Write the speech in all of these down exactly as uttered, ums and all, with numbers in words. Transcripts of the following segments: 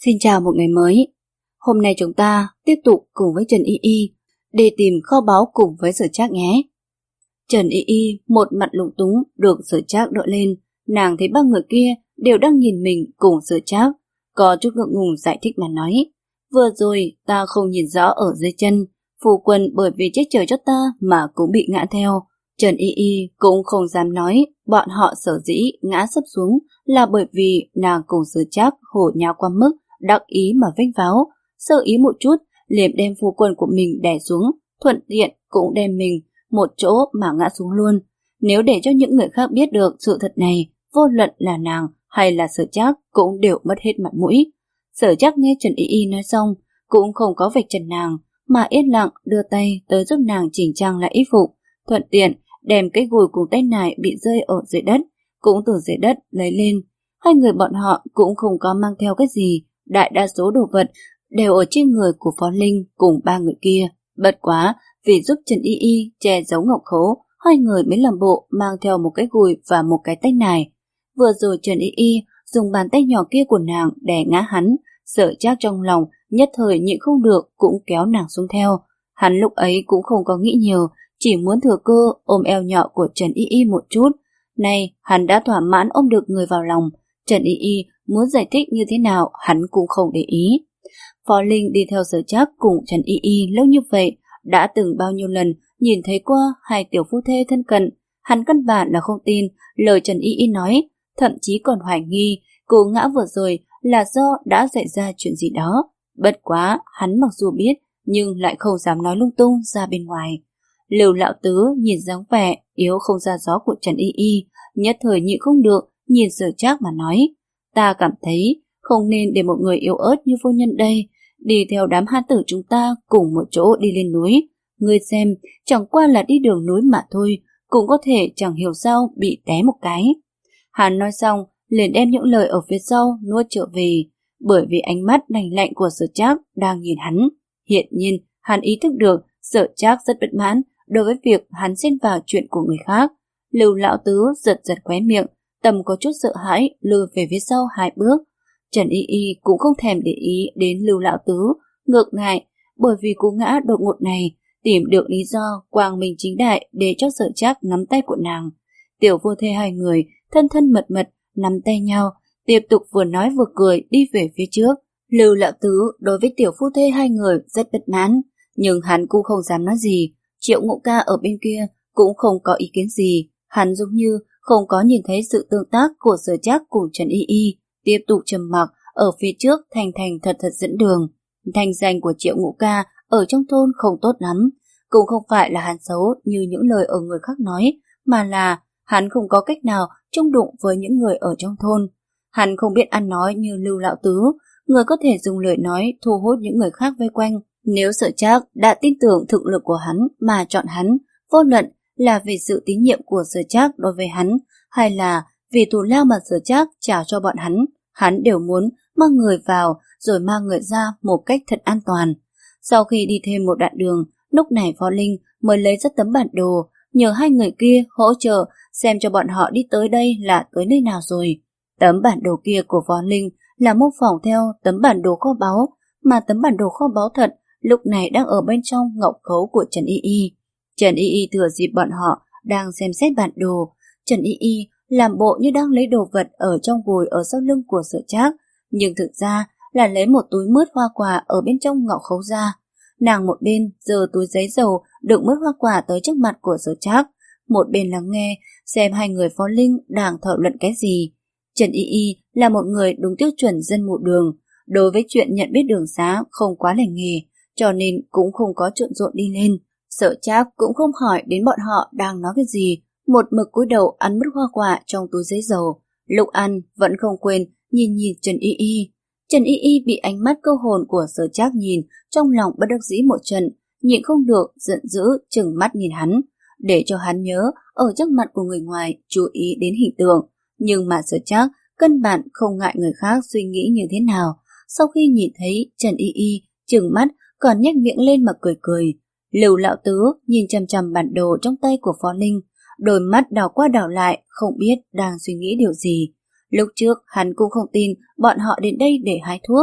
Xin chào một ngày mới. Hôm nay chúng ta tiếp tục cùng với Trần Y Y để tìm kho báu cùng với Sở Trác nhé. Trần Y Y một mặt lúng túng được Sở Trác đỡ lên. Nàng thấy ba người kia đều đang nhìn mình cùng Sở Trác, có chút ngượng ngùng giải thích mà nói: vừa rồi ta không nhìn rõ ở dưới chân, phu quân bởi vì che chở cho ta mà cũng bị ngã theo. Trần Y Y cũng không dám nói bọn họ sở dĩ ngã sấp xuống là bởi vì nàng cùng Sở Trác hổ nháo quá mức, đắc ý mà vênh váo, sơ ý một chút liền đem phu quân của mình đè xuống, thuận tiện cũng đem mình một chỗ mà ngã xuống luôn. Nếu để cho những người khác biết được sự thật này, vô luận là nàng hay là Sở Trác cũng đều mất hết mặt mũi. Sở Trác nghe Trần Y Y nói xong cũng không có vạch trần nàng, mà yên lặng đưa tay tới giúp nàng chỉnh trang lại y phục, thuận tiện đem cái gùi cùng tay nải bị rơi ở dưới đất cũng từ dưới đất lấy lên. Hai người bọn họ cũng không có mang theo cái gì, đại đa số đồ vật đều ở trên người của Phó Linh cùng ba người kia. Bất quá vì giúp Trần Y Y che giấu ngọc khố, hai người mới làm bộ mang theo một cái gùi và một cái tay nải. Vừa rồi Trần Y Y dùng bàn tay nhỏ kia của nàng đè ngã hắn, Sở Trác trong lòng nhất thời nhịn không được cũng kéo nàng xuống theo. Hắn lúc ấy cũng không có nghĩ nhiều, chỉ muốn thừa cơ ôm eo nhỏ của Trần Y Y một chút. Nay hắn đã thỏa mãn ôm được người vào lòng, Trần Y Y muốn giải thích như thế nào hắn cũng không để ý. Phó Linh đi theo Sở Trác cùng Trần Y Y lâu như vậy, đã từng bao nhiêu lần nhìn thấy qua hai tiểu phu thê thân cận, hắn căn bản là không tin lời Trần Y Y nói, thậm chí còn hoài nghi cô ngã vừa rồi là do đã xảy ra chuyện gì đó. Bất quá hắn mặc dù biết nhưng lại không dám nói lung tung ra bên ngoài. Lưu lão tứ nhìn dáng vẻ yếu không ra gió của Trần Y Y, nhất thời nhịn không được nhìn Sở Trác mà nói: ta cảm thấy không nên để một người yếu ớt như phu nhân đây đi theo đám hán tử chúng ta cùng một chỗ đi lên núi. Ngươi xem, chẳng qua là đi đường núi mà thôi, cũng có thể chẳng hiểu sao bị té một cái. Hắn nói xong liền đem những lời ở phía sau nuốt trở về, bởi vì ánh mắt lạnh lạnh của Sở Trác đang nhìn hắn. Hiện nhiên hắn ý thức được Sở Trác rất bất mãn đối với việc hắn xen vào chuyện của người khác. Lưu lão tứ giật giật khóe miệng, tầm có chút sợ hãi lùi về phía sau hai bước. Trần Y Y cũng không thèm để ý đến Lưu lão tứ, ngược lại bởi vì cú ngã đột ngột này tìm được lý do quang minh chính đại để cho Sở Trác nắm tay của nàng. Tiểu vô thê hai người thân thân mật mật nắm tay nhau, tiếp tục vừa nói vừa cười đi về phía trước. Lưu lão tứ đối với tiểu phu thê hai người rất bất mãn, nhưng hắn cũng không dám nói gì. Triệu Ngũ Ca ở bên kia cũng không có ý kiến gì, hắn giống như không có nhìn thấy sự tương tác của Sở Trác cùng Trần Y Y, tiếp tục trầm mặc ở phía trước thành thành thật thật dẫn đường. Thanh danh của Triệu Ngũ Ca ở trong thôn không tốt lắm, cũng không phải là hắn xấu như những lời ở người khác nói, mà là hắn không có cách nào chung đụng với những người ở trong thôn. Hắn không biết ăn nói như Lưu lão tứ, người có thể dùng lời nói thu hút những người khác vây quanh. Nếu Sở Trác đã tin tưởng thực lực của hắn mà chọn hắn, vô luận là vì sự tín nhiệm của Sở Trác đối với hắn hay là vì thù lao mà Sở Trác trả cho bọn hắn, hắn đều muốn mang người vào rồi mang người ra một cách thật an toàn. Sau khi đi thêm một đoạn đường, lúc này Phó Linh mới lấy ra tấm bản đồ, nhờ hai người kia hỗ trợ xem cho bọn họ đi tới đây là tới nơi nào rồi. Tấm bản đồ kia của Phó Linh là mô phỏng theo tấm bản đồ kho báu, mà tấm bản đồ kho báu thật lúc này đang ở bên trong ngọc khấu của Trần Y Y. Trần Y Y thừa dịp bọn họ đang xem xét bản đồ, Trần Y Y làm bộ như đang lấy đồ vật ở trong gùi ở sau lưng của Sở Trác, nhưng thực ra là lấy một túi mứt hoa quả ở bên trong ngọc khấu ra. Nàng một bên giơ túi giấy dầu đựng mứt hoa quả tới trước mặt của Sở Trác, một bên lắng nghe xem hai người Phó Linh đang thảo luận cái gì. Trần Y Y là một người đúng tiêu chuẩn dân mù đường, đối với chuyện nhận biết đường xá không quá lành nghề, cho nên cũng không có trộn rộn đi lên. Sở Trác cũng không hỏi đến bọn họ đang nói cái gì, một mực cúi đầu ăn mứt hoa quả trong túi giấy dầu. Lúc ăn vẫn không quên nhìn nhìn Trần Y Y. Trần Y Y bị ánh mắt câu hồn của Sở Trác nhìn, trong lòng bất đắc dĩ một trận, nhịn không được giận dữ trừng mắt nhìn hắn, để cho hắn nhớ ở trước mặt của người ngoài chú ý đến hình tượng. Nhưng mà Sở Trác căn bản không ngại người khác suy nghĩ như thế nào. Sau khi nhìn thấy Trần Y Y trừng mắt còn nhếch miệng lên mà cười cười. Lưu lão tứ nhìn chằm chằm bản đồ trong tay của Phó Linh, đôi mắt đảo qua đảo lại không biết đang suy nghĩ điều gì. Lúc trước hắn cũng không tin bọn họ đến đây để hái thuốc,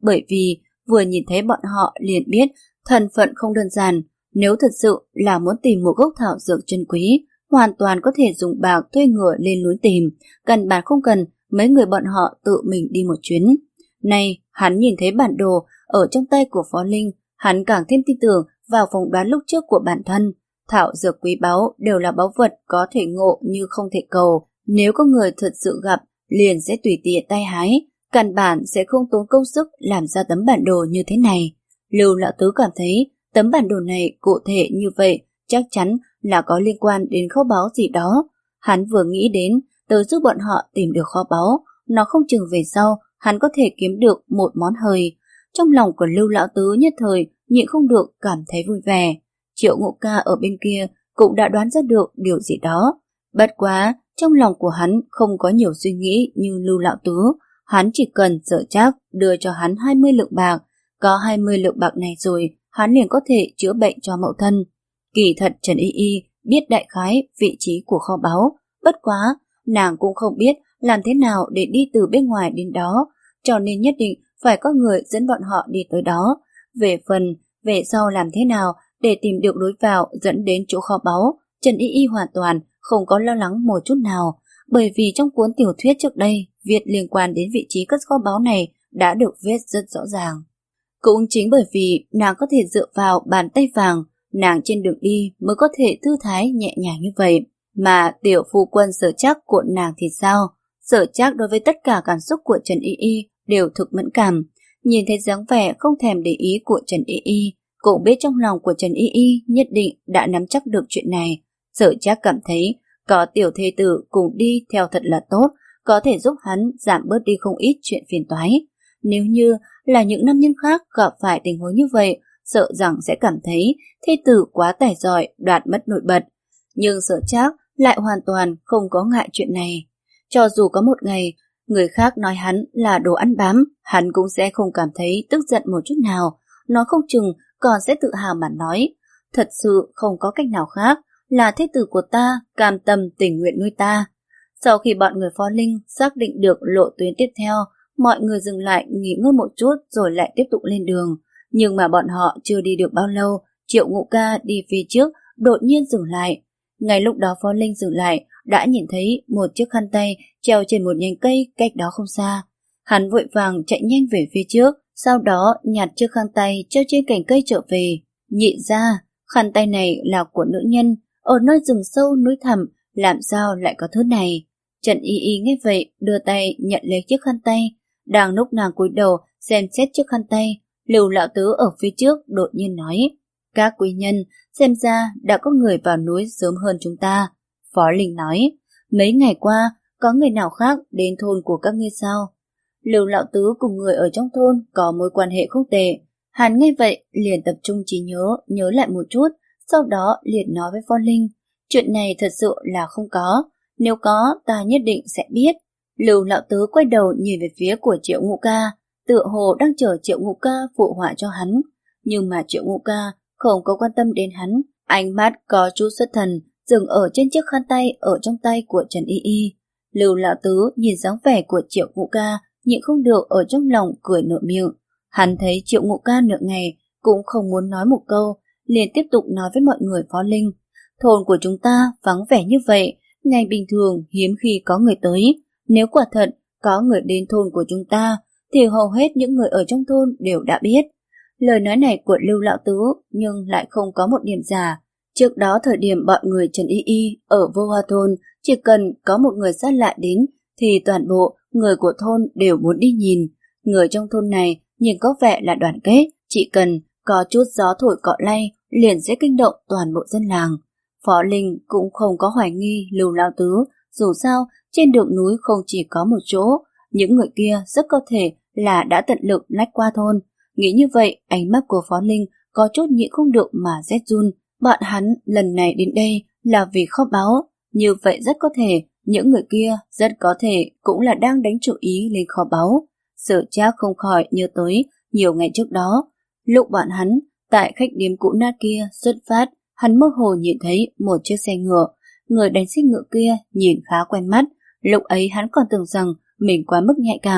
bởi vì vừa nhìn thấy bọn họ liền biết thân phận không đơn giản. Nếu thật sự là muốn tìm một gốc thảo dược chân quý, hoàn toàn có thể dùng bạc thuê ngựa lên núi tìm, căn bản không cần mấy người bọn họ tự mình đi một chuyến. Nay, hắn nhìn thấy bản đồ ở trong tay của Phó Linh, hắn càng thêm tin tưởng vào phỏng đoán lúc trước của bản thân. Thảo dược quý báu đều là báu vật có thể ngộ như không thể cầu. Nếu có người thật sự gặp, liền sẽ tùy tiện tay hái, căn bản sẽ không tốn công sức làm ra tấm bản đồ như thế này. Lưu Lão Tứ cảm thấy tấm bản đồ này cụ thể như vậy chắc chắn là có liên quan đến kho báu gì đó. Hắn vừa nghĩ đến tới giúp bọn họ tìm được kho báu, nó không chừng về sau hắn có thể kiếm được một món hời. Trong lòng của Lưu Lão Tứ nhất thời nhịn không được cảm thấy vui vẻ. Triệu Ngộ Ca ở bên kia cũng đã đoán ra được điều gì đó. Bất quá, trong lòng của hắn không có nhiều suy nghĩ như Lưu Lão Tứ. Hắn chỉ cần Sở Trác đưa cho hắn hai mươi lượng bạc. Có hai mươi lượng bạc này rồi, hắn liền có thể chữa bệnh cho mẫu thân. Kỳ thật Trần Y Y biết đại khái vị trí của kho báu, bất quá, nàng cũng không biết làm thế nào để đi từ bên ngoài đến đó, cho nên nhất định phải có người dẫn bọn họ đi tới đó. Về phần, về sau làm thế nào để tìm được lối vào dẫn đến chỗ kho báu, Trần Y Y hoàn toàn không có lo lắng một chút nào, bởi vì trong cuốn tiểu thuyết trước đây, việc liên quan đến vị trí cất kho báu này đã được viết rất rõ ràng. Cũng chính bởi vì nàng có thể dựa vào bàn tay vàng, nàng trên đường đi mới có thể thư thái nhẹ nhàng như vậy. Mà tiểu phu quân Sở Trác của nàng thì sao? Sở Trác đối với tất cả cảm xúc của Trần Y Y đều thực mẫn cảm. Nhìn thấy dáng vẻ không thèm để ý của Trần Y Y, cũng biết trong lòng của Trần Y Y nhất định đã nắm chắc được chuyện này. Sở Trác cảm thấy có tiểu thê tử cùng đi theo thật là tốt, có thể giúp hắn giảm bớt đi không ít chuyện phiền toái. Nếu như là những nam nhân khác gặp phải tình huống như vậy, sợ rằng sẽ cảm thấy thê tử quá tài giỏi, đoạt mất nổi bật. Nhưng Sở Trác lại hoàn toàn không có ngại chuyện này. Cho dù có một ngày người khác nói hắn là đồ ăn bám, hắn cũng sẽ không cảm thấy tức giận một chút nào. Nó không chừng còn sẽ tự hào mà nói, thật sự không có cách nào khác, là thê tử của ta, cam tâm tình nguyện nuôi ta. Sau khi bọn người Phó Linh xác định được lộ tuyến tiếp theo, mọi người dừng lại nghỉ ngơi một chút rồi lại tiếp tục lên đường. Nhưng mà bọn họ chưa đi được bao lâu, Triệu Ngộ Ca đi phía trước đột nhiên dừng lại. Ngay lúc đó Phó Linh dừng lại, đã nhìn thấy một chiếc khăn tay treo trên một nhánh cây cách đó không xa. Hắn vội vàng chạy nhanh về phía trước, sau đó nhặt chiếc khăn tay treo trên cành cây trở về. Nhị ra, khăn tay này là của nữ nhân, ở nơi rừng sâu núi thẳm, làm sao lại có thứ này? Trần Y Y nghe vậy, đưa tay nhận lấy chiếc khăn tay. Đang lúc nàng cúi đầu xem xét chiếc khăn tay, Lưu Lão Tứ ở phía trước đột nhiên nói: các quý nhân, xem ra đã có người vào núi sớm hơn chúng ta. Phó Linh nói: mấy ngày qua, có người nào khác đến thôn của các ngươi sao? Lưu Lão Tứ cùng người ở trong thôn có mối quan hệ không tệ. Hắn nghe vậy liền tập trung trí nhớ, nhớ lại một chút, sau đó liền nói với Phó Linh: chuyện này thật sự là không có, nếu có ta nhất định sẽ biết. Lưu Lão Tứ quay đầu nhìn về phía của Triệu Ngộ Ca, tựa hồ đang chờ Triệu Ngộ Ca phụ họa cho hắn, nhưng mà Triệu Ngộ Ca không có quan tâm đến hắn, ánh mắt có chút xuất thần dừng ở trên chiếc khăn tay ở trong tay của Trần Y Y. Lưu Lão Tứ nhìn dáng vẻ của Triệu Ngộ Ca, nhịn không được ở trong lòng cười nở miệng. Hắn thấy Triệu Ngộ Ca nửa ngày cũng không muốn nói một câu, liền tiếp tục nói với mọi người Phó Linh: thôn của chúng ta vắng vẻ như vậy, ngày bình thường hiếm khi có người tới. Nếu quả thật có người đến thôn của chúng ta, thì hầu hết những người ở trong thôn đều đã biết. Lời nói này của Lưu Lão Tứ nhưng lại không có một điểm giả. Trước đó thời điểm bọn người Trần Y Y ở Vô Hoa Thôn, chỉ cần có một người xa lạ đến, thì toàn bộ người của thôn đều muốn đi nhìn. Người trong thôn này nhìn có vẻ là đoàn kết, chỉ cần có chút gió thổi cọ lay, liền sẽ kinh động toàn bộ dân làng. Phó Linh cũng không có hoài nghi Lưu Lão Tứ, dù sao trên đường núi không chỉ có một chỗ, những người kia rất có thể là đã tận lực lách qua thôn. Nghĩ như vậy, ánh mắt của Phó Linh có chút nhịn không được mà rét run. Bọn hắn lần này đến đây là vì kho báu, như vậy rất có thể những người kia rất có thể cũng là đang đánh chủ ý lên kho báu. Sở Trác không khỏi nhớ tới nhiều ngày trước đó, lúc bọn hắn tại khách điếm cũ nát kia xuất phát, hắn mơ hồ nhìn thấy một chiếc xe ngựa. Người đánh xe ngựa kia nhìn khá quen mắt. Lúc ấy hắn còn tưởng rằng mình quá mức nhạy cảm,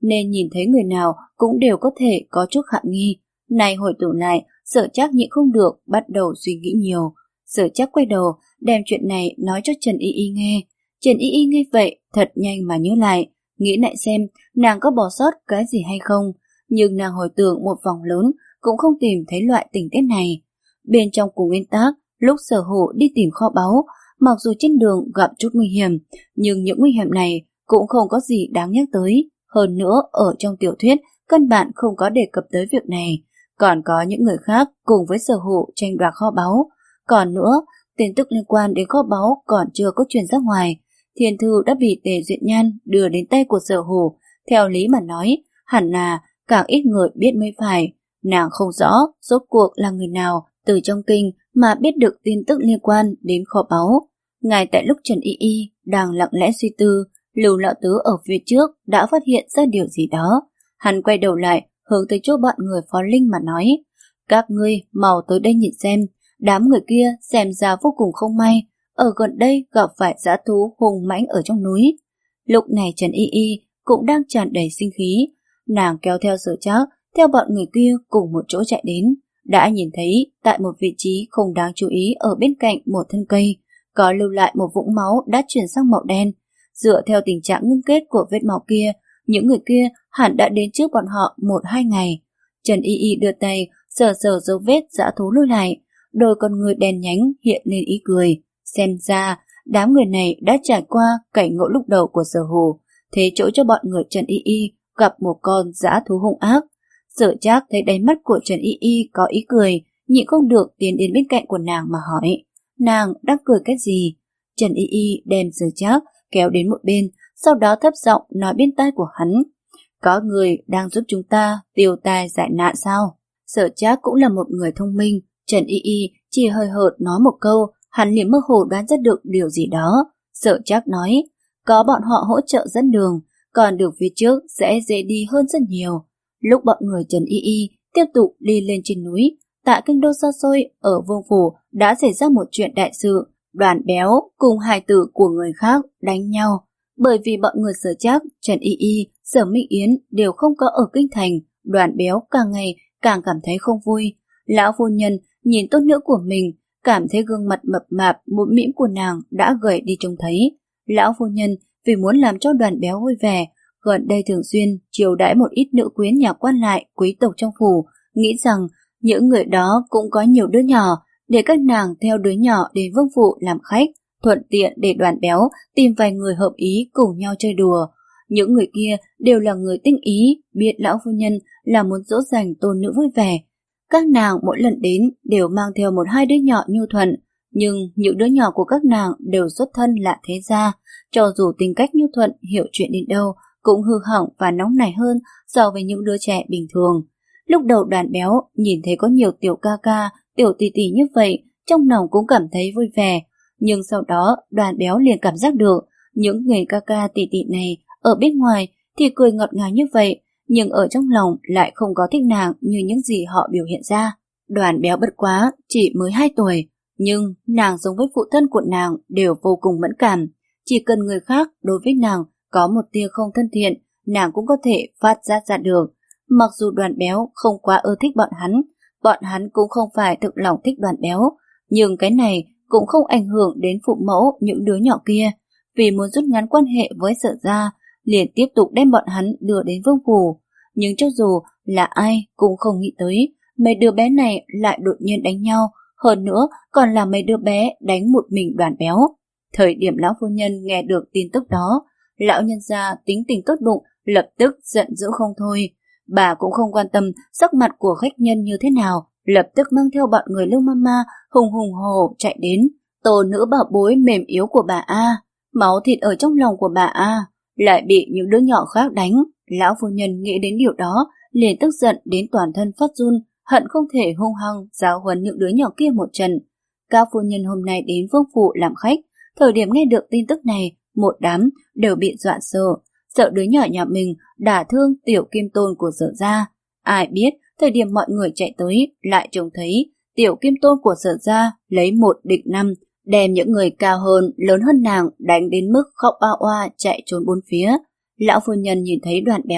nên nhìn thấy người nào cũng đều có thể có chút khả nghi. Này hồi tưởng lại, Sở Trác nhịn không được, bắt đầu suy nghĩ nhiều. Sở Trác quay đầu, đem chuyện này nói cho Trần Y Y nghe. Trần Y Y nghe vậy, thật nhanh mà nhớ lại, nghĩ lại xem nàng có bỏ sót cái gì hay không. Nhưng nàng hồi tưởng một vòng lớn, cũng không tìm thấy loại tình tiết này. Bên trong cùng nguyên tắc, lúc Sở Hổ đi tìm kho báu, mặc dù trên đường gặp chút nguy hiểm, nhưng những nguy hiểm này cũng không có gì đáng nhắc tới. Hơn nữa, ở trong tiểu thuyết, căn bản không có đề cập tới việc này. Còn có những người khác cùng với Sở Hổ tranh đoạt kho báu. Còn nữa, tin tức liên quan đến kho báu còn chưa có truyền ra ngoài. Thiên thư đã bị Tề Duyệt Nhan đưa đến tay của Sở Hổ. Theo lý mà nói, hẳn là càng ít người biết mới phải. Nàng không rõ rốt cuộc là người nào từ trong kinh mà biết được tin tức liên quan đến kho báu. Ngay tại lúc Trần Y Y đang lặng lẽ suy tư, Lưu Lão Tứ ở phía trước đã phát hiện ra điều gì đó. Hắn quay đầu lại, hướng tới chỗ bọn người Phó Linh mà nói: các ngươi mau tới đây nhìn xem, đám người kia xem ra vô cùng không may, ở gần đây gặp phải dã thú hung mãnh ở trong núi. Lúc này Trần Y Y cũng đang tràn đầy sinh khí, nàng kéo theo Sở Trác, theo bọn người kia cùng một chỗ chạy đến, đã nhìn thấy tại một vị trí không đáng chú ý ở bên cạnh một thân cây, có lưu lại một vũng máu đã chuyển sang màu đen. Dựa theo tình trạng ngưng kết của vết máu kia, những người kia hẳn đã đến trước bọn họ một hai ngày. Trần Y Y đưa tay sờ sờ dấu vết dã thú lưu lại, đôi con người đen nhánh hiện lên ý cười. Xem ra đám người này đã trải qua cảnh ngộ lúc đầu của Sở Hổ, thế chỗ cho bọn người Trần Y Y gặp một con dã thú hung ác. Sở Trác thấy đáy mắt của Trần Y Y có ý cười, nhịn không được tiến đến bên cạnh của nàng mà hỏi: nàng đang cười cái gì? Trần Y Y đem Sở Trác kéo đến một bên, sau đó thấp giọng nói bên tai của hắn: có người đang giúp chúng ta tiêu tai giải nạn sao? Sở Trác cũng là một người thông minh, Trần Y Y chỉ hơi hợt nói một câu, hắn liền mơ hồ đoán ra được điều gì đó. Sở Trác nói: có bọn họ hỗ trợ dẫn đường, còn đường phía trước sẽ dễ đi hơn rất nhiều. Lúc bọn người Trần Y Y tiếp tục đi lên trên núi, tại kinh đô xa xôi ở Vương Phủ đã xảy ra một chuyện đại sự. Đoàn Béo cùng hài tử của người khác đánh nhau. Bởi vì bọn người Sở Trác, Trần Y Y, Sở Minh Yến đều không có ở kinh thành, Đoàn Béo càng ngày càng cảm thấy không vui. Lão phu nhân nhìn tốt nữ của mình, cảm thấy gương mặt mập mạp mũm mĩm của nàng đã gầy đi trông thấy. Lão phu nhân vì muốn làm cho Đoàn Béo vui vẻ, gần đây thường xuyên chiều đãi một ít nữ quyến nhà quan lại quý tộc trong phủ, nghĩ rằng những người đó cũng có nhiều đứa nhỏ, để các nàng theo đứa nhỏ đến vương phủ làm khách, thuận tiện để Đoàn Béo tìm vài người hợp ý cùng nhau chơi đùa. Những người kia đều là người tinh ý, biết lão phu nhân là muốn dỗ dành tôn nữ vui vẻ. Các nàng mỗi lần đến đều mang theo một hai đứa nhỏ nhu thuận, nhưng những đứa nhỏ của các nàng đều xuất thân là thế gia, cho dù tính cách nhu thuận hiểu chuyện đến đâu cũng hư hỏng và nóng nảy hơn so với những đứa trẻ bình thường. Lúc đầu Đoàn Béo nhìn thấy có nhiều tiểu ca ca, tiểu tỷ tỷ như vậy, trong lòng cũng cảm thấy vui vẻ, nhưng sau đó Đoàn Béo liền cảm giác được những người ca ca tỷ tỷ này ở bên ngoài thì cười ngọt ngào như vậy, nhưng ở trong lòng lại không có thích nàng như những gì họ biểu hiện ra. Đoàn Béo bất quá chỉ mới hai tuổi, nhưng nàng giống với phụ thân của nàng đều vô cùng mẫn cảm, chỉ cần người khác đối với nàng có một tia không thân thiện, nàng cũng có thể phát giác ra được. Mặc dù Đoàn Béo không quá ưa thích bọn hắn, bọn hắn cũng không phải thực lòng thích Đoàn Béo, nhưng cái này cũng không ảnh hưởng đến phụ mẫu những đứa nhỏ kia. Vì muốn rút ngắn quan hệ với Sở gia, liền tiếp tục đem bọn hắn đưa đến vương phủ. Nhưng cho dù là ai cũng không nghĩ tới mấy đứa bé này lại đột nhiên đánh nhau, hơn nữa còn là mấy đứa bé đánh một mình Đoàn Béo. Thời điểm lão phu nhân nghe được tin tức đó, lão nhân gia tính tình tốt bụng, lập tức giận dữ không thôi. Bà cũng không quan tâm sắc mặt của khách nhân như thế nào, lập tức mang theo bọn người Lưu Mama hùng hùng hồ chạy đến. Tô nữ bảo bối mềm yếu của bà A, máu thịt ở trong lòng của bà A, lại bị những đứa nhỏ khác đánh. Lão phu nhân nghĩ đến điều đó, liền tức giận đến toàn thân phát run, hận không thể hung hăng giáo huấn những đứa nhỏ kia một trận. Các phu nhân hôm nay đến vương phủ làm khách, thời điểm nghe được tin tức này, một đám đều bị dọa sợ, sợ đứa nhỏ nhà mình đả thương tiểu kim tôn của Sở gia. Ai biết thời điểm mọi người chạy tới lại trông thấy tiểu kim tôn của Sở gia lấy một địch năm, đem những người cao hơn lớn hơn nàng đánh đến mức khóc oa oa chạy trốn bốn phía. Lão phu nhân nhìn thấy Đoàn Béo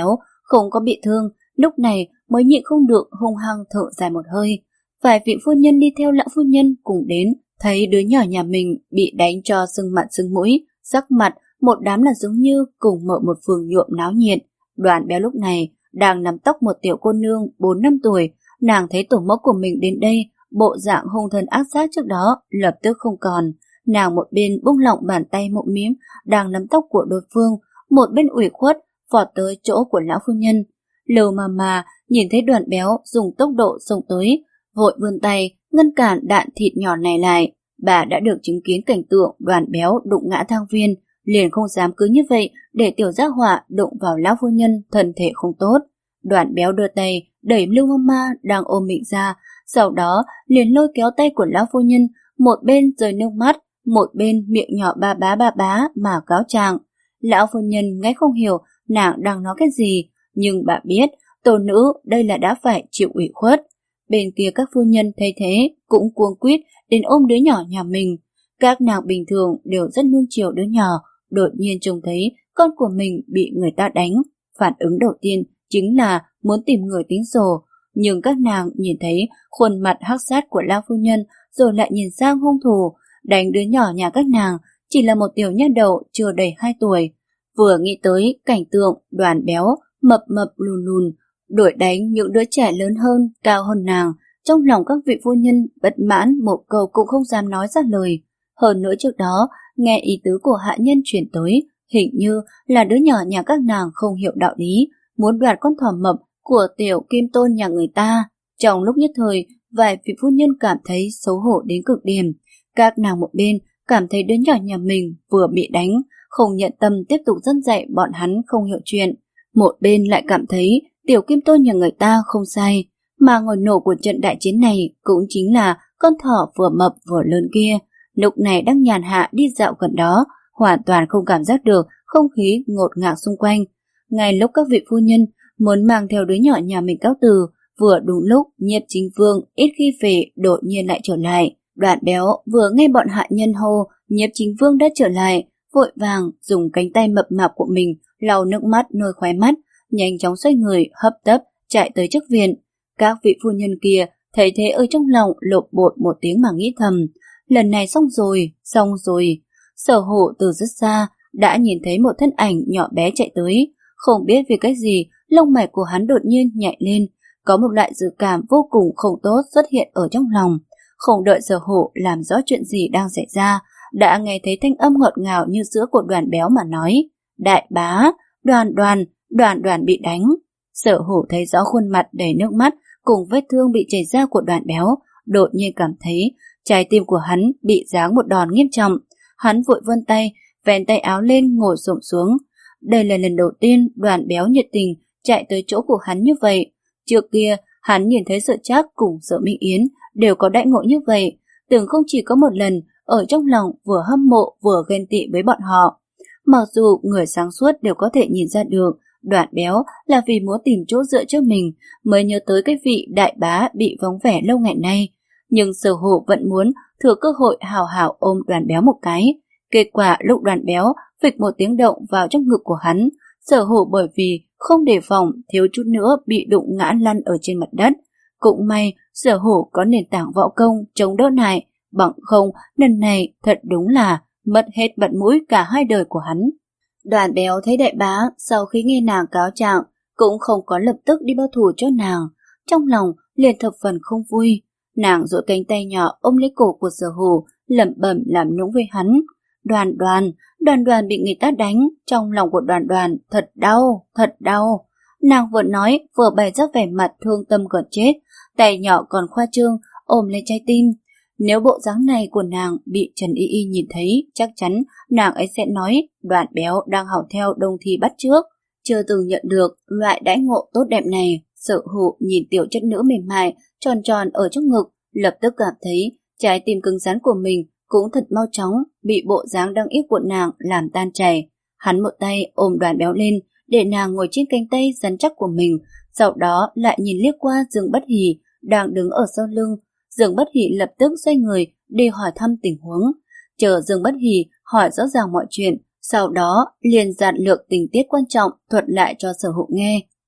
không có bị thương, lúc này mới nhịn không được hung hăng thở dài một hơi. Vài vị phu nhân đi theo lão phu nhân cùng đến, thấy đứa nhỏ nhà mình bị đánh cho sưng mặt sưng mũi, sắc mặt một đám là giống như cùng mở một phường nhuộm náo nhiệt. Đoàn Béo lúc này đang nắm tóc một tiểu cô nương bốn năm tuổi, nàng thấy tổ mẫu của mình đến đây, bộ dạng hung thần ác sát trước đó lập tức không còn. Nàng một bên buông lỏng bàn tay mộ mím đang nắm tóc của đối phương, một bên ủy khuất vọt tới chỗ của lão phu nhân. Lầu mà mà nhìn thấy Đoàn Béo dùng tốc độ xông tới, vội vươn tay ngăn cản đạn thịt nhỏ này lại. Bà đã được chứng kiến cảnh tượng Đoàn Béo đụng ngã thang viên, liền không dám cứ như vậy để tiểu gia hỏa đụng vào lão phu nhân thân thể không tốt. Đoàn Béo đưa tay đẩy Lưu Mama đang ôm mình ra, sau đó liền lôi kéo tay của lão phu nhân, một bên rơi nước mắt, một bên miệng nhỏ ba bá ba bá mà cáo trạng. Lão phu nhân nghe không hiểu nàng đang nói cái gì, nhưng bà biết tổ nữ đây là đã phải chịu ủy khuất. Bên kia các phu nhân thấy thế cũng cuống quýt đến ôm đứa nhỏ nhà mình. Các nàng bình thường đều rất nuông chiều đứa nhỏ, đột nhiên trông thấy con của mình bị người ta đánh, phản ứng đầu tiên chính là muốn tìm người tính sổ. Nhưng các nàng nhìn thấy khuôn mặt hắc sát của lão phu nhân, rồi lại nhìn sang hung thủ đánh đứa nhỏ nhà các nàng, chỉ là một tiểu nha đầu chưa đầy hai tuổi. Vừa nghĩ tới cảnh tượng Đoàn Béo mập mập lùn lùn đuổi đánh những đứa trẻ lớn hơn, cao hơn nàng, trong lòng các vị phu nhân bất mãn một câu cũng không dám nói ra lời. Hơn nữa trước đó nghe ý tứ của hạ nhân truyền tới, hình như là đứa nhỏ nhà các nàng không hiểu đạo lý, muốn đoạt con thỏ mập của tiểu kim tôn nhà người ta. Trong lúc nhất thời, vài vị phu nhân cảm thấy xấu hổ đến cực điểm. Các nàng một bên cảm thấy đứa nhỏ nhà mình vừa bị đánh, không nhận tâm tiếp tục dẫn dạy bọn hắn không hiểu chuyện. Một bên lại cảm thấy tiểu kim tôn nhà người ta không sai, mà ngồi nổ của trận đại chiến này cũng chính là con thỏ vừa mập vừa lớn kia. Lúc này đang nhàn hạ đi dạo gần đó, hoàn toàn không cảm giác được không khí ngột ngạt xung quanh. Ngay lúc các vị phu nhân muốn mang theo đứa nhỏ nhà mình cáo từ, vừa đúng lúc Nhiếp Chính Vương ít khi về đột nhiên lại trở lại. Đoàn Béo vừa nghe bọn hạ nhân hô Nhiếp Chính Vương đã trở lại, vội vàng dùng cánh tay mập mạp của mình lau nước mắt nơi khóe mắt, nhanh chóng xoay người hấp tấp chạy tới trước viện. Các vị phu nhân kia thấy thế ở trong lòng lộp bột một tiếng mà nghĩ thầm, lần này xong rồi, xong rồi. Sở Hổ từ rất xa đã nhìn thấy một thân ảnh nhỏ bé chạy tới, không biết vì cái gì lông mày của hắn đột nhiên nhảy lên, có một loại dự cảm vô cùng không tốt xuất hiện ở trong lòng. Không đợi Sở Hổ làm rõ chuyện gì đang xảy ra, đã nghe thấy thanh âm ngọt ngào như sữa của Đoàn Béo mà nói, đại bá, Đoàn Đoàn, Đoàn Đoàn bị đánh. Sở Hổ thấy rõ khuôn mặt đầy nước mắt cùng vết thương bị chảy ra của Đoàn Béo, đột nhiên cảm thấy trái tim của hắn bị giáng một đòn nghiêm trọng. Hắn vội vươn tay, vén tay áo lên ngồi xổm xuống. Đây là lần đầu tiên Đoàn Béo nhiệt tình chạy tới chỗ của hắn như vậy. Trước kia, hắn nhìn thấy Sở Trác cùng Sở Minh Yến đều có đãi ngộ như vậy, từng không chỉ có một lần ở trong lòng vừa hâm mộ vừa ghen tị với bọn họ. Mặc dù người sáng suốt đều có thể nhìn ra được Đoàn Béo là vì muốn tìm chỗ dựa cho mình mới nhớ tới cái vị đại bá bị vắng vẻ lâu ngày nay, nhưng Sở Hổ vẫn muốn thừa cơ hội hào hào ôm Đoàn Béo một cái. Kết quả lúc Đoàn Béo phịch một tiếng động vào trong ngực của hắn, Sở Hổ bởi vì không đề phòng thiếu chút nữa bị đụng ngã lăn ở trên mặt đất. Cũng may Sở Hổ có nền tảng võ công chống đỡ lại, bằng không lần này thật đúng là mất hết mặt mũi cả hai đời của hắn. Đoàn Béo thấy đại bá sau khi nghe nàng cáo trạng cũng không có lập tức đi báo thù cho nàng, trong lòng liền thập phần không vui. Nàng duỗi cánh tay nhỏ ôm lấy cổ của Sở Hổ, lẩm bẩm làm nũng với hắn. Đoàn Đoàn, Đoàn Đoàn bị người ta đánh, trong lòng của Đoàn Đoàn thật đau, thật đau. Nàng vừa nói vừa bày ra vẻ mặt thương tâm gần chết, tay nhỏ còn khoa trương ôm lấy trái tim. Nếu bộ dáng này của nàng bị Trần Y Y nhìn thấy, chắc chắn nàng ấy sẽ nói Đoàn Béo đang học theo Đông Thi bắt trước. Chưa từng nhận được loại đãi ngộ tốt đẹp này, Sở Hổ nhìn tiểu chất nữ mềm mại tròn tròn ở trong ngực, lập tức cảm thấy trái tim cứng rắn của mình cũng thật mau chóng bị bộ dáng đang yêu của nàng làm tan chảy. Hắn một tay ôm Đoàn Béo lên để nàng ngồi trên cánh tay rắn chắc của mình, sau đó lại nhìn liếc qua Dương Bất Hỉ đang đứng ở sau lưng. Dương Bất Hỉ lập tức xoay người để hỏi thăm tình huống. Chờ Dương Bất Hỉ hỏi rõ ràng mọi chuyện, sau đó liền dàn lược tình tiết quan trọng thuật lại cho Sở Hổ nghe.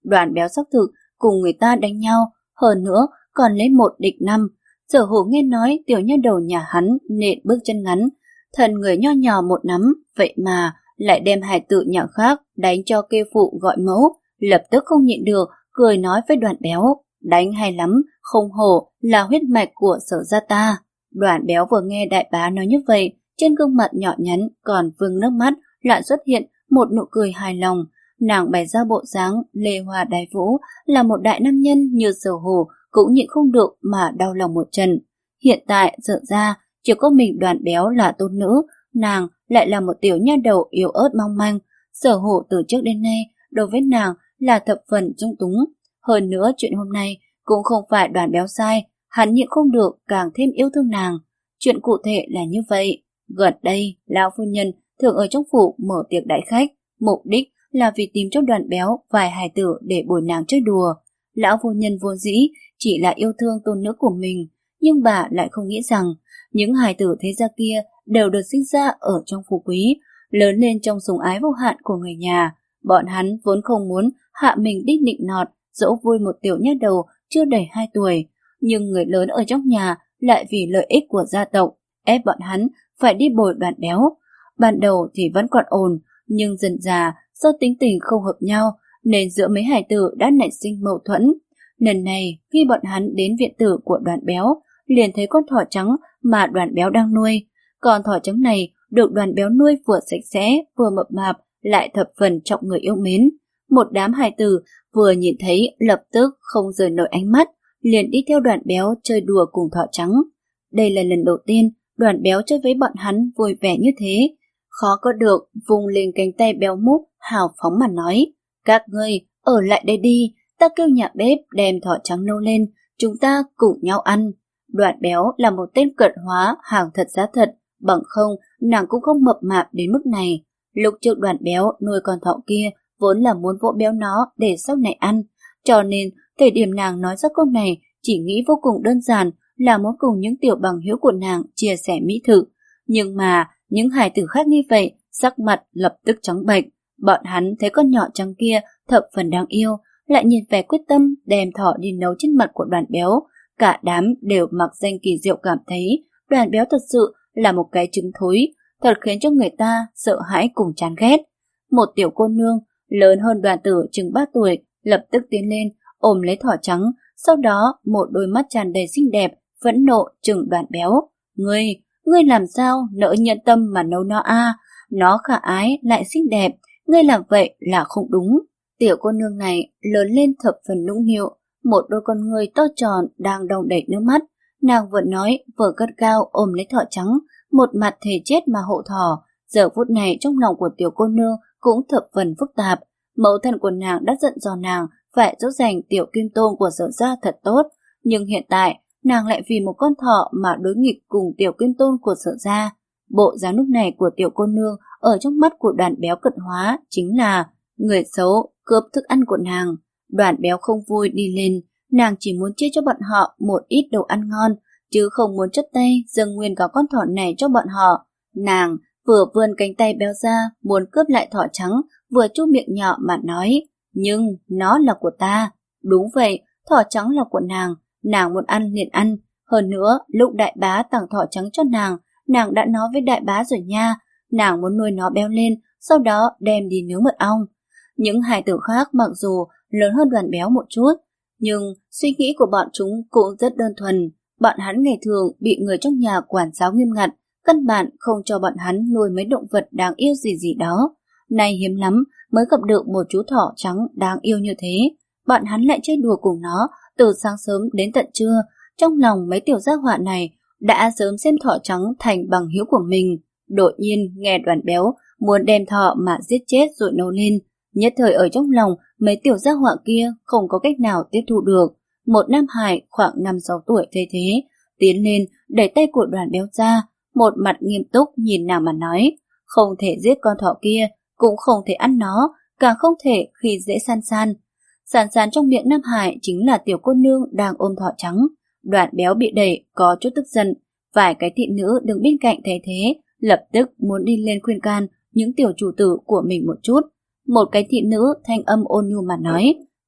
Đoàn Béo xác thực cùng người ta đánh nhau, hơn nữa còn lấy một địch năm. Sở Hữu nghe nói tiểu nha đầu nhà hắn nện bước chân ngắn, thần người nho nhỏ một nắm, vậy mà lại đem hài tử nhà khác đánh cho kê phụ gọi mẫu, lập tức không nhịn được, cười nói với Đoàn Béo, đánh hay lắm, không hổ là huyết mạch của Sở gia ta. Đoàn Béo vừa nghe đại bá nói như vậy, trên gương mặt nhỏ nhắn còn vương nước mắt lại xuất hiện một nụ cười hài lòng. Nàng bày ra bộ dáng lê hoa đái vũ, là một đại nam nhân như Sở Hữu cũng nhịn không được mà đau lòng một trận. Hiện tại Sở gia chỉ có mình Đoàn Béo là tôn nữ, nàng lại là một tiểu nha đầu yếu ớt mong manh. Sở Hữu từ trước đến nay đối với nàng là thập phần dung túng. Hơn nữa chuyện hôm nay cũng không phải Đoàn Béo sai, hắn nhịn không được càng thêm yêu thương nàng. Chuyện cụ thể là như vậy. Gần đây, lão phu nhân thường ở trong phủ mở tiệc đại khách, mục đích là vì tìm cho Đoàn Béo vài hài tử để bồi nàng chơi đùa. Lão phu nhân vốn dĩ chỉ là yêu thương tôn nữ của mình, nhưng bà lại không nghĩ rằng những hài tử thế gia kia đều được sinh ra ở trong phủ quý, lớn lên trong sủng ái vô hạn của người nhà. Bọn hắn vốn không muốn hạ mình đi nịnh nọt, dỗ vui một tiểu nha đầu chưa đầy hai tuổi, nhưng người lớn ở trong nhà lại vì lợi ích của gia tộc ép bọn hắn phải đi bồi Đoàn Béo. Ban đầu thì vẫn còn ổn, nhưng dần dà do tính tình không hợp nhau nên giữa mấy hài tử đã nảy sinh mâu thuẫn. Lần này khi bọn hắn đến viện tử của Đoàn Béo, liền thấy con thỏ trắng mà Đoàn Béo đang nuôi. Con thỏ trắng này được Đoàn Béo nuôi vừa sạch sẽ vừa mập mạp, lại thập phần trọng người yêu mến. Một đám hài tử vừa nhìn thấy lập tức không rời nổi ánh mắt, liền đi theo Đoàn Béo chơi đùa cùng thỏ trắng. Đây là lần đầu tiên Đoàn Béo chơi với bọn hắn vui vẻ như thế. Khó có được, vùng lên cánh tay béo múc, hào phóng mà nói, các ngươi ở lại đây đi, ta kêu nhà bếp đem thỏ trắng nấu lên, chúng ta cùng nhau ăn. Đoàn Béo là một tên cận hóa, hàng thật giá thật, bằng không nàng cũng không mập mạp đến mức này. Lúc trước Đoàn Béo nuôi con thỏ kia vốn là muốn vỗ béo nó để sau này ăn, cho nên thời điểm nàng nói ra câu này chỉ nghĩ vô cùng đơn giản là muốn cùng những tiểu bằng hữu của nàng chia sẻ mỹ thực. Nhưng mà những hài tử khác như vậy, sắc mặt lập tức trắng bệch. Bọn hắn thấy con nhỏ trắng kia thập phần đáng yêu, lại nhìn vẻ quyết tâm đem thỏ đi nấu trên mặt của Đoàn Béo. Cả đám đều mặc danh kỳ diệu, cảm thấy Đoàn Béo thật sự là một cái trứng thối, thật khiến cho người ta sợ hãi cùng chán ghét. Một tiểu cô nương lớn hơn Đoàn Tử chừng ba tuổi lập tức tiến lên ôm lấy thỏ trắng, sau đó một đôi mắt tràn đầy xinh đẹp phẫn nộ trừng Đoàn Béo. Ngươi, ngươi làm sao nỡ nhận tâm mà nấu nó a? Nó khả ái lại xinh đẹp, ngươi làm vậy là không đúng. Tiểu cô nương này lớn lên thập phần nũng nịu, một đôi con ngươi to tròn đang đong đầy nước mắt. Nàng vừa nói vừa cất cao ôm lấy thỏ trắng, một mặt thề chết mà hộ thỏ. Giờ phút này trong lòng của tiểu cô nương cũng thập phần phức tạp. Mẫu thân của nàng đã giận dò nàng phải dỗ dành tiểu kim tôm của Sở gia thật tốt, nhưng hiện tại nàng lại vì một con thỏ mà đối nghịch cùng tiểu kim tôm của Sở gia. Bộ dáng lúc này của tiểu cô nương ở trong mắt của Đoàn Béo cận hóa chính là người xấu cướp thức ăn của nàng. Đoàn Béo không vui đi lên, nàng chỉ muốn chia cho bọn họ một ít đồ ăn ngon, chứ không muốn chất tay dâng nguyên cả con thỏ này cho bọn họ. Nàng vừa vươn cánh tay béo ra muốn cướp lại thỏ trắng, vừa chu miệng nhỏ mà nói, nhưng nó là của ta. Đúng vậy, thỏ trắng là của nàng, nàng muốn ăn liền ăn. Hơn nữa, lúc đại bá tặng thỏ trắng cho nàng, nàng đã nói với đại bá rồi nha, nàng muốn nuôi nó béo lên, sau đó đem đi nướng mật ong. Những hài tử khác mặc dù lớn hơn Đoàn Béo một chút, nhưng suy nghĩ của bọn chúng cũng rất đơn thuần. Bọn hắn ngày thường bị người trong nhà quản giáo nghiêm ngặt, căn bản không cho bọn hắn nuôi mấy động vật đáng yêu gì gì đó. Nay hiếm lắm mới gặp được một chú thỏ trắng đáng yêu như thế. Bọn hắn lại chơi đùa cùng nó từ sáng sớm đến tận trưa. Trong lòng mấy tiểu gia họa này đã sớm xem thỏ trắng thành bằng hữu của mình. Đột nhiên nghe Đoàn Béo muốn đem thỏ mà giết chết rồi nấu lên, nhất thời ở trong lòng mấy tiểu gia họa kia không có cách nào tiếp thu được. Một nam hải khoảng năm sáu tuổi thế thế tiến lên đẩy tay của Đoàn Béo ra, một mặt nghiêm túc nhìn nàng mà nói, không thể giết con thỏ kia, cũng không thể ăn nó, càng không thể khi dễ san san. San san trong miệng nam hải chính là tiểu cô nương đang ôm thỏ trắng. Đoàn Béo bị đẩy có chút tức giận, vài cái thị nữ đứng bên cạnh thấy thế lập tức muốn đi lên khuyên can những tiểu chủ tử của mình một chút. Một cái thị nữ thanh âm ôn nhu mà nói,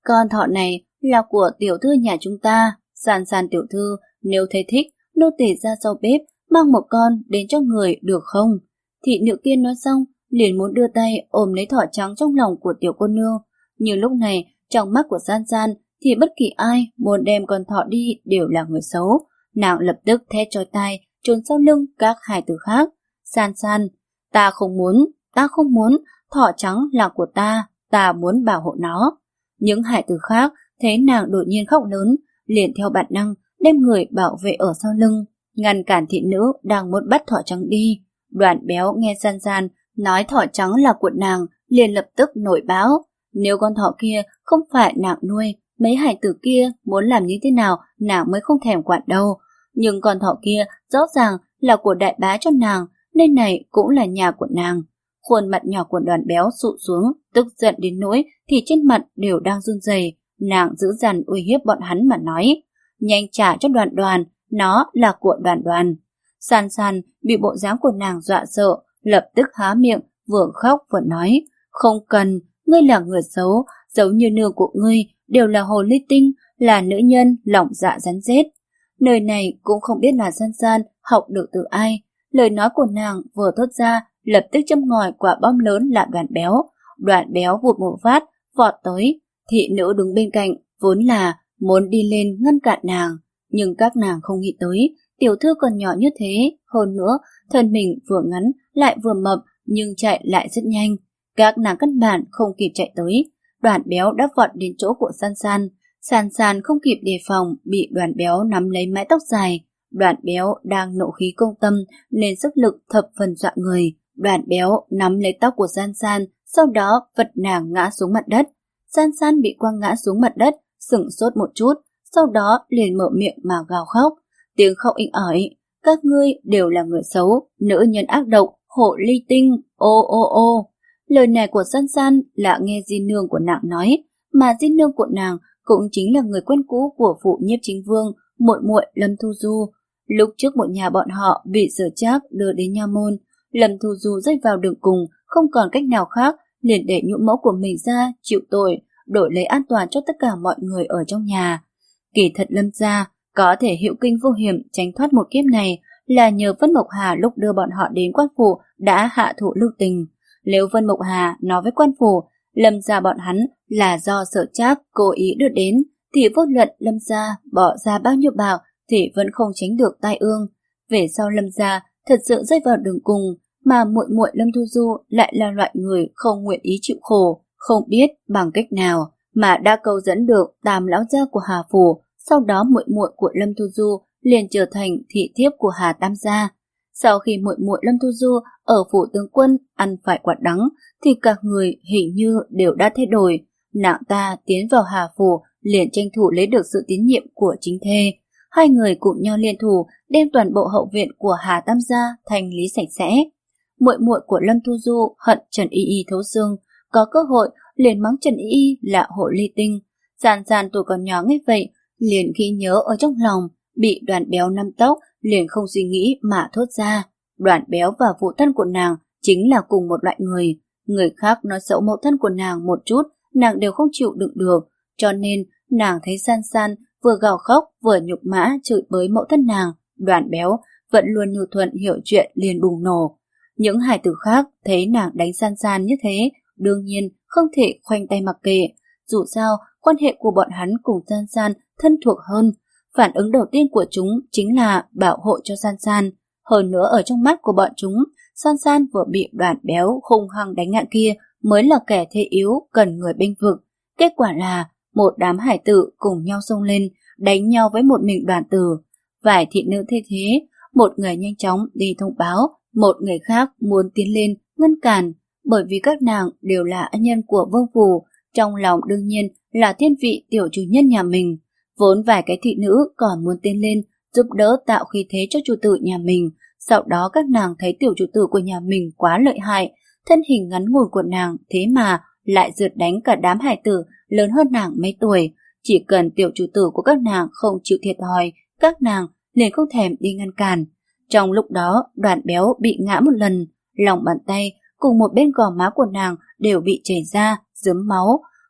Con thỏ này là của tiểu thư nhà chúng ta. San San tiểu thư, nếu thấy thích, nô tỳ ra sau bếp mang một con đến cho người được không? Thị nữ kia nói xong, liền muốn đưa tay ôm lấy thỏ trắng trong lòng của tiểu cô nương. Nhưng lúc này, trong mắt của San San thì bất kỳ ai muốn đem con thỏ đi đều là người xấu. Nàng lập tức thét chói tai, trốn sau lưng các hài tử khác. San San, ta không muốn, ta không muốn, thỏ trắng là của ta, ta muốn bảo hộ nó. Những hài tử khác thấy nàng đột nhiên khóc lớn, liền theo bản năng đem người bảo vệ ở sau lưng, ngăn cản thị nữ đang muốn bắt thỏ trắng đi. Đoàn Béo nghe San San nói thỏ trắng là của nàng, liền lập tức nổi báo. Nếu con thỏ kia không phải nàng nuôi, mấy hài tử kia muốn làm như thế nào nàng mới không thèm quản đâu. Nhưng con thỏ kia rõ ràng là của đại bá cho nàng, nên này cũng là nhà của nàng. Khuôn mặt nhỏ của Đoàn Béo sụ xuống, tức giận đến nỗi thì trên mặt đều đang run rẩy. Nàng giữ dằn uy hiếp bọn hắn mà nói, nhanh trả cho Đoàn Đoàn, nó là của Đoàn Đoàn. San San bị bộ dáng của nàng dọa sợ, lập tức há miệng, vừa khóc vừa nói, không cần, ngươi là người xấu, giống như nương của ngươi đều là hồ ly tinh, là nữ nhân lòng dạ rắn rết. Nơi này cũng không biết là San San học được từ ai, lời nói của nàng vừa thốt ra, lập tức châm ngòi quả bom lớn là Đoàn Béo. Đoàn Béo vụt một phát, vọt tới. Thị nữ đứng bên cạnh, vốn là muốn đi lên ngăn cản nàng, nhưng các nàng không nghĩ tới, tiểu thư còn nhỏ như thế, hơn nữa, thân mình vừa ngắn lại vừa mập, nhưng chạy lại rất nhanh. Các nàng căn bản không kịp chạy tới, Đoàn Béo đã vọt đến chỗ của San San. San San không kịp đề phòng, bị Đoàn Béo nắm lấy mái tóc dài. Đoàn Béo đang nộ khí công tâm nên sức lực thập phần dọa người. Đoàn Béo nắm lấy tóc của San San, sau đó vật nàng ngã xuống mặt đất. San San bị quăng ngã xuống mặt đất, sửng sốt một chút, sau đó liền mở miệng mà gào khóc. Tiếng khóc inh ỏi, các ngươi đều là người xấu, nữ nhân ác độc, hộ ly tinh, ô ô ô. Lời này của San San là nghe di nương của nàng nói, mà di nương của nàng cũng chính là người quen cũ của phụ nhiếp chính vương, muội muội Lâm Thu Du. Lúc trước một nhà bọn họ bị Sở Trác đưa đến nha môn, Lâm Thu Du rơi vào đường cùng, không còn cách nào khác, liền để nhũ mẫu của mình ra chịu tội, đổi lấy an toàn cho tất cả mọi người ở trong nhà. Kỳ thật Lâm gia có thể hữu kinh vô hiểm tránh thoát một kiếp này là nhờ Vân Mộc Hà lúc đưa bọn họ đến quan phủ đã hạ thủ lưu tình. Nếu Vân Mộc Hà nói với quan phủ Lâm gia bọn hắn là do Sở Trác cố ý đưa đến, thì vô luận Lâm gia bỏ ra bao nhiêu bạc thì vẫn không tránh được tai ương. Về sau Lâm gia thật sự rơi vào đường cùng, mà muội muội Lâm Thu Du lại là loại người không nguyện ý chịu khổ, không biết bằng cách nào mà đã câu dẫn được Tam lão gia của Hà phủ. Sau đó muội muội của Lâm Thu Du liền trở thành thị thiếp của Hà Tam gia. Sau khi muội muội Lâm Thu Du ở phủ tướng quân ăn phải quả đắng, thì cả người hình như đều đã thay đổi. Nàng ta tiến vào Hà phủ liền tranh thủ lấy được sự tín nhiệm của chính thê. Hai người cùng nhau liên thủ đem toàn bộ hậu viện của Hà Tam gia thành lý sạch sẽ. Muội muội của Lâm Thu Du hận Trần Y Y thấu xương, có cơ hội liền mắng Trần Y Y là hộ ly tinh. San San tuổi còn nhỏ nghe vậy, liền khi nhớ ở trong lòng, bị Đoàn Béo nắm tóc, liền không suy nghĩ mà thốt ra. Đoàn Béo và phụ thân của nàng chính là cùng một loại người. Người khác nói xấu mẫu thân của nàng một chút, nàng đều không chịu đựng được, cho nên nàng thấy San San vừa gào khóc vừa nhục mã chửi bới mẫu thân nàng. Đoàn Béo vẫn luôn nhu thuận hiểu chuyện liền bùng nổ. Những hài tử khác thấy nàng đánh San San như thế, đương nhiên không thể khoanh tay mặc kệ. Dù sao, quan hệ của bọn hắn cùng San San thân thuộc hơn. Phản ứng đầu tiên của chúng chính là bảo hộ cho San San. Hơn nữa ở trong mắt của bọn chúng, San San vừa bị Đoàn Béo hung hăng đánh ngạn kia mới là kẻ thế yếu cần người bênh vực. Kết quả là một đám hải tử cùng nhau xông lên, đánh nhau với một mình Đoàn Tử. Vài thị nữ thay thế, một người nhanh chóng đi thông báo, một người khác muốn tiến lên ngăn cản, bởi vì các nàng đều là ân nhân của vương phủ, trong lòng đương nhiên là thiên vị tiểu chủ nhân nhà mình. Vốn vài cái thị nữ còn muốn tiến lên giúp đỡ tạo khí thế cho chủ tử nhà mình, sau đó các nàng thấy tiểu chủ tử của nhà mình quá lợi hại, thân hình ngắn ngủi của nàng thế mà lại rượt đánh cả đám hải tử lớn hơn nàng mấy tuổi. Chỉ cần tiểu chủ tử của các nàng không chịu thiệt thòi, các nàng liền không thèm đi ngăn cản. Trong lúc đó, Đoàn Béo bị ngã một lần, lòng bàn tay cùng một bên gò má của nàng đều bị chảy ra, rớm máu.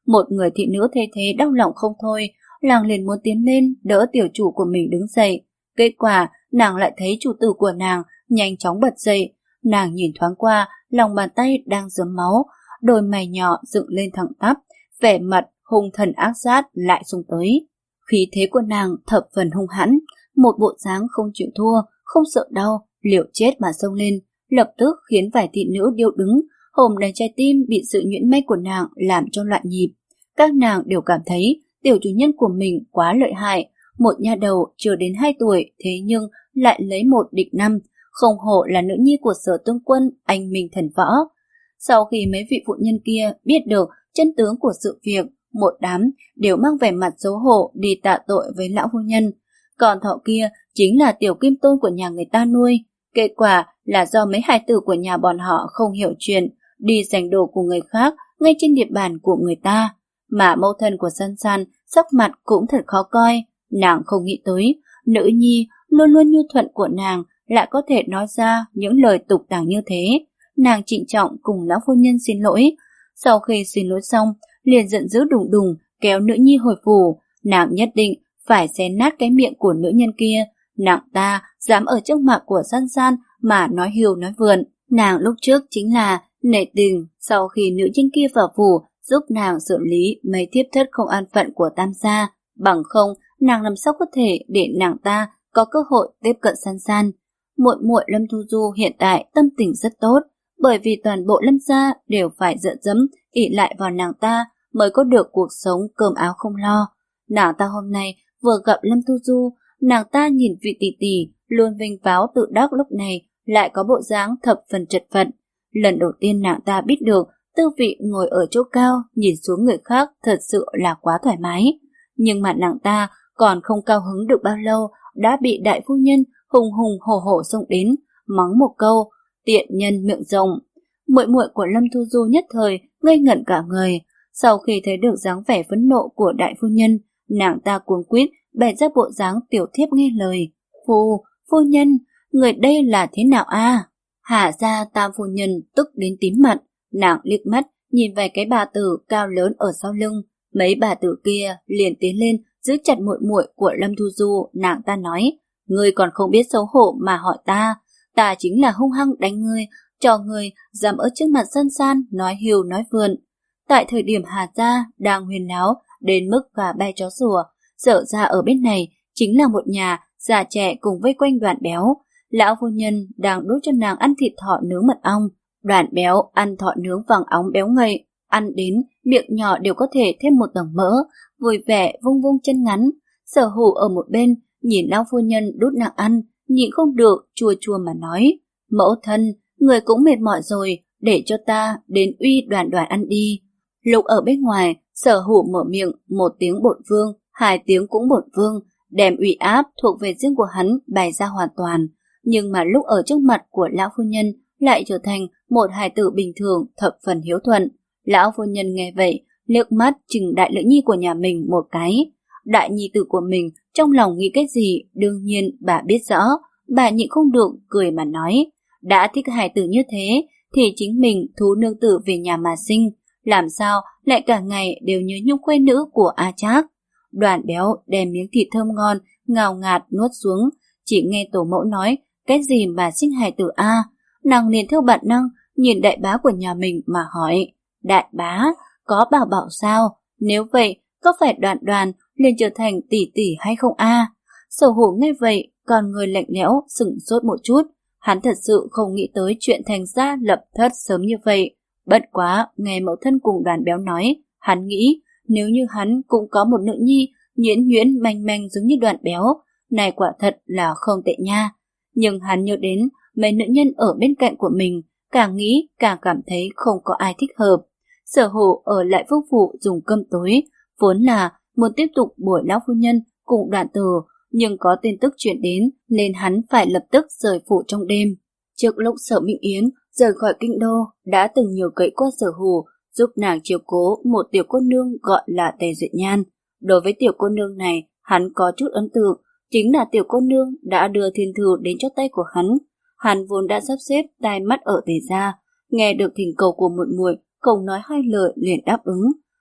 Một người thị nữ thê thế đau lòng không thôi, nàng liền muốn tiến lên đỡ tiểu chủ của mình đứng dậy. Kết quả, nàng lại thấy chủ tử của nàng nhanh chóng bật dậy. Nàng nhìn thoáng qua, lòng bàn tay đang rớm máu, đôi mày nhỏ dựng lên thẳng tắp, vẻ mặt hung thần ác sát lại xông tới. Khí thế của nàng thập phần hung hãn, một bộ dáng không chịu thua, không sợ đau, liều chết mà xông lên, lập tức khiến vài thị nữ điêu đứng, hồn đánh trái tim bị sự nhuyễn mách của nàng làm cho loạn nhịp. Các nàng đều cảm thấy tiểu chủ nhân của mình quá lợi hại, một nha đầu chưa đến hai tuổi thế nhưng lại lấy một địch năm, không hổ là nữ nhi của Sở tướng quân anh minh thần võ. Sau khi mấy vị phụ nhân kia biết được chân tướng của sự việc, một đám đều mang vẻ mặt xấu hổ đi tạ tội với lão phu nhân. Còn thọ kia chính là tiểu kim tôn của nhà người ta nuôi. Kết quả là do mấy hài tử của nhà bọn họ không hiểu chuyện, đi giành đồ của người khác ngay trên địa bàn của người ta. Mà mẫu thân của San San sắc mặt cũng thật khó coi. Nàng không nghĩ tới, nữ nhi luôn luôn nhu thuận của nàng lại có thể nói ra những lời tục tàng như thế. Nàng trịnh trọng cùng lão phu nhân xin lỗi. Sau khi xin lỗi xong, liền giận dữ đùng đùng kéo nữ nhi hồi phủ. Nàng nhất định phải xé nát cái miệng của nữ nhân kia. Nàng ta dám ở trước mặt của San San mà nói hiu nói vượn. Nàng lúc trước chính là nể tình sau khi nữ nhân kia vào phủ giúp nàng xử lý mấy thiếp thất không an phận của Tam gia. Bằng không, nàng làm sao có thể để nàng ta có cơ hội tiếp cận San San. Muội muội Lâm Thu Du hiện tại tâm tình rất tốt, bởi vì toàn bộ Lâm gia đều phải dựa dẫm ỷ lại vào nàng ta mới có được cuộc sống cơm áo không lo. Nàng ta hôm nay vừa gặp Lâm Thu Du, nàng ta nhìn vị tỷ tỷ luôn vinh váo tự đắc lúc này lại có bộ dáng thập phần chật vật. Lần đầu tiên nàng ta biết được tư vị ngồi ở chỗ cao nhìn xuống người khác thật sự là quá thoải mái. Nhưng mà nàng ta còn không cao hứng được bao lâu đã bị đại phu nhân hùng hùng hổ hổ xông đến mắng một câu tiện nhân miệng rộng. Muội muội của Lâm Thu Du nhất thời ngây ngẩn cả người. Sau khi thấy được dáng vẻ phẫn nộ của đại phu nhân, nàng ta cuống quýt bày ra bộ dáng tiểu thiếp nghe lời. Phu, phu nhân, người đây là thế nào a? Hạ ra Tam phu nhân tức đến tím mặt, nàng liếc mắt nhìn vài cái bà tử cao lớn ở sau lưng. Mấy bà tử kia liền tiến lên giữ chặt muội muội của Lâm Thu Du. Nàng ta nói, ngươi còn không biết xấu hổ mà hỏi ta, ta chính là hung hăng đánh ngươi, cho ngươi dám ở trước mặt San San nói hiu nói vượn. Tại thời điểm Hà gia đang huyền náo đến mức gà bay chó sủa, Sở ra ở bên này chính là một nhà già trẻ cùng vây quanh Đoàn Béo. Lão phu nhân đang đút cho nàng ăn thịt thỏ nướng mật ong. Đoàn Béo ăn thỏ nướng vàng óng béo ngậy, ăn đến miệng nhỏ đều có thể thêm một tầng mỡ, vui vẻ vung vung chân ngắn. Sở Hủ ở một bên nhìn lão phu nhân đút nàng ăn, nhịn không được chua chua mà nói, mẫu thân, người cũng mệt mỏi rồi, để cho ta đến uy Đoàn Đoàn ăn đi. Lúc ở bên ngoài, Sở Hủ mở miệng một tiếng bổn vương, hai tiếng cũng bổn vương, đem uy áp thuộc về riêng của hắn bày ra hoàn toàn. Nhưng mà lúc ở trước mặt của lão phu nhân lại trở thành một hài tử bình thường thập phần hiếu thuận. Lão phu nhân nghe vậy, liếc mắt chừng đại nữ nhi của nhà mình một cái. Đại nhi tử của mình trong lòng nghĩ cái gì đương nhiên bà biết rõ. Bà nhịn không được cười mà nói, đã thích hài tử như thế thì chính mình thú nương tử về nhà mà sinh, làm sao lại cả ngày đều nhớ nhung khuê nữ của A Trác. Đoàn Béo đem miếng thịt thơm ngon ngào ngạt nuốt xuống, chỉ nghe tổ mẫu nói cái gì mà sinh hài tử A. Nàng liền theo bản năng nhìn đại bá của nhà mình mà hỏi, đại bá có bảo bảo sao? Nếu vậy có phải Đoàn Đoàn liền trở thành tỷ tỷ hay không A? Sở Hủ nghe vậy còn người lạnh lẽo sửng sốt một chút. Hắn thật sự không nghĩ tới chuyện thành gia lập thất sớm như vậy. Bất quá nghe mẫu thân cùng Đoàn Béo nói, hắn nghĩ nếu như hắn cũng có một nữ nhi nhuyễn nhuyễn manh manh giống như Đoàn Béo, này quả thật là không tệ nha. Nhưng hắn nhớ đến mấy nữ nhân ở bên cạnh của mình, càng nghĩ càng cảm thấy không có ai thích hợp. Sở Hủ ở lại vương phủ dùng cơm tối, vốn là muốn tiếp tục buổi lão phu nhân cùng Đoàn Tử, nhưng có tin tức chuyển đến nên hắn phải lập tức rời phủ trong đêm. Trước lúc Sở Minh Yến rời khỏi kinh đô, đã từng nhiều cậy qua Sở Hủ giúp nàng chiếu cố một tiểu cô nương gọi là Tề Duyệt Nhan. Đối với tiểu cô nương này, hắn có chút ấn tượng, chính là tiểu cô nương đã đưa thiên thư đến cho tay của hắn. Hắn vốn đã sắp xếp tai mắt ở Tề gia, nghe được thỉnh cầu của muội muội, không nói hai lời liền đáp ứng.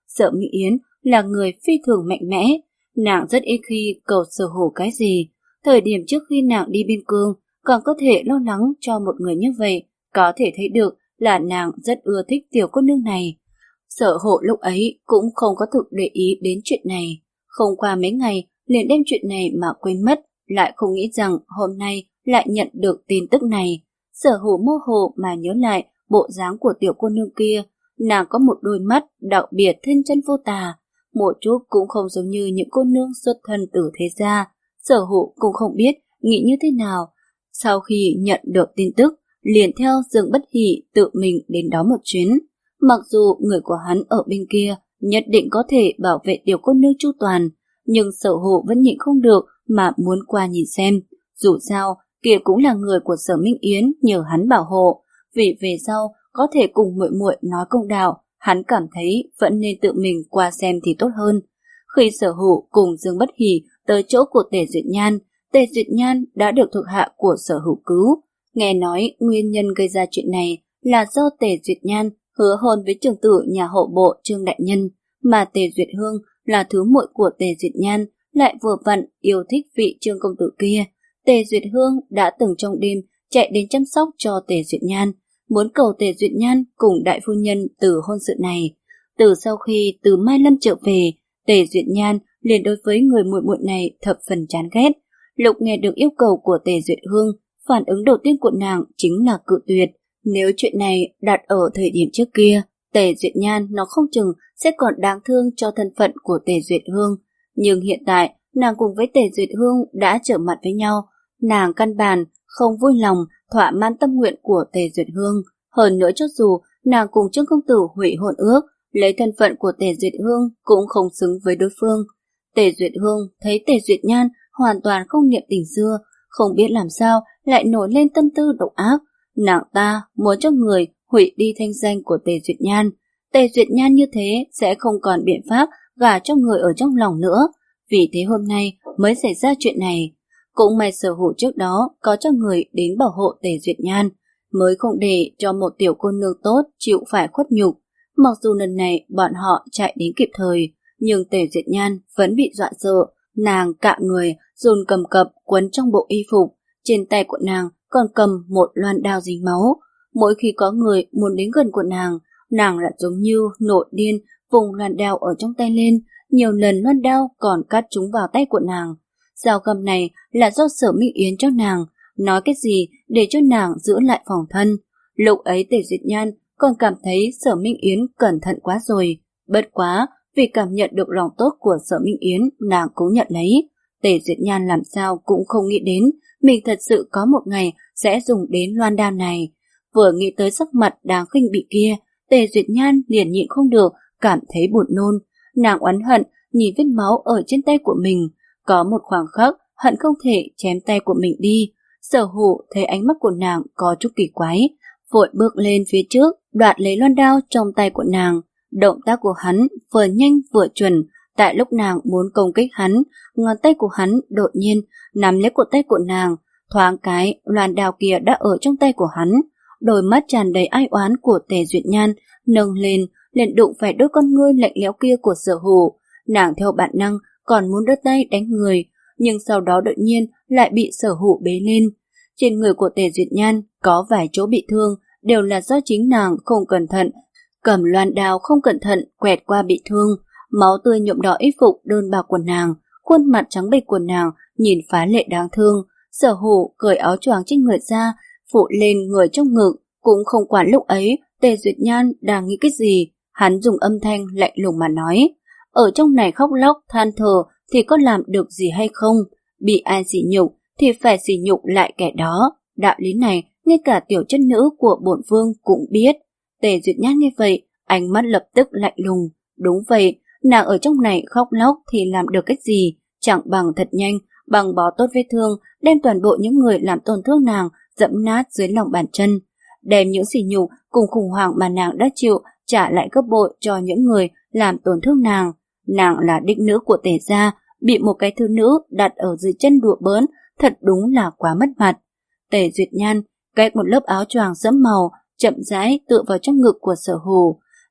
Sở Minh Yến là người phi thường mạnh mẽ, nàng rất ít khi cầu Sở Hữu cái gì. Thời điểm trước khi nàng đi biên cương, còn có thể lo lắng cho một người như vậy, có thể thấy được là nàng rất ưa thích tiểu cô nương này. Sở Hữu lúc ấy cũng không có thực để ý đến chuyện này, không qua mấy ngày liền đem chuyện này mà quên mất, lại không nghĩ rằng hôm nay lại nhận được tin tức này. Sở Hữu mơ hồ mà nhớ lại bộ dáng của tiểu cô nương kia, nàng có một đôi mắt đặc biệt thiên chân vô tà, một chút cũng không giống như những cô nương xuất thân từ thế gia. Sở Hữu cũng không biết nghĩ như thế nào. Sau khi nhận được tin tức, liền theo Dương Bất Hỉ tự mình đến đó một chuyến. Mặc dù người của hắn ở bên kia nhất định có thể bảo vệ tiểu cô nương chu toàn, nhưng Sở Hữu vẫn nhịn không được mà muốn qua nhìn xem. Dù sao, kia cũng là người của Sở Minh Yến nhờ hắn bảo hộ, vì về sau có thể cùng muội muội nói công đạo, hắn cảm thấy vẫn nên tự mình qua xem thì tốt hơn. Khi Sở Hữu cùng Dương Bất Hỉ tới chỗ của Tề Duyệt Nhan, Tề Duyệt Nhan đã được thuộc hạ của Sở Hữu cứu. Nghe nói nguyên nhân gây ra chuyện này là do Tề Duyệt Nhan hứa hôn với trưởng tử nhà hộ bộ Trương Đại Nhân, mà Tề Duyệt Hương là thứ muội của Tề Duyệt Nhan, lại vừa vặn yêu thích vị Trương công tử kia. Tề Duyệt Hương đã từng trong đêm chạy đến chăm sóc cho Tề Duyệt Nhan, muốn cầu Tề Duyệt Nhan cùng đại phu nhân từ hôn sự này. Từ sau khi từ Mai Lâm trở về, Tề Duyệt Nhan liền đối với người muội muội này thập phần chán ghét. Lúc nghe được yêu cầu của Tề Duyệt Hương, phản ứng đầu tiên của nàng chính là cự tuyệt. Nếu chuyện này đặt ở thời điểm trước kia, Tề Duyệt Nhan nó không chừng sẽ còn đáng thương cho thân phận của Tề Duyệt Hương. Nhưng hiện tại, nàng cùng với Tề Duyệt Hương đã trở mặt với nhau. Nàng căn bản không vui lòng thỏa mãn tâm nguyện của Tề Duyệt Hương. Hơn nữa cho dù nàng cùng Trương công tử hủy hôn ước, lấy thân phận của Tề Duyệt Hương cũng không xứng với đối phương. Tề Duyệt Hương thấy Tề Duyệt Nhan hoàn toàn không niệm tình xưa, không biết làm sao lại nổi lên tâm tư độc ác. Nàng ta muốn cho người hủy đi thanh danh của Tề Duyệt Nhan. Tề Duyệt Nhan như thế sẽ không còn biện pháp gả cho người ở trong lòng nữa. Vì thế hôm nay mới xảy ra chuyện này. Cũng may Sở Hữu trước đó có cho người đến bảo hộ Tề Duyệt Nhan, mới không để cho một tiểu cô nương tốt chịu phải khuất nhục. Mặc dù lần này bọn họ chạy đến kịp thời, nhưng Tề Duyệt Nhan vẫn bị dọa sợ. Nàng cạn người, run cầm cập quấn trong bộ y phục. Trên tay của nàng còn cầm một loan đao dính máu. Mỗi khi có người muốn đến gần của nàng, nàng lại giống như nổi điên vùng loan đao ở trong tay lên. Nhiều lần loan đao còn cắt trúng vào tay của nàng. Dao găm này là do Sở Minh Yến cho nàng, nói cái gì để cho nàng giữ lại phòng thân. Lúc ấy Tề Duyệt Nhan còn cảm thấy Sở Minh Yến cẩn thận quá rồi. Bất quá, vì cảm nhận được lòng tốt của Sở Minh Yến, nàng cũng nhận lấy. Tề Duyệt Nhan làm sao cũng không nghĩ đến mình thật sự có một ngày sẽ dùng đến loan đao này. Vừa nghĩ tới sắc mặt đáng khinh bị kia, Tề Duyệt Nhan liền nhịn không được, cảm thấy buồn nôn. Nàng oán hận nhìn vết máu ở trên tay của mình, có một khoảng khắc hận không thể chém tay của mình đi. Sở Hữu thấy ánh mắt của nàng có chút kỳ quái, vội bước lên phía trước, đoạt lấy loan đao trong tay của nàng. Động tác của hắn vừa nhanh vừa chuẩn. Tại lúc nàng muốn công kích hắn, ngón tay của hắn đột nhiên nắm lấy cổ tay của nàng. Thoáng cái, loan đao kia đã ở trong tay của hắn. Đôi mắt tràn đầy ai oán của Tề Duyệt Nhan nâng lên, liền đụng phải đôi con ngươi lạnh lẽo kia của Sở Hữu. Nàng theo bản năng còn muốn đưa tay đánh người, nhưng sau đó đột nhiên lại bị Sở Hữu bế lên. Trên người của Tề Duyệt Nhan có vài chỗ bị thương, đều là do chính nàng không cẩn thận cầm loan đao không cẩn thận quẹt qua bị thương. Máu tươi nhuộm đỏ y phục đơn bạc của nàng, khuôn mặt trắng bệch của nàng nhìn phá lệ đáng thương. Sở Hữu cởi áo choàng trên người ra, phụ lên người trong ngực, cũng không quản lúc ấy Tề Duyệt Nhan đang nghĩ cái gì. Hắn dùng âm thanh lạnh lùng mà nói, ở trong này khóc lóc than thở thì có làm được gì hay không? Bị ai sỉ nhục thì phải sỉ nhục lại kẻ đó. Đạo lý này ngay cả tiểu chân nữ của bổn vương cũng biết. Tề Duyệt Nhan nghe vậy, ánh mắt lập tức lạnh lùng. Đúng vậy, nàng ở trong này khóc lóc thì làm được cách gì? Chẳng bằng thật nhanh bằng bó tốt vết thương, đem toàn bộ những người làm tổn thương nàng dẫm nát dưới lòng bàn chân, đem những sỉ nhục cùng khủng hoảng mà nàng đã chịu trả lại gấp bội cho những người làm tổn thương nàng. Nàng là đích nữ của Tề gia, bị một cái thư nữ đặt ở dưới chân đùa bỡn, thật đúng là quá mất mặt. Tề Duyệt Nhan gạch một lớp áo choàng sẫm màu, chậm rãi tựa vào trong ngực của Sở Hữu.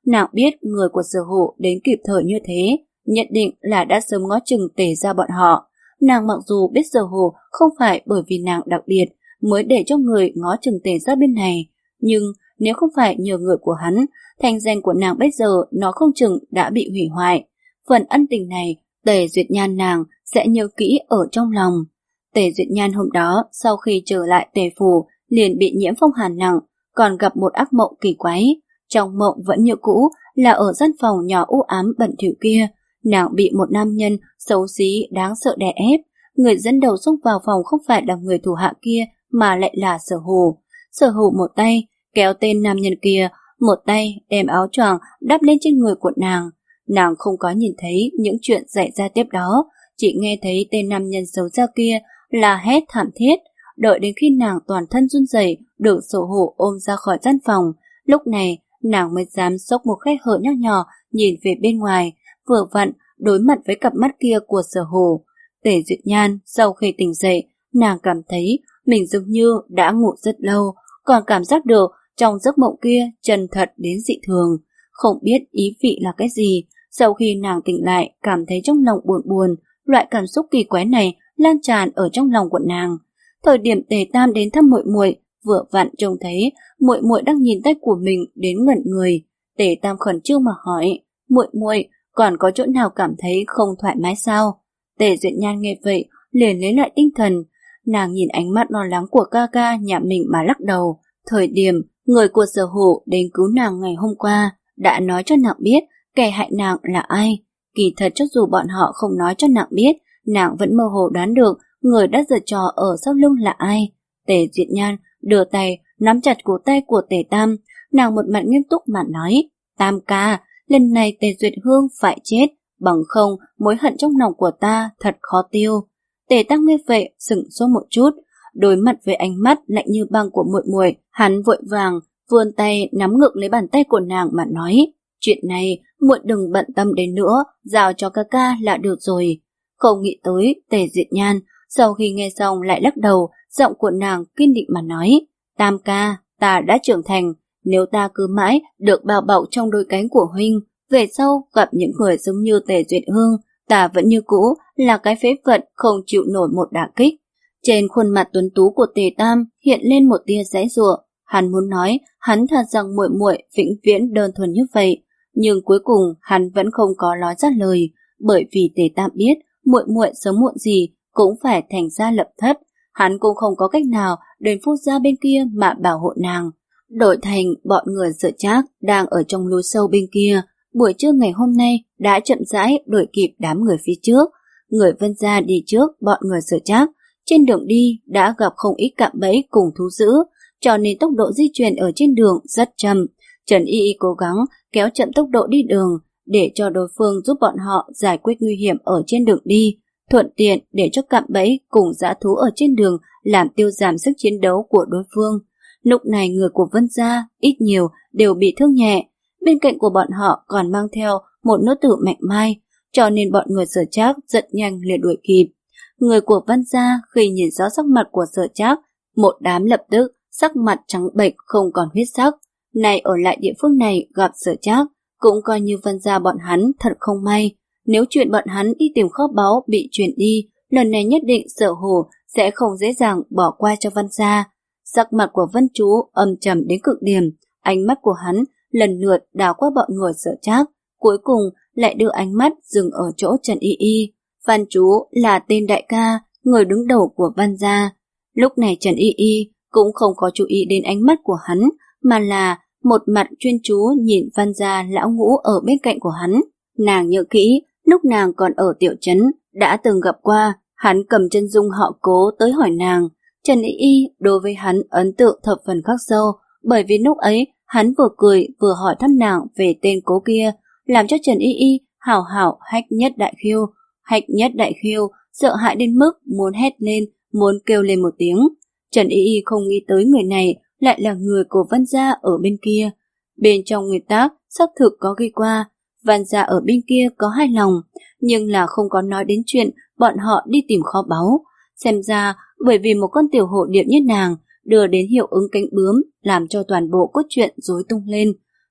Nàng biết người của Sở Hổ đến kịp thời như thế, nhất định là đã sớm ngó chừng Tề ra bọn họ. Nàng mặc dù biết Sở Hổ không phải bởi vì nàng đặc biệt mới để cho người ngó chừng Tề ra bên này, nhưng nếu không phải nhờ người của hắn, thanh danh của nàng bây giờ nó không chừng đã bị hủy hoại. Phần ân tình này Tề Duyệt Nhan nàng sẽ nhớ kỹ ở trong lòng. Tề Duyệt Nhan hôm đó sau khi trở lại Tề phủ liền bị nhiễm phong hàn nặng, còn gặp một ác mộng kỳ quái. Trong mộng vẫn như cũ là ở gian phòng nhỏ u ám bẩn thỉu kia, nàng bị một nam nhân xấu xí đáng sợ đè ép. Người dẫn đầu xông vào phòng không phải là người thủ hạ kia mà lại là Sở Hổ. Sở Hổ một tay kéo tên nam nhân kia, một tay đem áo choàng đắp lên trên người của nàng. Nàng không có nhìn thấy những chuyện xảy ra tiếp đó, chỉ nghe thấy tên nam nhân xấu xa kia là hét thảm thiết. Đợi đến khi nàng toàn thân run rẩy được Sở Hổ ôm ra khỏi gian phòng, lúc này nàng mới dám xốc một khe hở nho nhỏ nhìn về bên ngoài, vừa vặn đối mặt với cặp mắt kia của Sở Hổ. Tề Duyệt Nhan sau khi tỉnh dậy, nàng cảm thấy mình giống như đã ngủ rất lâu, còn cảm giác được trong giấc mộng kia chân thật đến dị thường, không biết ý vị là cái gì. Sau khi nàng tỉnh lại, cảm thấy trong lòng buồn buồn, loại cảm xúc kỳ quái này lan tràn ở trong lòng của nàng. Thời điểm Tề Tam đến thăm muội muội, vừa vặn trông thấy muội muội đang nhìn tay của mình đến ngẩn người. Tề Tam khẩn trương mà hỏi, muội muội còn có chỗ nào cảm thấy không thoải mái sao? Tề Duyệt Nhan nghe vậy liền lấy lại tinh thần, nàng nhìn ánh mắt lo lắng của ca ca nhà mình mà lắc đầu. Thời điểm người của Sở Hổ đến cứu nàng ngày hôm qua đã nói cho nàng biết kẻ hại nàng là ai. Kỳ thật cho dù bọn họ không nói cho nàng biết, nàng vẫn mơ hồ đoán được người đã giở trò ở sau lưng là ai. Tề Duyệt Nhan đưa tay nắm chặt cổ tay của Tề Tam, nàng một mặt nghiêm túc mà nói, Tam ca, lần này Tề Duyệt Hương phải chết, bằng không mối hận trong lòng của ta thật khó tiêu. Tề Tam nghe vậy sững sốt một chút, đối mặt với ánh mắt lạnh như băng của muội muội, hắn vội vàng vươn tay nắm ngược lấy bàn tay của nàng mà nói, chuyện này muội đừng bận tâm đến nữa, giao cho ca ca là được rồi. Không nghĩ tới Tề Duyệt Nhan sau khi nghe xong lại lắc đầu, giọng của nàng kiên định mà nói, Tam ca, ta đã trưởng thành, nếu ta cứ mãi được bao bọc trong đôi cánh của huynh, về sau gặp những người giống như Tề Duyệt Hương, ta vẫn như cũ là cái phế vật không chịu nổi một đả kích. Trên khuôn mặt tuấn tú của Tề Tam hiện lên một tia giãy giụa, hắn muốn nói hắn thà rằng muội muội vĩnh viễn đơn thuần như vậy, nhưng cuối cùng hắn vẫn không có nói ra lời, bởi vì Tề Tam biết muội muội sớm muộn gì cũng phải thành gia lập thất, hắn cũng không có cách nào đến Phu gia bên kia mà bảo hộ nàng. Đổi thành bọn người Sở Trác đang ở trong lối sâu bên kia, buổi trưa ngày hôm nay đã chậm rãi đuổi kịp đám người phía trước. Người Vân gia đi trước bọn người Sở Trác, trên đường đi đã gặp không ít cạm bẫy cùng thú dữ, cho nên tốc độ di chuyển ở trên đường rất chậm. Trần Y Y cố gắng kéo chậm tốc độ đi đường để cho đối phương giúp bọn họ giải quyết nguy hiểm ở trên đường đi, thuận tiện để cho cạm bẫy cùng dã thú ở trên đường làm tiêu giảm sức chiến đấu của đối phương. Lúc này người của Vân gia ít nhiều đều bị thương nhẹ, bên cạnh của bọn họ còn mang theo một nữ tử mạnh mai, cho nên bọn người Sở Trác rất nhanh liền đuổi kịp. Người của Vân gia khi nhìn rõ sắc mặt của Sở Trác, một đám lập tức sắc mặt trắng bệch không còn huyết sắc. Này ở lại địa phương này gặp Sở Trác, cũng coi như Vân gia bọn hắn thật không may. Nếu chuyện bọn hắn đi tìm kho báu bị chuyển đi, lần này nhất định Sở Hổ sẽ không dễ dàng bỏ qua cho Vân gia. Sắc mặt của Vân Chú âm trầm đến cực điểm, ánh mắt của hắn lần lượt đảo qua bọn người Sở Trác, cuối cùng lại đưa ánh mắt dừng ở chỗ Trần Y Y. Văn Chú là tên đại ca, người đứng đầu của Văn gia. Lúc này Trần Y Y cũng không có chú ý đến ánh mắt của hắn, mà là một mặt chuyên chú nhìn Văn gia lão ngũ ở bên cạnh của hắn. Nàng nhớ kỹ, lúc nàng còn ở tiểu trấn đã từng gặp qua, hắn cầm chân dung họ Cố tới hỏi nàng. Trần Y Y đối với hắn ấn tượng thập phần khắc sâu, bởi vì lúc ấy hắn vừa cười vừa hỏi thăm nàng về tên Cố kia, làm cho Trần Y Y hảo hảo hách nhất đại khiêu. Hách nhất đại khiêu sợ hãi đến mức muốn hét lên, muốn kêu lên một tiếng. Trần Y Y không nghĩ tới người này lại là người của Văn gia ở bên kia. Bên trong nguyên tắc xác thực có ghi qua, Văn gia ở bên kia có hai lòng, nhưng là không có nói đến chuyện bọn họ đi tìm kho báu. Xem ra bởi vì một con tiểu hộ điệp như nàng đưa đến hiệu ứng cánh bướm, làm cho toàn bộ cốt truyện rối tung lên.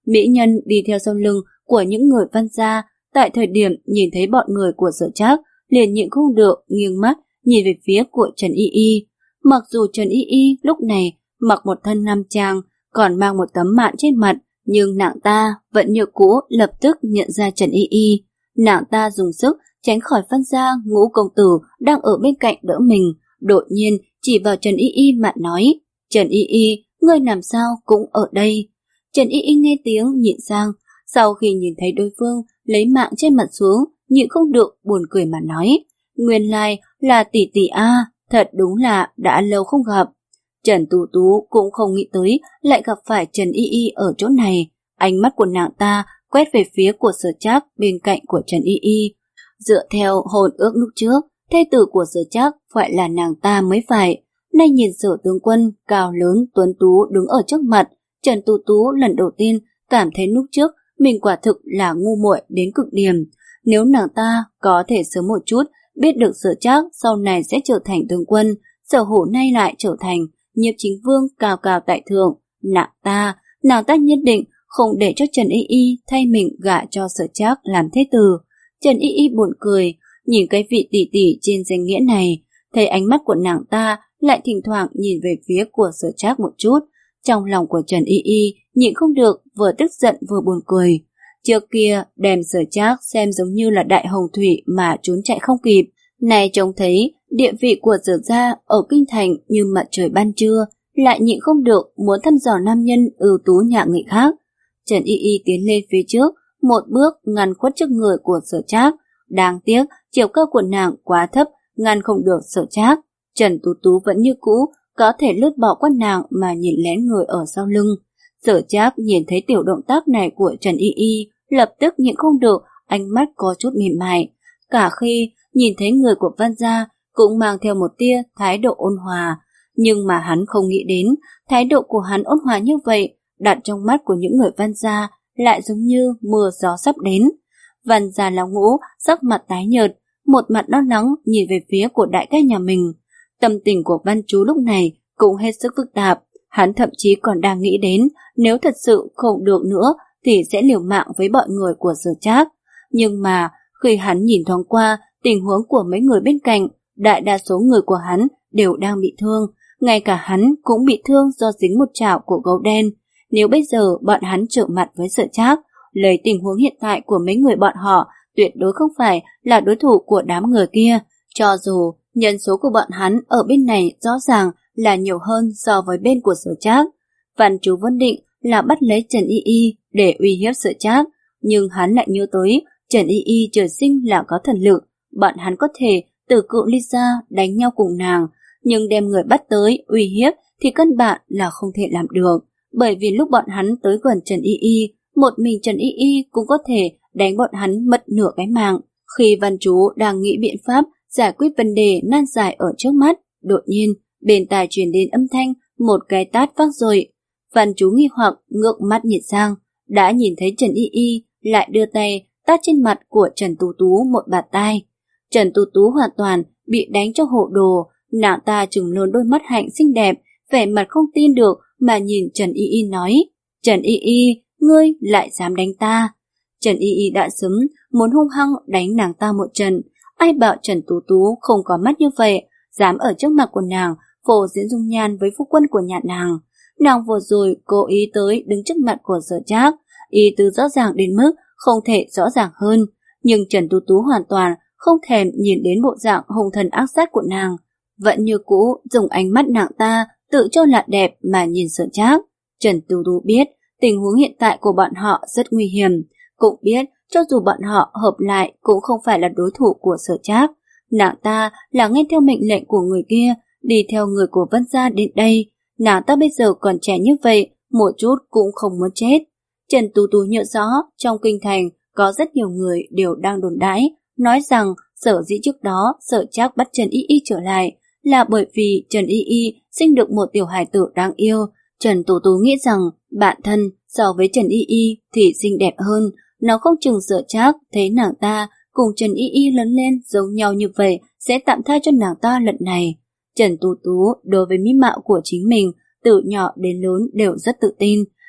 Mỹ nhân đi theo sau lưng của những người Văn gia, tại thời điểm nhìn thấy bọn người của Sở Trác, liền nhịn không được nghiêng mắt nhìn về phía của Trần Y Y. Mặc dù Trần Y Y lúc này mặc một thân nam trang, còn mang một tấm mạn trên mặt, nhưng nàng ta vẫn như cũ lập tức nhận ra Trần Y Y. Nàng ta dùng sức tránh khỏi Văn gia Ngũ công tử đang ở bên cạnh đỡ mình, đột nhiên chỉ vào Trần Y Y mà nói: "Trần Y Y, ngươi làm sao cũng ở đây?" Trần Y Y nghe tiếng nhìn sang, sau khi nhìn thấy đối phương lấy mạng trên mặt xuống, nhịn không được buồn cười mà nói: "Nguyên lai là tỷ tỷ a, thật đúng là đã lâu không gặp." Trần Tú Tú cũng không nghĩ tới lại gặp phải Trần Y Y ở chỗ này, ánh mắt của nàng ta quét về phía của Sở Trác bên cạnh của Trần Y Y. Dựa theo hôn ước lúc trước, thê tử của Sở Trác phải là nàng ta mới phải. Nay nhìn Sở tướng quân cao lớn tuấn tú đứng ở trước mặt, Trần Tú Tú lần đầu tiên cảm thấy lúc trước mình quả thực là ngu muội đến cực điểm. Nếu nàng ta có thể sớm một chút biết được Sở Trác sau này sẽ trở thành tướng quân, Sở Hổ nay lại trở thành Nhiếp Chính Vương cao cao tại thượng, nàng ta, nàng ta nhất định không để cho Trần Y Y thay mình gả cho Sở Trác làm thế tử. Trần Y Y buồn cười, nhìn cái vị tỷ tỷ trên danh nghĩa này, thấy ánh mắt của nàng ta lại thỉnh thoảng nhìn về phía của Sở Trác một chút. Trong lòng của Trần Y Y nhịn không được vừa tức giận vừa buồn cười. Trước kia đem Sở Trác xem giống như là đại hồng thủy mà trốn chạy không kịp, này trông thấy địa vị của Sở gia ở kinh thành như mặt trời ban trưa, lại nhịn không được muốn thăm dò nam nhân ưu tú nhà người khác. Trần Y Y tiến lên phía trước, một bước ngăn khuất trước người của Sở Trác. Đáng tiếc chiều cao của nàng quá thấp, ngăn không được Sở Trác. Trần Tú Tú vẫn như cũ có thể lướt bỏ qua nàng mà nhìn lén người ở sau lưng. Sở Trác nhìn thấy tiểu động tác này của Trần Y Y, lập tức nhịn không được, ánh mắt có chút mềm mại. Cả khi nhìn thấy người của Văn gia cũng mang theo một tia thái độ ôn hòa, nhưng mà hắn không nghĩ đến thái độ của hắn ôn hòa như vậy đặt trong mắt của những người Văn gia lại giống như mưa gió sắp đến. Văn gia lão Ngũ sắc mặt tái nhợt, một mặt lo lắng nhìn về phía của đại ca nhà mình. Tâm tình của Văn Chú lúc này cũng hết sức phức tạp, hắn thậm chí còn đang nghĩ đến nếu thật sự không được nữa thì sẽ liều mạng với bọn người của Sở Trác. Nhưng mà khi hắn nhìn thoáng qua tình huống của mấy người bên cạnh, đại đa số người của hắn đều đang bị thương, ngay cả hắn cũng bị thương do dính một chảo của gấu đen. Nếu bây giờ bọn hắn trở mặt với Sở Trác, lấy tình huống hiện tại của mấy người bọn họ, tuyệt đối không phải là đối thủ của đám người kia. Cho dù nhân số của bọn hắn ở bên này rõ ràng là nhiều hơn so với bên của Sở Trác. Văn Chú vốn định là bắt lấy Trần Y Y để uy hiếp Sở Trác, nhưng hắn lại nhớ tới Trần Y Y trời sinh là có thần lực, bọn hắn có thể từ cự ly xa đánh nhau cùng nàng, nhưng đem người bắt tới uy hiếp thì căn bản là không thể làm được, bởi vì lúc bọn hắn tới gần Trần Y Y, một mình Trần Y Y cũng có thể đánh bọn hắn mất nửa cái mạng. Khi Văn Chú đang nghĩ biện pháp giải quyết vấn đề nan giải ở trước mắt, đột nhiên bên tai truyền đến âm thanh một cái tát vang dội. Văn Chú nghi hoặc ngước mắt nhìn sang, đã nhìn thấy Trần Y Y lại đưa tay tát trên mặt của Trần Tú Tú một bạt tai. Trần Tú Tú hoàn toàn bị đánh cho hồ đồ, nàng ta trừng lớn đôi mắt hạnh xinh đẹp, vẻ mặt không tin được mà nhìn Trần Y Y nói: "Trần Y Y, ngươi lại dám đánh ta?" Trần Y Y đã sớm muốn hung hăng đánh nàng ta một trận, ai bảo Trần Tú Tú không có mắt như vậy, dám ở trước mặt của nàng phô diễn dung nhan với phu quân của nhà nàng. Nàng vừa rồi cố ý tới đứng trước mặt của Sở Trác, ý tứ rõ ràng đến mức không thể rõ ràng hơn, nhưng Trần Tú Tú hoàn toàn không thèm nhìn đến bộ dạng hung thần ác sát của nàng, vẫn như cũ dùng ánh mắt nàng ta tự cho là đẹp mà nhìn Sở Trác. Trần Tú Tú biết tình huống hiện tại của bọn họ rất nguy hiểm, cũng biết cho dù bọn họ hợp lại cũng không phải là đối thủ của Sở Trác. Nàng ta là nghe theo mệnh lệnh của người kia, đi theo người của Văn gia đến đây. Nàng ta bây giờ còn trẻ như vậy, một chút cũng không muốn chết. Trần Tú Tú nhớ rõ trong kinh thành có rất nhiều người đều đang đồn đãi, nói rằng sở dĩ trước đó Sở Trác bắt Trần Y Y trở lại là bởi vì Trần Y Y sinh được một tiểu hài tử đáng yêu. Trần Tú Tú nghĩ rằng bản thân so với Trần Y Y thì xinh đẹp hơn, nó không chừng Sở Trác thấy nàng ta cùng Trần Y Y lớn lên giống nhau như vậy sẽ tạm tha cho nàng ta lần này. Trần Tú Tú đối với mỹ mạo của chính mình từ nhỏ đến lớn đều rất tự tin,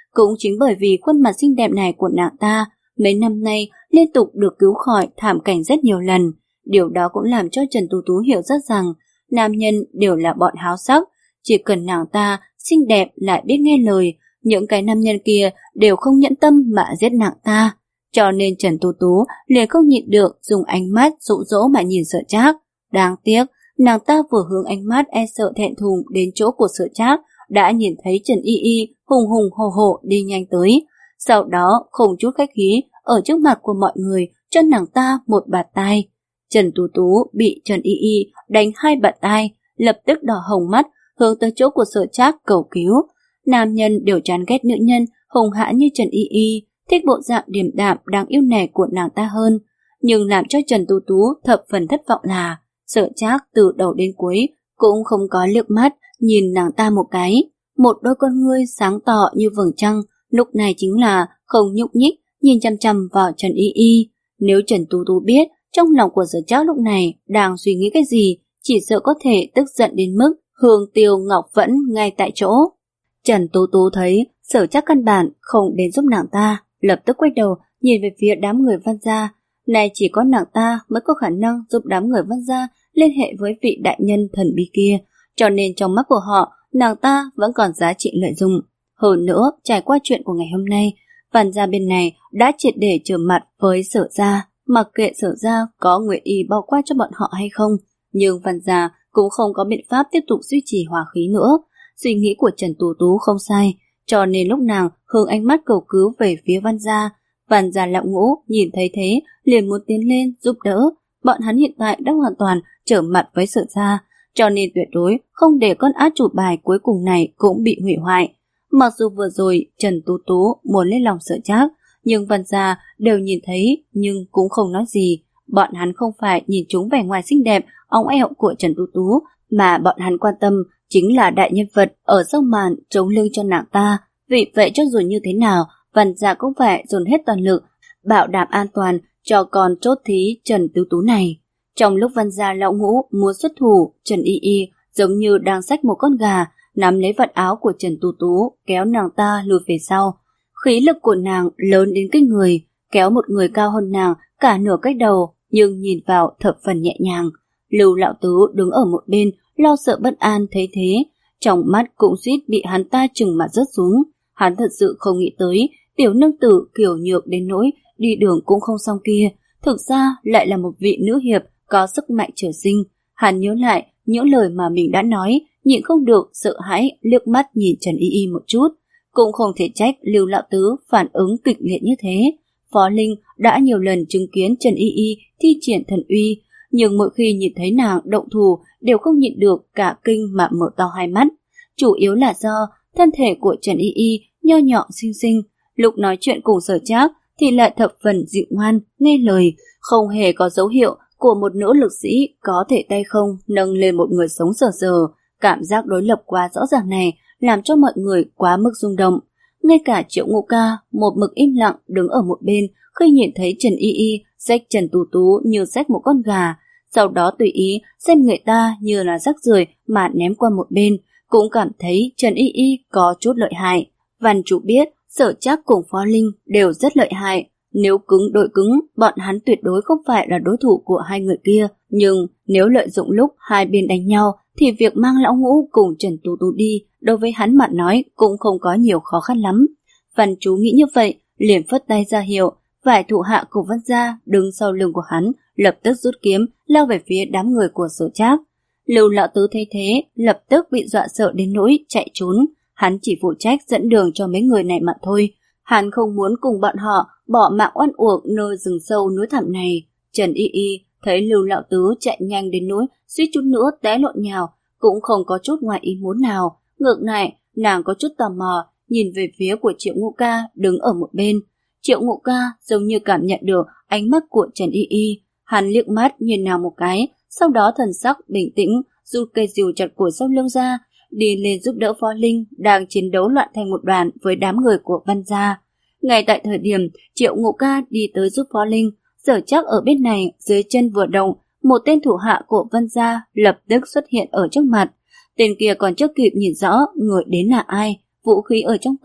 Cũng chính bởi vì khuôn mặt xinh đẹp này của nàng ta mấy năm nay liên tục được cứu khỏi thảm cảnh rất nhiều lần. Điều đó cũng làm cho Trần Tú Tú hiểu rất rằng nam nhân đều là bọn háo sắc, chỉ cần nàng ta xinh đẹp lại biết nghe lời, những cái nam nhân kia đều không nhẫn tâm mà giết nàng ta. Cho nên Trần Tú Tú liền không nhịn được dùng ánh mắt dụ dỗ mà nhìn Sở Trác. Đáng tiếc, nàng ta vừa hướng ánh mắt e sợ thẹn thùng đến chỗ của Sở Trác, đã nhìn thấy Trần Y Y hùng hùng hổ hổ đi nhanh tới. Sau đó không chút khách khí ở trước mặt của mọi người cho nàng ta một bạt tai. Trần Tú Tú bị Trần Y Y đánh hai bạt tai, lập tức đỏ hồng mắt hướng tới chỗ của Sở Trác cầu cứu. Nam nhân đều chán ghét nữ nhân hùng hãn như Trần Y Y, thích bộ dạng điềm đạm đáng yêu này của nàng ta hơn. Nhưng làm cho Trần Tú Tú thập phần thất vọng là Sở Trác từ đầu đến cuối cũng không có liếc mắt nhìn nàng ta một cái. Một đôi con ngươi sáng tỏ như vầng trăng lúc này chính là không nhúc nhích nhìn chăm chăm vào Trần Y Y. Nếu Trần Tú Tú biết trong lòng của Sở Trác lúc này đang suy nghĩ cái gì, chỉ sợ có thể tức giận đến mức hương tiêu ngọc vẫn ngay tại chỗ. Trần Tú Tú thấy Sở Trác căn bản không đến giúp nàng ta, lập tức quay đầu nhìn về phía đám người Văn gia. Này chỉ có nàng ta mới có khả năng giúp đám người Văn gia liên hệ với vị đại nhân thần bí kia, cho nên trong mắt của họ nàng ta vẫn còn giá trị lợi dụng. Hơn nữa, trải qua chuyện của ngày hôm nay, Văn gia bên này đã triệt để trở mặt với Sở gia. Mặc kệ Sở gia có nguyện ý bỏ qua cho bọn họ hay không, nhưng Văn gia cũng không có biện pháp tiếp tục duy trì hòa khí nữa. Suy nghĩ của Trần Tú Tú không sai, cho nên lúc nào hướng ánh mắt cầu cứu về phía Văn gia. Văn gia lão ngũ nhìn thấy thế liền muốn tiến lên giúp đỡ. Bọn hắn hiện tại đã hoàn toàn trở mặt với Sở gia, cho nên tuyệt đối không để con át chủ bài cuối cùng này cũng bị hủy hoại. Mặc dù vừa rồi Trần Tú Tú muốn lấy lòng Sở Trác, nhưng Văn gia đều nhìn thấy nhưng cũng không nói gì. Bọn hắn không phải nhìn chúng vẻ ngoài xinh đẹp, óng ẹo của Trần Tú Tú, mà bọn hắn quan tâm chính là đại nhân vật ở sau màn chống lưng cho nàng ta. Vì vậy cho dù như thế nào, Văn gia cũng phải dồn hết toàn lực bảo đảm an toàn cho con chốt thí Trần Tú Tú này. Trong lúc Văn gia lão ngũ muốn xuất thủ, Trần Y Y giống như đang xách một con gà, nắm lấy vạt áo của Trần Tú Tú, kéo nàng ta lùi về sau. Khí lực của nàng lớn đến kinh người, kéo một người cao hơn nàng cả nửa cái đầu, nhưng nhìn vào thập phần nhẹ nhàng. Lưu lão tứ đứng ở một bên, lo sợ bất an thấy thế, trong mắt cũng suýt bị hắn ta chừng mà rớt xuống. Hắn thật sự không nghĩ tới tiểu nương tử kiểu nhược đến nỗi đi đường cũng không xong kia, thực ra lại là một vị nữ hiệp có sức mạnh trời sinh. Hắn nhớ lại những lời mà mình đã nói, nhịn không được sợ hãi liếc mắt nhìn Trần Y Y một chút. Cũng không thể trách Lưu lão tứ phản ứng kịch liệt như thế. Phó Linh đã nhiều lần chứng kiến Trần Y Y thi triển thần uy, nhưng mỗi khi nhìn thấy nàng động thủ đều không nhịn được cả kinh mà mở to hai mắt. Chủ yếu là do thân thể của Trần Y Y nho nhỏ xinh xinh, lúc nói chuyện cùng Sở Trác thì lại thập phần dịu ngoan, nghe lời, không hề có dấu hiệu của một nữ lực sĩ có thể tay không nâng lên một người sống sờ sờ. Cảm giác đối lập quá rõ ràng này làm cho mọi người quá mức rung động. Ngay cả Triệu Ngũ Ca một mực im lặng đứng ở một bên khi nhìn thấy Trần Y Y xách Trần Tú Tú như xách một con gà, sau đó tùy ý xem người ta như là rác rưởi mà ném qua một bên, cũng cảm thấy Trần Y Y có chút lợi hại. Văn chủ biết Sở Trác cùng Phó Linh đều rất lợi hại, nếu cứng đối cứng bọn hắn tuyệt đối không phải là đối thủ của hai người kia, nhưng nếu lợi dụng lúc hai bên đánh nhau thì việc mang lão ngũ cùng Trần Tú Tú đi đối với hắn mà nói cũng không có nhiều khó khăn lắm. Văn chú nghĩ như vậy, liền phất tay ra hiệu, vài thủ hạ của Văn gia đứng sau lưng của hắn lập tức rút kiếm lao về phía đám người của Sở Trác. Lưu lão tứ thấy thế lập tức bị dọa sợ đến nỗi chạy trốn. Hắn chỉ phụ trách dẫn đường cho mấy người này mà thôi. Hắn không muốn cùng bọn họ bỏ mạng oan uổng nơi rừng sâu núi thẳm này. Trần Y Y thấy Lưu lão tứ chạy nhanh đến nỗi suýt chút nữa té lộn nhào, cũng không có chút ngoài ý muốn nào. Ngược lại, nàng có chút tò mò nhìn về phía của Triệu Ngũ Ca đứng ở một bên. Triệu Ngũ Ca giống như cảm nhận được ánh mắt của Trần Y Y, hắn liếc mắt nhìn nàng một cái, sau đó thần sắc bình tĩnh rút cây rìu chặt của sau lưng ra, đi lên giúp đỡ Phó Linh đang chiến đấu loạn thành một đoàn với đám người của Văn gia. Ngay tại thời điểm Triệu Ngũ Ca đi tới giúp Phó Linh, Sở Trác ở bên này dưới chân vừa động, một tên thủ hạ của Văn gia lập tức xuất hiện ở trước mặt. Tên kia còn chưa kịp nhìn rõ người đến là ai, vũ khí ở trong tay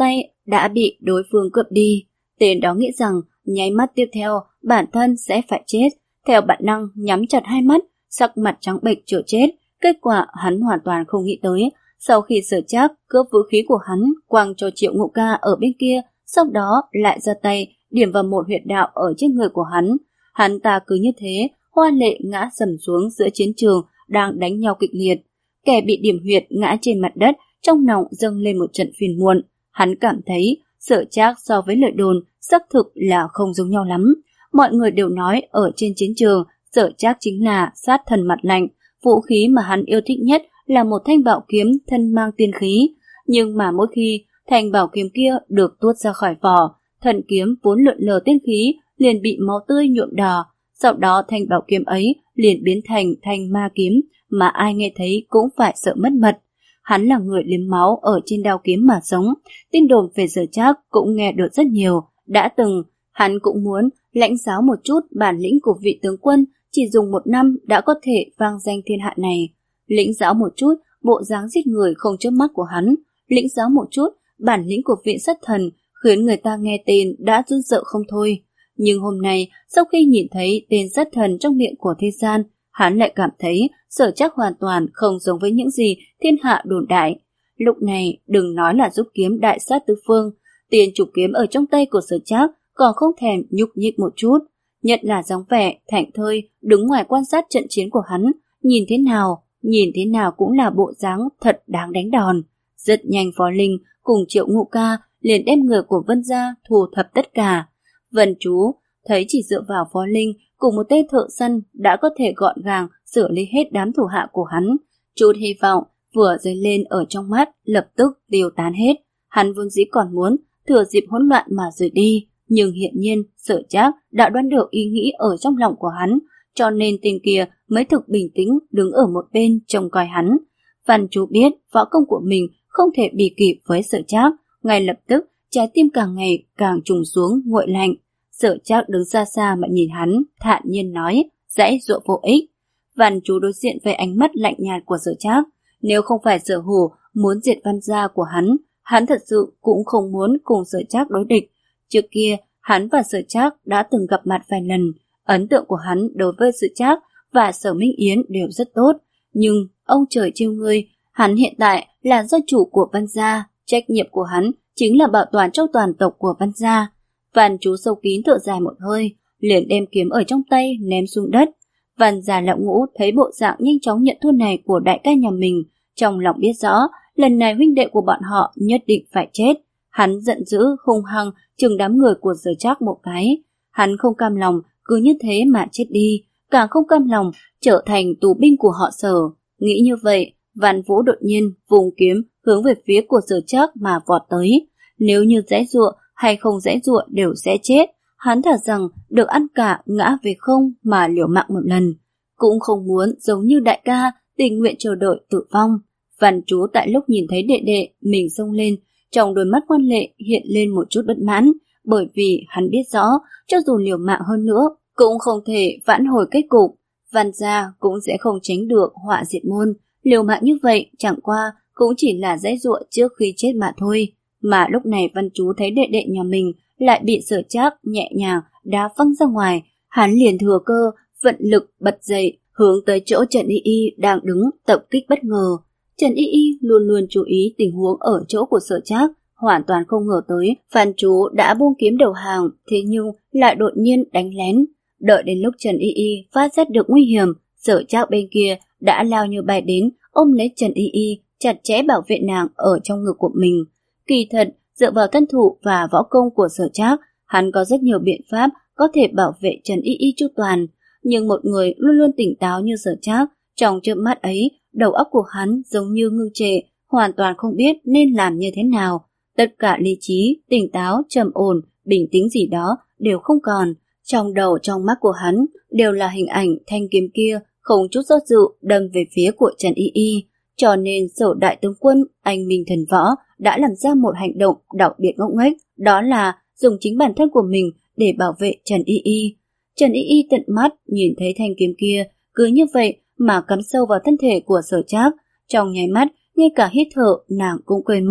đã bị đối phương cướp đi. Tên đó nghĩ rằng nháy mắt tiếp theo bản thân sẽ phải chết, theo bản năng nhắm chặt hai mắt, sắc mặt trắng bệch chờ chết. Kết quả hắn hoàn toàn không nghĩ tới, sau khi Sở Trác cướp vũ khí của hắn quăng cho Triệu Ngũ Ca ở bên kia, sau đó lại ra tay điểm vào một huyệt đạo ở trên người của hắn. Hắn ta cứ như thế hoa lệ ngã sầm xuống giữa chiến trường đang đánh nhau kịch liệt. Kẻ bị điểm huyệt ngã trên mặt đất, trong lòng dâng lên một trận phiền muộn. Hắn cảm thấy Sở Trác so với lời đồn xác thực là không giống nhau lắm. Mọi người đều nói ở trên chiến trường Sở Trác chính là sát thần mặt lạnh, vũ khí mà hắn yêu thích nhất là một thanh bảo kiếm thân mang tiên khí. Nhưng mà mỗi khi thanh bảo kiếm kia được tuốt ra khỏi vỏ, thần kiếm vốn lượn lờ tiên khí liền bị máu tươi nhuộm đỏ. Sau đó thanh bảo kiếm ấy liền biến thành thanh ma kiếm mà ai nghe thấy cũng phải sợ mất mật. Hắn là người liếm máu ở trên đao kiếm mà sống, tin đồn về Sở Trác cũng nghe được rất nhiều. Đã từng, hắn cũng muốn lãnh giáo một chút bản lĩnh của vị tướng quân chỉ dùng một năm đã có thể vang danh thiên hạ này. Lĩnh giáo một chút bộ dáng giết người không chớp mắt của hắn, lĩnh giáo một chút bản lĩnh của vị sát thần khiến người ta nghe tên đã run sợ không thôi. Nhưng hôm nay, sau khi nhìn thấy tên sát thần trong miệng của thế gian, hắn lại cảm thấy Sở Trác hoàn toàn không giống với những gì thiên hạ đồn đại. Lúc này, đừng nói là giúp kiếm đại sát tứ phương, tiền chủ kiếm ở trong tay của Sở Trác còn không thèm nhúc nhích một chút. Nhất là dáng vẻ thảnh thơi đứng ngoài quan sát trận chiến của hắn, nhìn thế nào, nhìn thế nào cũng là bộ dáng thật đáng đánh đòn. Rất nhanh Phó Linh cùng Triệu Ngũ Ca liền đem người của Vân gia thu thập tất cả. Vân Chú thấy chỉ dựa vào Phó Linh cùng một tên thợ săn đã có thể gọn gàng xử lý hết đám thủ hạ của hắn. Chút hy vọng vừa dấy lên ở trong mắt lập tức tiêu tán hết. Hắn vốn dĩ còn muốn thừa dịp hỗn loạn mà rời đi, nhưng hiện nhiên Sở Trác đã đoán được ý nghĩ ở trong lòng của hắn, cho nên tên kia mới thực bình tĩnh đứng ở một bên trông coi hắn. Văn Chú biết võ công của mình không thể bì kịp với Sở Trác, ngay lập tức trái tim càng ngày càng trùng xuống nguội lạnh. Sở Trác đứng xa xa mà nhìn hắn, thản nhiên nói, dãy dụa vô ích. Văn Chú đối diện với ánh mắt lạnh nhạt của Sở Trác, nếu không phải Sở Hủ muốn diệt Văn gia của hắn, hắn thật sự cũng không muốn cùng Sở Trác đối địch. Trước kia, hắn và Sở Trác đã từng gặp mặt vài lần, ấn tượng của hắn đối với Sở Trác và Sở Minh Yến đều rất tốt, nhưng ông trời trêu ngươi, hắn hiện tại là gia chủ của Văn gia, trách nhiệm của hắn chính là bảo toàn cho toàn tộc của Văn gia. Văn Chú sâu kín thở dài một hơi, liền đem kiếm ở trong tay ném xuống đất. Văn gia Lão Ngũ thấy bộ dạng nhanh chóng nhận thua này của đại ca nhà mình, trong lòng biết rõ lần này huynh đệ của bọn họ nhất định phải chết. Hắn giận dữ hung hăng chừng đám người của Sở Trác một cái. Hắn không cam lòng cứ như thế mà chết đi, càng không cam lòng trở thành tù binh của họ Sở. Nghĩ như vậy, Văn Vũ đột nhiên vùng kiếm hướng về phía của Sở Trác mà vọt tới. Nếu như giãy giụa hay không giãy giụa đều sẽ chết, hắn thả rằng được ăn cả ngã về không mà liều mạng một lần, cũng không muốn giống như đại ca tình nguyện chờ đợi tử vong. Văn Chú tại lúc nhìn thấy đệ đệ mình xông lên, trong đôi mắt ngoan lệ hiện lên một chút bất mãn, bởi vì hắn biết rõ cho dù liều mạng hơn nữa cũng không thể vãn hồi kết cục. Văn gia cũng sẽ không tránh được họa diệt môn, liều mạng như vậy chẳng qua cũng chỉ là giãy giụa trước khi chết mà thôi. Mà lúc này Văn Chú thấy đệ đệ nhà mình lại bị Sở Trác nhẹ nhàng đá văng ra ngoài, hắn liền thừa cơ vận lực bật dậy hướng tới chỗ Trần Y Y đang đứng tập kích bất ngờ. Trần Y Y luôn luôn chú ý tình huống ở chỗ của Sở Trác, hoàn toàn không ngờ tới Văn Chú đã buông kiếm đầu hàng, thế nhưng lại đột nhiên đánh lén. Đợi đến lúc Trần Y Y phát giác được nguy hiểm, Sở Trác bên kia đã lao như bay đến ôm lấy Trần Y Y, chặt chẽ bảo vệ nàng ở trong ngực của mình. Kỳ thật, dựa vào thân thủ và võ công của Sở Trác, hắn có rất nhiều biện pháp có thể bảo vệ Trần Y Y chu toàn, nhưng một người luôn luôn tỉnh táo như Sở Trác, trong chớp mắt ấy, đầu óc của hắn giống như ngưng trệ, hoàn toàn không biết nên làm như thế nào. Tất cả lý trí, tỉnh táo, trầm ổn, bình tĩnh gì đó đều không còn. Trong đầu, trong mắt của hắn đều là hình ảnh thanh kiếm kia không chút do dự đâm về phía của Trần Y Y. Cho nên Sở đại tướng quân anh minh thần võ đã làm ra một hành động đặc biệt ngốc nghếch, đó là dùng chính bản thân của mình để bảo vệ Trần Y Y. Trần Y Y tận mắt nhìn thấy thanh kiếm kia cứ như vậy mà cắm sâu vào thân thể của Sở Trác, trong nháy mắt ngay cả hít thở nàng cũng quên mất,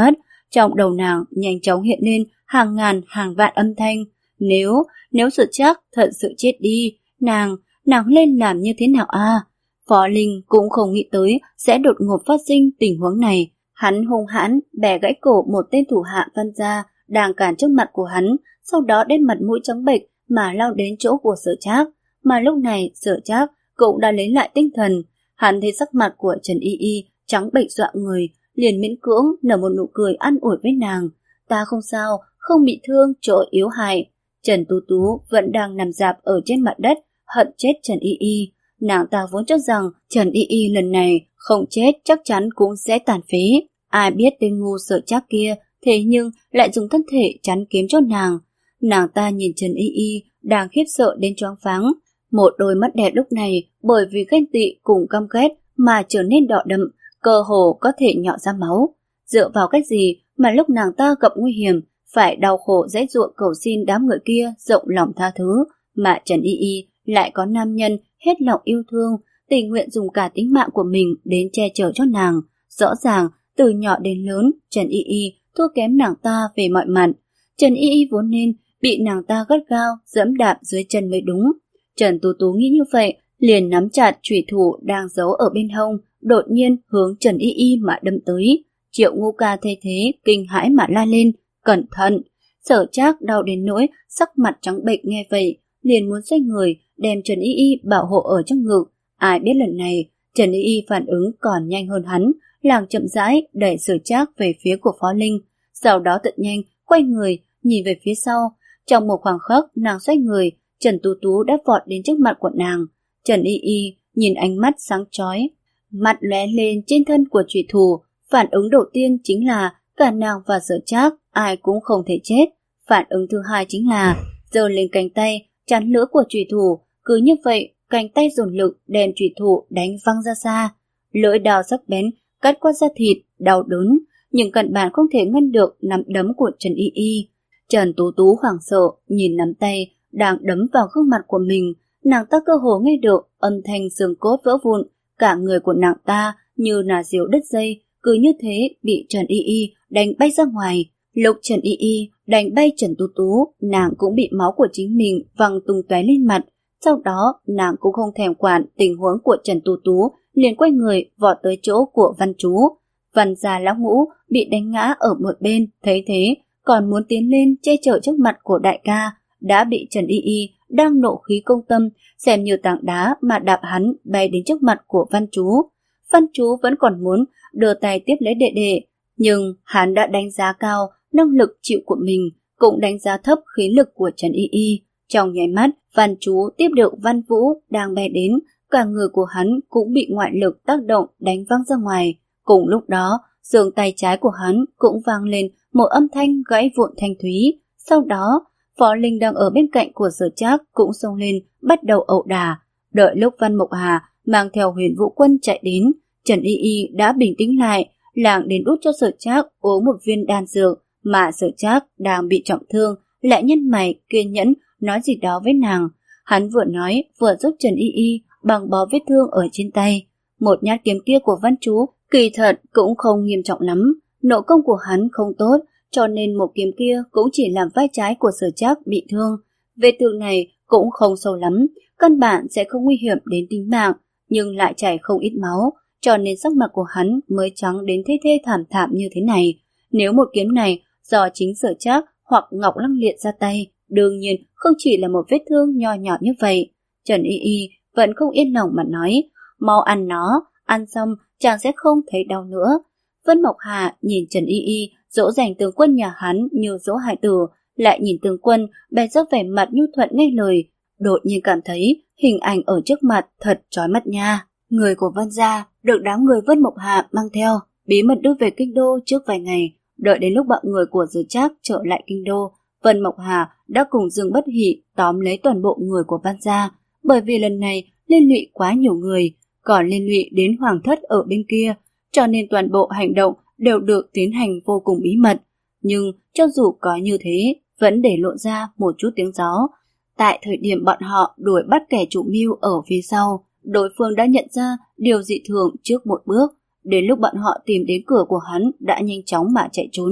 Trong đầu nàng nhanh chóng hiện lên hàng ngàn hàng vạn âm thanh. Nếu, nếu Sở Trác thật sự chết đi, nàng, nàng lên làm như thế nào à? Phó Linh cũng không nghĩ tới sẽ đột ngột phát sinh tình huống này. Hắn hung hãn bẻ gãy cổ một tên thủ hạ Văn gia đang cản trước mặt của hắn, sau đó đem mặt mũi trắng bệch mà lao đến chỗ của Sở Trác. Mà lúc này Sở Trác cũng đã lấy lại tinh thần. Hắn thấy sắc mặt của Trần Y Y trắng bệch dọa người, liền miễn cưỡng nở một nụ cười an ủi với nàng. Ta không sao, không bị thương chỗ yếu hại. Trần Tú Tú vẫn đang nằm rạp ở trên mặt đất, hận chết Trần Y Y. Nàng ta vốn cho rằng Trần Y Y lần này không chết chắc chắn cũng sẽ tàn phế. Ai biết tên ngu Sở Trác kia thế nhưng lại dùng thân thể chắn kiếm cho nàng. Nàng ta nhìn Trần Y Y đang khiếp sợ đến choáng váng. Một đôi mắt đẹp lúc này bởi vì ghen tị cùng căm ghét mà trở nên đỏ đậm, cơ hồ có thể nhỏ ra máu. Dựa vào cách gì mà lúc nàng ta gặp nguy hiểm phải đau khổ giãy giụa cầu xin đám người kia rộng lòng tha thứ, mà Trần Y Y lại có nam nhân hết lòng yêu thương, tình nguyện dùng cả tính mạng của mình đến che chở cho nàng. Rõ ràng từ nhỏ đến lớn Trần Y Y thua kém nàng ta về mọi mặt. Trần Y Y vốn nên bị nàng ta gắt gao dẫm đạp dưới chân mới đúng. Trần Tú Tú nghĩ như vậy, liền nắm chặt chủy thủ đang giấu ở bên hông, đột nhiên hướng Trần Y Y mà đâm tới. Triệu Ngũ Ca thấy thế kinh hãi mà la lên, cẩn thận. Sở Trác đau đến nỗi sắc mặt trắng bệch nghe vậy, liền muốn xoay người đem Trần Y Y bảo hộ ở trong ngực. Ai biết lần này Trần Y Y phản ứng còn nhanh hơn hắn, làng chậm rãi đẩy Sở Trác về phía của Phó Linh, sau đó thật nhanh quay người nhìn về phía sau. Trong một khoảng khắc nàng xoay người, Trần Tú Tú đã vọt đến trước mặt của nàng. Trần Y Y nhìn ánh mắt sáng chói, mặt lóe lên trên thân của chủy thủ. Phản ứng đầu tiên chính là cả nàng và Sở Trác ai cũng không thể chết. Phản ứng thứ hai chính là giơ lên cánh tay chắn lưỡi của chủy thủ. Cứ như vậy cánh tay dồn lực đem chủy thủ đánh văng ra xa. Lưỡi đao sắc bén cắt qua da thịt, đau đớn, nhưng căn bản không thể ngăn được nắm đấm của Trần Y Y. Trần Tú Tú hoảng sợ nhìn nắm tay đang đấm vào gương mặt của mình. Nàng ta cơ hồ nghe được âm thanh xương cốt vỡ vụn, cả người của nàng ta như là diều đứt dây, cứ như thế bị Trần Y Y đánh bay ra ngoài. Lúc Trần Y Y đánh bay Trần Tú Tú, nàng cũng bị máu của chính mình văng tung tóe lên mặt. Sau đó nàng cũng không thèm quản tình huống của Trần Tú Tú, liền quay người vọt tới chỗ của Văn Chú. Văn gia lão ngũ bị đánh ngã ở một bên, thấy thế còn muốn tiến lên che chở trước mặt của đại ca, đã bị Trần Y Y đang nộ khí công tâm xem như tảng đá mà đạp hắn bay đến trước mặt của Văn Chú. Văn Chú vẫn còn muốn đưa tay tiếp lấy đệ đệ, nhưng hắn đã đánh giá cao năng lực chịu của mình, cũng đánh giá thấp khí lực của Trần Y Y. Trong nháy mắt, Văn Chú tiếp được Văn Vũ đang bay đến, cả người của hắn cũng bị ngoại lực tác động đánh văng ra ngoài. Cùng lúc đó, xương tay trái của hắn cũng vang lên một âm thanh gãy vụn thanh thúy. Sau đó, Phó Linh đang ở bên cạnh của Sở Trác cũng xông lên bắt đầu ẩu đả. Đợi lúc Văn Mộc Hà mang theo Huyền Vũ Quân chạy đến, Trần Y Y đã bình tĩnh lại, làng đến đút cho Sở Trác uống một viên đan dược, mà Sở Trác đang bị trọng thương lại nhăn mày kiên nhẫn nói gì đó với nàng. Hắn vừa nói vừa giúp Trần Y Y băng bó vết thương ở trên tay. Một nhát kiếm kia của Văn Chú kỳ thật cũng không nghiêm trọng lắm, nộ công của hắn không tốt, cho nên một kiếm kia cũng chỉ làm vai trái của Sở Trác bị thương. Vết thương này cũng không sâu lắm, căn bản sẽ không nguy hiểm đến tính mạng, nhưng lại chảy không ít máu, cho nên sắc mặt của hắn mới trắng đến thê thê thảm thảm như thế này. Nếu một kiếm này do chính Sở Trác hoặc Ngọc Lăng Liệt ra tay, đương nhiên không chỉ là một vết thương nho nhỏ như vậy. Trần Y Y vẫn không yên lòng mà nói, mau ăn nó, ăn xong chàng sẽ không thấy đau nữa. Vân Mộc Hà nhìn Trần Y Y dỗ dành tướng quân nhà hắn như dỗ hài tử, lại nhìn tướng quân bèn rất vẻ mặt nhu thuận nghe lời, đột nhiên cảm thấy hình ảnh ở trước mặt thật chói mắt nha. Người của Văn gia được đám người Vân Mộc Hà mang theo, bí mật đưa về kinh đô trước vài ngày. Đợi đến lúc bọn người của Sở Trác trở lại kinh đô, Vân Mộc Hà đã cùng Dương Bất Hỷ tóm lấy toàn bộ người của Văn gia, bởi vì lần này liên lụy quá nhiều người, còn liên lụy đến hoàng thất ở bên kia, cho nên toàn bộ hành động đều được tiến hành vô cùng bí mật. Nhưng cho dù có như thế, vẫn để lộ ra một chút tiếng gió. Tại thời điểm bọn họ đuổi bắt kẻ chủ mưu ở phía sau, đối phương đã nhận ra điều dị thường trước một bước. Đến lúc bọn họ tìm đến cửa của hắn đã nhanh chóng mà chạy trốn.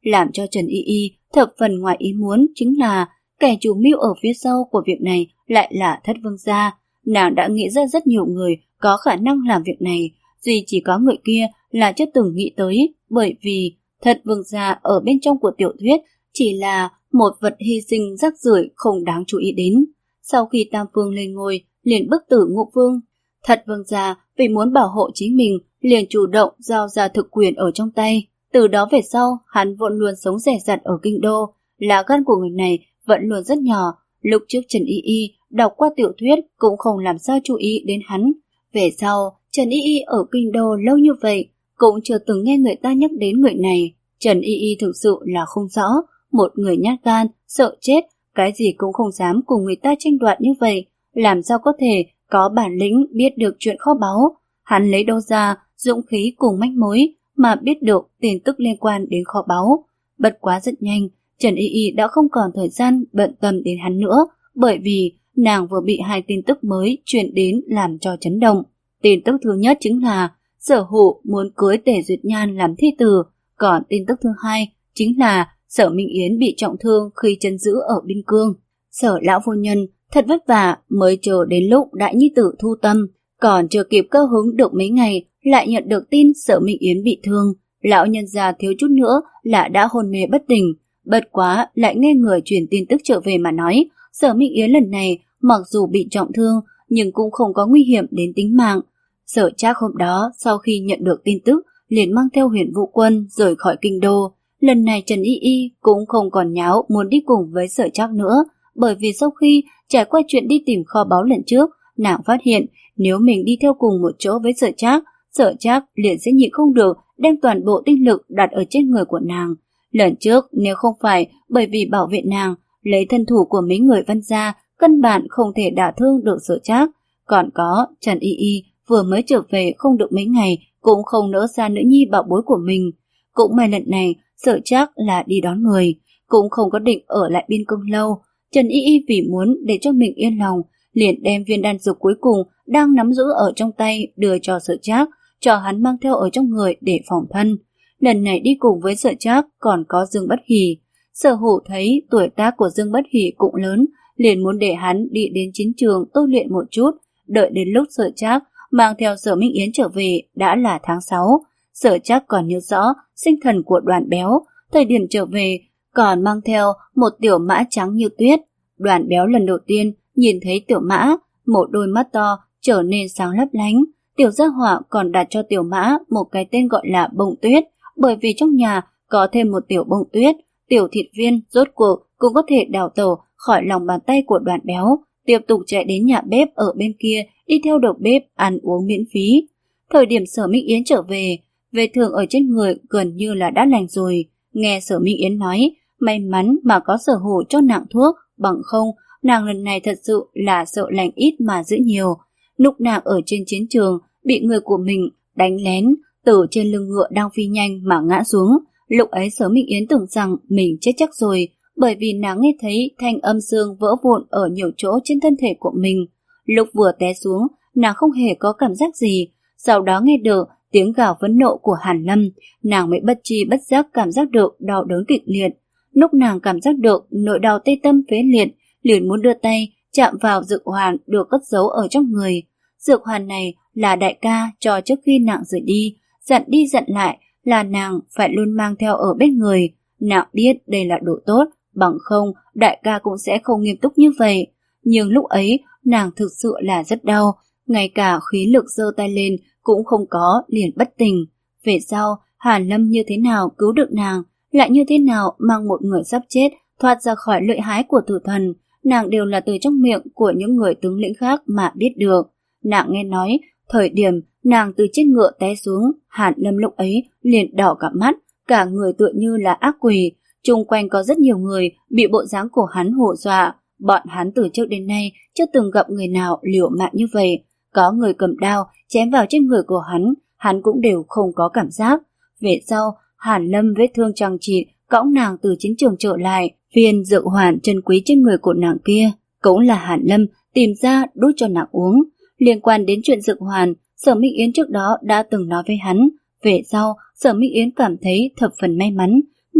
Làm cho Trần Y Y thập phần ngoài ý muốn chính là kẻ chủ mưu ở phía sau của việc này lại là Thất Vương gia. Nàng đã nghĩ ra rất nhiều người có khả năng làm việc này, duy chỉ có người kia là chưa từng nghĩ tới, bởi vì Thất Vương gia ở bên trong của tiểu thuyết chỉ là một vật hy sinh rác rưởi không đáng chú ý đến. Sau khi Tam Vương lên ngôi, liền bức tử Ngũ Vương. Thất Vương gia vì muốn bảo hộ chính mình, liền chủ động giao ra thực quyền ở trong tay. Từ đó về sau, hắn vẫn luôn sống dè dặt ở kinh đô. Lá gan của người này vẫn luôn rất nhỏ. Lúc trước Trần Y Y đọc qua tiểu thuyết cũng không làm sao chú ý đến hắn. Về sau, Trần Y Y ở kinh đô lâu như vậy, cũng chưa từng nghe người ta nhắc đến người này. Trần Y Y thực sự là không rõ, một người nhát gan, sợ chết, cái gì cũng không dám cùng người ta tranh đoạt như vậy, làm sao có thể có bản lĩnh biết được chuyện kho báu. Hắn lấy đâu ra dũng khí cùng manh mối mà biết được tin tức liên quan đến kho báu. Bất quá rất nhanh, Trần Y Y đã không còn thời gian bận tâm đến hắn nữa, bởi vì nàng vừa bị hai tin tức mới truyền đến làm cho chấn động. Tin tức thứ nhất chính là Sở Hụ muốn cưới Tề Duyệt Nhan làm thi tử, còn tin tức thứ hai chính là Sở Minh Yến bị trọng thương khi chân giữ ở Biên Cương. Sở lão phu nhân thật vất vả mới chờ đến lúc đại nhi tử thu tâm, còn chưa kịp cơ hứng được mấy ngày lại nhận được tin Sở Minh Yến bị thương. Lão nhân già thiếu chút nữa là đã hôn mê bất tỉnh, bất quá lại nghe người truyền tin tức trở về mà nói Sở Minh Yến lần này mặc dù bị trọng thương nhưng cũng không có nguy hiểm đến tính mạng. Sở Trác hôm đó sau khi nhận được tin tức liền mang theo Huyền Vũ Quân rời khỏi kinh đô. Lần này Trần Y Y cũng không còn nháo muốn đi cùng với Sở Trác nữa, bởi vì sau khi trải qua chuyện đi tìm kho báu lần trước, nàng phát hiện nếu mình đi theo cùng một chỗ với Sở Trác, Sở Trác liền sẽ nhịn không được đem toàn bộ tinh lực đặt ở trên người của nàng. Lần trước nếu không phải bởi vì bảo vệ nàng, lấy thân thủ của mấy người Văn gia căn bản không thể đả thương được Sở Trác. Còn có Trần Y Y vừa mới trở về không được mấy ngày cũng không nỡ xa nữ nhi bảo bối của mình. Cũng may lần này Sở Trác là đi đón người, cũng không có định ở lại Biên Cương lâu. Trần Y Y vì muốn để cho mình yên lòng, liền đem viên đan dược cuối cùng đang nắm giữ ở trong tay đưa cho Sở Trác, cho hắn mang theo ở trong người để phòng thân. Lần này đi cùng với Sở Trác còn có Dương Bất Hỉ. Sở Hủ thấy tuổi tác của Dương Bất Hỉ cũng lớn, liền muốn để hắn đi đến chiến trường tu luyện một chút. Đợi đến lúc Sở Trác mang theo Sở Minh Yến trở về đã là tháng sáu. Sở Trác còn nhớ rõ sinh thần của Đoàn Béo, thời điểm trở về còn mang theo một tiểu mã trắng như tuyết. Đoàn Béo lần đầu tiên nhìn thấy tiểu mã, một đôi mắt to trở nên sáng lấp lánh. Tiểu gia hỏa còn đặt cho tiểu mã một cái tên gọi là Bông Tuyết, bởi vì trong nhà có thêm một tiểu bông tuyết. Tiểu thịt viên rốt cuộc cũng có thể đào tẩu khỏi lòng bàn tay của Đoàn Béo, tiếp tục chạy đến nhà bếp ở bên kia, đi theo đầu bếp ăn uống miễn phí. Thời điểm Sở Minh Yến trở về, vết thương ở trên người gần như là đã lành rồi. Nghe Sở Minh Yến nói, may mắn mà có Sở Hủ cho nàng thuốc, bằng không nàng lần này thật sự là sợ lành ít mà giữ nhiều. Lúc nàng ở trên chiến trường bị người của mình đánh lén từ trên lưng ngựa đang phi nhanh mà ngã xuống. Lúc ấy Sở Minh Yến tưởng rằng mình chết chắc rồi, bởi vì nàng nghe thấy thanh âm xương vỡ vụn ở nhiều chỗ trên thân thể của mình. Lúc vừa té xuống, nàng không hề có cảm giác gì, sau đó nghe được tiếng gào phẫn nộ của Hàn Lâm, nàng mới bất tri bất giác cảm giác được đau đớn kịch liệt. Lúc nàng cảm giác được nỗi đau tê tâm phế liệt, liền muốn đưa tay chạm vào dược hoàn được cất giấu ở trong người. Dược hoàn này là đại ca cho trước khi nàng rời đi, dặn đi dặn lại là nàng phải luôn mang theo ở bên người. Nàng biết đây là đồ tốt, bằng không đại ca cũng sẽ không nghiêm túc như vậy. Nhưng lúc ấy nàng thực sự là rất đau, ngay cả khí lực giơ tay lên cũng không có, liền bất tỉnh. Về sau Hàn Lâm như thế nào cứu được nàng, lại như thế nào mang một người sắp chết thoát ra khỏi lợi hái của tử thần, nàng đều là từ trong miệng của những người tướng lĩnh khác mà biết được. Nàng nghe nói thời điểm nàng từ trên ngựa té xuống, Hàn Lâm lúc ấy liền đỏ cả mắt, cả người tựa như là ác quỷ. Chung quanh có rất nhiều người bị bộ dáng của hắn hù dọa, bọn hắn từ trước đến nay chưa từng gặp người nào liều mạng như vậy. Có người cầm đao chém vào trên người của hắn, hắn cũng đều không có cảm giác. Về sau Hàn Lâm vết thương chằng chịt cõng nàng từ chiến trường trở lại, viên dược hoàn chân quý trên người của nàng kia cũng là Hàn Lâm tìm ra đút cho nàng uống. Liên quan đến chuyện dược hoàn, Sở Minh Yến trước đó đã từng nói với hắn. Về sau Sở Minh Yến cảm thấy thập phần may mắn,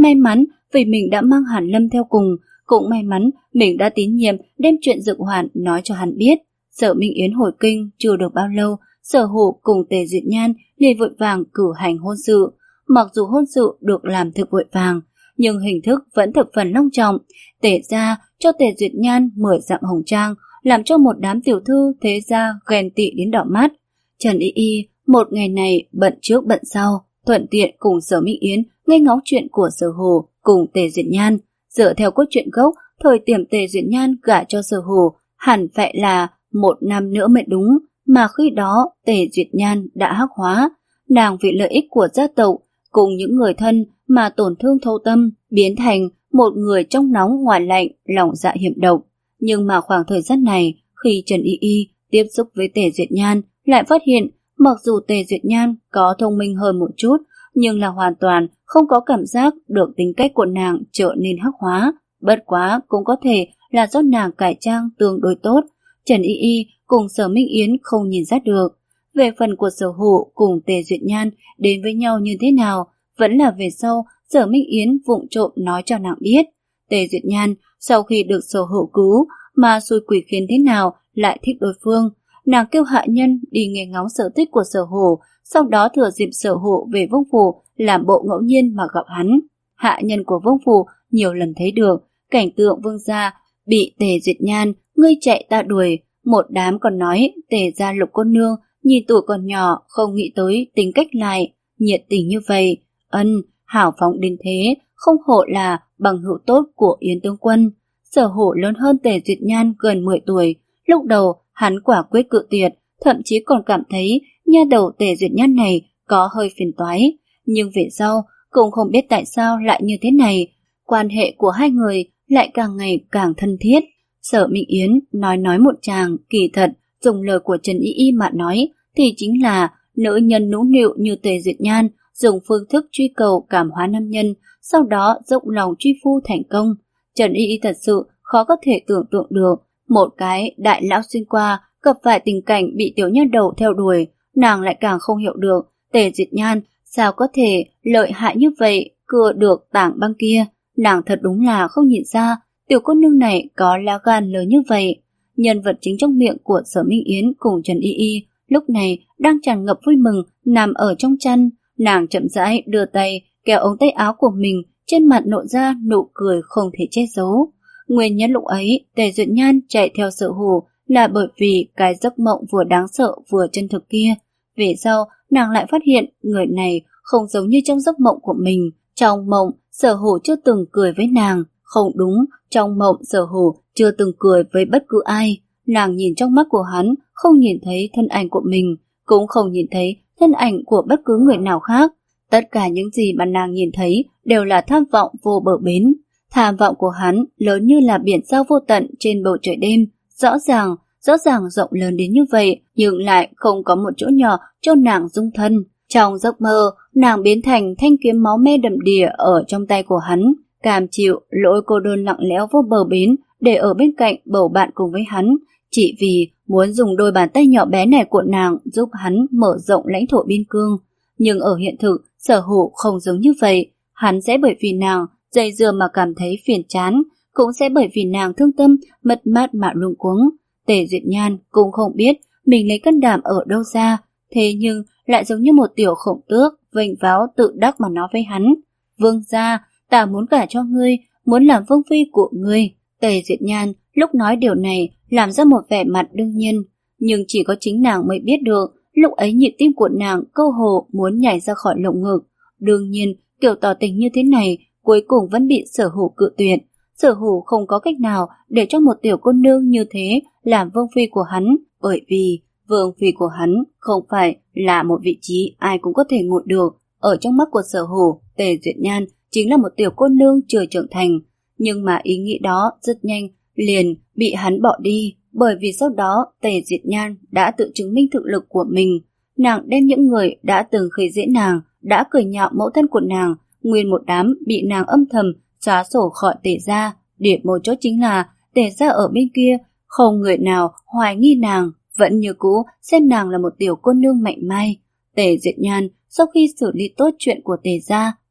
May mắn vì mình đã mang Hàn Lâm theo cùng, cũng may mắn mình đã tín nhiệm đem chuyện Dược Hoàn nói cho hắn biết. Sở Minh Yến hồi kinh chưa được bao lâu, Sở Hổ cùng Tề Duyệt Nhan liền vội vàng cử hành hôn sự. Mặc dù hôn sự được làm thực vội vàng, nhưng hình thức vẫn thập phần long trọng. Tề gia cho Tề Duyệt Nhan mười dặm hồng trang, làm cho một đám tiểu thư thế gia ghen tị đến đỏ mắt. Trần Y Y một ngày này bận trước bận sau, thuận tiện cùng Sở Minh Yến nghe ngóng chuyện của Sở Hổ cùng Tề Duyệt Nhan. Dựa theo cốt truyện gốc, thời điểm Tề Duyệt Nhan gả cho Sở Hổ hẳn phải là một năm nữa mới đúng, mà khi đó Tề Duyệt Nhan đã hắc hóa. Nàng vì lợi ích của gia tộc cùng những người thân mà tổn thương thâu tâm, biến thành một người trong nóng ngoài lạnh, lòng dạ hiểm độc. Nhưng mà khoảng thời gian này, khi Trần Y Y tiếp xúc với Tề Duyệt Nhan, lại phát hiện mặc dù Tề Duyệt Nhan có thông minh hơn một chút, nhưng là hoàn toàn không có cảm giác được tính cách của nàng trở nên hắc hóa. Bất quá cũng có thể là do nàng cải trang tương đối tốt. Trần Y Y cùng Sở Minh Yến không nhìn ra được. Về phần của Sở Hổ cùng Tề Duyệt Nhan đến với nhau như thế nào, vẫn là về sau Sở Minh Yến vụng trộm nói cho nàng biết. Tề Duyệt Nhan sau khi được Sở Hổ cứu mà xui quỷ khiến thế nào lại thích đối phương. Nàng kêu hạ nhân đi nghe ngóng sở thích của Sở Hổ, sau đó thừa dịp Sở Hổ về Vương Phủ làm bộ ngẫu nhiên mà gặp hắn. Hạ nhân của Vương Phủ nhiều lần thấy được cảnh tượng vương gia bị Tề Duyệt Nhan ngươi chạy ta đuổi, một đám còn nói Tề gia Lục cô nương nhìn tuổi còn nhỏ, không nghĩ tới tính cách lại nhiệt tình như vậy. Ân, hảo phóng đến thế, không hổ là bằng hữu tốt của Yến tướng quân. Sở Hổ lớn hơn Tề Duyệt Nhan gần mười tuổi, lúc đầu hắn quả quyết cự tuyệt, thậm chí còn cảm thấy nha đầu Tề Duyệt Nhan này có hơi phiền toái. Nhưng về sau, cũng không biết tại sao lại như thế này, quan hệ của hai người lại càng ngày càng thân thiết. Sở Minh Yến nói nói một tràng, kỳ thật, dùng lời của Trần Y Y mà nói, thì chính là nữ nhân nũng nịu như Tề Duyệt Nhan, dùng phương thức truy cầu cảm hóa nam nhân, sau đó dốc lòng truy phu thành công. Trần Y Y thật sự khó có thể tưởng tượng được, một cái đại lão xuyên qua, gặp phải tình cảnh bị tiểu nha đầu theo đuổi, nàng lại càng không hiểu được, Tề Duyệt Nhan sao có thể lợi hại như vậy, cưa được tảng băng kia. Nàng thật đúng là không nhìn ra, tiểu cô nương này có lá gan lớn như vậy. Nhân vật chính trong miệng của Sở Minh Yến cùng Trần Y Y lúc này đang tràn ngập vui mừng, nằm ở trong chăn. Nàng chậm rãi đưa tay kéo ống tay áo của mình, trên mặt lộ ra nụ cười không thể che giấu. Nguyên nhân lúc ấy Tề Duyệt Nhan chạy theo Sở Hổ là bởi vì cái giấc mộng vừa đáng sợ vừa chân thực kia. Về sau nàng lại phát hiện người này không giống như trong giấc mộng của mình. Trong mộng Sở Hổ chưa từng cười với nàng. Không đúng, trong mộng Sở Hổ chưa từng cười với bất cứ ai. Nàng nhìn trong mắt của hắn, không nhìn thấy thân ảnh của mình, cũng không nhìn thấy thân ảnh của bất cứ người nào khác. Tất cả những gì mà nàng nhìn thấy đều là tham vọng vô bờ bến. Tham vọng của hắn lớn như là biển sao vô tận trên bầu trời đêm. Rõ ràng, rõ ràng rộng lớn đến như vậy, nhưng lại không có một chỗ nhỏ cho nàng dung thân. Trong giấc mơ, nàng biến thành thanh kiếm máu me đầm đìa ở trong tay của hắn, cam chịu lỗi cô đơn lặng lẽo vô bờ bến để ở bên cạnh bầu bạn cùng với hắn, chỉ vì muốn dùng đôi bàn tay nhỏ bé này của nàng giúp hắn mở rộng lãnh thổ biên cương. Nhưng ở hiện thực, Sở Hổ không giống như vậy. Hắn sẽ bởi vì nàng dây dưa mà cảm thấy phiền chán, cũng sẽ bởi vì nàng thương tâm, mất mát mà luống cuống. Tề Duyệt Nhan cũng không biết mình lấy can đảm ở đâu ra, thế nhưng lại giống như một tiểu khổng tước vênh váo tự đắc mà nói với hắn: Vương gia, ta muốn gả cho ngươi, muốn làm vương phi của ngươi. Tề Duyệt Nhan lúc nói điều này làm ra một vẻ mặt đương nhiên, nhưng chỉ có chính nàng mới biết được, lúc ấy nhịp tim của nàng cơ hồ muốn nhảy ra khỏi lồng ngực. Đương nhiên, kiểu tỏ tình như thế này cuối cùng vẫn bị Sở Hổ cự tuyệt. Sở Hổ không có cách nào để cho một tiểu cô nương như thế làm vương phi của hắn, bởi vì vương phi của hắn không phải là một vị trí ai cũng có thể ngồi được. Ở trong mắt của Sở Hổ, Tề Duyệt Nhan chính là một tiểu cô nương chưa trưởng thành. Nhưng mà ý nghĩ đó rất nhanh liền bị hắn bỏ đi, bởi vì sau đó Tề Duyệt Nhan đã tự chứng minh thực lực của mình. Nàng đem những người đã từng khơi dễ nàng, đã cười nhạo mẫu thân của nàng, nguyên một đám bị nàng âm thầm xóa sổ khỏi Tề gia. Điểm mấu chốt chính là Tề gia ở bên kia không người nào hoài nghi nàng, vẫn như cũ xem nàng là một tiểu cô nương mạnh mai. Tề Duyệt Nhan sau khi xử lý tốt chuyện của Tề gia,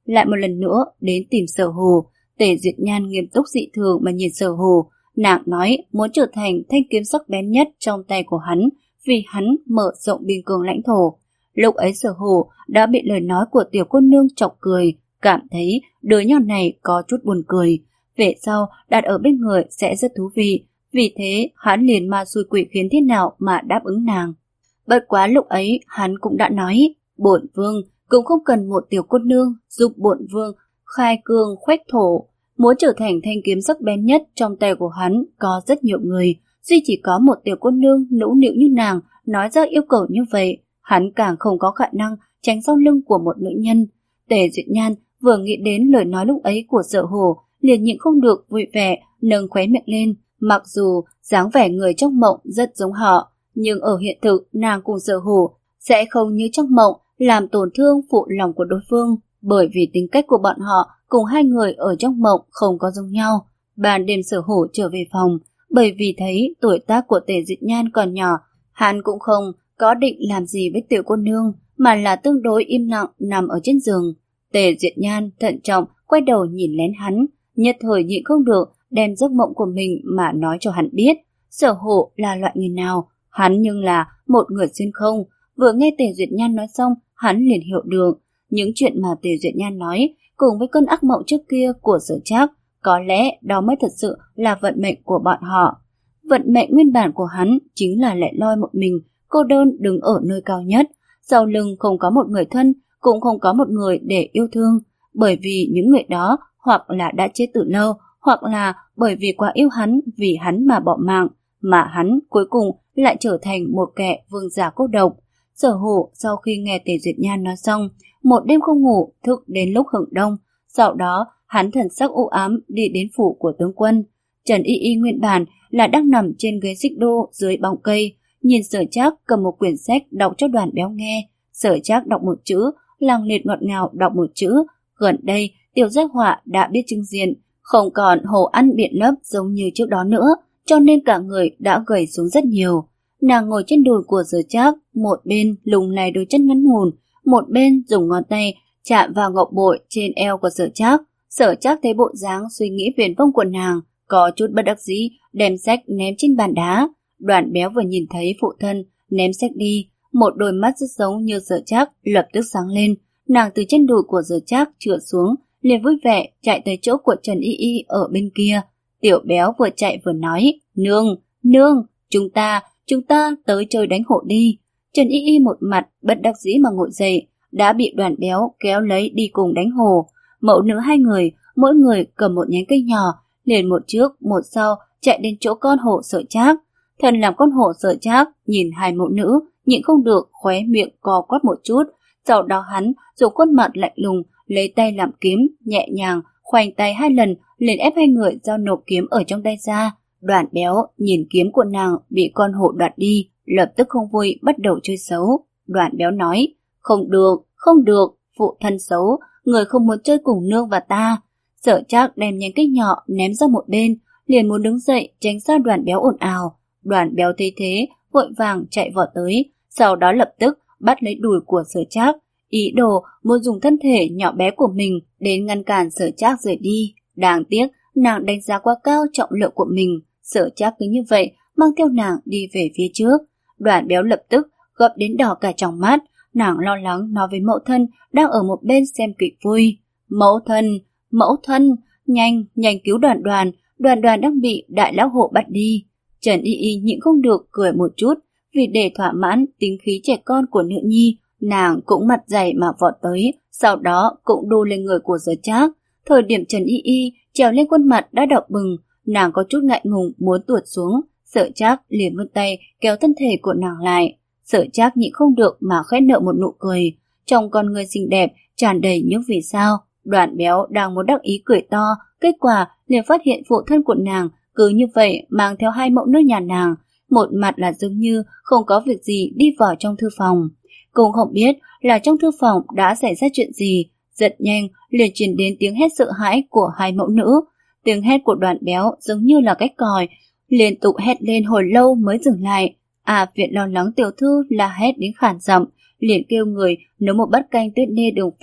lại một lần nữa đến tìm Sở Hồ. Tề Duyệt Nhan nghiêm túc dị thường mà nhìn Sở Hồ, nàng nói muốn trở thành thanh kiếm sắc bén nhất trong tay của hắn, vì hắn mở rộng biên cương lãnh thổ. Lúc ấy Sở Hồ đã bị lời nói của tiểu cô nương chọc cười, cảm thấy đứa nhỏ này có chút buồn cười. Về sau đặt ở bên người sẽ rất thú vị, vì thế hắn liền ma xui quỷ khiến thế nào mà đáp ứng nàng. Bất quá lúc ấy hắn cũng đã nói, bổn vương cũng không cần một tiểu cô nương giúp bổn vương khai cương khuếch thổ. Muốn trở thành thanh kiếm sắc bén nhất trong tay của hắn có rất nhiều người, duy chỉ có một tiểu cô nương nũng nịu như nàng nói ra yêu cầu như vậy, hắn càng không có khả năng tránh sau lưng của một nữ nhân. Tề Duyệt Nhan vừa nghĩ đến lời nói lúc ấy của Sở Hồ, liền nhịn không được vui vẻ nâng khóe miệng lên. Mặc dù dáng vẻ người trong mộng rất giống họ, nhưng ở hiện thực nàng cùng Sở Hồ sẽ không như trong mộng làm tổn thương phụ lòng của đối phương, bởi vì tính cách của bọn họ cùng hai người ở trong mộng không có giống nhau. Ban đêm Sở Hồ trở về phòng, bởi vì thấy tuổi tác của Tề Duyệt Nhan còn nhỏ, hắn cũng không có định làm gì với tiểu cô nương, mà là tương đối im lặng nằm ở trên giường. Tề Duyệt Nhan thận trọng quay đầu nhìn lén hắn, nhất thời nhịn không được đem giấc mộng của mình mà nói cho hắn biết. Sở Hồ là loại người nào, hắn nhưng là một người xuyên không. Vừa nghe Tề Duyệt Nhan nói xong, hắn liền hiểu được những chuyện mà Tề Duyệt Nhan nói cùng với cơn ác mộng trước kia của Sở Trác, có lẽ đó mới thật sự là vận mệnh của bọn họ. Vận mệnh nguyên bản của hắn chính là lẻ loi một mình, cô đơn đứng ở nơi cao nhất, sau lưng không có một người thân, cũng không có một người để yêu thương, bởi vì những người đó hoặc là đã chết từ lâu, hoặc là bởi vì quá yêu hắn, vì hắn mà bỏ mạng, mà hắn cuối cùng lại trở thành một kẻ vương giả cô độc. Sở Hồ sau khi nghe Tề Duyệt Nhan nói xong, một đêm không ngủ, thức đến lúc hửng đông. Sau đó hắn thần sắc u ám đi đến phủ của tướng quân. Trần Y Y nguyên bản là đang nằm trên ghế xích đu dưới bóng cây, nhìn Sở Trác cầm một quyển sách đọc cho Đoàn Béo nghe. Sở Trác đọc một chữ, Lăng Liệt ngọt ngào đọc một chữ. Gần đây Tiểu Giác Họa đã biết trưng diện, không còn hồ ăn biện lấp giống như trước đó nữa, cho nên cả người đã gầy xuống rất nhiều. Nàng ngồi trên đùi của Sở Trác, một bên lùng lay đôi chân ngắn ngủn, một bên dùng ngón tay chạm vào ngọc bội trên eo của Sở Trác. Sở Trác thấy bộ dáng suy nghĩ viển vông của nàng, có chút bất đắc dĩ, đem sách ném trên bàn đá. Đoàn Béo vừa nhìn thấy phụ thân ném sách đi, một đôi mắt rất giống như Sở Trác lập tức sáng lên. Nàng từ trên đùi của Sở Trác trượt xuống, liền vui vẻ chạy tới chỗ của Trần Y Y ở bên kia. Tiểu Béo vừa chạy vừa nói, nương, nương, chúng ta, chúng ta tới chơi đánh hộ đi. Trần Y Y một mặt bất đắc dĩ mà ngồi dậy, đã bị Đoàn Béo kéo lấy đi cùng đánh hồ. Mẫu nữ hai người, mỗi người cầm một nhánh cây nhỏ, liền một trước một sau chạy đến chỗ con hổ Sở Trác. Thần làm con hổ Sở Trác nhìn hai mẫu nữ, nhịn không được khóe miệng co quắp một chút. Sau đó hắn dùng khuôn mặt lạnh lùng lấy tay làm kiếm, nhẹ nhàng khoanh tay hai lần, liền ép hai người giao nộp kiếm ở trong tay ra. Đoàn Béo nhìn kiếm của nàng bị con hổ đoạt đi, lập tức không vui bắt đầu chơi xấu. Đoàn Béo nói, không được, không được, phụ thân xấu, người không muốn chơi cùng nương và ta. Sở Trác đem nhánh cây nhỏ ném ra một bên, liền muốn đứng dậy tránh xa Đoàn Béo ồn ào. Đoàn Béo thấy thế, vội vàng chạy vọt tới, sau đó lập tức bắt lấy đùi của Sở Trác, ý đồ muốn dùng thân thể nhỏ bé của mình đến ngăn cản Sở Trác rời đi. Đáng tiếc, nàng đánh giá quá cao trọng lượng của mình, Sở Trác cứ như vậy mang theo nàng đi về phía trước. Đoàn Béo lập tức gấp đến đỏ cả tròng mắt, nàng lo lắng nói với mẫu thân đang ở một bên xem kịch vui. Mẫu thân, mẫu thân, nhanh, nhanh cứu Đoàn Đoàn, Đoàn Đoàn đang bị đại lão hộ bắt đi. Trần Y Y nhịn không được cười một chút, vì để thỏa mãn tính khí trẻ con của nữ nhi, nàng cũng mặt dày mà vọt tới, sau đó cũng đu lên người của Sở Trác. Thời điểm Trần Y Y trèo lên khuôn mặt đã đỏ bừng, nàng có chút ngại ngùng muốn tuột xuống. Sở Trác liền vươn tay kéo thân thể của nàng lại. Sở Trác nhịn không được mà khẽ nở một nụ cười, trong con người xinh đẹp tràn đầy những vì sao. Đoàn Béo đang muốn đắc ý cười to, kết quả liền phát hiện phụ thân của nàng cứ như vậy mang theo hai mẫu nữ nhà nàng, một mặt là dường như không có việc gì đi vào trong thư phòng. Cũng không biết là trong thư phòng đã xảy ra chuyện gì, rất nhanh liền truyền đến tiếng hét sợ hãi của hai mẫu nữ. Tiếng hét của Đoàn Béo giống như là cái còi, liên tục hét lên hồi lâu mới dừng lại. À, Viện lo lắng tiểu thư là hét đến khản giọng, liền kêu người nấu một bát canh tuyết nê đường phèn,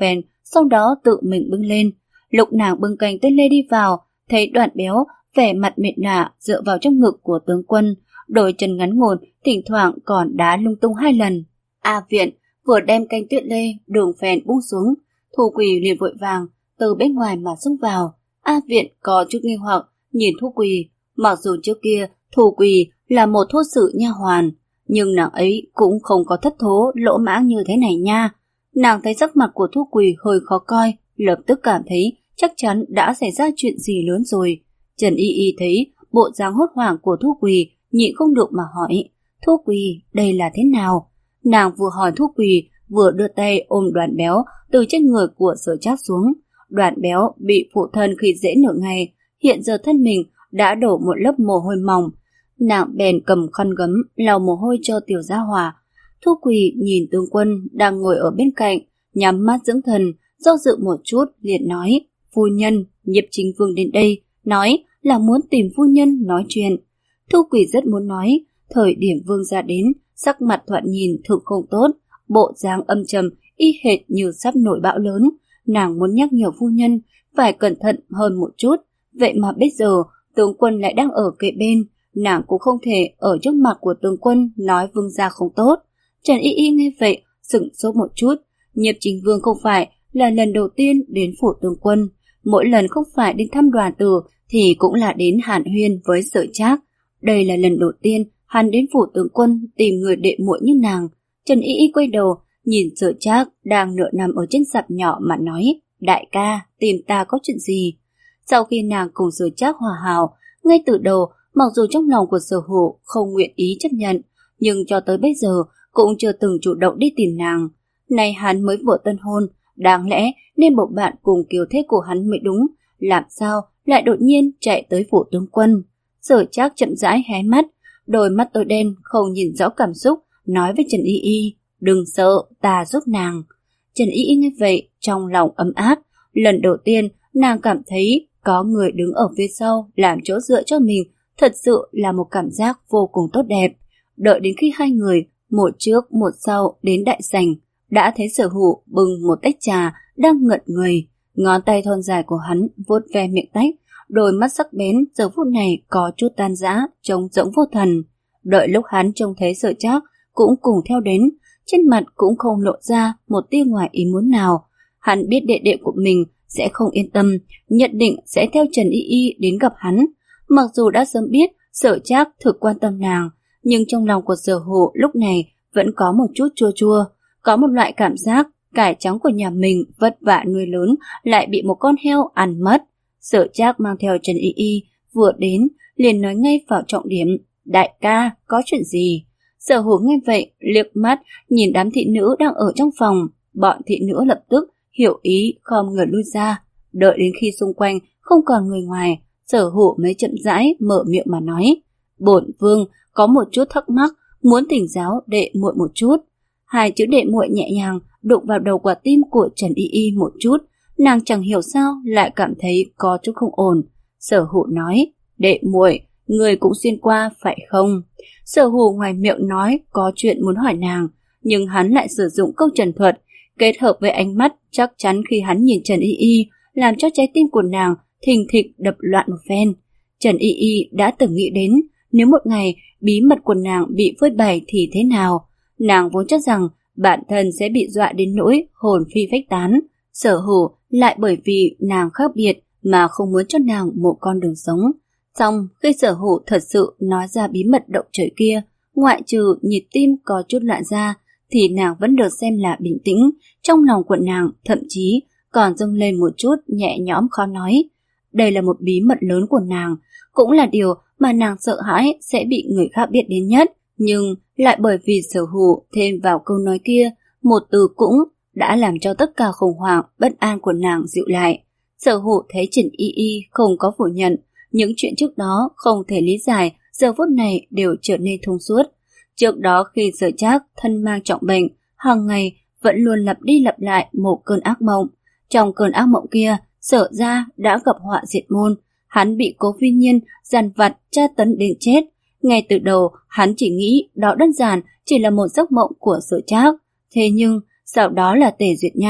sau đó tự mình bưng lên. Lúc nàng bưng cành tuyết lê đi vào, thấy Đoạn Béo vẻ mặt mệt lả dựa vào trong ngực của tướng quân, đôi chân ngắn ngủn thỉnh thoảng còn đá lung tung hai lần. A Viện vừa đem canh tuyết lê đường phèn buông xuống, Thu Quỳ liền vội vàng từ bên ngoài mà xông vào. A Viện có chút nghi hoặc nhìn Thu Quỳ, mặc dù trước kia Thu Quỳ là một thô sự nha hoàn, nhưng nàng ấy cũng không có thất thố lỗ mãng như thế này nha. Nàng thấy sắc mặt của Thu Quỳ hơi khó coi, lập tức cảm thấy chắc chắn đã xảy ra chuyện gì lớn rồi. Trần Y Y thấy bộ dáng hốt hoảng của Thu Quỳ, nhịn không được mà hỏi, Thu Quỳ, đây là thế nào? Nàng vừa hỏi Thu Quỳ, vừa đưa tay ôm Đoàn Béo từ trên người của Sở Trác xuống. Đoàn Béo bị phụ thân khi dễ nửa ngày, hiện giờ thân mình đã đổ một lớp mồ hôi mỏng. Nàng bèn cầm khăn gấm lau mồ hôi cho tiểu gia hỏa. Thu Quỳ nhìn tướng quân đang ngồi ở bên cạnh, nhắm mắt dưỡng thần, do dự một chút liền nói, phu nhân, Nhiếp Chính Vương đến đây, nói là muốn tìm phu nhân nói chuyện. Thu Quỳ rất muốn nói, thời điểm vương gia đến, sắc mặt thoạt nhìn thực không tốt, bộ dáng âm trầm y hệt như sắp nổi bão lớn. Nàng muốn nhắc nhở phu nhân phải cẩn thận hơn một chút, vậy mà bây giờ tướng quân lại đang ở kề bên, nàng cũng không thể ở trước mặt của tướng quân nói vương gia không tốt. Trần Y Y nghe vậy sửng sốt một chút, Nhiếp Chính Vương không phải là lần đầu tiên đến phủ tướng quân, mỗi lần không phải đến thăm Đoàn Tử thì cũng là đến hàn huyên với Sở Trác. Đây là lần đầu tiên hắn đến phủ tướng quân tìm người đệ muội như nàng. Trần Y Y quay đầu nhìn Sở Trác đang nửa nằm ở trên sạp nhỏ mà nói, đại ca, tìm ta có chuyện gì? Sau khi nàng cùng Sở Trác hòa hảo, ngay từ đầu mặc dù trong lòng của Sở Hữu không nguyện ý chấp nhận, nhưng cho tới bây giờ cũng chưa từng chủ động đi tìm nàng. Nay hắn mới vừa tân hôn, đáng lẽ nên một bạn cùng kiều thế của hắn mới đúng, làm sao lại đột nhiên chạy tới phủ tướng quân? Sở Trác chậm rãi hé mắt, đôi mắt tối đen không nhìn rõ cảm xúc, nói với Trần Y Y, đừng sợ, ta giúp nàng. Trần Y Y nghe vậy trong lòng ấm áp, lần đầu tiên nàng cảm thấy có người đứng ở phía sau làm chỗ dựa cho mình, thật sự là một cảm giác vô cùng tốt đẹp. Đợi đến khi hai người một trước một sau đến đại sảnh, đã thấy Sở Hữu bưng một tách trà đang ngẩn người, ngón tay thon dài của hắn vuốt ve miệng tách, đôi mắt sắc bén giờ phút này có chút tan rã, trông rỗng vô thần. Đợi lúc hắn trông thấy Sở Trác cũng cùng theo đến, trên mặt cũng không lộ ra một tia ngoài ý muốn nào. Hắn biết đệ đệ của mình sẽ không yên tâm, nhất định sẽ theo Trần Y Y đến gặp hắn. Mặc dù đã sớm biết Sở Trác thực quan tâm nàng, nhưng trong lòng của Sở Hữu lúc này vẫn có một chút chua chua, có một loại cảm giác cải trắng của nhà mình vất vả nuôi lớn lại bị một con heo ăn mất. Sở Trác mang theo Trần Y Y vừa đến liền nói ngay vào trọng điểm, đại ca, có chuyện gì? Sở Hữu nghe vậy liếc mắt nhìn đám thị nữ đang ở trong phòng, bọn thị nữ lập tức hiểu ý khom người lui ra. Đợi đến khi xung quanh không còn người ngoài, Sở Hữu mới chậm rãi mở miệng mà nói, bổn vương có một chút thắc mắc, muốn thỉnh giáo đệ muội một chút. Hai chữ đệ muội nhẹ nhàng đụng vào đầu quả tim của Trần Y Y một chút, nàng chẳng hiểu sao lại cảm thấy có chút không ổn. Sở Hữu nói, đệ muội, người cũng xuyên qua phải không? Sở Hữu ngoài miệng nói có chuyện muốn hỏi nàng, nhưng hắn lại sử dụng câu trần thuật, kết hợp với ánh mắt chắc chắn khi hắn nhìn Trần Y Y, làm cho trái tim của nàng thình thịch đập loạn một phen. Trần Y Y đã từng nghĩ đến, nếu một ngày bí mật của nàng bị phơi bày thì thế nào? Nàng vốn cho rằng bản thân sẽ bị dọa đến nỗi hồn phi phách tán. Sở Hữu lại bởi vì nàng khác biệt mà không muốn cho nàng một con đường sống. Xong khi Sở Hữu thật sự nói ra bí mật động trời kia, ngoại trừ nhịp tim có chút loạn ra, thì nàng vẫn được xem là bình tĩnh. Trong lòng của nàng thậm chí còn dâng lên một chút nhẹ nhõm khó nói. Đây là một bí mật lớn của nàng, cũng là điều mà nàng sợ hãi sẽ bị người khác biết đến nhất. Nhưng lại bởi vì Sở Hữu thêm vào câu nói kia, một từ cũng đã làm cho tất cả khủng hoảng bất an của nàng dịu lại. Sở Hữu thấy Trần Y Y không có phủ nhận, những chuyện trước đó không thể lý giải giờ phút này đều trở nên thông suốt. Trước đó khi Sở Trác thân mang trọng bệnh, hàng ngày vẫn luôn lặp đi lặp lại một cơn ác mộng. Trong cơn ác mộng kia, Sở gia đã gặp họa diệt môn, hắn bị Cố Phi Nhiên dằn vặt tra tấn đến chết. Ngay từ đầu, hắn chỉ nghĩ đó đơn giản chỉ là một giấc mộng của Sở Trác. Thế nhưng, sau đó là Tề Duyệt Nhan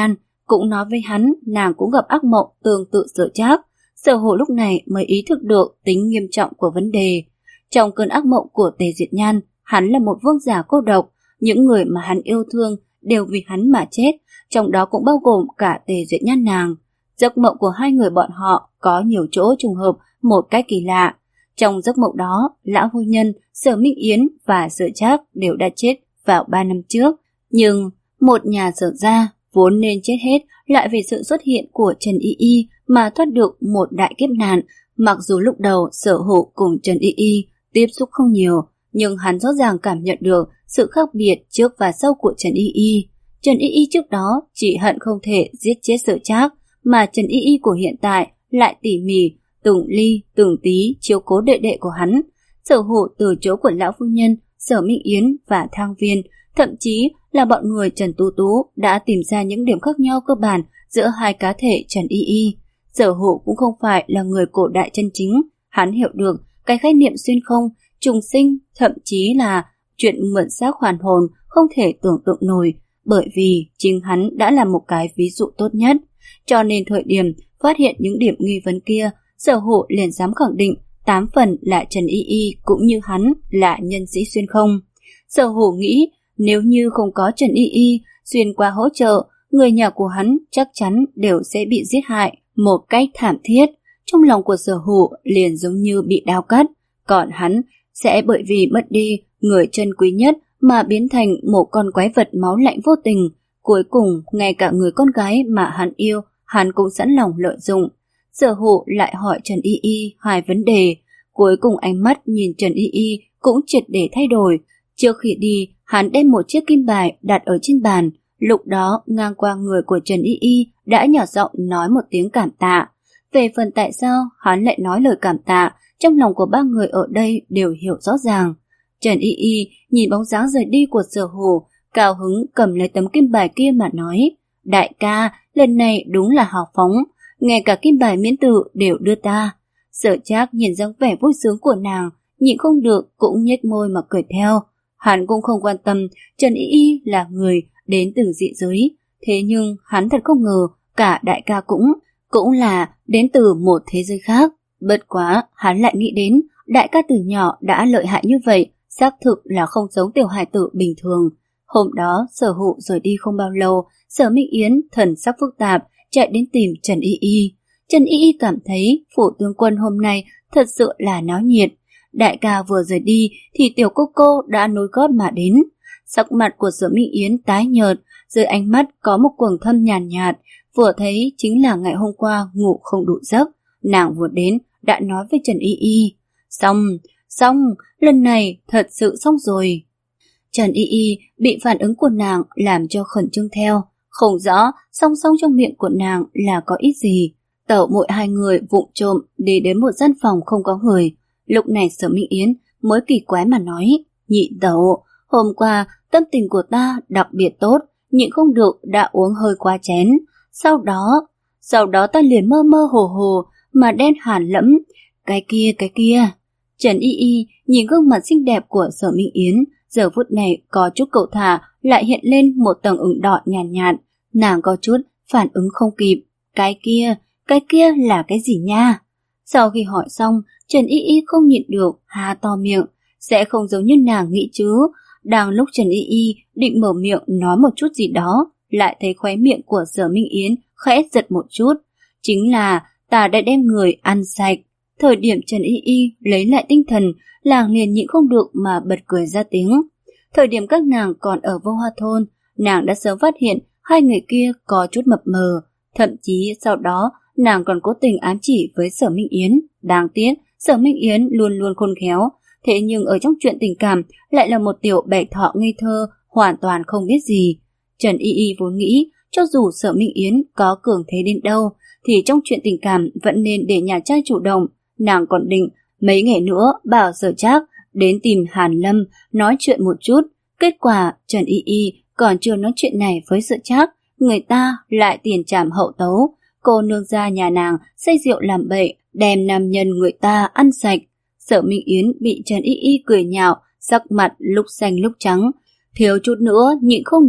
cũng nói với hắn nàng cũng gặp ác mộng tương tự Sở Trác. Sở Hổ lúc này mới ý thức được tính nghiêm trọng của vấn đề. Trong cơn ác mộng của Tề Diệt Nhan, hắn là một vương giả cô độc, những người mà hắn yêu thương đều vì hắn mà chết, trong đó cũng bao gồm cả Tề Diệt Nhan nàng. Giấc mộng của hai người bọn họ có nhiều chỗ trùng hợp một cách kỳ lạ. Trong giấc mộng đó, lão phu nhân, Sở Minh Yến và Sở Trác đều đã chết vào ba năm trước. Nhưng một nhà Sở gia vốn nên chết hết lại vì sự xuất hiện của Trần Y Y mà thoát được một đại kiếp nạn. Mặc dù lúc đầu Sở Hổ cùng Trần Y Y tiếp xúc không nhiều, nhưng hắn rõ ràng cảm nhận được sự khác biệt trước và sau của Trần Y Y. Trần Y Y trước đó chỉ hận không thể giết chết Sở Trác, mà Trần Y Y của hiện tại lại tỉ mỉ, từng ly, từng tí chiếu cố đệ đệ của hắn. Sở Hổ từ chỗ của lão phu nhân, Sở Minh Yến và Thang Viên, thậm chí là bọn người Trần Tú Tú đã tìm ra những điểm khác nhau cơ bản giữa hai cá thể Trần Y Y. Sở Hổ cũng không phải là người cổ đại chân chính, hắn hiểu được cái khái niệm xuyên không, trùng sinh, thậm chí là chuyện mượn xác hoàn hồn không thể tưởng tượng nổi, bởi vì chính hắn đã là một cái ví dụ tốt nhất. Cho nên thời điểm phát hiện những điểm nghi vấn kia, Sở Hổ liền dám khẳng định tám phần là Trần Y Y cũng như hắn là nhân sĩ xuyên không. Sở Hổ nghĩ nếu như không có Trần Y Y xuyên qua hỗ trợ, người nhà của hắn chắc chắn đều sẽ bị giết hại một cách thảm thiết. Trong lòng của Sở Hổ liền giống như bị đao cắt, còn hắn sẽ bởi vì mất đi người chân quý nhất mà biến thành một con quái vật máu lạnh vô tình. Cuối cùng, ngay cả người con gái mà hắn yêu, hắn cũng sẵn lòng lợi dụng. Sở Hổ lại hỏi Trần Y Y hai vấn đề. Cuối cùng ánh mắt nhìn Trần Y Y cũng triệt để thay đổi. Trước khi đi, hắn đem một chiếc kim bài đặt ở trên bàn. Lúc đó, ngang qua người của Trần Y Y đã nhỏ giọng nói một tiếng cảm tạ. Về phần tại sao hắn lại nói lời cảm tạ, trong lòng của ba người ở đây đều hiểu rõ ràng. Trần Y Y nhìn bóng dáng rời đi của Sở Hổ, cao hứng cầm lấy tấm kim bài kia mà nói: Đại ca, lần này đúng là hào phóng, ngay cả kim bài miễn tử đều đưa ta. Sở Trác nhìn dáng vẻ vui sướng của nàng, nhịn không được cũng nhếch môi mà cười theo. Hắn cũng không quan tâm Trần Y Y là người đến từ dị giới, thế nhưng hắn thật không ngờ cả đại ca cũng cũng là đến từ một thế giới khác. Bất quá, hắn lại nghĩ đến đại ca từ nhỏ đã lợi hại như vậy, xác thực là không giống tiểu hài tử bình thường. Hôm đó, Sở Hổ rời đi không bao lâu, Sở Minh Yến thần sắc phức tạp chạy đến tìm Trần Y Y. Trần Y Y cảm thấy phủ tướng quân hôm nay thật sự là náo nhiệt. Đại ca vừa rời đi thì tiểu cô cô đã nối gót mà đến. Sắc mặt của Sở Minh Yến tái nhợt, dưới ánh mắt có một quầng thâm nhàn nhạt, vừa thấy chính là ngày hôm qua ngủ không đủ giấc. Nàng vừa đến đã nói với Trần Y Y: Xong, xong, lần này thật sự xong rồi. Trần Y Y bị phản ứng của nàng làm cho khẩn trương theo, không rõ song song trong miệng của nàng là có ít gì. Tẩu muội hai người vụng trộm đi đến một gian phòng không có người. Lúc này Sở Minh Yến mới kỳ quái mà nói: Nhị tẩu, hôm qua tâm tình của ta đặc biệt tốt, nhịn không được đã uống hơi quá chén. Sau đó, sau đó ta liền mơ mơ hồ hồ mà đen hàn lẫm. Cái kia, cái kia. Trần Y Y nhìn gương mặt xinh đẹp của Sở Minh Yến, giờ phút này có chút cậu thả lại hiện lên một tầng ửng đỏ nhàn nhạt, nhạt. Nàng có chút phản ứng không kịp. Cái kia, cái kia là cái gì nha? Sau khi hỏi xong, Trần Y Y không nhịn được há to miệng. Sẽ không giống như nàng nghĩ chứ. Đang lúc Trần Y Y định mở miệng nói một chút gì đó, lại thấy khóe miệng của Sở Minh Yến khẽ giật một chút. Chính là ta đã đem người ăn sạch. Thời điểm Trần Y Y lấy lại tinh thần, nàng liền nhịn không được mà bật cười ra tiếng. Thời điểm các nàng còn ở Vô Hoa Thôn, nàng đã sớm phát hiện hai người kia có chút mập mờ. Thậm chí sau đó nàng còn cố tình ám chỉ với Sở Minh Yến. Đáng tiếc, Sở Minh Yến luôn luôn khôn khéo, thế nhưng ở trong chuyện tình cảm lại là một tiểu bạch thọ ngây thơ, hoàn toàn không biết gì. Trần Y Y vốn nghĩ, cho dù Sở Minh Yến có cường thế đến đâu, thì trong chuyện tình cảm vẫn nên để nhà trai chủ động. Nàng còn định mấy ngày nữa bảo Sở Trác đến tìm Hàn Lâm nói chuyện một chút. Kết quả Trần Y Y còn chưa nói chuyện này với Sở Trác, người ta lại tiền trảm hậu tấu. Cô nương gia nhà nàng say rượu làm bậy, đem nam nhân người ta ăn sạch. Sở Minh Yến bị Trần Y Y cười nhạo, sắc mặt lúc xanh lúc trắng, thiếu chút nữa nhịn không được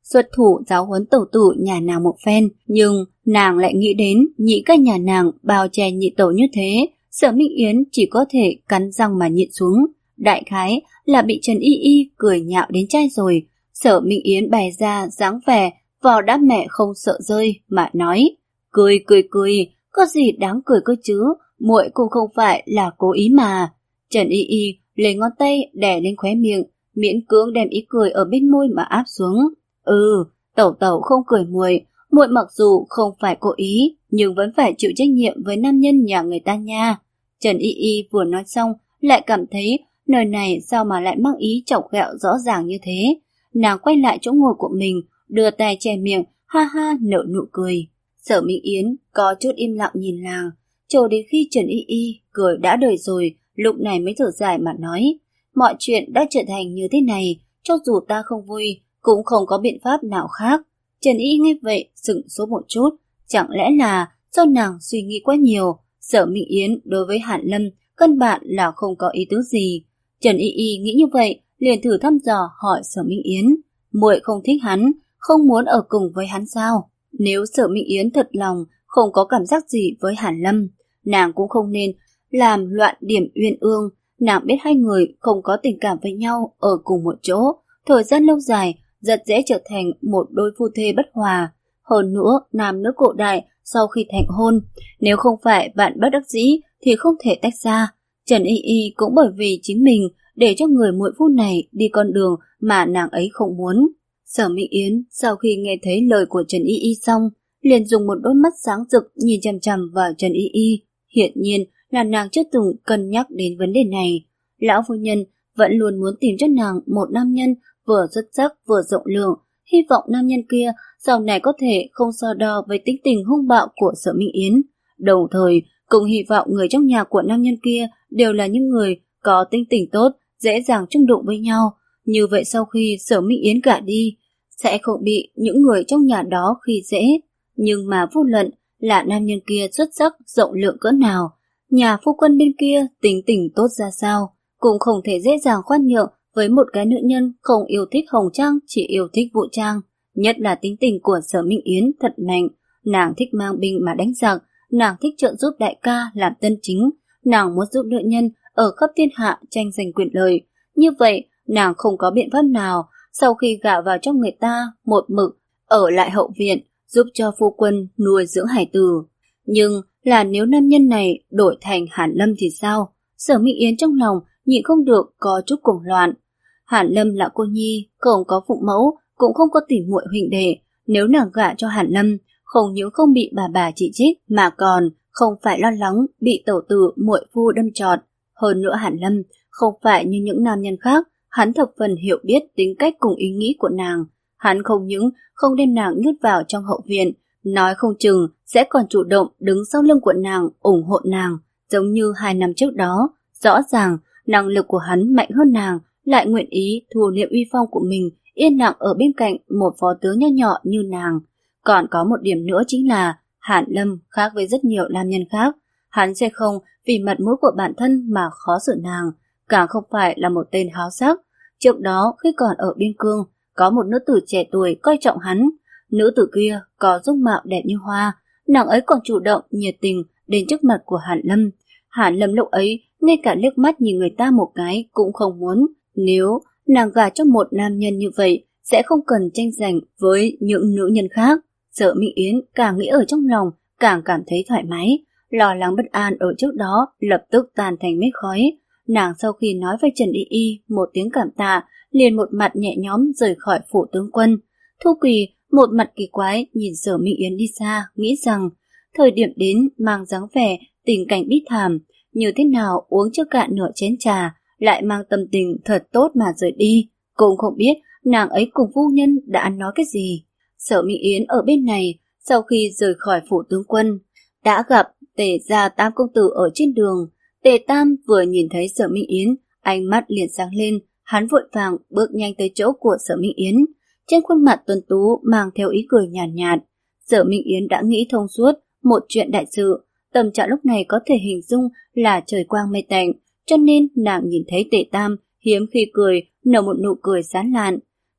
xuất thủ giáo huấn tẩu tử nhà nàng một phen, nhưng nàng lại nghĩ đến nhị ca nhà nàng bao che nhị tẩu như thế, Sở Minh Yến chỉ có thể cắn răng mà nhịn xuống. Đại khái là bị Trần Y Y cười nhạo đến chai rồi. Sở Minh Yến bày ra dáng vẻ vò đã mẹ không sợ rơi mà nói, cười cười cười, có gì đáng cười cơ chứ, muội cũng không phải là cố ý mà. Trần Y Y lấy ngón tay đè lên khóe miệng, miễn cưỡng đem ý cười ở bên môi mà áp xuống. Ừ, tẩu tẩu không cười muội, muội mặc dù không phải cố ý, nhưng vẫn phải chịu trách nhiệm với nam nhân nhà người ta nha. Trần Y Y vừa nói xong, lại cảm thấy nơi này sao mà lại mang ý chọc ghẹo rõ ràng như thế. Nàng quay lại chỗ ngồi của mình, đưa tay che miệng, ha ha nở nụ cười. Sở Minh Yến có chút im lặng nhìn nàng, chờ đến khi Trần Y Y cười đã đời rồi, lúc này mới thở dài mà nói, mọi chuyện đã trở thành như thế này, cho dù ta không vui, cũng không có biện pháp nào khác. Trần Y nghe vậy sững sốt một chút, chẳng lẽ là do nàng suy nghĩ quá nhiều. Sở Minh Yến đối với Hàn Lâm căn bản là không có ý tứ gì. Trần Y Y nghĩ như vậy, liền thử thăm dò hỏi Sở Minh Yến, muội không thích hắn, không muốn ở cùng với hắn sao? Nếu Sở Minh Yến thật lòng không có cảm giác gì với Hàn Lâm, nàng cũng không nên làm loạn điểm uyên ương. Nàng biết hai người không có tình cảm với nhau ở cùng một chỗ, thời gian lâu dài rất dễ trở thành một đôi phu thê bất hòa. Hơn nữa, nam nữ cổ đại sau khi thành hôn, nếu không phải bạn bất đắc dĩ thì không thể tách ra. Trần Y Y cũng bởi vì chính mình để cho người muội phu này đi con đường mà nàng ấy không muốn. Sở Minh Yến sau khi nghe thấy lời của Trần Y Y xong, liền dùng một đôi mắt sáng rực nhìn chằm chằm vào Trần Y Y. Hiển nhiên là nàng chưa từng cân nhắc đến vấn đề này. Lão phu nhân vẫn luôn muốn tìm cho nàng một nam nhân vừa xuất sắc vừa rộng lượng, hy vọng nam nhân kia sau này có thể không so đo với tính tình hung bạo của Sở Minh Yến. Đồng thời cũng hy vọng người trong nhà của nam nhân kia đều là những người có tính tình tốt, dễ dàng chung đụng với nhau. Như vậy sau khi Sở Minh Yến gả đi, sẽ không bị những người trong nhà đó khi dễ. Nhưng mà vô luận là nam nhân kia xuất sắc rộng lượng cỡ nào, nhà phu quân bên kia tính tình tốt ra sao, cũng không thể dễ dàng khoan nhượng với một cái nữ nhân không yêu thích hồng trang, chỉ yêu thích vũ trang. Nhất là tính tình của Sở Minh Yến thật mạnh, nàng thích mang binh mà đánh giặc, nàng thích trợ giúp đại ca làm tân chính, nàng muốn giúp nữ nhân ở khắp thiên hạ tranh giành quyền lợi. Như vậy, nàng không có biện pháp nào sau khi gả vào cho người ta một mực ở lại hậu viện giúp cho phu quân nuôi dưỡng hải tử. Nhưng là nếu nam nhân này đổi thành Hàn Lâm thì sao? Sở Minh Yến trong lòng nhịn không được có chút cuồng loạn. Hàn Lâm là cô nhi, không có phụ mẫu, cũng không có tỉ muội huynh đệ. Nếu nàng gả cho Hàn Lâm, không những không bị bà bà chỉ trích mà còn không phải lo lắng bị tẩu tử muội phu đâm chọt. Hơn nữa Hàn Lâm không phải như những nam nhân khác, hắn thập phần hiểu biết tính cách cùng ý nghĩ của nàng. Hắn không những không đem nàng nhốt vào trong hậu viện, nói không chừng sẽ còn chủ động đứng sau lưng của nàng ủng hộ nàng, giống như hai năm trước đó. Rõ ràng năng lực của hắn mạnh hơn nàng, lại nguyện ý thu liệm uy phong của mình, yên lặng ở bên cạnh một phó tướng nho nhỏ như nàng. Còn có một điểm nữa chính là Hàn Lâm khác với rất nhiều nam nhân khác, hắn sẽ không vì mặt mũi của bản thân mà khó xử nàng, càng không phải là một tên háo sắc. Trước đó khi còn ở biên cương, có một nữ tử trẻ tuổi coi trọng hắn. Nữ tử kia có dung mạo đẹp như hoa, nàng ấy còn chủ động nhiệt tình đến trước mặt của Hàn Lâm. Hàn Lâm lúc ấy ngay cả liếc mắt nhìn người ta một cái cũng không muốn. Nếu nàng gả cho một nam nhân như vậy, sẽ không cần tranh giành với những nữ nhân khác. Sở Minh Yến càng nghĩ ở trong lòng, càng cảm thấy thoải mái. Lo lắng bất an ở trước đó lập tức tan thành mây khói. Nàng sau khi nói với Trần Y Y một tiếng cảm tạ, liền một mặt nhẹ nhõm rời khỏi phủ tướng quân. Thu Quỳ một mặt kỳ quái nhìn Sở Minh Yến đi xa, nghĩ rằng thời điểm đến mang dáng vẻ tình cảnh bi thảm, như thế nào uống chưa cạn nửa chén trà, lại mang tâm tình thật tốt mà rời đi. Cũng không biết nàng ấy cùng phu nhân đã nói cái gì. Sở Minh Yến ở bên này, sau khi rời khỏi phủ tướng quân, đã gặp Tề gia Tam công tử ở trên đường. Tề Tam vừa nhìn thấy Sở Minh Yến, ánh mắt liền sáng lên, hắn vội vàng bước nhanh tới chỗ của Sở Minh Yến. Trên khuôn mặt tuấn tú mang theo ý cười nhàn nhạt, nhạt. Sở Minh Yến đã nghĩ thông suốt một chuyện đại sự, tâm trạng lúc này có thể hình dung là trời quang mây tạnh, cho nên nàng nhìn thấy Tề Tam hiếm khi cười, nở một nụ cười sán lạn.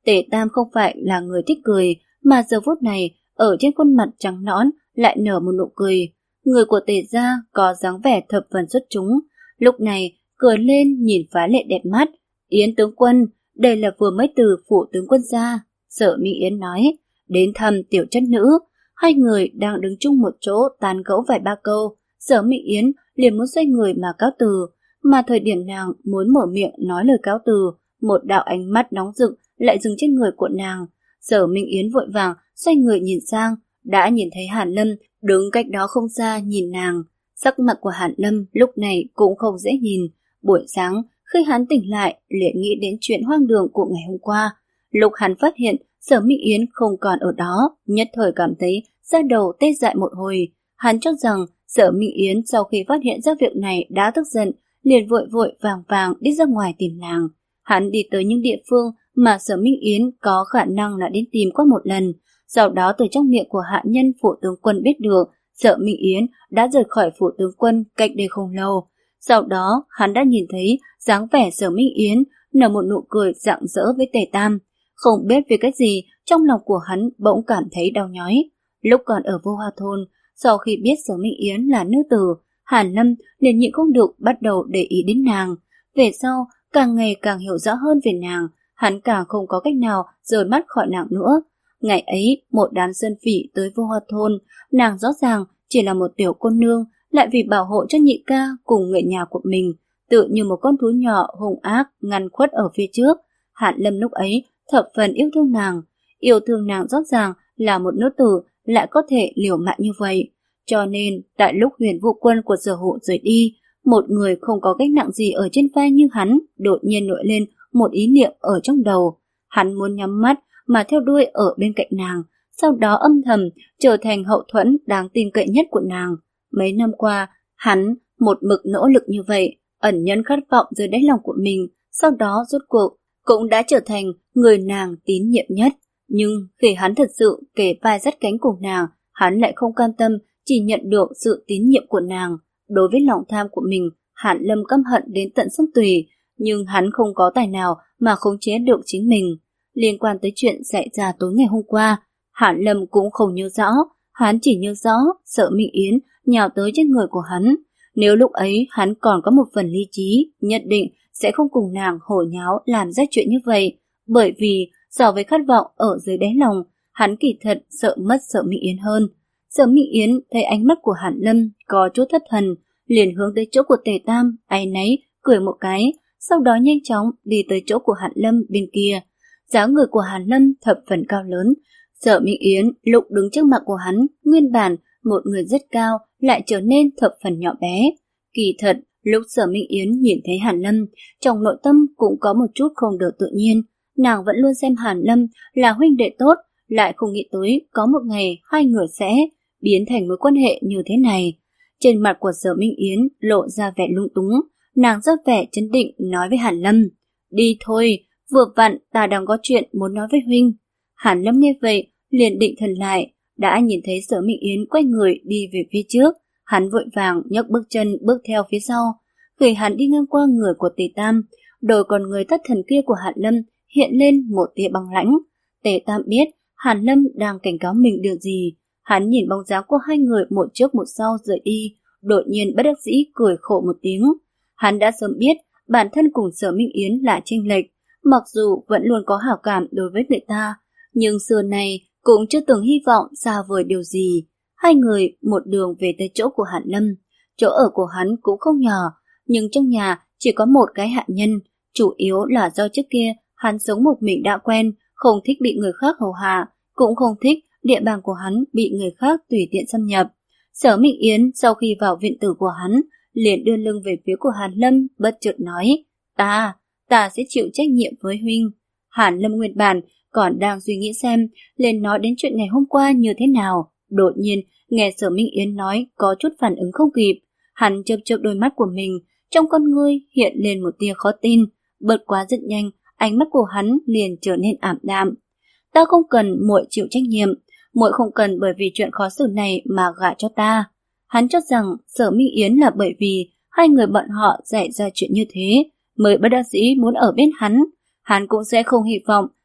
Tề Tam không phải là người thích cười, mà giờ phút này, ở trên khuôn mặt trắng nõn lại nở một nụ cười. Người của Tề gia có dáng vẻ thập phần xuất chúng, lúc này cười lên nhìn phá lệ đẹp mắt. Yến tướng quân, đây là vừa mới từ phủ tướng quân ra. Sở Minh Yến nói, đến thăm tiểu chất nữ. Hai người đang đứng chung một chỗ tán gẫu vài ba câu, Sở Minh Yến liền muốn xoay người mà cáo từ, mà thời điểm nàng muốn mở miệng nói lời cáo từ, một đạo ánh mắt nóng rực lại dừng trên người của nàng. Sở Minh Yến vội vàng xoay người nhìn sang, đã nhìn thấy Hàn Lâm đứng cách đó không xa nhìn nàng. Sắc mặt của Hàn Lâm lúc này cũng không dễ nhìn. Buổi sáng khi hắn tỉnh lại liền nghĩ đến chuyện hoang đường của ngày hôm qua. Lúc hắn phát hiện Sở Minh Yến không còn ở đó, nhất thời cảm thấy da đầu tê dại một hồi. Hắn cho rằng Sở Minh Yến sau khi phát hiện ra việc này đã tức giận, liền vội vội vàng vàng đi ra ngoài tìm nàng. Hắn đi tới những địa phương mà Sở Minh Yến có khả năng là đến tìm qua một lần. Sau đó từ trong miệng của hạ nhân phủ tướng quân biết được Sở Minh Yến đã rời khỏi phủ tướng quân cách đây không lâu. Sau đó hắn đã nhìn thấy dáng vẻ Sở Minh Yến nở một nụ cười rạng rỡ với Tề Tam. Không biết vì cái gì, trong lòng của hắn bỗng cảm thấy đau nhói. Lúc còn ở Vô Hoa Thôn, sau khi biết Sở Minh Yến là nữ tử, Hàn Lâm liền nhịn không được bắt đầu để ý đến nàng. Về sau, càng ngày càng hiểu rõ hơn về nàng, hắn càng không có cách nào rời mắt khỏi nàng nữa. Ngày ấy, một đám sơn phỉ tới Vô Hoa Thôn, nàng rõ ràng chỉ là một tiểu cô nương, lại vì bảo hộ cho nhị ca cùng người nhà của mình, tự như một con thú nhỏ hung ác ngăn khuất ở phía trước. Hàn Lâm lúc ấy thập phần yêu thương nàng, yêu thương nàng rõ ràng là một nữ tử lại có thể liều mạng như vậy. Cho nên, tại lúc Huyền Vũ Quân của Sở Hộ rời đi, một người không có gánh nặng gì ở trên vai như hắn đột nhiên nổi lên một ý niệm ở trong đầu. Hắn muốn nhắm mắt mà theo đuôi ở bên cạnh nàng, sau đó âm thầm trở thành hậu thuẫn đáng tin cậy nhất của nàng. Mấy năm qua, hắn một mực nỗ lực như vậy, ẩn nhẫn khát vọng dưới đáy lòng của mình, sau đó rốt cuộc cũng đã trở thành người nàng tín nhiệm nhất. Nhưng khi hắn thật sự kề vai dắt cánh cùng nàng, hắn lại không cam tâm chỉ nhận được sự tín nhiệm của nàng. Đối với lòng tham của mình, Hàn Lâm căm hận đến tận xương tủy, nhưng hắn không có tài nào mà khống chế được chính mình. Liên quan tới chuyện xảy ra tối ngày hôm qua, Hàn Lâm cũng không nhớ rõ, hắn chỉ nhớ rõ Sở Minh Yến nhào tới trên người của hắn. Nếu lúc ấy hắn còn có một phần lý trí, nhất định sẽ không cùng nàng hồ nháo làm ra chuyện như vậy, bởi vì so với khát vọng ở dưới đáy lòng, hắn kỳ thật sợ mất Sở Minh Yến hơn. Sở Minh Yến thấy ánh mắt của Hàn Lâm có chút thất thần, liền hướng tới chỗ của Tề Tam, áy náy cười một cái, sau đó nhanh chóng đi tới chỗ của Hàn Lâm bên kia. Dáng người của Hàn Lâm thập phần cao lớn, Sở Minh Yến lúc đứng trước mặt của hắn, nguyên bản một người rất cao lại trở nên thập phần nhỏ bé. Kỳ thật, lúc Sở Minh Yến nhìn thấy Hàn Lâm, trong nội tâm cũng có một chút không được tự nhiên. Nàng vẫn luôn xem Hàn Lâm là huynh đệ tốt, lại không nghĩ tới có một ngày hai người sẽ biến thành mối quan hệ như thế này. Trên mặt của Sở Minh Yến lộ ra vẻ lung túng, nàng rất vẻ chấn định nói với Hàn Lâm, đi thôi, vừa vặn ta đang có chuyện muốn nói với huynh. Hàn Lâm nghe vậy, liền định thần lại, đã nhìn thấy Sở Minh Yến quay người đi về phía trước, hắn vội vàng nhấc bước chân bước theo phía sau. Khi hắn đi ngang qua người của Tề Tam, đôi con người thất thần kia của Hàn Lâm hiện lên một tia băng lãnh. Tề Tam biết Hàn Lâm đang cảnh cáo mình điều gì, hắn nhìn bóng dáng của hai người một trước một sau rời đi, đột nhiên bất đắc dĩ cười khổ một tiếng. Hắn đã sớm biết bản thân cùng Sở Minh Yến là chênh lệch, mặc dù vẫn luôn có hảo cảm đối với người ta, nhưng xưa này cũng chưa từng hy vọng xa vời điều gì. Hai người một đường về tới chỗ của Hàn Lâm. Chỗ ở của hắn cũng không nhỏ, nhưng trong nhà chỉ có một cái hạ nhân, chủ yếu là do trước kia hắn sống một mình đã quen, không thích bị người khác hầu hạ, cũng không thích địa bàn của hắn bị người khác tùy tiện xâm nhập. Sở Minh Yến sau khi vào viện tử của hắn, liền đưa lưng về phía của Hàn Lâm, bất chợt nói, ta, ta sẽ chịu trách nhiệm với huynh. Hàn Lâm nguyên bản còn đang suy nghĩ xem lên nói đến chuyện ngày hôm qua như thế nào, đột nhiên nghe Sở Minh Yến nói có chút phản ứng không kịp. Hắn chớp chớp đôi mắt của mình, trong con ngươi hiện lên một tia khó tin, bật quá rất nhanh, ánh mắt của hắn liền trở nên ảm đạm. Ta không cần muội chịu trách nhiệm, muội không cần bởi vì chuyện khó xử này mà gả cho ta. Hắn cho rằng Sở Minh Yến là bởi vì hai người bọn họ xảy ra chuyện như thế mới bất đắc dĩ muốn ở bên hắn. Hắn cũng sẽ không hy vọng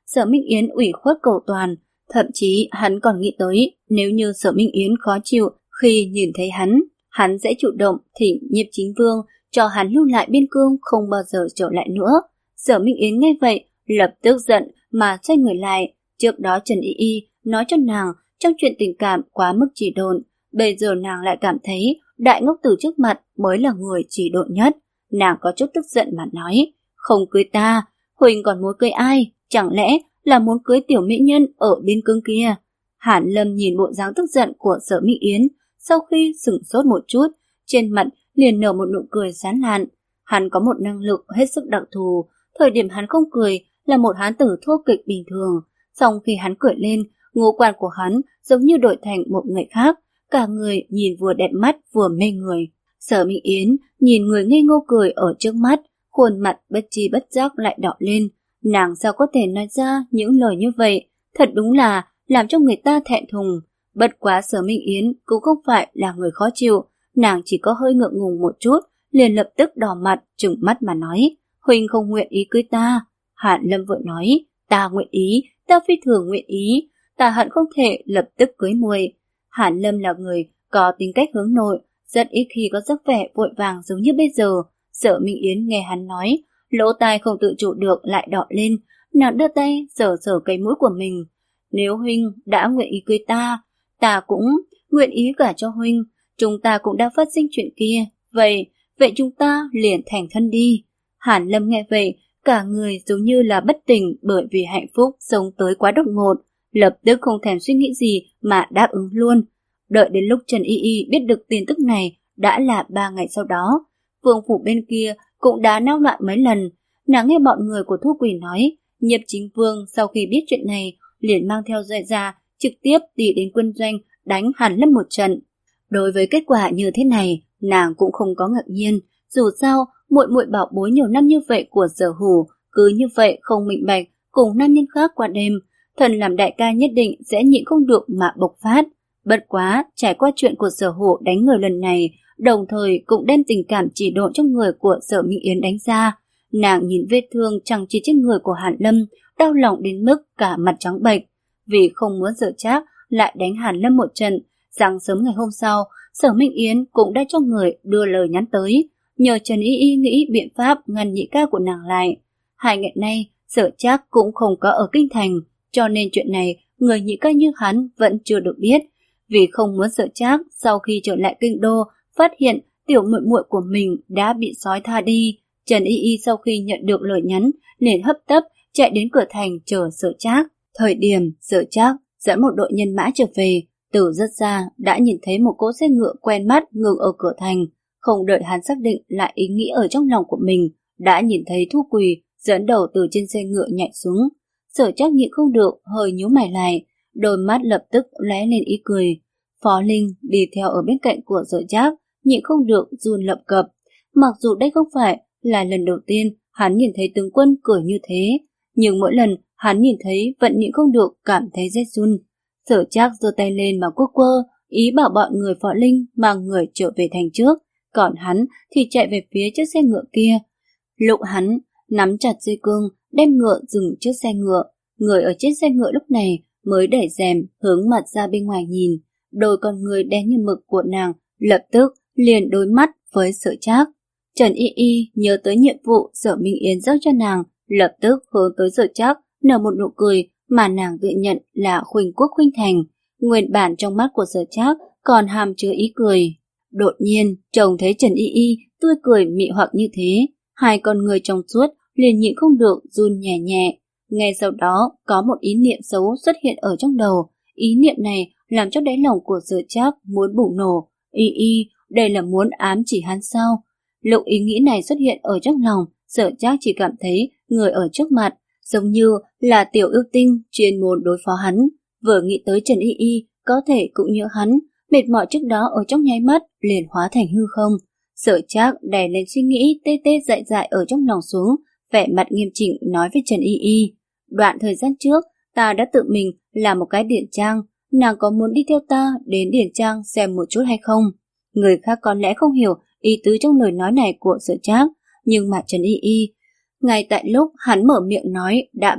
Sở Minh Yến ủy khuất cầu toàn, thậm chí hắn còn nghĩ tới nếu như Sở Minh Yến khó chịu khi nhìn thấy hắn, hắn sẽ chủ động thỉnh Nhiếp Chính Vương cho hắn lưu lại biên cương không bao giờ trở lại nữa. Sở Minh Yến nghe vậy, lập tức giận mà xoay người lại. Trước đó Trần Y Y nói cho nàng trong chuyện tình cảm quá mức chỉ độn, bây giờ nàng lại cảm thấy đại ngốc tử trước mặt mới là người chỉ độn nhất. Nàng có chút tức giận mà nói, không cưới ta, Huỳnh còn muốn cưới ai? Chẳng lẽ là muốn cưới tiểu mỹ nhân ở biên cương kia? Hàn Lâm nhìn bộ dáng tức giận của Sở Minh Yến, sau khi sửng sốt một chút, trên mặt liền nở một nụ cười sán lạn. Hắn có một năng lực hết sức đặc thù, thời điểm hắn không cười là một hán tử thô kịch bình thường, song khi hắn cười lên, ngũ quan của hắn giống như đổi thành một người khác, cả người nhìn vừa đẹp mắt vừa mê người. Sở Minh Yến nhìn người ngây ngô cười ở trước mắt, khuôn mặt bất chi bất giác lại đỏ lên. Nàng sao có thể nói ra những lời như vậy, thật đúng là làm cho người ta thẹn thùng. Bất quá Sở Minh Yến cũng không phải là người khó chịu, nàng chỉ có hơi ngượng ngùng một chút, liền lập tức đỏ mặt, trừng mắt mà nói, Huỳnh không nguyện ý cưới ta. Hàn Lâm vội nói, ta nguyện ý, ta phi thường nguyện ý, ta hận không thể lập tức cưới muội. Hàn Lâm là người có tính cách hướng nội, rất ít khi có dáng vẻ vội vàng giống như bây giờ. Sở Minh Yến nghe hắn nói, lỗ tai không tự chủ được lại đỏ lên, nàng đưa tay sờ sờ cái mũi của mình. Nếu Huynh đã nguyện ý cưới ta, ta cũng nguyện ý cả cho Huynh, chúng ta cũng đã phát sinh chuyện kia, vậy, vậy chúng ta liền thành thân đi. Hàn Lâm nghe vậy, cả người giống như là bất tỉnh bởi vì hạnh phúc sống tới quá đột ngột, lập tức không thèm suy nghĩ gì mà đáp ứng luôn. Đợi đến lúc Trần Y Y biết được tin tức này đã là ba ngày sau đó, vương phủ bên kia cũng đã náo loạn mấy lần. Nàng nghe bọn người của Thu Quỷ nói, Nhiếp Chính Vương sau khi biết chuyện này liền mang theo dạy ra trực tiếp đi đến quân doanh đánh Hàn Lâm một trận. Đối với kết quả như thế này, nàng cũng không có ngạc nhiên, dù sao muội muội bảo bối nhiều năm như vậy của Sở Hủ cứ như vậy không minh bạch cùng nam nhân khác qua đêm, thần làm đại ca nhất định sẽ nhịn không được mà bộc phát. Bất quá, trải qua chuyện của Sở Hủ đánh người lần này, đồng thời cũng đem tình cảm chỉ độn trong người của Sở Minh Yến đánh ra. Nàng nhìn vết thương chẳng chỉ trên người của Hàn Lâm, đau lòng đến mức cả mặt trắng bệch. Vì không muốn Sở Trác lại đánh Hàn Lâm một trận, sáng sớm ngày hôm sau, Sở Minh Yến cũng đã cho người đưa lời nhắn tới, nhờ Trần Y Y nghĩ biện pháp ngăn nhị ca của nàng lại. Hai ngày nay, Sở Trác cũng không có ở kinh thành, cho nên chuyện này người nhị ca như hắn vẫn chưa được biết. Vì không muốn Sở Trác sau khi trở lại kinh đô phát hiện tiểu muội muội của mình đã bị sói tha đi, Trần Y Y sau khi nhận được lời nhắn liền hấp tấp chạy đến cửa thành chờ Sở Trác. Thời điểm Sở Trác dẫn một đội nhân mã trở về, từ rất xa đã nhìn thấy một cỗ xe ngựa quen mắt ngừng ở cửa thành. Không đợi hắn xác định lại ý nghĩ ở trong lòng của mình, đã nhìn thấy Thu Quỳ dẫn đầu từ trên xe ngựa nhảy xuống. Sở Trác nhịn không được hơi nhíu mày lại, đôi mắt lập tức lóe lên ý cười. Phó Linh đi theo ở bên cạnh của Sở Trác, nhịn không được run lập cập. Mặc dù đây không phải là lần đầu tiên hắn nhìn thấy tướng quân cười như thế, nhưng mỗi lần hắn nhìn thấy vẫn nhịn không được cảm thấy rét run. Sở Trác giơ tay lên mà quơ quơ, ý bảo bọn người Phó Linh mang người trở về thành trước, còn hắn thì chạy về phía chiếc xe ngựa kia. Lúc hắn nắm chặt dây cương, đem ngựa dừng trước xe ngựa, người ở trên xe ngựa lúc này mới đẩy rèm hướng mặt ra bên ngoài nhìn. Đôi con người đen như mực của nàng lập tức liền đối mắt với Sở Trác. Trần Y Y nhớ tới nhiệm vụ Sở Minh Yến giao cho nàng, lập tức hướng tới Sở Trác nở một nụ cười mà nàng tự nhận là khuynh quốc khuynh thành. Nguyên bản trong mắt của Sở Trác còn hàm chứa ý cười. Đột nhiên trông thấy Trần Y Y tươi cười mị hoặc như thế, hai con người trong suốt liền nhịn không được run nhẹ nhẹ. Ngay sau đó có một ý niệm xấu xuất hiện ở trong đầu. Ý niệm này làm cho đáy lòng của Sở Trác muốn bùng nổ. Y Y, đây là muốn ám chỉ hắn sao? Lúc ý nghĩ này xuất hiện ở trong lòng, Sở Trác chỉ cảm thấy người ở trước mặt giống như là tiểu yêu tinh chuyên môn đối phó hắn. Vừa nghĩ tới Trần Y Y có thể cũng như hắn, mệt mỏi trước đó ở trong nháy mắt liền hóa thành hư không. Sở Trác đè lên suy nghĩ tê tê dại dại ở trong lòng xuống, vẻ mặt nghiêm chỉnh nói với Trần Y Y. Đoạn thời gian trước, ta đã tự mình làm một cái điển trang, nàng có muốn đi theo ta đến điển trang xem một chút hay không? Người khác có lẽ không hiểu ý tứ trong lời nói này của Sở Trác, nhưng mà Trần Y Y, ngay tại lúc hắn mở miệng nói đã biết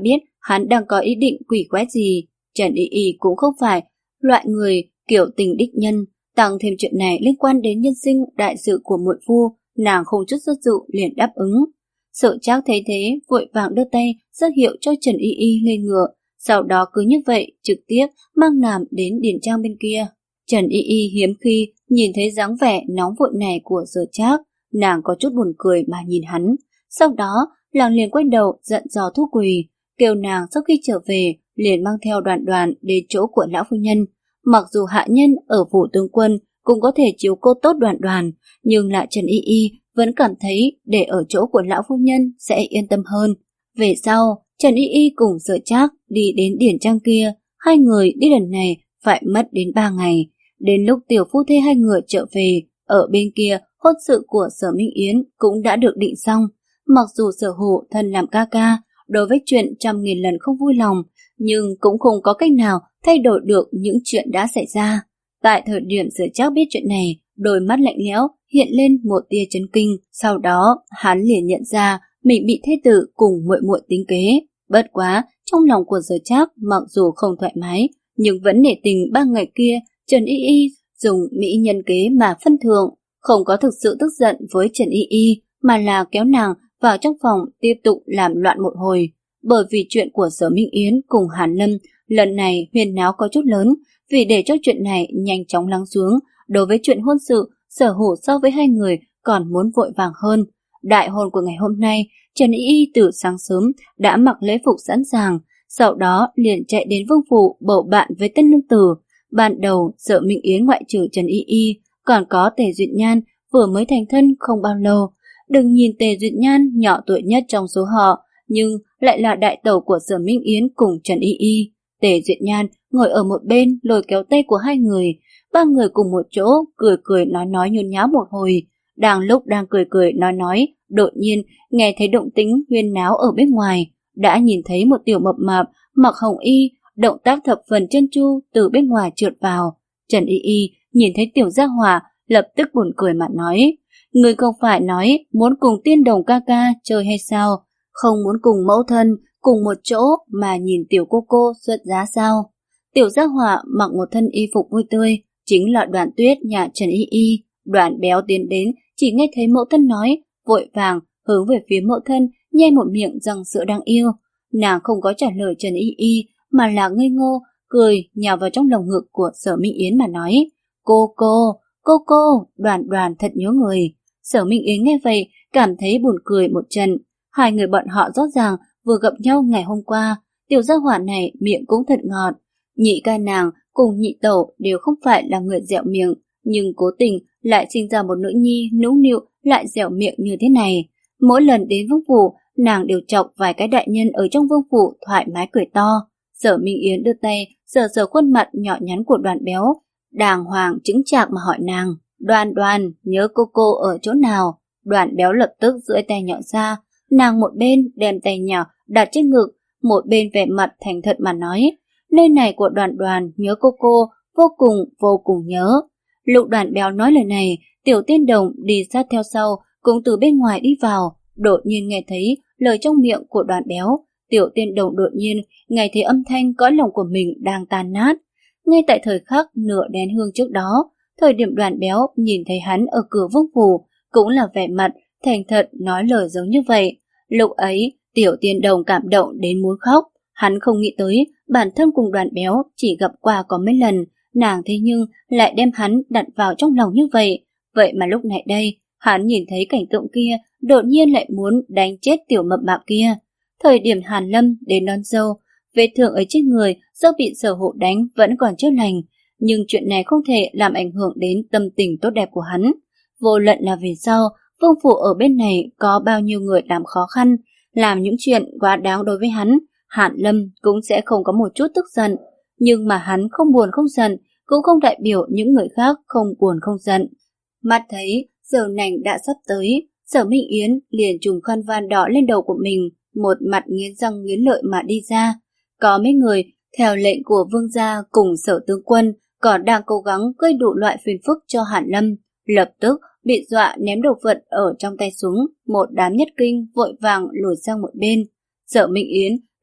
hắn đang có ý định quỷ quái gì. Trần Y Y cũng không phải loại người kiểu tình đích nhân, tăng thêm chuyện này liên quan đến nhân sinh đại sự của muội phu, nàng không chút do dự liền đáp ứng. Sở Trác thấy thế, vội vàng đưa tay ra hiệu cho Trần Y Y lên ngựa, sau đó cứ như vậy trực tiếp mang nàng đến điền trang bên kia. Trần Y Y hiếm khi nhìn thấy dáng vẻ nóng vội này của Sở Trác, nàng có chút buồn cười mà nhìn hắn. Sau đó, nàng liền quay đầu giận dò Thu Quỳ, kêu nàng sau khi trở về liền mang theo Đoàn Đoàn đến chỗ của lão phu nhân. Mặc dù hạ nhân ở phủ tướng quân cũng có thể chiếu cô tốt Đoàn Đoàn, nhưng lại Trần Y Y vẫn cảm thấy để ở chỗ của lão phu nhân sẽ yên tâm hơn. Về sau, Trần Y Y cùng Sở Trác đi đến điển trang kia, hai người đi lần này phải mất đến ba ngày. Đến lúc tiểu phu thê hai người trở về, ở bên kia hôn sự của Sở Minh Yến cũng đã được định xong. Mặc dù Sở Hổ thân làm ca ca, đối với chuyện trăm nghìn lần không vui lòng, nhưng cũng không có cách nào thay đổi được những chuyện đã xảy ra. Tại thời điểm Sở Trác biết chuyện này, đôi mắt lạnh lẽo hiện lên một tia chấn kinh, sau đó hắn liền nhận ra mình bị thê tử cùng muội muội tính kế. Bất quá, trong lòng của Sở Trác mặc dù không thoải mái, nhưng vẫn nể tình ba ngày kia Trần Y Y dùng mỹ nhân kế mà phân thưởng, không có thực sự tức giận với Trần Y Y, mà là kéo nàng vào trong phòng tiếp tục làm loạn một hồi. Bởi vì chuyện của Sở Minh Yến cùng Hàn Lâm, lần này huyên náo có chút lớn, vì để cho chuyện này nhanh chóng lắng xuống, đối với chuyện hôn sự, Sở Hổ so với hai người còn muốn vội vàng hơn. Đại hôn của ngày hôm nay, Trần Y Y từ sáng sớm đã mặc lễ phục sẵn sàng, sau đó liền chạy đến vương phủ bầu bạn với tân nương tử. Ban đầu, Sở Minh Yến ngoại trừ Trần Y Y, còn có Tề Duyệt Nhan vừa mới thành thân không bao lâu. Đừng nhìn Tề Duyệt Nhan nhỏ tuổi nhất trong số họ, nhưng lại là đại tẩu của Sở Minh Yến cùng Trần Y Y. Tề Duyệt Nhan ngồi ở một bên lôi kéo tay của hai người, ba người cùng một chỗ cười cười nói nói nhốn nháo một hồi. Đang lúc đang cười cười nói nói, đột nhiên nghe thấy động tĩnh huyên náo ở bên ngoài, đã nhìn thấy một tiểu mập mạp mặc hồng y, động tác thập phần chân chu từ bên ngoài trượt vào. Trần Y Y nhìn thấy tiểu gia hỏa, lập tức buồn cười mà nói: "Người không phải nói muốn cùng Tiên Đồng ca ca chơi hay sao? Không muốn cùng mẫu thân cùng một chỗ mà nhìn tiểu cô cô xuất giá sao?" Tiểu gia hỏa mặc một thân y phục vui tươi, chính là Đoàn Tuyết nhà Trần Y Y. Đoàn Béo tiến đến, chỉ nghe thấy mẫu thân nói, vội vàng hướng về phía mẫu thân nhe một miệng răng sữa đáng yêu. Nàng không có trả lời Trần Y Y, mà là ngây ngô cười nhào vào trong lồng ngực của Sở Minh Yến mà nói: "Cô cô, cô cô, Đoàn Đoàn thật nhớ người." Sở Minh Yến nghe vậy cảm thấy buồn cười một trận. Hai người bọn họ rõ ràng vừa gặp nhau ngày hôm qua. Tiểu gia hỏa này miệng cũng thật ngọt. Nhị ca nàng cùng nhị tẩu đều không phải là người dẻo miệng, nhưng cố tình lại sinh ra một nữ nhi nũng nịu lại dẻo miệng như thế này. Mỗi lần đến vương phủ, nàng đều chọc vài cái đại nhân ở trong vương phủ thoải mái cười to. Sở Minh Yến đưa tay sờ sờ khuôn mặt nhỏ nhắn của Đoàn Béo, đàng hoàng chững chạc mà hỏi nàng: "Đoàn Đoàn, nhớ cô cô ở chỗ nào?" Đoàn Béo lập tức duỗi tay nhỏ ra, nàng một bên đem tay nhỏ đặt trên ngực, một bên vẻ mặt thành thật mà nói: "Nơi này của Đoàn Đoàn nhớ cô cô, vô cùng vô cùng nhớ." Lúc Đoàn Béo nói lời này, Tiểu Tiên Đồng đi sát theo sau, cũng từ bên ngoài đi vào, đột nhiên nghe thấy lời trong miệng của Đoàn Béo. Tiểu Tiên Đồng đột nhiên nghe thấy âm thanh cõi lòng của mình đang tan nát. Ngay tại thời khắc nửa nén hương trước đó, thời điểm Đoàn Béo nhìn thấy hắn ở cửa vương phủ, cũng là vẻ mặt thành thật nói lời giống như vậy. Lúc ấy, Tiểu Tiên Đồng cảm động đến muốn khóc. Hắn không nghĩ tới bản thân cùng Đoàn Béo chỉ gặp qua có mấy lần, nàng thế nhưng lại đem hắn đặt vào trong lòng như vậy. Vậy mà lúc này đây, hắn nhìn thấy cảnh tượng kia, đột nhiên lại muốn đánh chết tiểu mập mạp kia. Thời điểm Hàn Lâm đến đón dâu, vết thương ở trên người do bị Sở Hộ đánh vẫn còn chưa lành, nhưng chuyện này không thể làm ảnh hưởng đến tâm tình tốt đẹp của hắn. Vô luận là vì sao, vương phủ ở bên này có bao nhiêu người làm khó khăn, làm những chuyện quá đáng đối với hắn, Hàn Lâm cũng sẽ không có một chút tức giận. Nhưng mà hắn không buồn không giận, cũng không đại biểu những người khác không buồn không giận. Mắt thấy giờ nành đã sắp tới, Sở Minh Yến liền trùm khăn van đỏ lên đầu của mình, một mặt nghiến răng nghiến lợi mà đi ra. Có mấy người theo lệnh của vương gia cùng Sở tướng quân còn đang cố gắng gây đủ loại phiền phức cho Hàn Lâm, lập tức bị dọa ném đồ vật ở trong tay xuống. Một đám nhất kinh vội vàng lùi sang một bên. Sở Minh Yến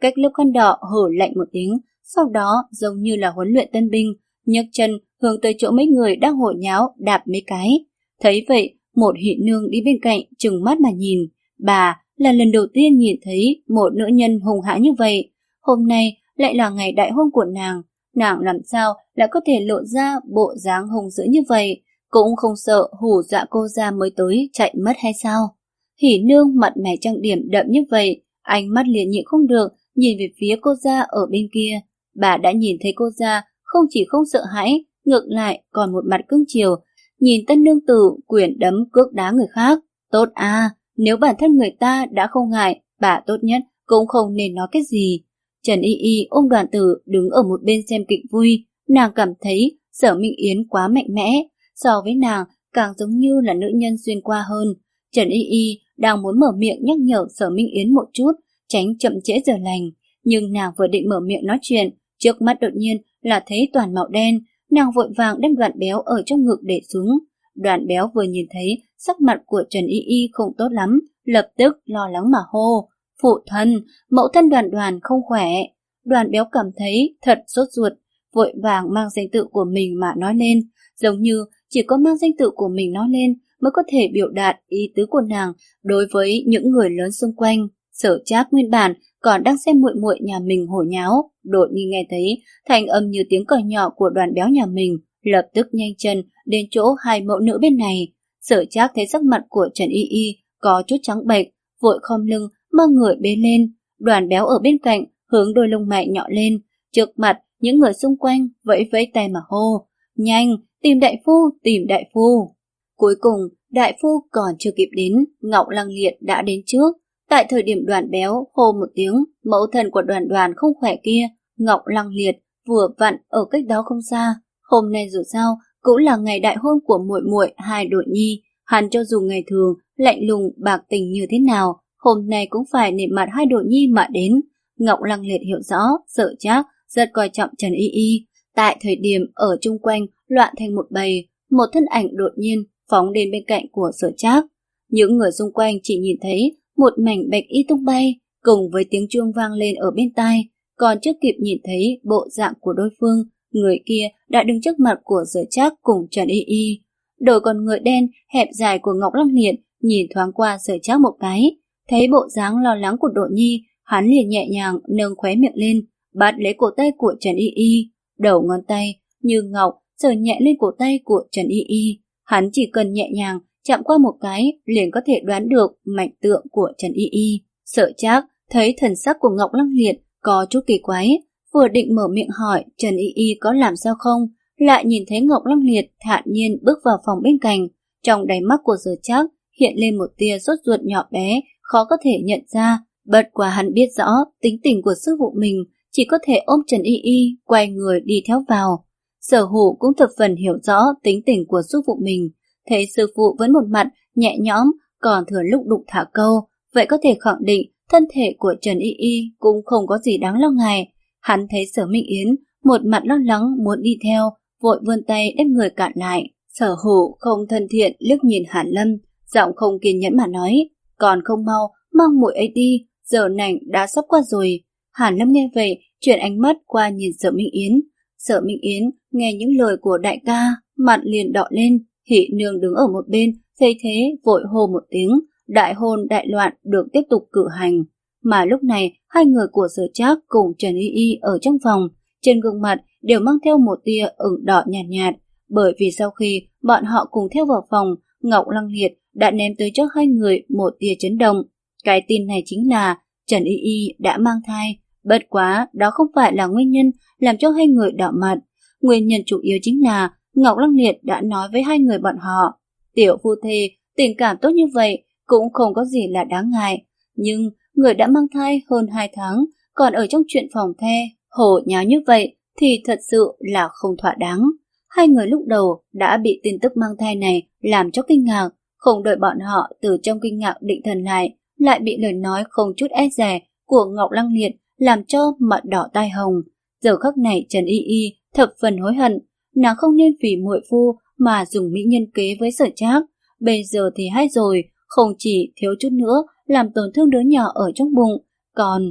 cách lớp khăn đỏ hử lạnh một tiếng, sau đó giống như là huấn luyện tân binh, nhấc chân hướng tới chỗ mấy người đang hội nháo đạp mấy cái. Thấy vậy, một Hỷ Nương đi bên cạnh trừng mắt mà nhìn. Bà là lần đầu tiên nhìn thấy một nữ nhân hùng hãn như vậy. Hôm nay lại là ngày đại hôn của nàng, nàng làm sao lại có thể lộ ra bộ dáng hùng dữ như vậy, cũng không sợ hù dọa cô ra mới tới chạy mất hay sao? Hỷ Nương mặt mày trang điểm đậm như vậy, ánh mắt liền nhịn không được nhìn về phía cô ra ở bên kia. Bà đã nhìn thấy cô ra không chỉ không sợ hãi, ngược lại còn một mặt cưng chiều, nhìn tân nương tử quyền đấm cước đá người khác. Tốt à, nếu bản thân người ta đã không ngại, bà tốt nhất cũng không nên nói cái gì. Trần Y Y ôm Đoàn Tử đứng ở một bên xem kịch vui, nàng cảm thấy Sở Minh Yến quá mạnh mẽ, so với nàng càng giống như là nữ nhân xuyên qua hơn. Trần Y Y đang muốn mở miệng nhắc nhở Sở Minh Yến một chút, tránh chậm trễ giờ lành, nhưng nàng vừa định mở miệng nói chuyện, trước mắt đột nhiên là thấy toàn màu đen, nàng vội vàng đem Đoàn Béo ở trong ngực để xuống. Đoàn Béo vừa nhìn thấy sắc mặt của Trần Y Y không tốt lắm, lập tức lo lắng mà hô: "Phụ thân, mẫu thân Đoàn Đoàn không khỏe." Đoàn Béo cảm thấy thật sốt ruột, vội vàng mang danh tự của mình mà nói lên, giống như chỉ có mang danh tự của mình nói lên mới có thể biểu đạt ý tứ của nàng đối với những người lớn xung quanh. Sở Trác nguyên bản còn đang xem muội muội nhà mình hổ nháo, đột nhiên nghe thấy thanh âm như tiếng còi nhỏ của Đoàn Béo nhà mình, lập tức nhanh chân đến chỗ hai mẫu nữ bên này. Sở Trác thấy sắc mặt của Trần Y Y có chút trắng bệch, vội khom lưng mang người bế lên. Đoàn Béo ở bên cạnh hướng đôi lông mày nhọ lên, trước mặt những người xung quanh vẫy vẫy tay mà hô: "Nhanh, tìm đại phu, tìm đại phu." Cuối cùng, đại phu còn chưa kịp đến, Ngọc Lăng Liệt đã đến trước. Tại thời điểm Đoàn Béo hô một tiếng mẫu thân của Đoàn Đoàn không khỏe kia, Ngọc Lăng Liệt vừa vặn ở cách đó không xa. Hôm nay dù sao cũng là ngày đại hôn của muội muội hai Đội Nhi, hắn cho dù ngày thường lạnh lùng bạc tình như thế nào, hôm nay cũng phải nể mặt hai Đội Nhi mà đến. Ngọc Lăng Liệt hiểu rõ Sở Trác rất coi trọng Trần Y Y. Tại thời điểm ở chung quanh loạn thành một bầy, một thân ảnh đột nhiên phóng đến bên cạnh của Sở Trác. Những người xung quanh chỉ nhìn thấy một mảnh bạch y tung bay, cùng với tiếng chuông vang lên ở bên tai, còn chưa kịp nhìn thấy bộ dạng của đối phương, người kia đã đứng trước mặt của Sở Trác cùng Trần Y Y. Đôi con người đen hẹp dài của Ngọc Lăng Liệt nhìn thoáng qua Sở Trác một cái, thấy bộ dáng lo lắng của Đội Nhi, hắn liền nhẹ nhàng nâng khóe miệng lên, bắt lấy cổ tay của Trần Y Y, đầu ngón tay như ngọc sờ nhẹ lên cổ tay của Trần Y Y. Hắn chỉ cần nhẹ nhàng chạm qua một cái liền có thể đoán được mạch tượng của Trần Y Y. Sở Trác thấy thần sắc của Ngọc Lăng Liệt có chút kỳ quái, vừa định mở miệng hỏi Trần Y Y có làm sao không, lại nhìn thấy Ngọc Lăng Liệt thản nhiên bước vào phòng bên cạnh. Trong đáy mắt của Sở Trác hiện lên một tia sốt ruột nhỏ bé, khó có thể nhận ra. Bất quá hắn biết rõ tính tình của sư phụ mình, chỉ có thể ôm Trần Y Y quay người đi theo vào. Sở Hủ cũng thập phần hiểu rõ tính tình của sư phụ mình, thấy sư phụ vẫn một mặt nhẹ nhõm, còn thừa lúc đụng thả câu, vậy có thể khẳng định thân thể của Trần Y Y cũng không có gì đáng lo ngại. Hắn thấy Sở Minh Yến một mặt lo lắng muốn đi theo, vội vươn tay đem người cản lại. Sở Hủ không thân thiện liếc nhìn Hàn Lâm, giọng không kiên nhẫn mà nói: "Còn không mau mang muội ấy đi, giờ này đã sắp qua rồi." Hàn Lâm nghe vậy, chuyển ánh mắt qua nhìn Sở Minh Yến. Sở Minh Yến nghe những lời của đại ca, mặt liền đỏ lên. Hỷ Nương đứng ở một bên, thấy thế vội hô một tiếng, đại hôn đại loạn được tiếp tục cử hành. Mà lúc này, hai người của Sở Trác cùng Trần Y Y ở trong phòng, trên gương mặt đều mang theo một tia ửng đỏ nhạt nhạt, bởi vì sau khi bọn họ cùng theo vào phòng, Ngọc Lăng Liệt đã ném tới cho hai người một tia chấn động. Cái tin này chính là Trần Y Y đã mang thai, bất quá đó không phải là nguyên nhân làm cho hai người đỏ mặt. Nguyên nhân chủ yếu chính là Ngọc Lăng Liệt đã nói với hai người bọn họ, tiểu phu thê tình cảm tốt như vậy cũng không có gì là đáng ngại, nhưng người đã mang thai hơn hai tháng còn ở trong chuyện phòng the hổ nháo như vậy thì thật sự là không thỏa đáng. Hai người lúc đầu đã bị tin tức mang thai này làm cho kinh ngạc, không đợi bọn họ từ trong kinh ngạc định thần lại, lại bị lời nói không chút e dè của Ngọc Lăng Liệt làm cho mặt đỏ tai hồng. Giờ khắc này Trần Y Y thập phần hối hận, nàng không nên vì muội phu mà dùng mỹ nhân kế với Sở Trác. Bây giờ thì hay rồi, không chỉ thiếu chút nữa làm tổn thương đứa nhỏ ở trong bụng, còn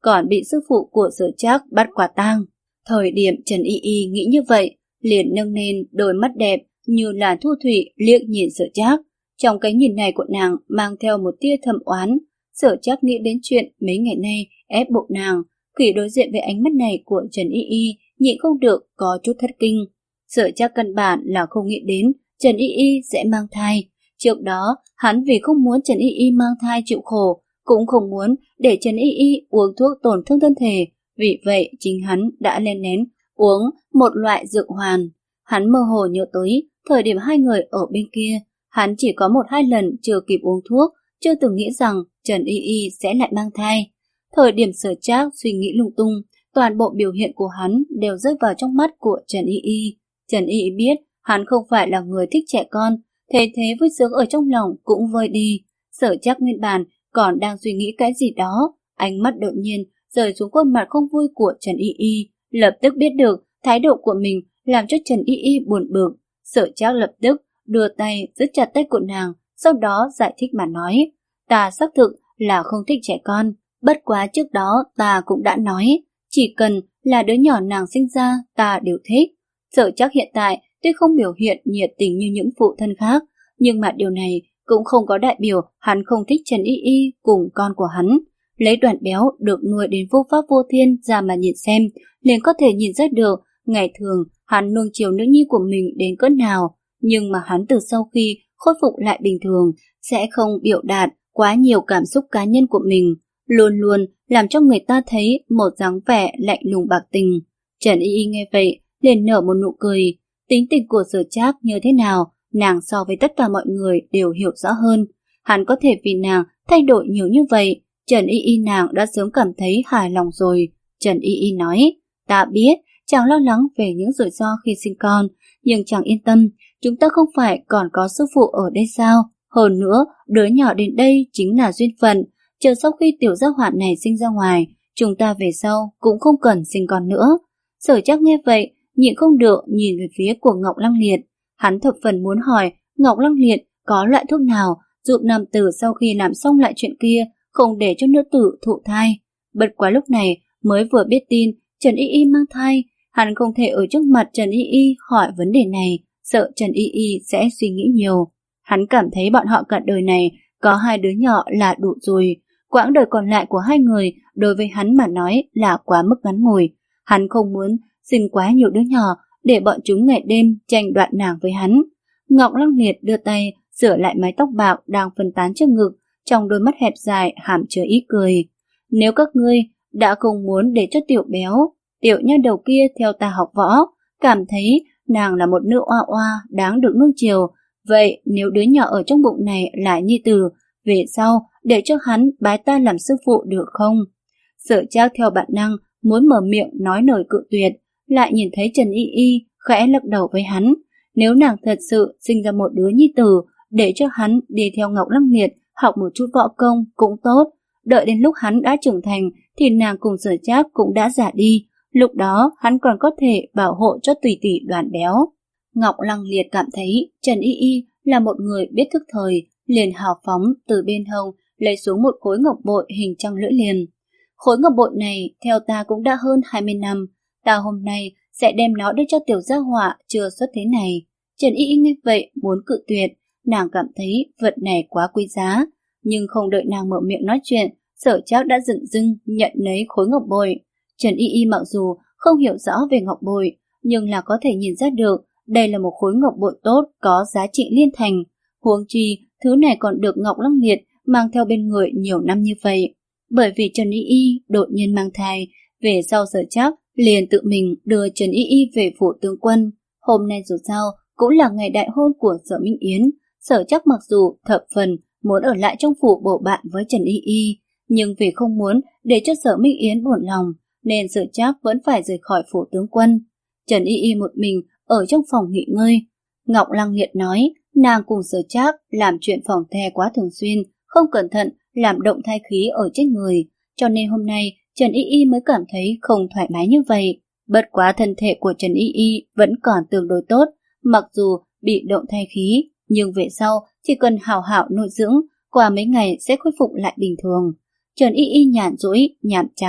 còn bị sư phụ của Sở Trác bắt quả tang. Thời điểm Trần Y Y nghĩ như vậy, liền nâng lên đôi mắt đẹp như là thu thủy liếc nhìn Sở Trác. Trong cái nhìn này của nàng mang theo một tia thầm oán. Sở Trác nghĩ đến chuyện mấy ngày nay ép buộc nàng, khi đối diện với ánh mắt này của Trần Y Y, nhịn không được có chút thất kinh. Sở Trác căn bản là không nghĩ đến Trần Y Y sẽ mang thai. Trước đó, hắn vì không muốn Trần Y Y mang thai chịu khổ, cũng không muốn để Trần Y Y uống thuốc tổn thương thân thể, vì vậy chính hắn đã len lén uống một loại dược hoàn. Hắn mơ hồ nhớ tới thời điểm hai người ở bên kia, hắn chỉ có một hai lần chưa kịp uống thuốc, chưa từng nghĩ rằng Trần Y Y sẽ lại mang thai. Thời điểm Sở Trác suy nghĩ lung tung, toàn bộ biểu hiện của hắn đều rơi vào trong mắt của Trần Y Y. Trần Y Y biết hắn không phải là người thích trẻ con, thế thế vui sướng ở trong lòng cũng vơi đi. Sở Trác nguyên bản còn đang suy nghĩ cái gì đó, ánh mắt đột nhiên rơi xuống khuôn mặt không vui của Trần Y Y, lập tức biết được thái độ của mình làm cho Trần Y Y buồn bực. Sở Trác lập tức đưa tay giữ chặt tay của nàng, sau đó giải thích mà nói, ta xác thực là không thích trẻ con, bất quá trước đó ta cũng đã nói, chỉ cần là đứa nhỏ nàng sinh ra ta đều thích. Sở Trác hiện tại tuy không biểu hiện nhiệt tình như những phụ thân khác, nhưng mà điều này cũng không có đại biểu hắn không thích Trần Y Y cùng con của hắn. Lấy Đoàn Béo được nuôi đến vô pháp vô thiên ra mà nhìn xem, liền có thể nhìn ra được ngày thường hắn nuông chiều nữ nhi của mình đến cỡ nào, nhưng mà hắn từ sau khi khôi phục lại bình thường sẽ không biểu đạt quá nhiều cảm xúc cá nhân của mình, luôn luôn làm cho người ta thấy một dáng vẻ lạnh lùng bạc tình. Trần Y Y nghe vậy liền nở một nụ cười. Tính tình của Sở Trác như thế nào, nàng so với tất cả mọi người đều hiểu rõ hơn. Hắn có thể vì nàng thay đổi nhiều như vậy, Trần Y Y nàng đã sớm cảm thấy hài lòng rồi. Trần Y Y nói, ta biết chàng lo lắng về những rủi ro khi sinh con, nhưng chàng yên tâm, chúng ta không phải còn có sư phụ ở đây sao? Hơn nữa, đứa nhỏ đến đây chính là duyên phận, chờ sau khi tiểu gia hỏa này sinh ra ngoài, chúng ta về sau cũng không cần sinh con nữa. Sở Trác nghe vậy, nhịn không được nhìn về phía của Ngọc Lăng Liệt. Hắn thập phần muốn hỏi Ngọc Lăng Liệt có loại thuốc nào giúp nam tử sau khi làm xong lại chuyện kia không để cho nữ tử thụ thai. Bất quá lúc này mới vừa biết tin Trần Y Y mang thai, hắn không thể ở trước mặt Trần Y Y hỏi vấn đề này, sợ Trần Y Y sẽ suy nghĩ nhiều. Hắn cảm thấy bọn họ cả đời này có hai đứa nhỏ là đủ rồi, quãng đời còn lại của hai người đối với hắn mà nói là quá mức ngắn ngủi. Hắn không muốn sinh quá nhiều đứa nhỏ để bọn chúng ngày đêm tranh đoạt nàng với hắn. Ngọc Lăng Liệt đưa tay sửa lại mái tóc bạc đang phân tán trước ngực, trong đôi mắt hẹp dài hàm chứa ý cười. Nếu các ngươi đã không muốn để cho tiểu béo, tiểu nha đầu kia theo ta học võ, cảm thấy nàng là một nữ oa oa đáng được nuông chiều, vậy nếu đứa nhỏ ở trong bụng này là nhi tử, về sau để cho hắn bái ta làm sư phụ được không? Sở Trác theo bản năng muốn mở miệng nói lời cự tuyệt, lại nhìn thấy Trần Y Y khẽ lắc đầu với hắn. Nếu nàng thật sự sinh ra một đứa nhi tử, để cho hắn đi theo Ngọc Lăng Liệt học một chút võ công cũng tốt. Đợi đến lúc hắn đã trưởng thành thì nàng cùng Sở Trác cũng đã già đi, lúc đó hắn còn có thể bảo hộ cho tùy tỷ Đoàn Béo. Ngọc Lăng Liệt cảm thấy Trần Y Y là một người biết thức thời, liền hào phóng từ bên hông lấy xuống một khối ngọc bội hình trăng lưỡi liềm. Khối ngọc bội này theo ta cũng đã hơn hai mươi năm, ta hôm nay sẽ đem nó đưa cho tiểu gia hỏa chưa xuất thế này. Trần Y Y nghe vậy muốn cự tuyệt, nàng cảm thấy vật này quá quý giá, nhưng không đợi nàng mở miệng nói chuyện, Sở Trác đã dửng dưng nhận lấy khối ngọc bội. Trần Y Y mặc dù không hiểu rõ về ngọc bội, nhưng là có thể nhìn ra được đây là một khối ngọc bội tốt có giá trị liên thành. Huống chi thứ này còn được Ngọc Lăng Liệt mang theo bên người nhiều năm như vậy. Bởi vì Trần Y Y đột nhiên mang thai, về sau Sở Trác liền tự mình đưa Trần Y Y về phủ tướng quân. Hôm nay dù sao cũng là ngày đại hôn của Sở Minh Yến, Sở Trác mặc dù thập phần muốn ở lại trong phủ bầu bạn với Trần Y Y, nhưng vì không muốn để cho Sở Minh Yến buồn lòng, nên Sở Trác vẫn phải rời khỏi phủ tướng quân. Trần Y Y một mình ở trong phòng nghỉ ngơi. Ngọc Lăng Liệt nói nàng cùng Sở Trác làm chuyện phòng the quá thường xuyên, không cẩn thận làm động thai khí ở trên người, cho nên hôm nay Trần Y Y mới cảm thấy không thoải mái như vậy. Bất quá thân thể của Trần Y Y vẫn còn tương đối tốt, mặc dù bị động thai khí, nhưng về sau chỉ cần hào hảo nuôi dưỡng, qua mấy ngày sẽ khôi phục lại bình thường. Trần Y Y nhàn rỗi, nhàm chán,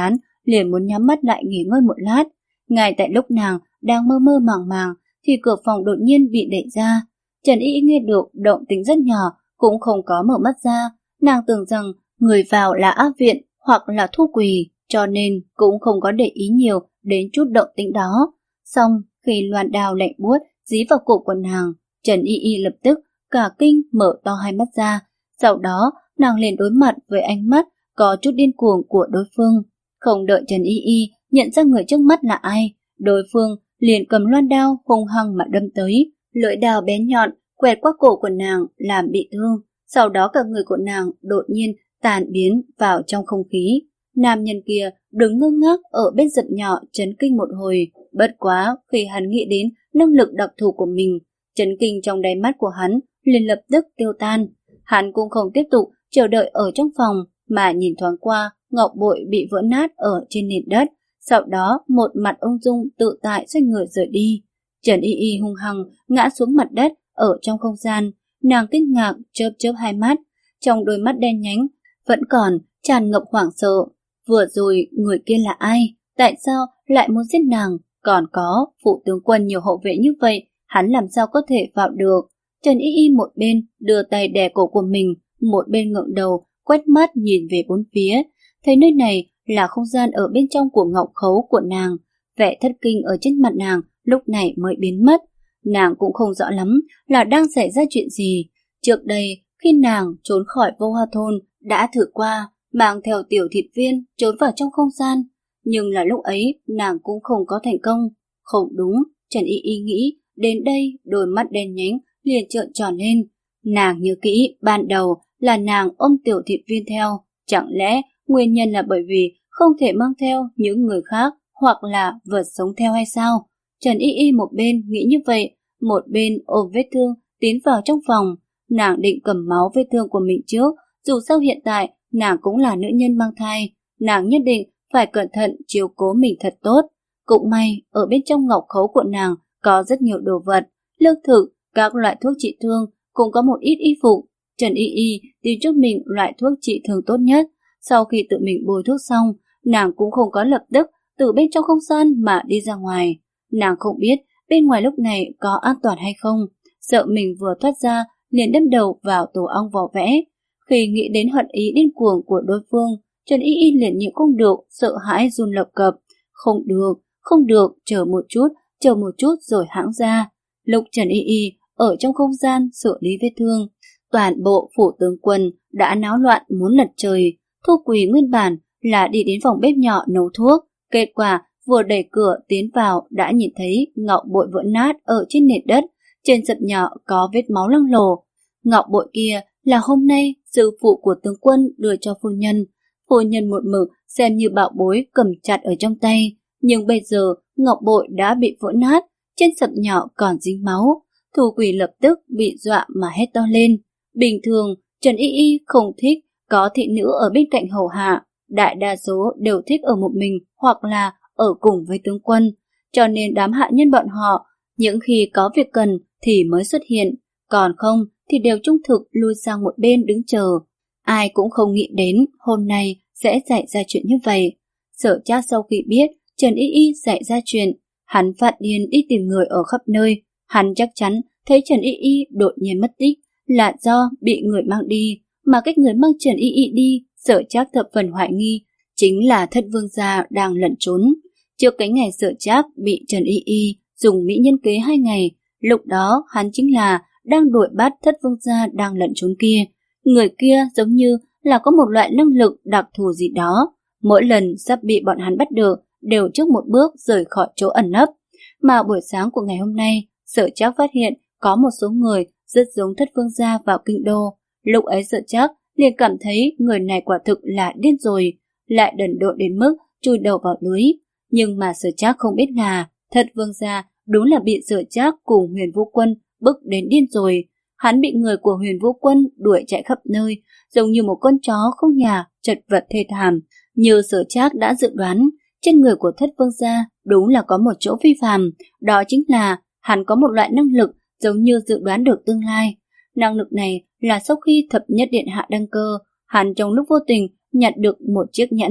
liền muốn nhắm mắt lại nghỉ ngơi một lát. Ngay tại lúc nàng đang mơ mơ màng màng thì cửa phòng đột nhiên bị đẩy ra. Trần Y Y nghe được động tĩnh rất nhỏ, cũng không có mở mắt ra. Nàng tưởng rằng người vào là ác viện hoặc là thu quỳ, cho nên cũng không có để ý nhiều đến chút động tĩnh đó. Xong, khi loan đao lạnh buốt dí vào cổ của nàng, Trần Y Y lập tức cả kinh mở to hai mắt ra. Sau đó, nàng liền đối mặt với ánh mắt có chút điên cuồng của đối phương. Không đợi Trần Y Y nhận ra người trước mắt là ai, đối phương liền cầm loan đao hung hăng mà đâm tới. Lưỡi đao bén nhọn quẹt qua cổ của nàng làm bị thương. Sau đó cả người của nàng đột nhiên tan biến vào trong không khí. Nam nhân kia đứng ngơ ngác ở bên giật nhỏ chấn kinh một hồi. Bất quá khi hắn nghĩ đến năng lực đặc thù của mình, chấn kinh trong đáy mắt của hắn liền lập tức tiêu tan. Hắn cũng không tiếp tục chờ đợi ở trong phòng mà nhìn thoáng qua ngọc bội bị vỡ nát ở trên nền đất. Sau đó một mặt ung dung tự tại xoay người rời đi. Trần Y Y hung hăng ngã xuống mặt đất ở trong không gian. Nàng kinh ngạc chớp chớp hai mắt, trong đôi mắt đen nhánh vẫn còn tràn ngập hoảng sợ. Vừa rồi người kia là ai? Tại sao lại muốn giết nàng? Còn có phụ tướng quân nhiều hậu vệ như vậy, hắn làm sao có thể vào được? Trần Y Y một bên đưa tay đè cổ của mình, một bên ngẩng đầu quét mắt nhìn về bốn phía. Thấy nơi này là không gian ở bên trong của ngọc khấu của nàng. Vẻ thất kinh ở trên mặt nàng lúc này mới biến mất. Nàng cũng không rõ lắm là đang xảy ra chuyện gì. Trước đây, khi nàng trốn khỏi Vô Hoa Thôn, đã thử qua mang theo tiểu thịt viên trốn vào trong không gian. Nhưng là lúc ấy, nàng cũng không có thành công. Không đúng, Trần Y Y nghĩ, đến đây đôi mắt đen nhánh liền trợn tròn lên. Nàng nhớ kỹ, ban đầu là nàng ôm tiểu thịt viên theo. Chẳng lẽ nguyên nhân là bởi vì không thể mang theo những người khác hoặc là vật sống theo hay sao? Trần Y Y một bên nghĩ như vậy, một bên ôm vết thương tiến vào trong phòng. Nàng định cầm máu vết thương của mình trước, dù sao hiện tại nàng cũng là nữ nhân mang thai, nàng nhất định phải cẩn thận chiếu cố mình thật tốt. Cũng may ở bên trong ngọc khấu của nàng có rất nhiều đồ vật, lương thực, các loại thuốc trị thương, cũng có một ít y phục. Trần Y Y tìm cho mình loại thuốc trị thương tốt nhất. Sau khi tự mình bôi thuốc xong, nàng cũng không có lập tức từ bên trong không gian mà đi ra ngoài. Nàng không biết bên ngoài lúc này có an toàn hay không, sợ mình vừa thoát ra liền đâm đầu vào tổ ong vỏ vẽ. Khi nghĩ đến hận ý điên cuồng của đối phương, Trần Y Y liền nhịn không được, sợ hãi run lập cập. Không được, không được, chờ một chút, chờ một chút rồi hãng ra. Lúc Trần Y Y ở trong không gian xử lý vết thương, toàn bộ phủ tướng quân đã náo loạn muốn lật trời. Thu Quỳ nguyên bản là đi đến phòng bếp nhỏ nấu thuốc, kết quả vừa đẩy cửa tiến vào đã nhìn thấy ngọc bội vỡ nát ở trên nền đất, trên sập nhỏ có vết máu loang lổ. Ngọc bội kia là hôm nay sư phụ của tướng quân đưa cho phu nhân. Phu nhân một mực xem như bảo bối cầm chặt ở trong tay, nhưng bây giờ ngọc bội đã bị vỡ nát, trên sập nhỏ còn dính máu. Thu Quỳ lập tức bị dọa mà hét to lên. Bình thường Trần Y Y không thích có thị nữ ở bên cạnh hầu hạ, đại đa số đều thích ở một mình hoặc là ở cùng với tướng quân, cho nên đám hạ nhân bọn họ những khi có việc cần thì mới xuất hiện, còn không thì đều trung thực lui sang một bên đứng chờ. Ai cũng không nghĩ đến hôm nay sẽ xảy ra chuyện như vậy. Sở Trác sau khi biết Trần Y Y xảy ra chuyện, hắn phát điên đi tìm người ở khắp nơi. Hắn chắc chắn thấy Trần Y Y đột nhiên mất tích là do bị người mang đi, mà cách người mang Trần Y Y đi, Sở Trác thập phần hoài nghi chính là Thất Vương gia đang lẩn trốn. Trước cái ngày Sở Trác bị Trần Y Y dùng mỹ nhân kế hai ngày, lúc đó hắn chính là đang đuổi bắt Thất Vương gia đang lẩn trốn kia. Người kia giống như là có một loại năng lực đặc thù gì đó, mỗi lần sắp bị bọn hắn bắt được đều trước một bước rời khỏi chỗ ẩn nấp. Mà buổi sáng của ngày hôm nay, Sở Trác phát hiện có một số người rất giống Thất Vương gia vào kinh đô. Lúc ấy Sở Trác liền cảm thấy người này quả thực là điên rồi, lại đần độn đến mức chui đầu vào lưới. Nhưng mà Sở Trác không biết là Thất Vương gia đúng là bị Sở Trác cùng Huyền Vũ Quân bức đến điên rồi. Hắn bị người của Huyền Vũ Quân đuổi chạy khắp nơi, giống như một con chó không nhà, chật vật thê thảm. Như Sở Trác đã dự đoán, trên người của Thất Vương gia đúng là có một chỗ phi phàm, đó chính là hắn có một loại năng lực giống như dự đoán được tương lai. Năng lực này là sau khi thập nhất điện hạ đăng cơ, hắn trong lúc vô tình nhặt được một chiếc nhẫn.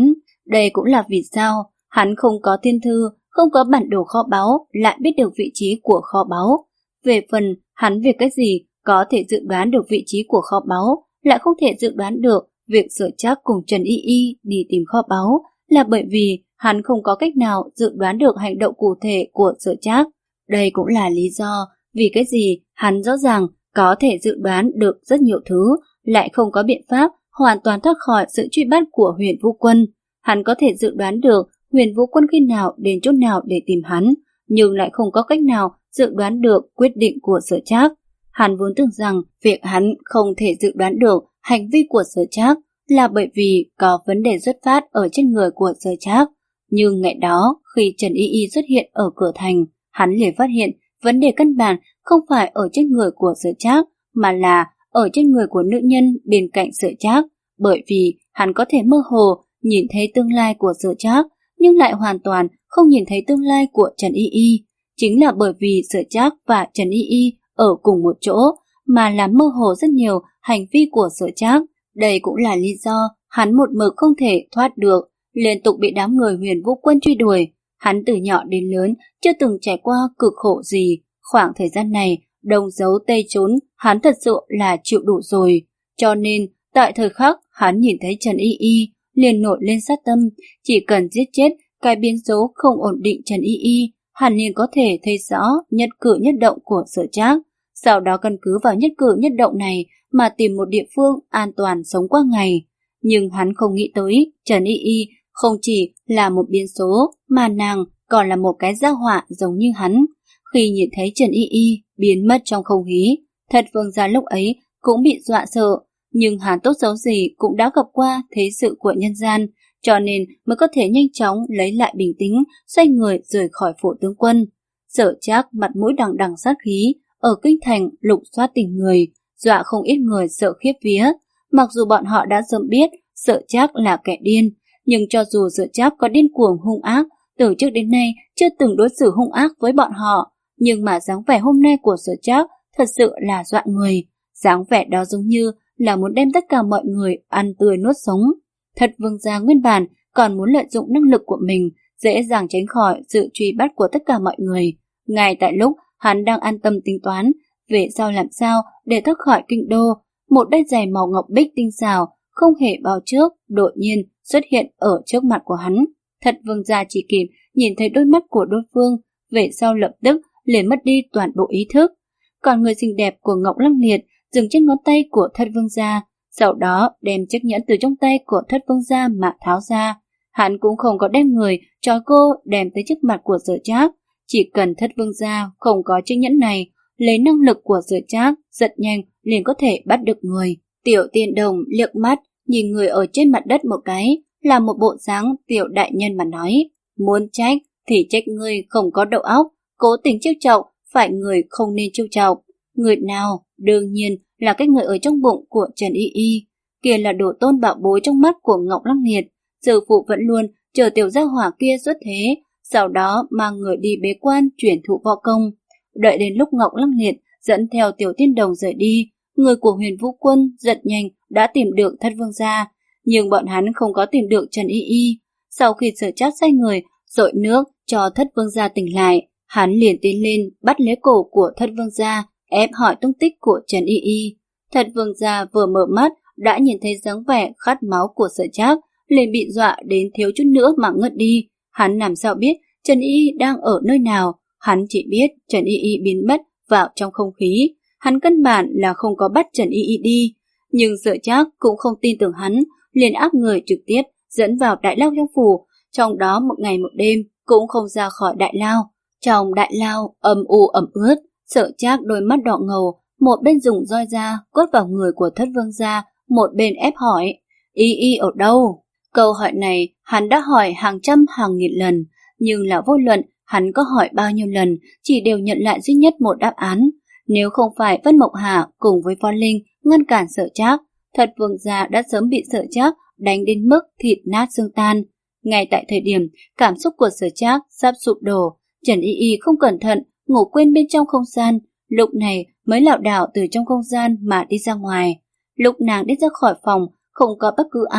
Đây cũng là vì sao hắn không có thiên thư, không có bản đồ kho báu, lại biết được vị trí của kho báu. Về phần hắn việc cái gì có thể dự đoán được vị trí của kho báu, lại không thể dự đoán được việc Sở Trác cùng Trần Y Y đi tìm kho báu, là bởi vì hắn không có cách nào dự đoán được hành động cụ thể của Sở Trác. Đây cũng là lý do vì cái gì hắn rõ ràng có thể dự đoán được rất nhiều thứ, lại không có biện pháp hoàn toàn thoát khỏi sự truy bắt của Huyền Vũ Quân. Hắn có thể dự đoán được Huyền Vũ Quân khi nào đến chỗ nào để tìm hắn, nhưng lại không có cách nào dự đoán được quyết định của Sở Trác. Hắn vốn tưởng rằng việc hắn không thể dự đoán được hành vi của Sở Trác là bởi vì có vấn đề xuất phát ở trên người của Sở Trác. Nhưng ngày đó, khi Trần Y Y xuất hiện ở cửa thành, hắn liền phát hiện vấn đề căn bản không phải ở trên người của Sở Trác, mà là ở trên người của nữ nhân bên cạnh Sở Trác, bởi vì hắn có thể mơ hồ nhìn thấy tương lai của Sở Trác, nhưng lại hoàn toàn không nhìn thấy tương lai của Trần Y Y. Chính là bởi vì Sở Trác và Trần Y Y ở cùng một chỗ mà làm mơ hồ rất nhiều hành vi của Sở Trác. Đây cũng là lý do hắn một mực không thể thoát được, liên tục bị đám người Huyền Vũ Quân truy đuổi. Hắn từ nhỏ đến lớn chưa từng trải qua cực khổ gì, khoảng thời gian này đông giấu tây trốn, hắn thật sự là chịu đủ rồi. Cho nên tại thời khắc hắn nhìn thấy Trần Y Y liền nổi lên sát tâm, chỉ cần giết chết cái biến số không ổn định Trần Y Y, hắn liền có thể thấy rõ nhất cử nhất động của Sở Trác, sau đó căn cứ vào nhất cử nhất động này mà tìm một địa phương an toàn sống qua ngày. Nhưng hắn không nghĩ tới Trần Y Y không chỉ là một biến số, mà nàng còn là một cái gia họa giống như hắn. Khi nhìn thấy Trần Y Y biến mất trong không khí, Thật Vương gia lúc ấy cũng bị dọa sợ, nhưng hắn tốt xấu gì cũng đã gặp qua thế sự của nhân gian, cho nên mới có thể nhanh chóng lấy lại bình tĩnh, xoay người rời khỏi phủ tướng quân. Sở Trác mặt mũi đằng đằng sát khí, ở kinh thành lục soát tìm người, dọa không ít người sợ khiếp vía. Mặc dù bọn họ đã sớm biết Sở Trác là kẻ điên, nhưng cho dù Sở Trác có điên cuồng hung ác, từ trước đến nay chưa từng đối xử hung ác với bọn họ, nhưng mà dáng vẻ hôm nay của Sở Trác thật sự là dọa người. Dáng vẻ đó giống như là muốn đem tất cả mọi người ăn tươi nuốt sống. Thật Vương gia nguyên bản còn muốn lợi dụng năng lực của mình, dễ dàng tránh khỏi sự truy bắt của tất cả mọi người. Ngay tại lúc hắn đang an tâm tính toán về sau làm sao để thoát khỏi kinh đô, một đôi giày màu ngọc bích tinh xảo không hề báo trước đột nhiên xuất hiện ở trước mặt của hắn. Thật Vương gia chỉ kịp nhìn thấy đôi mắt của đối phương, về sau lập tức liền mất đi toàn bộ ý thức. Còn người xinh đẹp của Ngọc Lăng Liệt dừng trên ngón tay của Thất Vương gia, sau đó đem chiếc nhẫn từ trong tay của Thất Vương gia mà tháo ra. Hắn cũng không có đem người trói cô đem tới trước mặt của Sở Trác, chỉ cần Thất Vương gia không có chiếc nhẫn này, lấy năng lực của Sở Trác rất nhanh liền có thể bắt được người. Tiểu Tiên Đồng liếc mắt nhìn người ở trên mặt đất một cái, là một bộ dáng tiểu đại nhân mà nói, muốn trách thì trách ngươi không có đầu óc, cố tình trêu chọc phải người không nên trêu chọc. Người nào? Đương nhiên là cái người ở trong bụng của Trần Y Y, kia là đồ tôn bảo bối trong mắt của Ngọc Lăng Liệt. Sư phụ vẫn luôn chờ tiểu gia hỏa kia xuất thế, sau đó mang người đi bế quan chuyển thụ võ công. Đợi đến lúc Ngọc Lăng Liệt dẫn theo Tiểu Tiên Đồng rời đi, người của Huyền Vũ Quân rất nhanh đã tìm được Thất Vương gia, nhưng bọn hắn không có tìm được Trần Y Y. Sau khi Sở Trác sai người dội nước cho Thất Vương gia tỉnh lại, hắn liền tiến lên bắt lấy cổ của Thất Vương gia, ép hỏi tung tích của Trần Y Y. Thất Vương gia vừa mở mắt đã nhìn thấy dáng vẻ khát máu của Sở Trác, liền bị dọa đến thiếu chút nữa mà ngất đi. Hắn làm sao biết Trần Y Y đang ở nơi nào? Hắn chỉ biết Trần Y Y biến mất vào trong không khí. Hắn căn bản là không có bắt Trần Y Y đi. Nhưng Sở Trác cũng không tin tưởng hắn, liền áp người trực tiếp dẫn vào đại lao trong phủ, trong đó một ngày một đêm cũng không ra khỏi đại lao. Trong đại lao âm u ẩm ướt, Sở Trác đôi mắt đỏ ngầu, một bên dùng roi da quất vào người của Thất Vương gia, một bên ép hỏi: Y Y ở đâu? Câu hỏi này hắn đã hỏi hàng trăm hàng nghìn lần, nhưng là vô luận hắn có hỏi bao nhiêu lần, chỉ đều nhận lại duy nhất một đáp án. Nếu không phải Vân Mộng Hà cùng với Võ Linh ngăn cản Sở Trác, Thất Vương gia đã sớm bị Sở Trác đánh đến mức thịt nát xương tan. Ngay tại thời điểm cảm xúc của Sở Trác sắp sụp đổ, Trần Y Y không cẩn thận ngủ quên bên trong không gian, lúc này mới lảo đảo từ trong không gian mà đi ra ngoài. Lúc nàng đi ra khỏi phòng, không có bất cứ ai,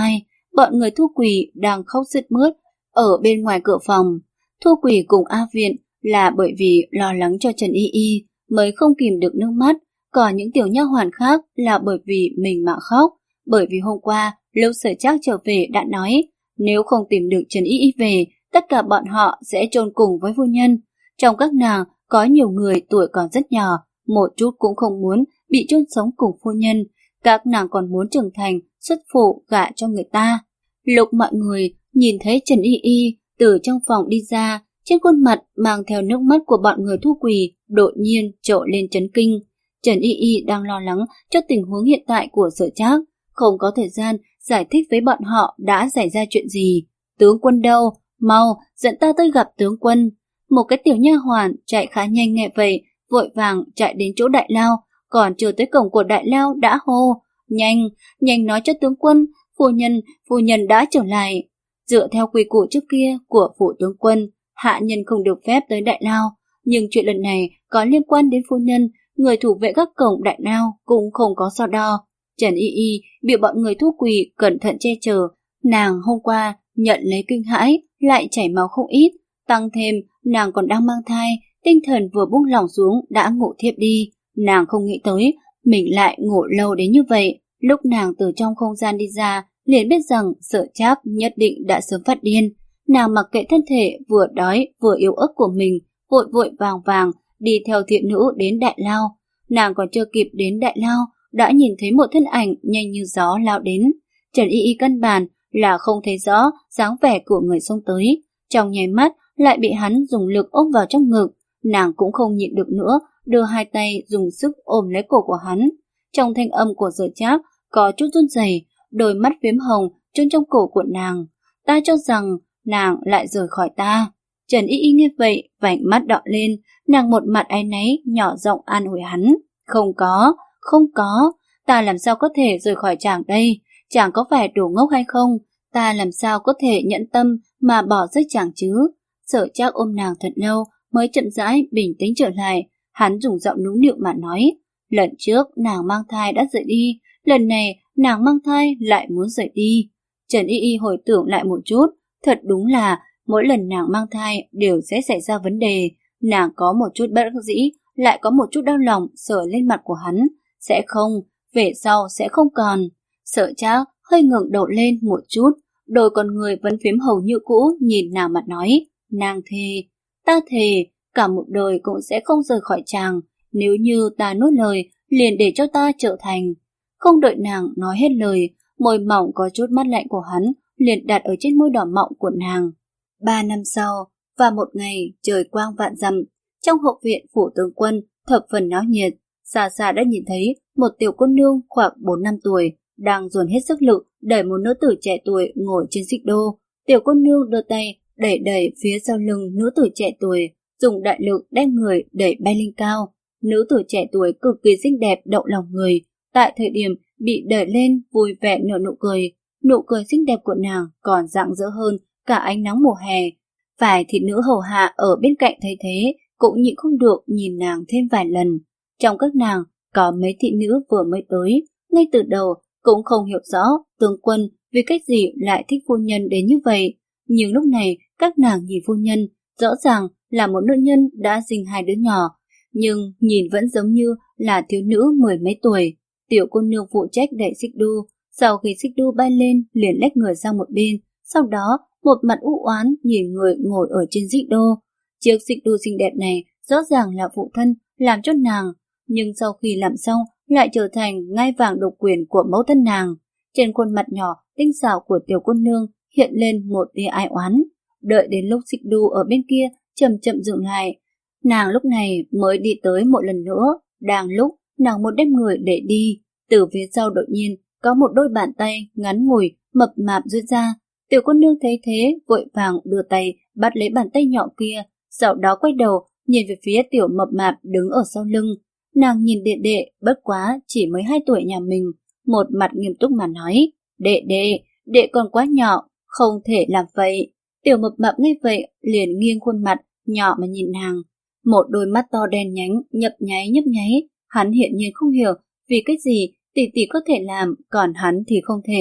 bọn người Thu Quỳ đang khóc sướt mướt ở bên ngoài cửa phòng. Thu Quỳ cùng A Viện là bởi vì lo lắng cho Trần Y Y mới không kìm được nước mắt, còn những tiểu nha hoàn khác là bởi vì mình mà khóc, bởi vì hôm qua lúc Sở Trác trở về đã nói nếu không tìm được Trần Y Y về, tất cả bọn họ sẽ chôn cùng với phu nhân. Trong các nàng có nhiều người tuổi còn rất nhỏ, một chút cũng không muốn bị chôn sống cùng phu nhân, các nàng còn muốn trưởng thành, xuất phụ gả cho người ta. Lúc mọi người nhìn thấy Trần Y Y từ trong phòng đi ra, trên khuôn mặt mang theo nước mắt của bọn người Thu Quỳ đột nhiên trội lên chấn kinh. Trần Y Y đang lo lắng cho tình huống hiện tại của Sở Trác, không có thời gian giải thích với bọn họ đã xảy ra chuyện gì. Tướng quân đâu? Mau, dẫn ta tới gặp tướng quân. Một cái tiểu nha hoàn chạy khá nhanh nghe vậy, vội vàng chạy đến chỗ đại lao, còn chưa tới cổng của đại lao đã hô. Nhanh, nhanh nói cho tướng quân, phu nhân, phu nhân đã trở lại. Dựa theo quy củ trước kia của phủ tướng quân, hạ nhân không được phép tới đại lao, nhưng chuyện lần này có liên quan đến phu nhân, người thủ vệ các cổng đại lao cũng không có so đo. Trần Y Y bị bọn người Thu Quỳ cẩn thận che chở, nàng hôm qua nhận lấy kinh hãi, lại chảy máu không ít, tăng thêm nàng còn đang mang thai, tinh thần vừa buông lỏng xuống đã ngủ thiếp đi. Nàng không nghĩ tới mình lại ngủ lâu đến như vậy. Lúc nàng từ trong không gian đi ra, liền biết rằng Sở Trác nhất định đã sớm phát điên. Nàng mặc kệ thân thể vừa đói vừa yếu ớt của mình, vội vội vàng vàng đi theo thiện nữ đến đại lao. Nàng còn chưa kịp đến đại lao, đã nhìn thấy một thân ảnh nhanh như gió lao đến. Trần Y Y căn bản là không thấy rõ dáng vẻ của người xông tới, trong nháy mắt lại bị hắn dùng lực ôm vào trong ngực. Nàng cũng không nhịn được nữa, đưa hai tay dùng sức ôm lấy cổ của hắn. Trong thanh âm của Sở Trác có chút run rẩy, đôi mắt phiếm hồng trôn trong cổ của nàng. Ta cho rằng nàng lại rời khỏi ta. Trần Y Y nghe vậy, vành mắt đỏ lên, nàng một mặt áy náy nhỏ giọng an ủi hắn. Không có, không có, ta làm sao có thể rời khỏi chàng đây? Chàng có phải đồ ngốc hay không? Ta làm sao có thể nhẫn tâm mà bỏ rơi chàng chứ? Sở Trác ôm nàng thật lâu mới chậm rãi bình tĩnh trở lại. Hắn dùng giọng nũng nịu mà nói, lần trước nàng mang thai đã rời đi, lần này nàng mang thai lại muốn rời đi. Trần Y Y hồi tưởng lại một chút, thật đúng là mỗi lần nàng mang thai đều sẽ xảy ra vấn đề. Nàng có một chút bất đắc dĩ, lại có một chút đau lòng sờ lên mặt của hắn. Sẽ không, về sau sẽ không còn. Sở Trác hơi ngẩng đầu lên một chút, đôi con người vẫn phím hầu như cũ nhìn nàng mà nói, nàng thề, ta thề, cả một đời cũng sẽ không rời khỏi chàng, nếu như ta nuốt lời, liền để cho ta trở thành. Không đợi nàng nói hết lời, môi mỏng có chút mát lạnh của hắn liền đặt ở trên môi đỏ mọng của nàng. Ba năm sau, và một ngày trời quang vạn dặm, trong hậu viện phủ tướng quân thập phần náo nhiệt, xa xa đã nhìn thấy một tiểu cô nương khoảng bốn năm tuổi đang dồn hết sức lực đẩy một nữ tử trẻ tuổi ngồi trên xích đô. Tiểu cô nương đưa tay đẩy đẩy phía sau lưng nữ tử trẻ tuổi, dùng đại lực đem người đẩy bay lên cao. Nữ tử trẻ tuổi cực kỳ xinh đẹp động lòng người, tại thời điểm bị đẩy lên vui vẻ nở nụ cười. Nụ cười xinh đẹp của nàng còn rạng rỡ hơn cả ánh nắng mùa hè. Vài thị nữ hầu hạ ở bên cạnh thấy thế cũng nhịn không được nhìn nàng thêm vài lần. Trong các nàng có mấy thị nữ vừa mới tới, ngay từ đầu cũng không hiểu rõ tướng quân vì cách gì lại thích phu nhân đến như vậy. Nhưng lúc này các nàng nhìn phu nhân, rõ ràng là một nữ nhân đã sinh hai đứa nhỏ, nhưng nhìn vẫn giống như là thiếu nữ mười mấy tuổi. Tiểu cô nương phụ trách đẩy xích đu, sau khi xích đu bay lên liền lách người sang một bên, sau đó một mặt u oán nhìn người ngồi ở trên xích đu. Chiếc xích đu xinh đẹp này rõ ràng là phụ thân làm cho nàng, nhưng sau khi làm xong lại trở thành ngai vàng độc quyền của mẫu thân nàng. Trên khuôn mặt nhỏ tinh xảo của tiểu cô nương hiện lên một tia ai oán. Đợi đến lúc xích đu ở bên kia chậm chậm dừng lại, nàng lúc này mới đi tới một lần nữa. Đang lúc nàng muốn đem người để đi, từ phía sau đột nhiên có một đôi bàn tay ngắn ngủi mập mạp duỗi ra. Tiểu cô nương thấy thế vội vàng đưa tay bắt lấy bàn tay nhỏ kia, sau đó quay đầu nhìn về phía tiểu mập mạp đứng ở sau lưng. Nàng nhìn đệ đệ bất quá chỉ mới hai tuổi nhà mình, một mặt nghiêm túc mà nói, đệ đệ, đệ còn quá nhỏ, không thể làm vậy. Tiểu mập mạp nghe vậy liền nghiêng khuôn mặt nhỏ mà nhìn nàng, một đôi mắt to đen nhánh nhấp nháy nhấp nháy. Hắn hiện nhiên không hiểu vì cái gì tỷ tỷ có thể làm còn hắn thì không thể.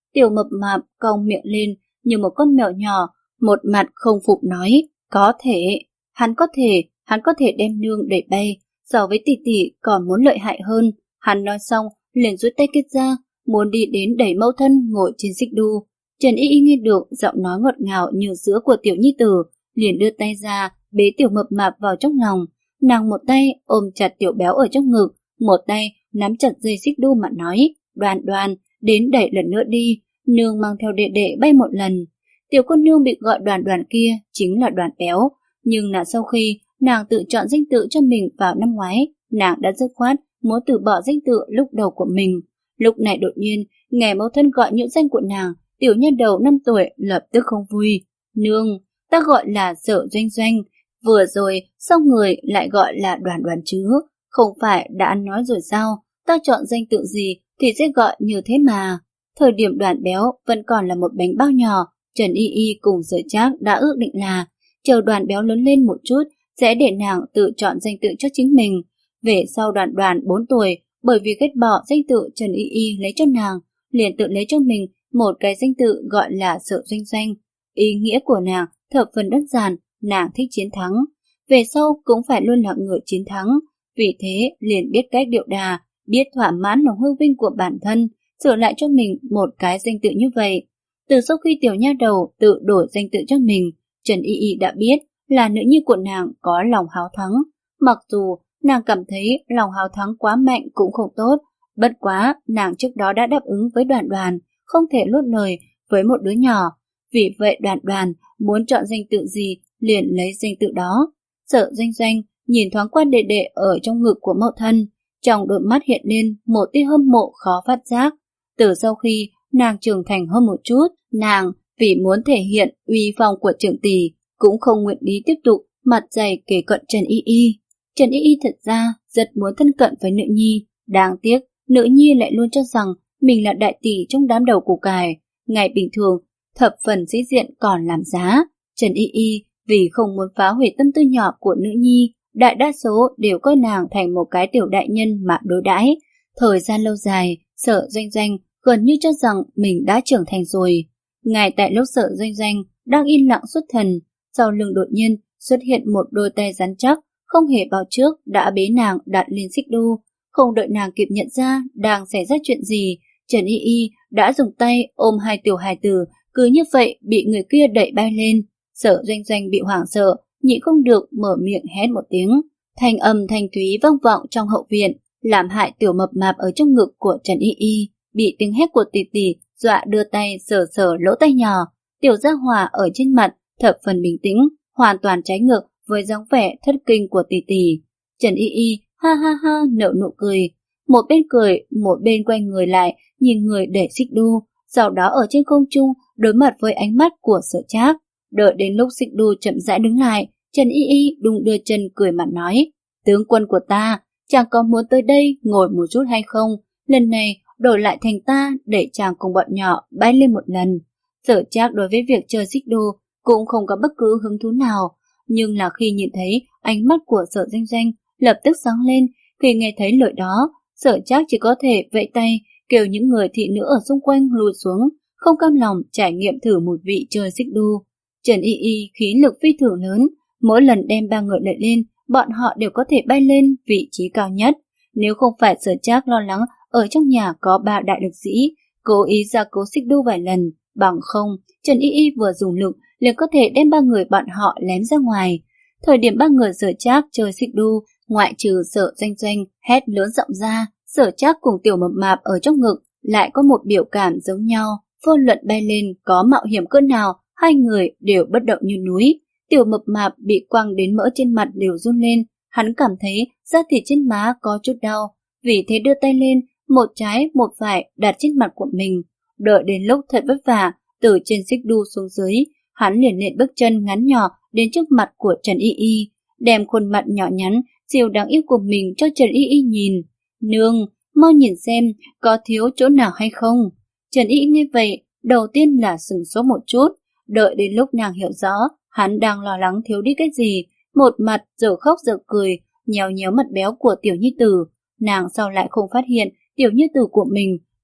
Tiểu mập mạp cong miệng lên như một con mèo nhỏ, một mặt không phục nói, có thể, hắn có thể, hắn có thể đem nương đẩy bay, so với tỷ tỷ còn muốn lợi hại hơn. Hắn nói xong, liền duỗi tay kết ra, muốn đi đến đẩy mẫu thân ngồi trên xích đu. Trần Y Y nghe được giọng nói ngọt ngào như sữa của tiểu nhi tử, liền đưa tay ra, bế tiểu mập mạp vào trong lòng. Nàng một tay ôm chặt tiểu béo ở trong ngực, một tay nắm chặt dây xích đu mà nói, Đoàn Đoàn, đến đẩy lần nữa đi, nương mang theo đệ đệ bay một lần. Tiểu cô nương bị gọi Đoàn Đoàn kia chính là Đoàn Béo, nhưng là sau khi nàng tự chọn danh tự cho mình vào năm ngoái, nàng đã dứt khoát muốn từ bỏ danh tự lúc đầu của mình. Lúc này đột nhiên nghe mẫu thân gọi nhũ danh của nàng, tiểu nha đầu năm tuổi lập tức không vui. Nương, ta gọi là Sở Doanh Doanh, vừa rồi sau người lại gọi là Đoàn Đoàn chứ, không phải đã ăn nói rồi sao, ta chọn danh tự gì thì sẽ gọi như thế mà. Thời điểm Đoàn Béo vẫn còn là một bánh bao nhỏ, Trần Y Y cùng Sở Trác đã ước định là chờ Đoàn Béo lớn lên một chút sẽ để nàng tự chọn danh tự cho chính mình. Về sau Đoàn Đoàn bốn tuổi, bởi vì ghét bỏ danh tự Trần Y Y lấy cho nàng, liền tự lấy cho mình một cái danh tự gọi là Sở Doanh Doanh. Ý nghĩa của nàng thập phần đơn giản, nàng thích chiến thắng, về sau cũng phải luôn là người chiến thắng, vì thế liền biết cách điệu đà, biết thỏa mãn lòng hư vinh của bản thân, sửa lại cho mình một cái danh tự như vậy. Từ sau khi tiểu nha đầu tự đổi danh tự cho mình, Trần Y Y đã biết là nữ nhi của nàng có lòng háo thắng. Mặc dù nàng cảm thấy lòng háo thắng quá mạnh cũng không tốt, bất quá nàng trước đó đã đáp ứng với Đoàn Đoàn, không thể nuốt lời với một đứa nhỏ. Vì vậy Đoàn Đoàn muốn chọn danh tự gì liền lấy danh tự đó. Sở Doanh Doanh nhìn thoáng qua đệ đệ ở trong ngực của mẫu thân, trong đôi mắt hiện lên một tia hâm mộ khó phát giác. Từ sau khi nàng trưởng thành hơn một chút, nàng vì muốn thể hiện uy phong của trưởng tỷ cũng không nguyện ý tiếp tục mặt dày kề cận Trần Y Y. Trần Y Y thật ra rất muốn thân cận với nữ nhi, đáng tiếc nữ nhi lại luôn cho rằng mình là đại tỷ trong đám đầu củ cải, ngày bình thường thập phần sĩ diện còn làm giá. Trần Y Y vì không muốn phá hủy tâm tư nhỏ của nữ nhi, đại đa số đều coi nàng thành một cái tiểu đại nhân mà đối đãi. Thời gian lâu dài, Sở Doanh Doanh gần như cho rằng mình đã trưởng thành rồi. Ngay tại lúc Sở Doanh Doanh đang yên lặng xuất thần, sau lưng đột nhiên xuất hiện một đôi tay rắn chắc, không hề báo trước đã bế nàng đặt lên xích đu. Không đợi nàng kịp nhận ra đang xảy ra chuyện gì, Trần Y Y đã dùng tay ôm hai tiểu hài tử, cứ như vậy bị người kia đẩy bay lên. Sở Doanh Doanh bị hoảng sợ, nhịn không được mở miệng hét một tiếng. Thanh âm thanh thúy vang vọng trong hậu viện, làm hại tiểu mập mạp ở trong ngực của Trần Y Y bị tiếng hét của tỷ tỷ dọa đưa tay sờ sờ lỗ tai nhỏ. Tiểu gia hỏa ở trên mặt thập phần bình tĩnh, hoàn toàn trái ngược với dáng vẻ thất kinh của tỷ tỷ. Trần Y Y ha ha ha nở nụ cười, một bên cười một bên quay người lại nhìn người để xích đu, sau đó ở trên không trung đối mặt với ánh mắt của Sở Trác. Đợi đến lúc xích đu chậm rãi đứng lại, Trần Y Y đung đưa chân cười mà nói, tướng quân của ta, chàng có muốn tới đây ngồi một chút hay không? Lần này đổi lại thành ta để chàng cùng bọn nhỏ bay lên một lần. Sở Trác đối với việc chơi xích đu cũng không có bất cứ hứng thú nào, nhưng là khi nhìn thấy ánh mắt của Sở Doanh Doanh lập tức sáng lên. Khi nghe thấy lời đó, Sở Trác chỉ có thể vẫy tay kêu những người thị nữ ở xung quanh lùi xuống, không cam lòng trải nghiệm thử một vị chơi xích đu. Trần Y Y khí lực phi thường lớn, mỗi lần đem ba người đẩy lên, bọn họ đều có thể bay lên vị trí cao nhất. Nếu không phải Sở Trác lo lắng ở trong nhà có ba đại lực sĩ, cố ý ra cố xích đu vài lần, bằng không, Trần Y Y vừa dùng lực liền có thể đem ba người bọn họ lém ra ngoài. Thời điểm ba người Sở Trác chơi xích đu, ngoại trừ Sở Doanh Doanh hét lớn giọng ra, Sở Trác cùng tiểu mập mạp ở trong ngực lại có một biểu cảm giống nhau. Vô luận bay lên có mạo hiểm cỡ nào, hai người đều bất động như núi. Tiểu mập mạp bị quăng đến mỡ trên mặt đều run lên, hắn cảm thấy da thịt trên má có chút đau, vì thế đưa tay lên, một trái một phải đặt trên mặt của mình. Đợi đến lúc thật vất vả từ trên xích đu xuống dưới, hắn liền nện bước chân ngắn nhỏ đến trước mặt của Trần Y Y, đem khuôn mặt nhỏ nhắn siêu đáng yêu của mình cho Trần Y Y nhìn. Nương, mau nhìn xem có thiếu chỗ nào hay không. Trần Y Y nghe vậy, đầu tiên là sửng sốt một chút, đợi đến lúc nàng hiểu rõ hắn đang lo lắng thiếu đi cái gì, một mặt giờ khóc giờ cười, nhéo nhéo mặt béo của tiểu nhi tử. Nàng sau lại không phát hiện tiểu nhi tử của mình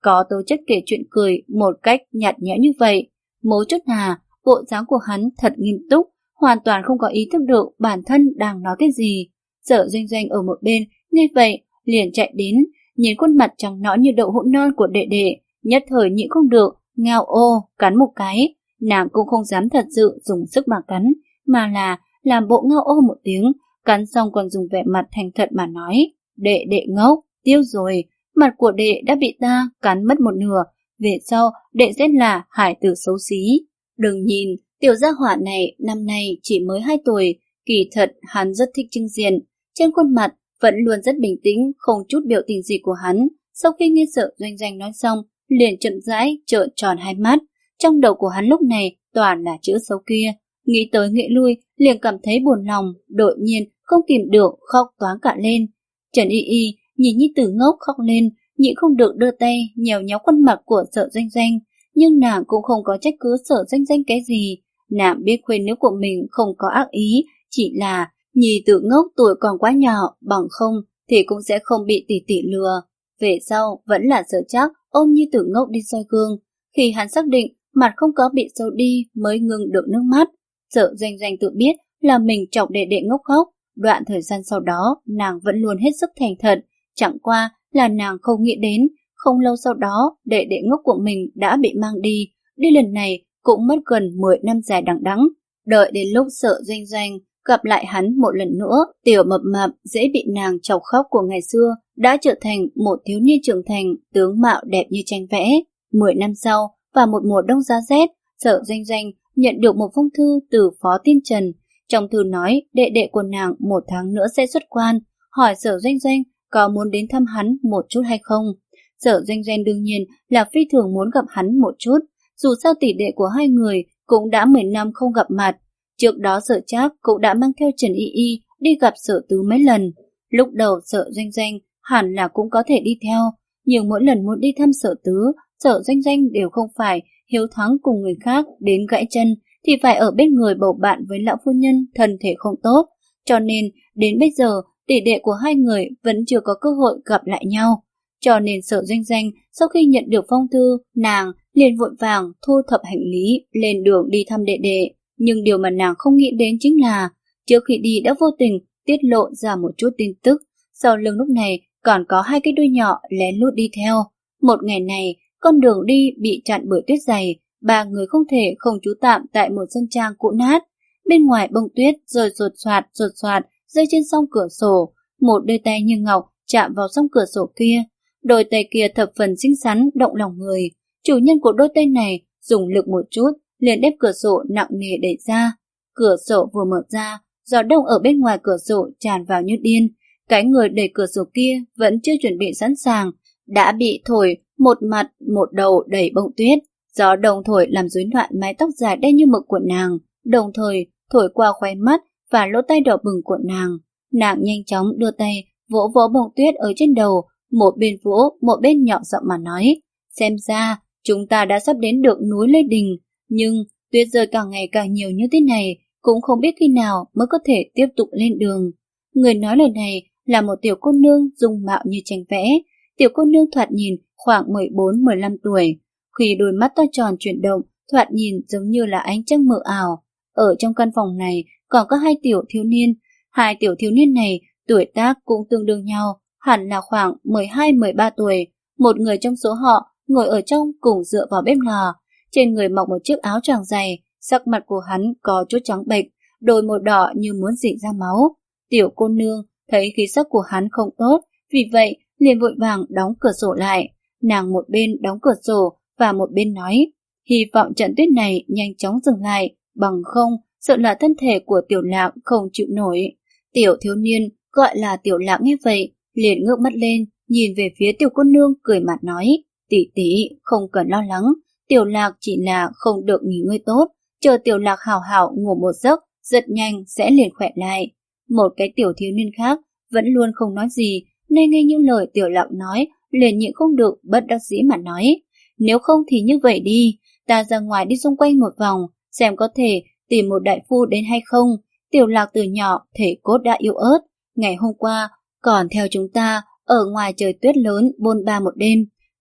có tố chất kể chuyện cười một cách nhạt nhẽo như vậy. Mấu chốt là bộ dáng của hắn thật nghiêm túc, hoàn toàn không có ý thức được bản thân đang nói cái gì. Sở Doanh Doanh ở một bên, nghe vậy, liền chạy đến, nhìn khuôn mặt trắng nõn như đậu hũ non của đệ đệ, nhất thời nhịn không được, ngao ô, cắn một cái. Nàng cũng không dám thật sự dùng sức mà cắn, mà là làm bộ ngao ô một tiếng, cắn xong còn dùng vẻ mặt thành thật mà nói, đệ đệ ngốc, tiêu rồi, mặt của đệ đã bị ta cắn mất một nửa, về sau đệ sẽ là hải tử xấu xí. Đừng nhìn, tiểu gia hỏa này năm nay chỉ mới hai tuổi, kỳ thật hắn rất thích trưng diện, trên khuôn mặt vẫn luôn rất bình tĩnh, không chút biểu tình gì của hắn. Sau khi nghe Sở Doanh Doanh nói xong, liền chậm rãi trợn tròn hai mắt, trong đầu của hắn lúc này toàn là chữ xấu kia, nghĩ tới nghĩ lui liền cảm thấy buồn lòng, đột nhiên không kìm được khóc toáng cả lên. Trần Y Y nhìn nhi tử ngốc khóc lên, nhịn không được đưa tay nhéo nhéo khuôn mặt của Sở Doanh Doanh, nhưng nàng cũng không có trách cứ Sở Doanh Doanh cái gì. Nàng biết khuyên nữ của mình không có ác ý, chỉ là nhi tử ngốc tuổi còn quá nhỏ, bằng không thì cũng sẽ không bị tỷ tỷ lừa. Về sau vẫn là Sở Trác ôm nhi tử ngốc đi soi gương, khi hắn xác định mặt không có bị sâu đi mới ngừng được nước mắt. Sở Doanh Doanh tự biết là mình chọc đệ đệ ngốc khóc, đoạn thời gian sau đó nàng vẫn luôn hết sức thành thật, chẳng qua là nàng không nghĩ đến, không lâu sau đó đệ đệ ngốc của mình đã bị mang đi, đi lần này cũng mất gần mười năm dài đằng đẵng. Đợi đến lúc Sở Doanh Doanh gặp lại hắn một lần nữa, tiểu mập mạp dễ bị nàng chọc khóc của ngày xưa đã trở thành một thiếu niên trưởng thành, tướng mạo đẹp như tranh vẽ. Mười năm sau, và một mùa đông giá rét, Sở Doanh Doanh nhận được một phong thư từ Phó Tiên Trần. Trong thư nói đệ đệ của nàng một tháng nữa sẽ xuất quan, hỏi Sở Doanh Doanh có muốn đến thăm hắn một chút hay không. Sở Doanh Doanh đương nhiên là phi thường muốn gặp hắn một chút, dù sao tỷ đệ của hai người cũng đã mười năm không gặp mặt. Trước đó Sở Trác cũng đã mang theo Trần Y Y đi gặp Sở Tứ mấy lần. Lúc đầu Sở Doanh Doanh hẳn là cũng có thể đi theo, nhưng mỗi lần muốn đi thăm Sở Tứ, Sở Doanh Doanh đều không phải hiếu thắng cùng người khác đến gãy chân, thì phải ở bên người bầu bạn với lão phu nhân thân thể không tốt, cho nên đến bây giờ tỷ đệ của hai người vẫn chưa có cơ hội gặp lại nhau. Cho nên Sở Doanh Doanh sau khi nhận được phong thư, nàng liền vội vàng thu thập hành lý lên đường đi thăm đệ đệ. Nhưng điều mà nàng không nghĩ đến chính là trước khi đi đã vô tình tiết lộ ra một chút tin tức, sau lưng lúc này còn có hai cái đuôi nhỏ lén lút đi theo. Một ngày này, con đường đi bị chặn bởi tuyết dày, ba người không thể không trú tạm tại một sân trang cũ nát. Bên ngoài bông tuyết rơi rột soạt rột soạt rơi trên song cửa sổ, một đôi tay như ngọc chạm vào song cửa sổ kia. Đôi tay kia thập phần xinh xắn, động lòng người. Chủ nhân của đôi tay này dùng lực một chút, liền ép cửa sổ nặng nề đẩy ra. Cửa sổ vừa mở ra, gió đông ở bên ngoài cửa sổ tràn vào như điên. Cái người đẩy cửa sổ kia vẫn chưa chuẩn bị sẵn sàng, đã bị thổi một mặt một đầu đầy bông tuyết. Gió đông thổi làm rối loạn mái tóc dài đen như mực của nàng, đồng thời thổi qua khóe mắt và lỗ tai đỏ bừng của nàng. Nàng nhanh chóng đưa tay vỗ vỗ bông tuyết ở trên đầu, một bên vỗ một bên nhỏ giọng mà nói: xem ra chúng ta đã sắp đến được núi Lê Đình, nhưng tuyết rơi càng ngày càng nhiều như thế này, cũng không biết khi nào mới có thể tiếp tục lên đường. Người nói lời này là một tiểu cô nương dung mạo như tranh vẽ. Tiểu cô nương thoạt nhìn khoảng mười bốn mười lăm tuổi, khi đôi mắt to tròn chuyển động, thoạt nhìn giống như là ánh trăng mờ ảo. Ở trong căn phòng này còn có hai tiểu thiếu niên. Hai tiểu thiếu niên này tuổi tác cũng tương đương nhau, hẳn là khoảng mười hai mười ba tuổi. Một người trong số họ ngồi ở trong cùng dựa vào bếp lò, trên người mặc một chiếc áo choàng dày, sắc mặt của hắn có chút trắng bệch, đôi môi đỏ như muốn rỉ ra máu. Tiểu cô nương thấy khí sắc của hắn không tốt, vì vậy liền vội vàng đóng cửa sổ lại. Nàng một bên đóng cửa sổ và một bên nói: hy vọng trận tuyết này nhanh chóng dừng lại, bằng không sợ là thân thể của Tiểu Lạc không chịu nổi. Tiểu thiếu niên gọi là Tiểu Lạc nghe vậy liền ngước mắt lên, nhìn về phía tiểu cô nương cười mặt nói: tỷ tỷ không cần lo lắng, Tiểu Lạc chỉ là không được nghỉ ngơi tốt, chờ Tiểu Lạc hảo hảo ngủ một giấc, rất nhanh sẽ liền khỏe lại. Một cái tiểu thiếu niên khác vẫn luôn không nói gì, nên nghe những lời Tiểu Lạc nói liền nhịn không được bất đắc dĩ mà nói: nếu không thì như vậy đi, ta ra ngoài đi xung quanh một vòng, xem có thể tìm một đại phu đến hay không. Tiểu Lạc từ nhỏ thể cốt đã yếu ớt, ngày hôm qua còn theo chúng ta ở ngoài trời tuyết lớn bôn ba một đêm,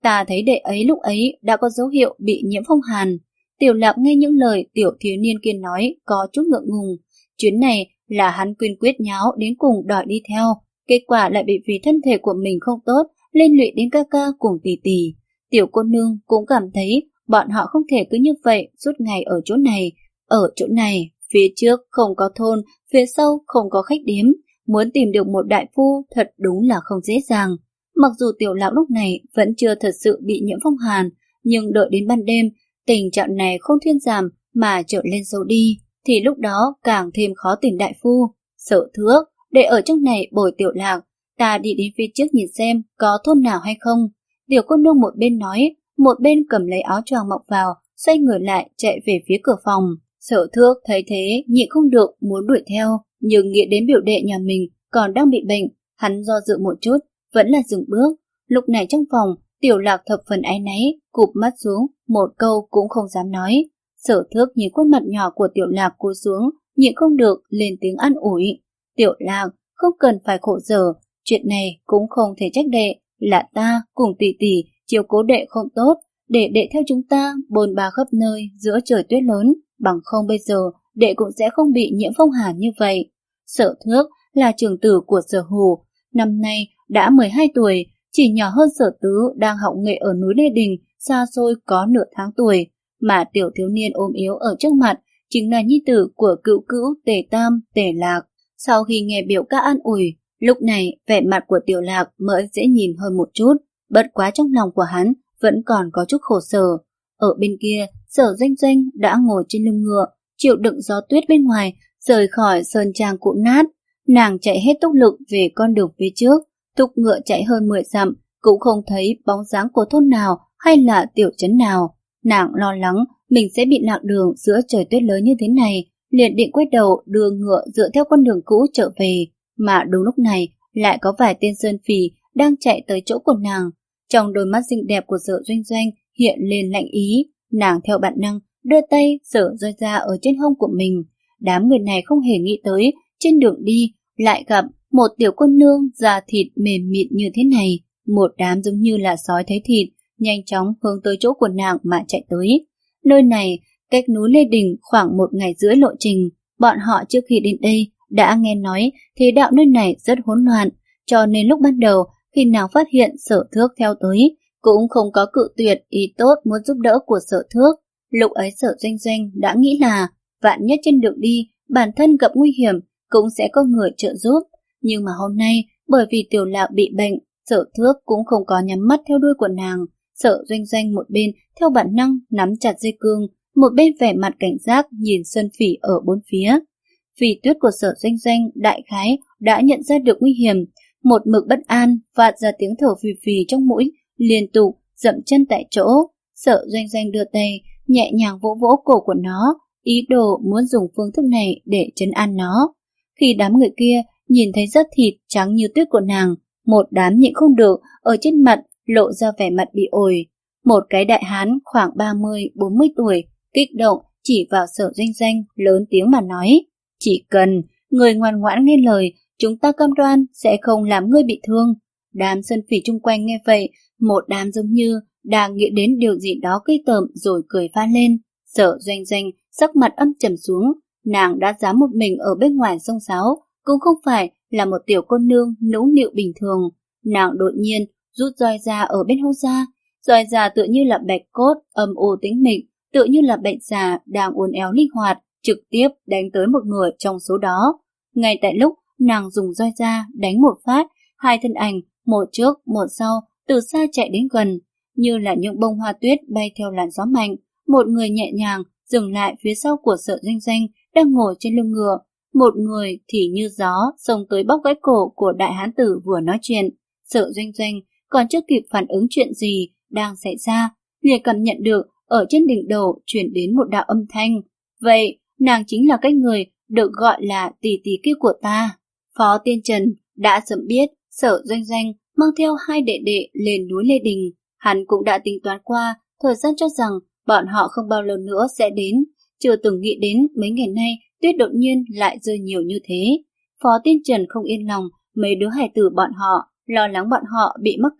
Ta thấy đệ ấy lúc ấy đã có dấu hiệu bị nhiễm phong hàn. Tiểu Lạc nghe những lời tiểu thiếu niên kia nói có chút ngượng ngùng. Chuyến này là hắn quyên quyết nháo đến cùng đòi đi theo, kết quả lại bị vì thân thể của mình không tốt liên lụy đến ca ca cùng tỷ tỷ. Tiểu cô nương cũng cảm thấy bọn họ không thể cứ như vậy suốt ngày ở chỗ này. Ở chỗ này, phía trước không có thôn, phía sau không có khách điếm, muốn tìm được một đại phu thật đúng là không dễ dàng. Mặc dù Tiểu Lạc lúc này vẫn chưa thật sự bị nhiễm phong hàn, nhưng đợi đến ban đêm, tình trạng này không thuyên giảm mà trở lên xấu đi, thì lúc đó càng thêm khó tìm đại phu. Sợ Thước, để ở trong này bồi Tiểu Lạc, ta đi đến phía trước nhìn xem có thôn nào hay không. Tiểu cô nương một bên nói, một bên cầm lấy áo choàng mặc vào, xoay người lại chạy về phía cửa phòng. Sở Thước thấy thế nhịn không được muốn đuổi theo, nhưng nghĩ đến biểu đệ nhà mình còn đang bị bệnh, hắn do dự một chút, vẫn là dừng bước. Lúc này trong phòng, Tiểu Lạc thập phần áy náy, cụp mắt xuống, một câu cũng không dám nói. Sở Thước nhìn khuôn mặt nhỏ của Tiểu Lạc cúi xuống, nhịn không được lên tiếng an ủi. Tiểu Lạc, không cần phải khổ sở, chuyện này cũng không thể trách đệ, là ta cùng tỷ tỷ chiếu cố đệ không tốt, để đệ theo chúng ta bôn ba khắp nơi giữa trời tuyết lớn, bằng không bây giờ đệ cũng sẽ không bị nhiễm phong hàn như vậy. Sở Thước là trưởng tử của Sở Hù, năm nay đã mười hai tuổi, chỉ nhỏ hơn Sở Tứ đang học nghệ ở núi Lê Đình, xa xôi có nửa tháng tuổi, mà tiểu thiếu niên ốm yếu ở trước mặt chính là nhi tử của cựu cữu Tề Tam, Tề Lạc. Sau khi nghe biểu ca an ủi, lúc này vẻ mặt của Tiểu Lạc mới dễ nhìn hơn một chút, bất quá trong lòng của hắn vẫn còn có chút khổ sở. Ở bên kia, Sở Doanh Doanh đã ngồi trên lưng ngựa, chịu đựng gió tuyết bên ngoài, rời khỏi sơn trang cũ nát. Nàng chạy hết tốc lực về con đường phía trước, thúc ngựa chạy hơn mười dặm, cũng không thấy bóng dáng của thôn nào hay là tiểu trấn nào. Nàng lo lắng mình sẽ bị lạc đường giữa trời tuyết lớn như thế này, liền định quay đầu đưa ngựa dựa theo con đường cũ trở về, mà đúng lúc này lại có vài tên sơn phỉ đang chạy tới chỗ của nàng. Trong đôi mắt xinh đẹp của Sở Doanh Doanh hiện lên lạnh ý, nàng theo bản năng đưa tay sở roi ra ở trên hông của mình. Đám người này không hề nghĩ tới trên đường đi lại gặp một tiểu cô nương da thịt mềm mịn như thế này. Một đám giống như là sói thấy thịt, nhanh chóng hướng tới chỗ của nàng mà chạy tới. Nơi này cách núi Lê Đình khoảng một ngày rưỡi lộ trình. Bọn họ trước khi đến đây đã nghe nói thế đạo nơi này rất hỗn loạn, cho nên lúc ban đầu khi nào phát hiện Sở Thước theo tới cũng không có cự tuyệt ý tốt muốn giúp đỡ của Sở Thước. Lúc ấy Sở Doanh Doanh đã nghĩ là vạn nhất trên đường đi bản thân gặp nguy hiểm cũng sẽ có người trợ giúp. Nhưng mà hôm nay bởi vì Tiểu Lạc bị bệnh, Sở Thước cũng không có nhắm mắt theo đuôi của nàng. Sở Doanh Doanh một bên theo bản năng nắm chặt dây cương, một bên vẻ mặt cảnh giác nhìn sơn phỉ ở bốn phía. Phỉ Tuyết của Sở Doanh Doanh đại khái đã nhận ra được nguy hiểm, một mực bất an phát ra tiếng thở phì phì trong mũi, liên tục dậm chân tại chỗ. Sở Doanh Doanh đưa tay nhẹ nhàng vỗ vỗ cổ của nó, ý đồ muốn dùng phương thức này để trấn an nó. Khi đám người kia nhìn thấy rất thịt trắng như tuyết của nàng, một đám nhịn không được ở trên mặt lộ ra vẻ mặt bị ổi. Một cái đại hán khoảng ba mươi bốn mươi tuổi kích động chỉ vào Sở Doanh Doanh lớn tiếng mà nói: "Chỉ cần người ngoan ngoãn nghe lời, chúng ta cam đoan sẽ không làm ngươi bị thương." Đám sơn phỉ chung quanh nghe vậy, một đám giống như đang nghĩ đến điều gì đó gây tởm rồi cười pha lên. Sở Doanh Doanh sắc mặt âm trầm xuống, nàng đã dám một mình ở bên ngoài sông sáo, cũng không phải là một tiểu cô nương nũng nịu bình thường. Nàng đột nhiên rút roi ra ở bên hông ra, roi ra tựa như là bạch cốt âm u tĩnh mịch, tựa như là bệnh già đang uốn éo linh hoạt, trực tiếp đánh tới một người trong số đó. Ngay tại lúc nàng dùng roi ra đánh một phát, hai thân ảnh một trước một sau từ xa chạy đến gần, như là những bông hoa tuyết bay theo làn gió mạnh. Một người nhẹ nhàng dừng lại phía sau của Sở Doanh Doanh đang ngồi trên lưng ngựa, một người thì như gió xông tới bóp gãy cổ của đại hán tử vừa nói chuyện. Sở Doanh Doanh còn chưa kịp phản ứng chuyện gì đang xảy ra, liền cảm nhận được ở trên đỉnh đầu truyền đến một đạo âm thanh. Vậy nàng chính là cái người được gọi là tỷ tỷ kia của ta. Phó Tiên Trần đã sớm biết Sở Doanh Doanh mang theo hai đệ đệ lên núi Lê Đình. Hắn cũng đã tính toán qua thời gian cho rằng bọn họ không bao lâu nữa sẽ đến, chưa từng nghĩ đến mấy ngày nay tuyết đột nhiên lại rơi nhiều như thế. Phó Tiên Trần không yên lòng mấy đứa hài tử bọn họ, lo lắng bọn họ bị mắc kẹt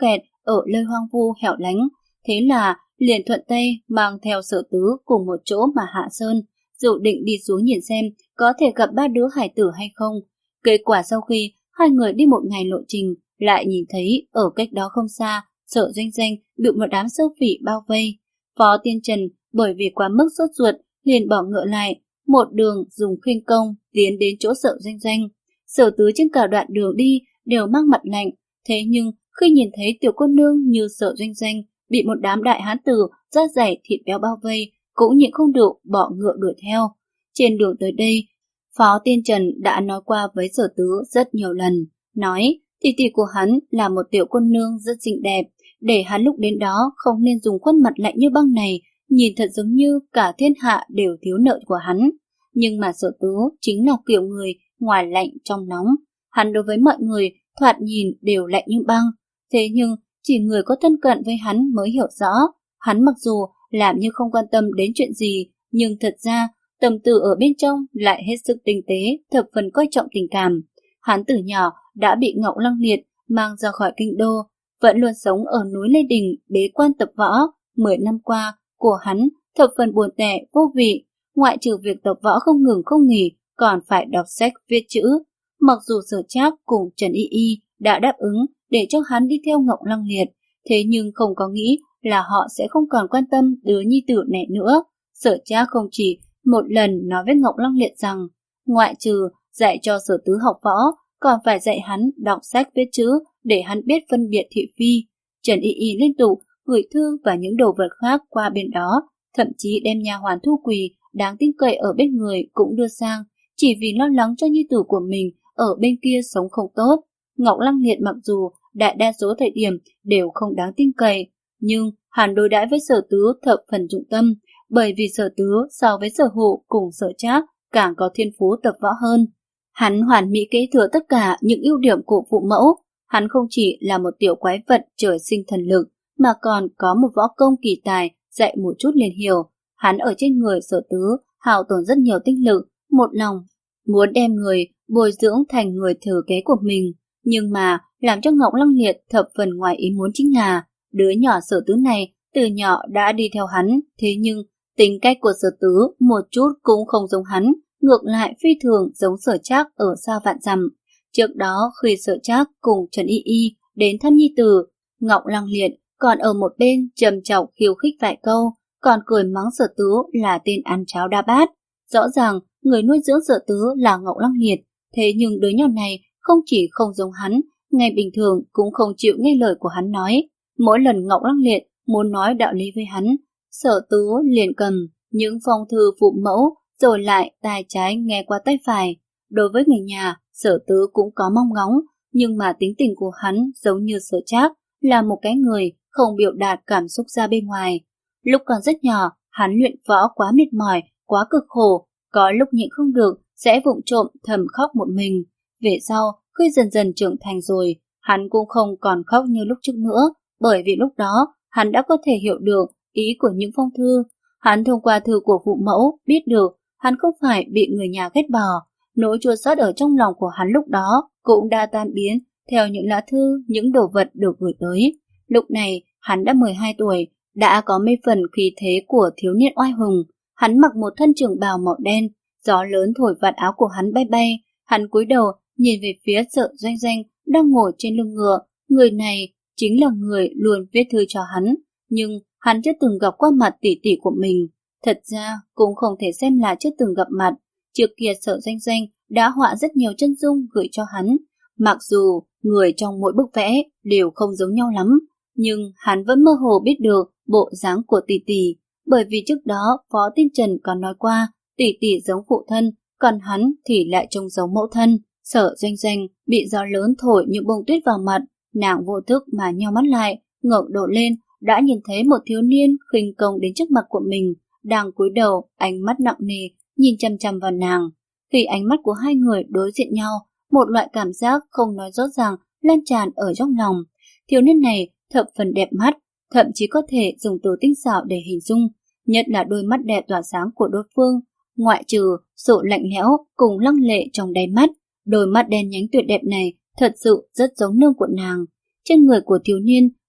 ở nơi hoang vu hẻo lánh, thế là liền thuận tay mang theo Sở Tứ cùng một chỗ mà hạ sơn, dự định đi xuống nhìn xem có thể gặp ba đứa hải tử hay không. Kết quả sau khi hai người đi một ngày lộ trình, lại nhìn thấy ở cách đó không xa, Sở Doanh Doanh bị một đám sâu phỉ bao vây. Phó Tiên Trần bởi vì quá mức sốt ruột liền bỏ ngựa lại, một đường dùng khinh công tiến đến chỗ Sở Doanh Doanh. Sở Tứ trên cả đoạn đường đi đều mang mặt lạnh, thế nhưng khi nhìn thấy tiểu cô nương như Sở Doanh Doanh bị một đám đại hán tử da dày thịt béo bao vây, cũng nhịn không được bỏ ngựa đuổi theo. Trên đường tới đây, Phó Tiên Trần đã nói qua với Sở Tứ rất nhiều lần, nói tỷ tỷ của hắn là một tiểu cô nương rất xinh đẹp, để hắn lúc đến đó không nên dùng khuôn mặt lạnh như băng này, nhìn thật giống như cả thiên hạ đều thiếu nợ của hắn. Nhưng mà Sở Tứ chính là kiểu người ngoài lạnh trong nóng, hắn đối với mọi người thoạt nhìn đều lạnh như băng, thế nhưng chỉ người có thân cận với hắn mới hiểu rõ, hắn mặc dù làm như không quan tâm đến chuyện gì, nhưng thật ra tâm tư ở bên trong lại hết sức tinh tế, thập phần coi trọng tình cảm. Hắn từ nhỏ đã bị Ngọc Lăng Liệt mang ra khỏi kinh đô, vẫn luôn sống ở núi Lê Đình bế quan tập võ. Mười năm qua của hắn thập phần buồn tẻ vô vị, ngoại trừ việc tập võ không ngừng không nghỉ, còn phải đọc sách viết chữ. Mặc dù Sở Trác cùng Trần Y Y đã đáp ứng để cho hắn đi theo Ngọc Lăng Liệt, thế nhưng không có nghĩ là họ sẽ không còn quan tâm đứa nhi tử này nữa. Sở Trác không chỉ một lần nói với Ngọc Lăng Liệt rằng, ngoại trừ dạy cho Sở Tứ học võ, còn phải dạy hắn đọc sách viết chữ để hắn biết phân biệt thị phi. Trần Y Y liên tục gửi thư và những đồ vật khác qua bên đó, thậm chí đem nha hoàn Thu Quỳ đáng tin cậy ở bên người cũng đưa sang, chỉ vì lo lắng cho nhi tử của mình ở bên kia sống không tốt. Ngọc Lăng Liệt mặc dù đại đa số thời điểm đều không đáng tin cậy, nhưng hắn đối đãi với Sở Tứ thập phần dụng tâm, bởi vì Sở Tứ so với Sở Hụ cùng Sở Trác càng có thiên phú tập võ hơn. Hắn hoàn mỹ kế thừa tất cả những ưu điểm của phụ mẫu, hắn không chỉ là một tiểu quái vật trời sinh thần lực, mà còn có một võ công kỳ tài, dạy một chút liền hiểu. Hắn ở trên người Sở Tứ hao tổn rất nhiều tinh lực, một lòng muốn đem người bồi dưỡng thành người thừa kế của mình. Nhưng mà làm cho Ngọc Lăng Liệt thập phần ngoài ý muốn chính là đứa nhỏ Sở Tứ này từ nhỏ đã đi theo hắn, thế nhưng tính cách của Sở Tứ một chút cũng không giống hắn, ngược lại phi thường giống Sở Trác ở xa vạn dặm. Trước đó khi Sở Trác cùng Trần Y Y đến thăm nhi tử, Ngọc Lăng Liệt còn ở một bên trầm trọng khiêu khích vài câu, còn cười mắng Sở Tứ là tên ăn cháo đa bát. Rõ ràng người nuôi dưỡng Sở Tứ là Ngọc Lăng Liệt, thế nhưng đứa nhỏ này không chỉ không giống hắn, ngày bình thường cũng không chịu nghe lời của hắn nói. Mỗi lần Ngọc Lăng Liệt muốn nói đạo lý với hắn, Sở Tứ liền cầm những phong thư phụ mẫu rồi lại tai trái nghe qua tay phải. Đối với người nhà, Sở Tứ cũng có mong ngóng, nhưng mà tính tình của hắn giống như Sở Trác, là một cái người không biểu đạt cảm xúc ra bên ngoài. Lúc còn rất nhỏ, hắn luyện võ quá mệt mỏi, quá cực khổ, có lúc nhịn không được sẽ vụng trộm thầm khóc một mình. Về sau, khi dần dần trưởng thành rồi, hắn cũng không còn khóc như lúc trước nữa, bởi vì lúc đó hắn đã có thể hiểu được ý của những phong thư. Hắn thông qua thư của phụ mẫu biết được hắn không phải bị người nhà ghét bỏ, nỗi chua xót ở trong lòng của hắn lúc đó cũng đã tan biến theo những lá thư, những đồ vật được gửi tới. Lúc này hắn đã mười hai tuổi, đã có mấy phần khí thế của thiếu niên oai hùng. Hắn mặc một thân trường bào màu đen, gió lớn thổi vạt áo của hắn bay bay. Hắn cúi đầu nhìn về phía Sở Doanh Doanh đang ngồi trên lưng ngựa. Người này chính là người luôn viết thư cho hắn, nhưng hắn chưa từng gặp qua mặt tỷ tỷ của mình. Thật ra cũng không thể xem là chưa từng gặp mặt. Trước kia Sở Doanh Doanh đã họa rất nhiều chân dung gửi cho hắn. Mặc dù người trong mỗi bức vẽ đều không giống nhau lắm, nhưng hắn vẫn mơ hồ biết được bộ dáng của tỷ tỷ, bởi vì trước đó Phó Tiên Trần còn nói qua tỷ tỷ giống phụ thân, còn hắn thì lại trông giống mẫu thân. Sở Doanh Doanh bị gió lớn thổi những bông tuyết vào mặt, nàng vô thức mà nheo mắt lại, ngẩng đầu lên đã nhìn thấy một thiếu niên khinh công đến trước mặt của mình, đang cúi đầu, ánh mắt nặng nề nhìn chăm chăm vào nàng. Khi ánh mắt của hai người đối diện nhau, một loại cảm giác không nói rõ ràng lan tràn ở trong lòng. Thiếu niên này thập phần đẹp mắt, thậm chí có thể dùng từ tinh xảo để hình dung, nhất là đôi mắt đẹp tỏa sáng của đối phương, ngoại trừ sự lạnh lẽo cùng lăng lệ trong đáy mắt, đôi mắt đen nhánh tuyệt đẹp này thật sự rất giống nương của nàng. Trên người của thiếu niên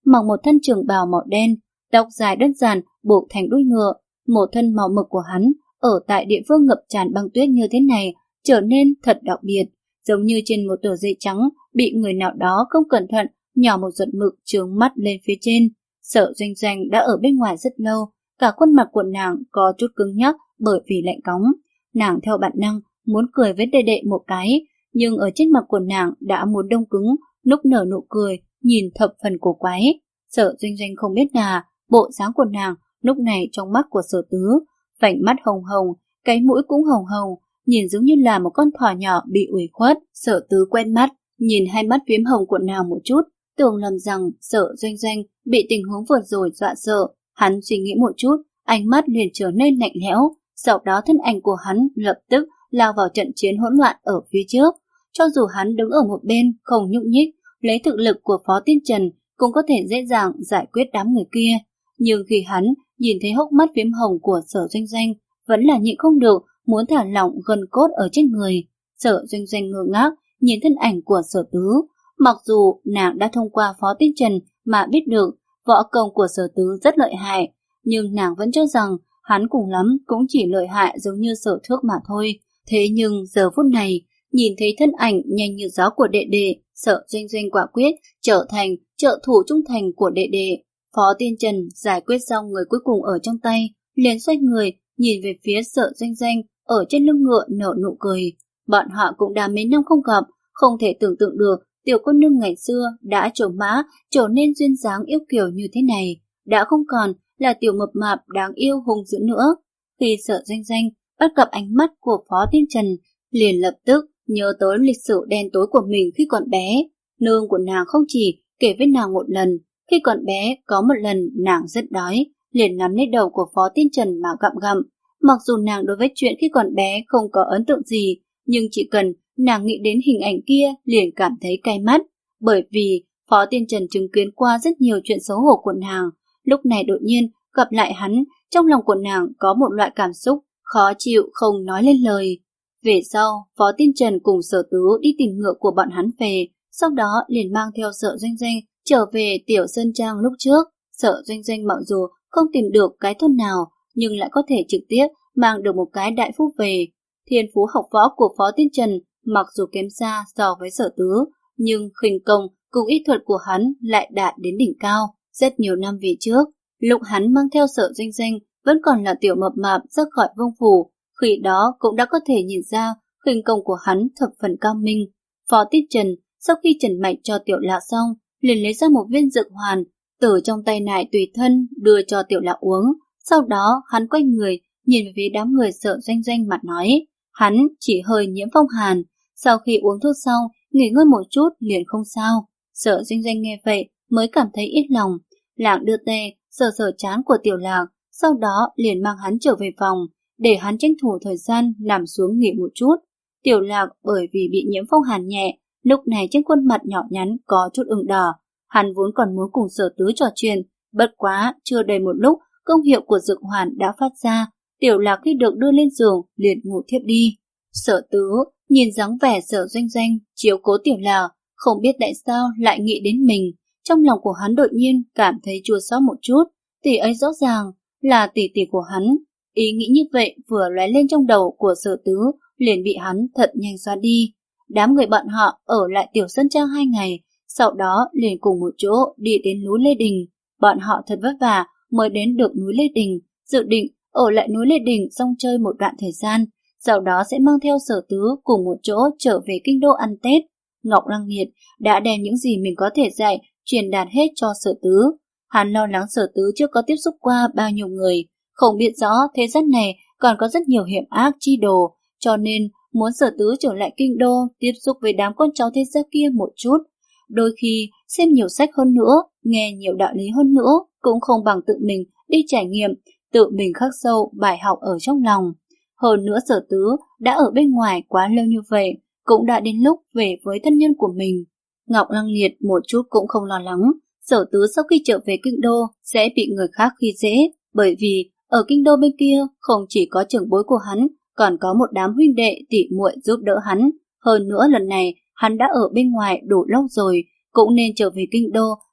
mặc một thân trường bào màu đen, tóc dài đơn giản buộc thành đuôi ngựa. Một thân màu mực của hắn ở tại địa phương ngập tràn băng tuyết như thế này trở nên thật đặc biệt, giống như trên một tờ giấy trắng bị người nào đó không cẩn thận nhỏ một giọt mực chướng mắt lên phía trên. Sở Doanh Doanh đã ở bên ngoài rất lâu, cả khuôn mặt của nàng có chút cứng nhắc bởi vì lạnh cóng. Nàng theo bản năng muốn cười với đệ đệ một cái, nhưng ở trên mặt của nàng đã muốn đông cứng, núc nở nụ cười, nhìn thập phần cổ quái. Sở Doanh Doanh không biết là bộ dáng của nàng lúc này trong mắt của Sở Tứ, vành mắt hồng hồng, cái mũi cũng hồng hồng, nhìn giống như là một con thỏ nhỏ bị ủy khuất. Sở Tứ quen mắt, nhìn hai mắt phiếm hồng của nàng một chút, tưởng lầm rằng Sở Doanh Doanh bị tình huống vừa rồi dọa sợ. Hắn suy nghĩ một chút, ánh mắt liền trở nên lạnh lẽo, sau đó thân ảnh của hắn lập tức lao vào trận chiến hỗn loạn ở phía trước. Cho dù hắn đứng ở một bên không nhúc nhích, lấy thực lực của Phó Tiên Trần cũng có thể dễ dàng giải quyết đám người kia. Nhưng khi hắn nhìn thấy hốc mắt phiếm hồng của Sở Doanh Doanh, vẫn là nhịn không được muốn thả lỏng gân cốt ở trên người. Sở Doanh Doanh ngơ ngác nhìn thân ảnh của Sở Tứ. Mặc dù nàng đã thông qua Phó Tiên Trần mà biết được võ công của Sở Tứ rất lợi hại, nhưng nàng vẫn cho rằng hắn cùng lắm cũng chỉ lợi hại giống như Sở Thước mà thôi. Thế nhưng giờ phút này, nhìn thấy thân ảnh nhanh như gió của đệ đệ, Sở Doanh Doanh quả quyết trở thành trợ thủ trung thành của đệ đệ. Phó Tiên Trần giải quyết xong người cuối cùng ở trong tay, liền xoay người nhìn về phía Sở Doanh Doanh ở trên lưng ngựa nở nụ cười. Bọn họ cũng đã mấy năm không gặp, không thể tưởng tượng được tiểu cô nương ngày xưa đã trổ mã trở nên duyên dáng yêu kiều như thế này, đã không còn là tiểu mập mạp đáng yêu hung dữ nữa. Khi Sở Doanh Doanh bắt gặp ánh mắt của Phó Tiên Trần, liền lập tức nhớ tới lịch sử đen tối của mình khi còn bé. Nương của nàng không chỉ kể với nàng một lần, khi còn bé có một lần nàng rất đói, liền nắm lấy đầu của Phó Tiên Trần mà gặm gặm. Mặc dù nàng đối với chuyện khi còn bé không có ấn tượng gì, nhưng chỉ cần nàng nghĩ đến hình ảnh kia liền cảm thấy cay mắt, bởi vì Phó Tiên Trần chứng kiến qua rất nhiều chuyện xấu hổ của nàng. Lúc này đột nhiên gặp lại hắn, trong lòng của nàng có một loại cảm xúc khó chịu không nói lên lời. Về sau, Phó Tiên Trần cùng Sở Tứ đi tìm ngựa của bọn hắn về, sau đó liền mang theo Sở Doanh Doanh trở về Tiểu Sơn Trang lúc trước. Sở Doanh Doanh mặc dù không tìm được cái thôn nào, nhưng lại có thể trực tiếp mang được một cái đại phúc về. Thiên phú học võ của Phó Tiên Trần mặc dù kém xa so với Sở Tứ, nhưng khinh công cùng ý thuật của hắn lại đạt đến đỉnh cao. Rất nhiều năm về trước, lúc hắn mang theo Sở Doanh Doanh vẫn còn là tiểu mập mạp ra khỏi vương phủ, khi đó cũng đã có thể nhìn ra khinh công của hắn thập phần cao minh. Phó Tiên Trần sau khi trần mạch cho Tiểu Lạc xong, liền lấy ra một viên dược hoàn từ trong tay nại tùy thân đưa cho Tiểu Lạc uống. Sau đó hắn quay người nhìn về phía đám người Sở Doanh Doanh mặt nói, hắn chỉ hơi nhiễm phong hàn, sau khi uống thuốc xong nghỉ ngơi một chút liền không sao. Sở Doanh Doanh nghe vậy mới cảm thấy ít lòng. Lạc đưa tay sờ sờ trán của Tiểu Lạc, sau đó liền mang hắn trở về phòng, để hắn tranh thủ thời gian nằm xuống nghỉ một chút. Tiểu Lạc bởi vì bị nhiễm phong hàn nhẹ, lúc này trên khuôn mặt nhỏ nhắn có chút ửng đỏ. Hắn vốn còn muốn cùng Sở Tứ trò chuyện, bất quá chưa đầy một lúc công hiệu của dược hoàn đã phát ra. Tiểu Lạc khi được đưa lên giường liền ngủ thiếp đi. Sở Tứ nhìn dáng vẻ Sở Doanh Doanh chiếu cố Tiểu Lạc, không biết tại sao lại nghĩ đến mình. Trong lòng của hắn đột nhiên cảm thấy chua xót một chút, tỷ ấy rõ ràng là tỷ tỷ của hắn. Ý nghĩ như vậy vừa lóe lên trong đầu của Sở Tứ, liền bị hắn thật nhanh xóa đi. Đám người bọn họ ở lại Tiểu Sơn Trang hai ngày, sau đó liền cùng một chỗ đi đến núi Lê Đình. Bọn họ thật vất vả mới đến được núi Lê Đình, dự định ở lại núi Lê Đình xong chơi một đoạn thời gian, sau đó sẽ mang theo Sở Tứ cùng một chỗ trở về kinh đô ăn Tết. Ngọc Lăng Nghiệt đã đem những gì mình có thể dạy truyền đạt hết cho Sở Tứ. Hắn lo lắng Sở Tứ chưa có tiếp xúc qua bao nhiêu người, không biết rõ thế gian này còn có rất nhiều hiểm ác chi đồ, cho nên muốn Sở Tứ trở lại kinh đô tiếp xúc với đám con cháu thế gia kia một chút. Đôi khi xem nhiều sách hơn nữa, nghe nhiều đạo lý hơn nữa, cũng không bằng tự mình đi trải nghiệm, tự mình khắc sâu bài học ở trong lòng. Hơn nữa Sở Tứ đã ở bên ngoài quá lâu như vậy, cũng đã đến lúc về với thân nhân của mình. Ngọc Lăng Liệt một chút cũng không lo lắng, Sở Tứ sau khi trở về kinh đô sẽ bị người khác khi dễ, bởi vì ở kinh đô bên kia không chỉ có trưởng bối của hắn, còn có một đám huynh đệ tỉ muội giúp đỡ hắn. Hơn nữa lần này hắn đã ở bên ngoài đủ lâu rồi, cũng nên trở về kinh đô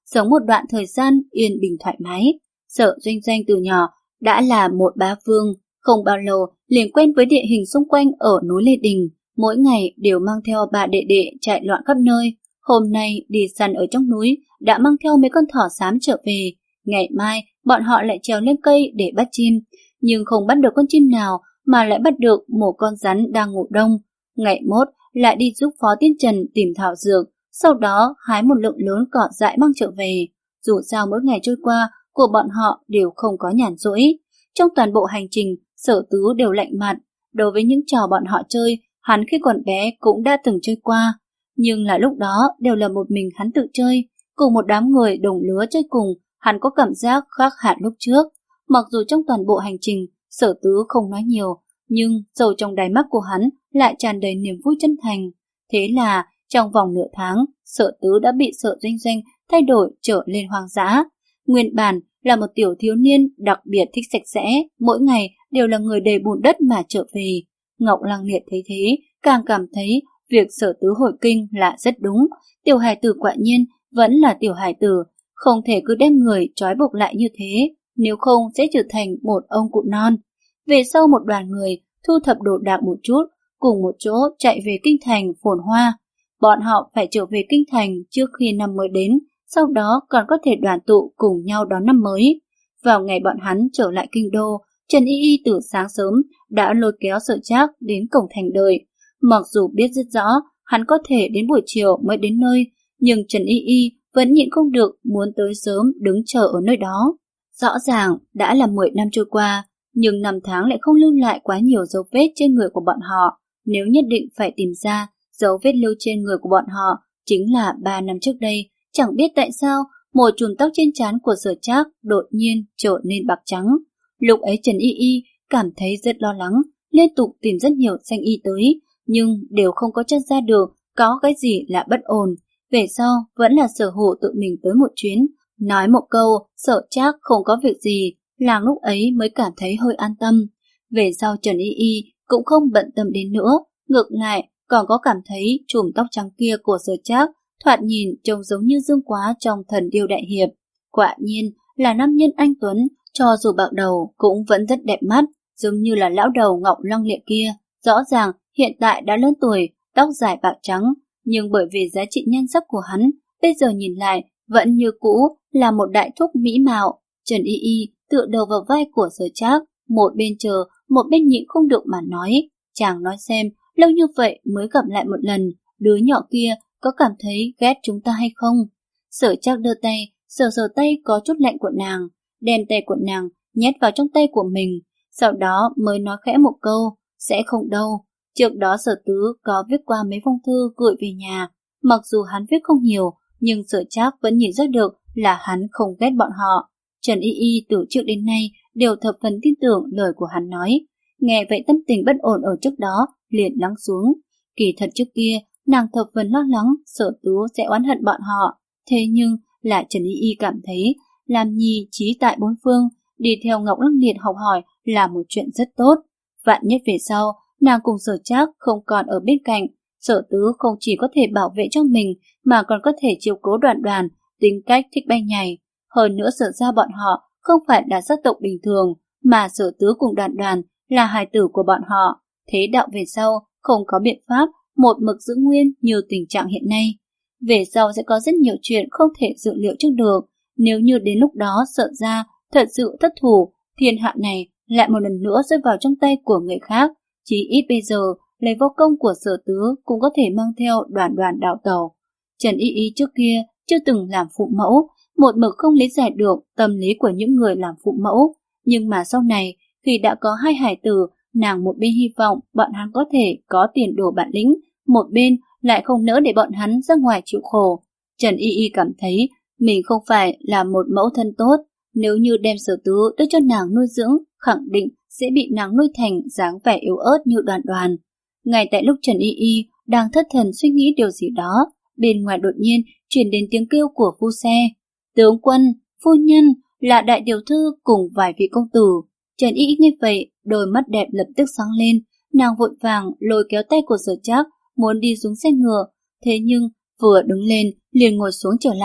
sống một đoạn thời gian yên bình thoải mái. Sở Doanh Doanh từ nhỏ đã là một bá vương, không bao lâu liền quen với địa hình xung quanh ở núi Lê Đình, mỗi ngày đều mang theo bà đệ đệ chạy loạn khắp nơi. Hôm nay đi săn ở trong núi đã mang theo mấy con thỏ xám trở về, ngày mai bọn họ lại trèo lên cây để bắt chim, nhưng không bắt được con chim nào mà lại bắt được một con rắn đang ngủ đông. Ngày mốt lại đi giúp Phó Tiên Trần tìm thảo dược, sau đó hái một lượng lớn cỏ dại mang trở về. Dù sao mỗi ngày trôi qua của bọn họ đều không có nhàn rỗi. Trong toàn bộ hành trình, Sở Tứ đều lạnh mặt. Đối với những trò bọn họ chơi, hắn khi còn bé cũng đã từng chơi qua. Nhưng là lúc đó đều là một mình hắn tự chơi, cùng một đám người đồng lứa chơi cùng, hắn có cảm giác khác hẳn lúc trước. Mặc dù trong toàn bộ hành trình, Sở Tứ không nói nhiều, nhưng sâu trong đáy mắt của hắn lại tràn đầy niềm vui chân thành. Thế là trong vòng nửa tháng, Sở Tứ đã bị Sở Doanh Doanh thay đổi trở lên hoang dã. Nguyên bản là một tiểu thiếu niên đặc biệt thích sạch sẽ, mỗi ngày đều là người đầy bùn đất mà trở về. Ngọc Lăng Liệt thấy thế, càng cảm thấy việc Sở Tứ hồi kinh là rất đúng. Tiểu hài tử quả nhiên vẫn là tiểu hài tử, không thể cứ đem người trói buộc lại như thế, nếu không sẽ trở thành một ông cụ non. Về sau một đoàn người thu thập đồ đạc một chút, cùng một chỗ chạy về kinh thành phồn hoa. Bọn họ phải trở về kinh thành trước khi năm mới đến, sau đó còn có thể đoàn tụ cùng nhau đón năm mới. Vào ngày bọn hắn trở lại kinh đô, Trần Y Y từ sáng sớm đã lôi kéo Sở Trác đến cổng thành đợi. Mặc dù biết rất rõ hắn có thể đến buổi chiều mới đến nơi, nhưng Trần Y Y vẫn nhịn không được muốn tới sớm đứng chờ ở nơi đó. Rõ ràng đã là mười năm trôi qua, nhưng năm tháng lại không lưu lại quá nhiều dấu vết trên người của bọn họ. Nếu nhất định phải tìm ra dấu vết lưu trên người của bọn họ, chính là ba năm trước đây. Chẳng biết tại sao một chùm tóc trên trán của Sở Trác đột nhiên trở nên bạc trắng. Lúc ấy Trần Y Y cảm thấy rất lo lắng, liên tục tìm rất nhiều danh y tới, nhưng đều không có tra ra được có cái gì là bất ổn. Về sau vẫn là Sở Hổ tự mình tới một chuyến, nói một câu Sở Trác không có việc gì, làng lúc ấy mới cảm thấy hơi an tâm. Về sau Trần Y Y cũng không bận tâm đến nữa, ngược lại còn có cảm thấy chùm tóc trắng kia của Sở Trác thoạt nhìn trông giống như Dương Quá trong Thần Điêu Đại Hiệp. Quả nhiên là nam nhân anh tuấn, cho dù bạc đầu cũng vẫn rất đẹp mắt, giống như là lão đầu Ngọc Lăng Liệt kia. Rõ ràng hiện tại đã lớn tuổi, tóc dài bạc trắng, nhưng bởi vì giá trị nhan sắc của hắn, bây giờ nhìn lại vẫn như cũ là một đại thúc mỹ mạo. Trần Y Y tựa đầu vào vai của Sở Trác, một bên chờ, một bên nhịn không được mà nói. Chàng nói xem, lâu như vậy mới gặp lại một lần, đứa nhỏ kia có cảm thấy ghét chúng ta hay không? Sở Trác đưa tay, sờ sờ tay có chút lạnh của nàng, đem tay của nàng nhét vào trong tay của mình, sau đó mới nói khẽ một câu, sẽ không đâu. Trước đó Sở Tứ có viết qua mấy phong thư gửi về nhà, mặc dù hắn viết không nhiều, nhưng Sở Trác vẫn nhìn ra được là hắn không ghét bọn họ. Trần Y Y từ trước đến nay đều thập phần tin tưởng lời của hắn nói. Nghe vậy tâm tình bất ổn ở trước đó liền lắng xuống. Kỳ thật trước kia nàng thập phần lo lắng Sở Tứ sẽ oán hận bọn họ, thế nhưng là Trần Y Y cảm thấy làm nhi trí tại bốn phương, đi theo Ngọc Lăng Liệt học hỏi là một chuyện rất tốt. Vạn nhất về sau nàng cùng Sở Trác không còn ở bên cạnh, Sở Tứ không chỉ có thể bảo vệ cho mình mà còn có thể chiếu cố Đoàn Đoàn, tính cách thích bay nhảy. Hơn nữa Sở ra bọn họ không phải là sắc tộc bình thường, mà Sở Tứ cùng Đoàn Đoàn là hài tử của bọn họ. Thế đạo về sau không có biện pháp một mực giữ nguyên như tình trạng hiện nay. Về sau sẽ có rất nhiều chuyện không thể dự liệu trước được. Nếu như đến lúc đó Sở ra thật sự thất thủ, thiên hạ này lại một lần nữa rơi vào trong tay của người khác. Chỉ ít bây giờ lấy vô công của Sở Tứ cũng có thể mang theo Đoàn Đoàn đảo tàu. Trần Y Y trước kia chưa từng làm phụ mẫu, một mực không lý giải được tâm lý của những người làm phụ mẫu. Nhưng mà sau này khi đã có hai hài tử, nàng một bên hy vọng bọn hắn có thể có tiền đồ bản lĩnh, một bên lại không nỡ để bọn hắn ra ngoài chịu khổ. Trần Y Y cảm thấy mình không phải là một mẫu thân tốt, nếu như đem Sở Tứ đưa cho nàng nuôi dưỡng, khẳng định sẽ bị nàng nuôi thành dáng vẻ yếu ớt như Đoàn Đoàn. Ngay tại lúc Trần Y Y đang thất thần suy nghĩ điều gì đó, bên ngoài đột nhiên truyền đến tiếng kêu của phu xe. Tướng quân, phu nhân, là đại tiểu thư cùng vài vị công tử. Trần Y Y nghe vậy, đôi mắt đẹp lập tức sáng lên, nàng vội vàng lôi kéo tay của Sở Trác muốn đi xuống xe ngựa, thế nhưng vừa đứng lên liền ngồi xuống trở lại.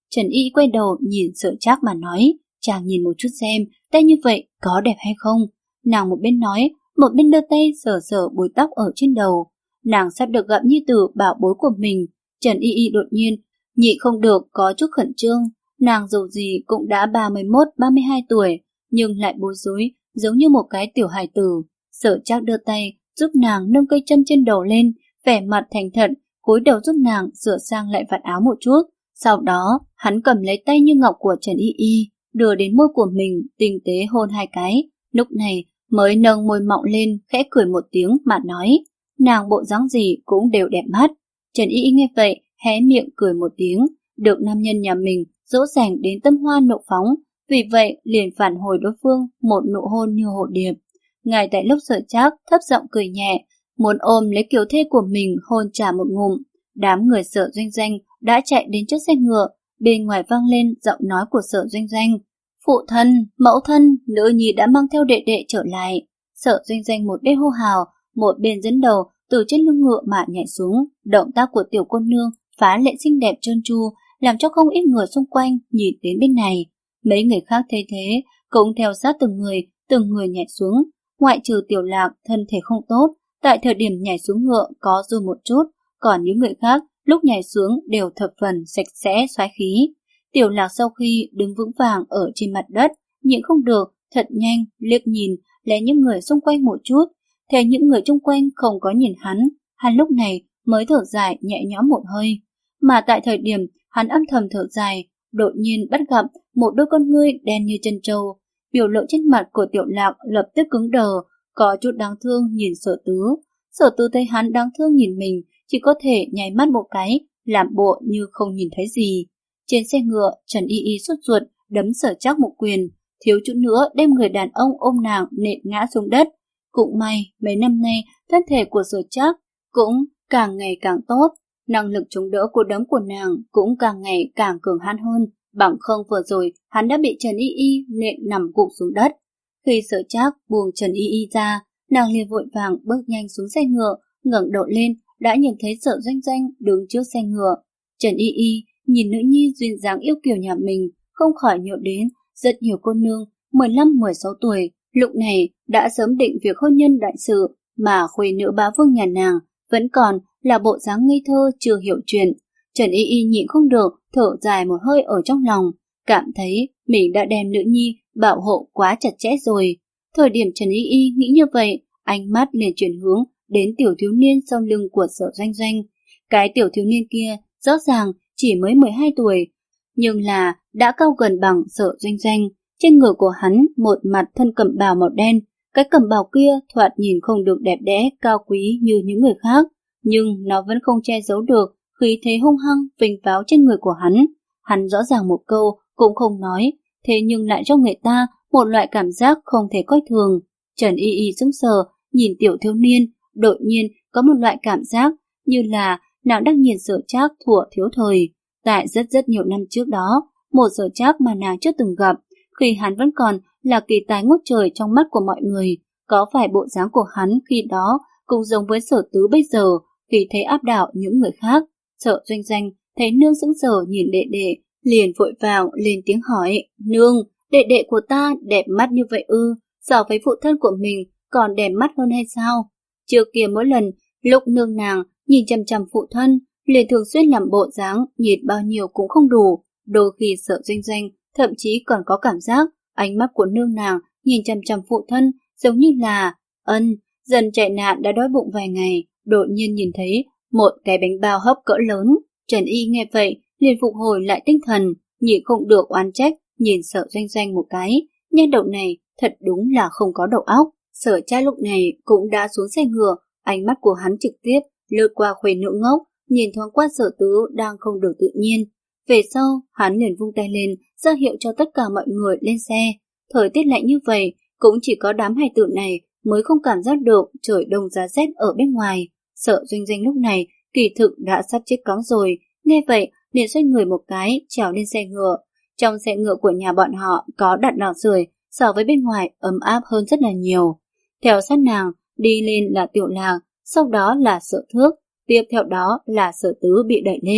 Trần Y quay đầu nhìn Sở Trác mà nói, chàng nhìn một chút xem, tay như vậy có đẹp hay không? Nàng một bên nói, một bên đưa tay sờ sờ búi tóc ở trên đầu. Nàng sắp được gặp nhi tử bảo bối của mình. Trần Y Y đột nhiên nhịn không được có chút khẩn trương. Nàng dù gì cũng đã ba mươi mốt ba mươi hai tuổi, nhưng lại bối rối giống như một cái tiểu hài tử. Sở Trác đưa tay giúp nàng nâng cây châm trên đầu lên, vẻ mặt thành thật, cúi đầu giúp nàng sửa sang lại vạt áo một chút. Sau đó, hắn cầm lấy tay như ngọc của Trần Y Y, đưa đến môi của mình, tinh tế hôn hai cái. Lúc này mới nâng môi mọng lên, khẽ cười một tiếng mà nói, nàng bộ dáng gì cũng đều đẹp mắt. Trần Y Y nghe vậy, hé miệng cười một tiếng, được nam nhân nhà mình dỗ dành đến tâm hoa nộ phóng, vì vậy liền phản hồi đối phương một nụ hôn như hồ điệp. Ngay tại lúc Sở Trác thấp giọng cười nhẹ, muốn ôm lấy kiều thê của mình hôn trả một ngụm, đám người Sở Doanh Doanh đã chạy đến trước xe ngựa, bên ngoài vang lên giọng nói của Sở Doanh Doanh. Phụ thân, mẫu thân, nữ nhi đã mang theo đệ đệ trở lại. Sở Doanh Doanh một bên hô hào, một bên dẫn đầu từ trên lưng ngựa mà nhảy xuống. Động tác của tiểu cô nương phá lệ xinh đẹp trơn tru, làm cho không ít người xung quanh nhìn đến bên này. Mấy người khác thấy thế cũng theo sát từng người, từng người nhảy xuống. Ngoại trừ Tiểu Lạc thân thể không tốt, tại thời điểm nhảy xuống ngựa có run một chút, còn những người khác lúc nhảy xuống đều thập phần sạch sẽ xoái khí. Tiểu Lạc sau khi đứng vững vàng ở trên mặt đất, nhịn không được, thật nhanh liếc nhìn lén những người xung quanh một chút, thế những người xung quanh không có nhìn hắn, hắn lúc này mới thở dài nhẹ nhõm một hơi. Mà tại thời điểm hắn âm thầm thở dài, đột nhiên bắt gặp một đôi con ngươi đen như chân trâu. Biểu lộ trên mặt của Tiểu Lạc lập tức cứng đờ, có chút đáng thương nhìn Sở Tứ. Sở Tứ thấy hắn đáng thương nhìn mình, chỉ có thể nháy mắt một cái, làm bộ như không nhìn thấy gì. Trên xe ngựa, Trần Y Y sốt ruột đấm Sở Trác một quyền, thiếu chút nữa đem người đàn ông ôm nàng nện ngã xuống đất. Cũng may mấy năm nay thân thể của Sở Trác cũng càng ngày càng tốt, năng lực chống đỡ của đấm của nàng cũng càng ngày càng cường hãn hơn. Bằng không vừa rồi hắn đã bị Trần Y Y nện nằm gục xuống đất. Khi Sở Trác buông Trần Y Y ra, nàng liền vội vàng bước nhanh xuống xe ngựa, ngẩng đầu lên đã nhìn thấy Sở Doanh Doanh đứng trước xe ngựa. Trần Y Y nhìn nữ nhi duyên dáng yêu kiều nhà mình, không khỏi nhớ đến rất nhiều cô nương mười lăm mười sáu tuổi, lúc này đã sớm định việc hôn nhân đại sự, mà khuê nữ bá vương nhà nàng vẫn còn là bộ dáng ngây thơ chưa hiểu chuyện. Trần Y Y nhịn không được thở dài một hơi ở trong lòng, cảm thấy mình đã đem nữ nhi bảo hộ quá chặt chẽ rồi. Thời điểm Trần Y Y nghĩ như vậy, ánh mắt liền chuyển hướng đến tiểu thiếu niên sau lưng của Sở Doanh Doanh. Cái tiểu thiếu niên kia rõ ràng chỉ mới mười hai tuổi, nhưng là đã cao gần bằng Sở Doanh Doanh. Trên người của hắn một mặt thân cẩm bào màu đen, cái cẩm bào kia thoạt nhìn không được đẹp đẽ cao quý như những người khác, nhưng nó vẫn không che giấu được khí thế hung hăng vinh váo trên người của hắn. Hắn rõ ràng một câu cũng không nói, thế nhưng lại cho người ta một loại cảm giác không thể coi thường. Trần Y Y sững sờ nhìn tiểu thiếu niên, đột nhiên có một loại cảm giác như là nàng đang nhìn Sở Trác thuở thiếu thời. Tại rất rất nhiều năm trước đó, một Sở Trác mà nàng chưa từng gặp, khi hắn vẫn còn là kỳ tài ngút trời trong mắt của mọi người. Có phải bộ dáng của hắn khi đó cũng giống với Sở Tứ bây giờ, khi thấy áp đảo những người khác? Sở Doanh Doanh thấy nương sững sờ nhìn đệ đệ, liền vội vào lên tiếng hỏi, nương, đệ đệ của ta đẹp mắt như vậy ư? So với phụ thân của mình còn đẹp mắt hơn hay sao? Trước kia mỗi lần lúc nương nàng nhìn chằm chằm phụ thân, liền thường xuyên làm bộ dáng nhìn bao nhiêu cũng không đủ. Đôi khi Sở Doanh Doanh thậm chí còn có cảm giác ánh mắt của nương nàng nhìn chằm chằm phụ thân giống như là ân, dần chạy nạn đã đói bụng vài ngày, đột nhiên nhìn thấy một cái bánh bao hấp cỡ lớn. Trần Y nghe vậy liền phục hồi lại tinh thần, nhịn không được oán trách nhìn Sở Doanh Doanh một cái, nhân đầu này thật đúng là không có đầu óc. Sở Trác lúc này cũng đã xuống xe ngựa, ánh mắt của hắn trực tiếp lướt qua khuê nữ ngốc, nhìn thoáng qua Sở Tứ đang không được tự nhiên. Về sau, hắn liền vung tay lên, ra hiệu cho tất cả mọi người lên xe. Thời tiết lạnh như vậy, cũng chỉ có đám hài tử này mới không cảm giác được trời đông giá rét ở bên ngoài. Sở Doanh Doanh lúc này kỳ thực đã sắp chết cóng rồi, nghe vậy liền xoay người một cái, trèo lên xe ngựa. Trong xe ngựa của nhà bọn họ có đặt lò sưởi, so với bên ngoài ấm áp hơn rất là nhiều. Theo sát nàng đi lên là Tiểu Lạc, sau đó là Sở Thước, tiếp theo đó là Sở Tứ bị đẩy lên.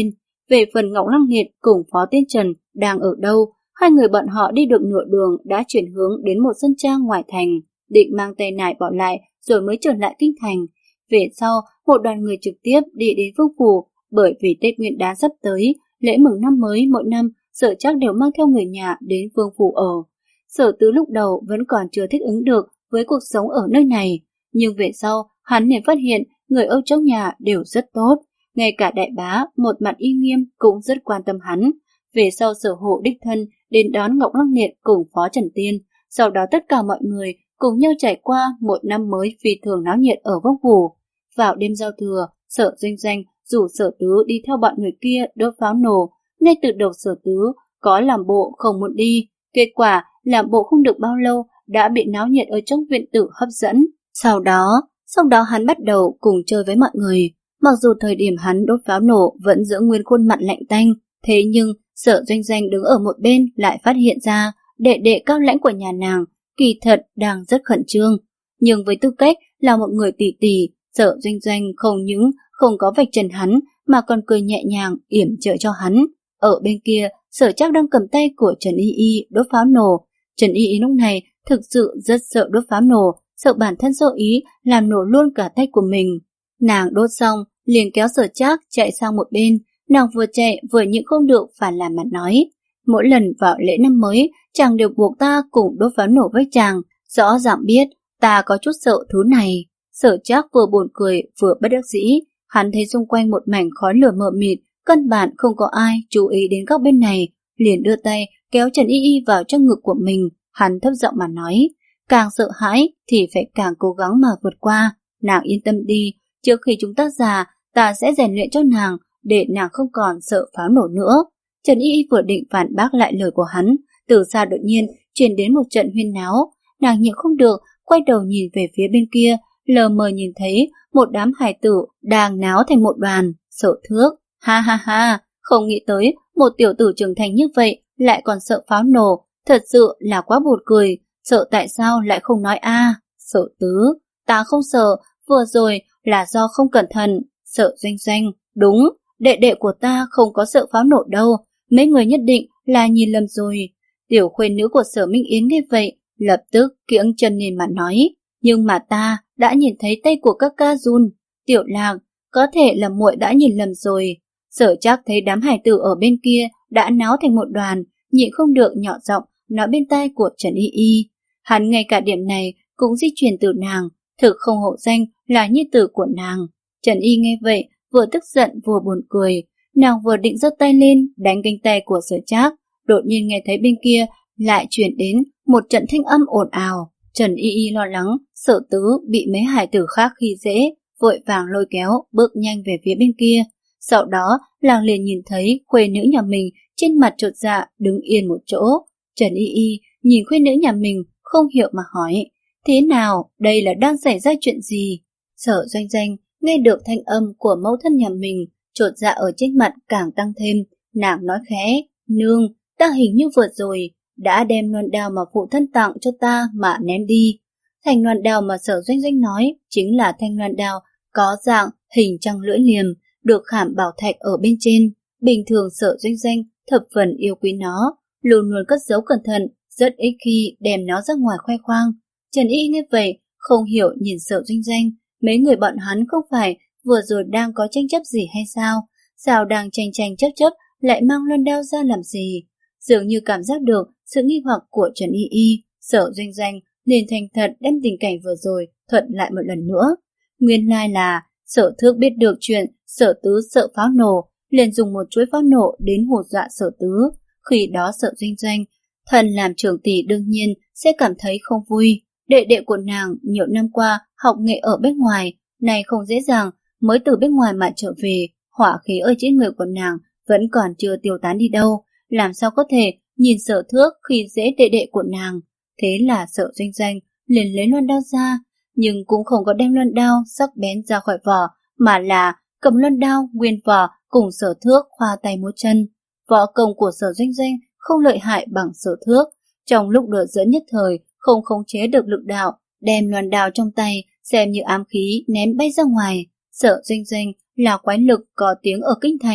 Về phần Ngọc Lăng Liệt cùng Phó Tiên Trần đang ở đâu, hai người bọn họ đi được nửa đường đã chuyển hướng đến một sân trang ngoài thành, định mang tay nải bỏ lại rồi mới trở lại kinh thành. Về sau, một đoàn người trực tiếp đi đến Vương Phủ, bởi vì Tết Nguyên đán sắp tới, lễ mừng năm mới mỗi năm, Sở Trác đều mang theo người nhà đến Vương Phủ ở. Sở Tứ lúc đầu vẫn còn chưa thích ứng được với cuộc sống ở nơi này, nhưng về sau, hắn liền phát hiện người ở trong nhà đều rất tốt. Ngay cả đại bá, một mặt uy nghiêm cũng rất quan tâm hắn. Về sau Sở Hộ đích thân đến đón Ngọc Lăng Liệt cùng Phó Trần Tiên, sau đó tất cả mọi người cùng nhau trải qua một năm mới phi thường náo nhiệt ở Vương Phủ. Vào đêm giao thừa, Sở Doanh Doanh rủ Sở Tứ đi theo bọn người kia đốt pháo nổ. Ngay từ đầu Sở Tứ có làm bộ không muốn đi, kết quả làm bộ không được bao lâu đã bị náo nhiệt ở trong viện tử hấp dẫn. Sau đó, sau đó hắn bắt đầu cùng chơi với mọi người. Mặc dù thời điểm hắn đốt pháo nổ vẫn giữ nguyên khuôn mặt lạnh tanh, thế nhưng Sở Doanh Doanh đứng ở một bên lại phát hiện ra đệ đệ cao lãnh của nhà nàng kỳ thật đang rất khẩn trương. Nhưng với tư cách là một người tỷ tỷ, Sở Doanh Doanh không những không có vạch trần hắn mà còn cười nhẹ nhàng yểm trợ cho hắn. Ở bên kia, Sở Trác đang cầm tay của Trần Y Y đốt pháo nổ. Trần Y Y lúc này thực sự rất sợ đốt pháo nổ, sợ bản thân sơ ý làm nổ luôn cả tay của mình. Nàng đốt xong, liền kéo Sở Trác chạy sang một bên. Nàng vừa chạy vừa nhịn không được phải làm mặt nói. Mỗi lần vào lễ năm mới, chàng đều buộc ta cùng đốt pháo nổ với chàng. Rõ ràng biết ta có chút sợ thứ này. Sở Trác vừa buồn cười vừa bất đắc dĩ. Hắn thấy xung quanh một mảnh khói lửa mờ mịt, căn bản không có ai chú ý đến góc bên này, liền đưa tay kéo Trần Y Y vào trong ngực của mình. Hắn thấp giọng mà nói, càng sợ hãi thì phải càng cố gắng mà vượt qua. Nàng yên tâm đi, trước khi chúng ta già, ta sẽ rèn luyện cho nàng để nàng không còn sợ pháo nổ nữa. Trần Y Y vừa định phản bác lại lời của hắn, từ xa đột nhiên truyền đến một trận huyên náo. Nàng nhịn không được quay đầu nhìn về phía bên kia, lờ mờ nhìn thấy một đám hài tử đang náo thành một đoàn. Sợ Thước, ha ha ha, không nghĩ tới một tiểu tử trưởng thành như vậy lại còn sợ pháo nổ, thật sự là quá buồn cười. Sợ tại sao lại không nói a? À? Sợ Tứ, ta không sợ, vừa rồi là do không cẩn thận. Sợ Doanh Doanh, đúng, đệ đệ của ta không có sợ pháo nổ đâu, mấy người nhất định là nhìn lầm rồi. Tiểu khuê nữ của Sở Minh Yến nghe vậy, lập tức kiễng chân lên mà nói, nhưng mà ta đã nhìn thấy tay của các ca run. Tiểu Lạc, có thể là muội đã nhìn lầm rồi. Sở Trác thấy đám hải tử ở bên kia đã náo thành một đoàn, nhịn không được nhỏ giọng nói bên tai của Trần Y Y. Hắn ngay cả điểm này cũng di chuyển từ nàng, thực không hổ danh là nhi tử của nàng. Trần Y nghe vậy, vừa tức giận vừa buồn cười. Nàng vừa định giơ tay lên đánh cánh tay của Sở Trác, đột nhiên nghe thấy bên kia lại chuyển đến một trận thanh âm ồn ào. Trần Y Y lo lắng Sở Tứ bị mấy hải tử khác khi dễ, vội vàng lôi kéo bước nhanh về phía bên kia. Sau đó nàng liền nhìn thấy khuê nữ nhà mình trên mặt chột dạ đứng yên một chỗ. Trần Y Y nhìn khuê nữ nhà mình không hiểu mà hỏi, thế nào, đây là đang xảy ra chuyện gì? Sở Doanh Doanh nghe được thanh âm của mẫu thân nhà mình, chột dạ ở trên mặt càng tăng thêm. Nàng nói khẽ, nương, ta hình như vừa rồi đã đem loan đao mà phụ thân tặng cho ta mà ném đi. Thanh loan đao mà Sở Doanh Doanh nói chính là thanh loan đao có dạng hình trăng lưỡi liềm, được khảm bảo thạch ở bên trên. Bình thường Sở Doanh Doanh thập phần yêu quý nó, luôn luôn cất giấu cẩn thận, rất ít khi đem nó ra ngoài khoe khoang. Trần Y nghe vậy, không hiểu nhìn Sở Doanh Doanh, mấy người bọn hắn không phải vừa rồi đang có tranh chấp gì hay sao? Sao đang tranh tranh chấp chấp lại mang loan đao ra làm gì? Dường như cảm giác được sự nghi hoặc của Trần Y Y, Sở Doanh Doanh liền thành thật đem tình cảnh vừa rồi thuật lại một lần nữa. Nguyên lai là Sở Thước biết được chuyện Sở Tứ sợ pháo nổ, liền dùng một chuỗi pháo nổ đến hù dọa Sở Tứ. Khi đó Sở Doanh Doanh, thần làm trưởng tỷ đương nhiên sẽ cảm thấy không vui. Đệ đệ của nàng nhiều năm qua học nghệ ở bên ngoài, này không dễ dàng mới từ bên ngoài mà trở về, hỏa khí ở trên người của nàng vẫn còn chưa tiêu tán đi đâu, làm sao có thể nhìn Sở Thước khi dễ đệ đệ của nàng. Thế là Sở Doanh Doanh liền lấy loan đao ra, nhưng cũng không có đem loan đao sắc bén ra khỏi vỏ, mà là cầm loan đao nguyên vỏ cùng Sở Thước khoa tay múa chân. Võ công của Sở Doanh Doanh không lợi hại bằng Sở Thước, trong lúc đùa giỡn nhất thời không khống chế được lực đạo, đem loan đao trong tay xem như ám khí ném bay ra ngoài. Sở Doanh Doanh là quái lực có tiếng ở kinh thành,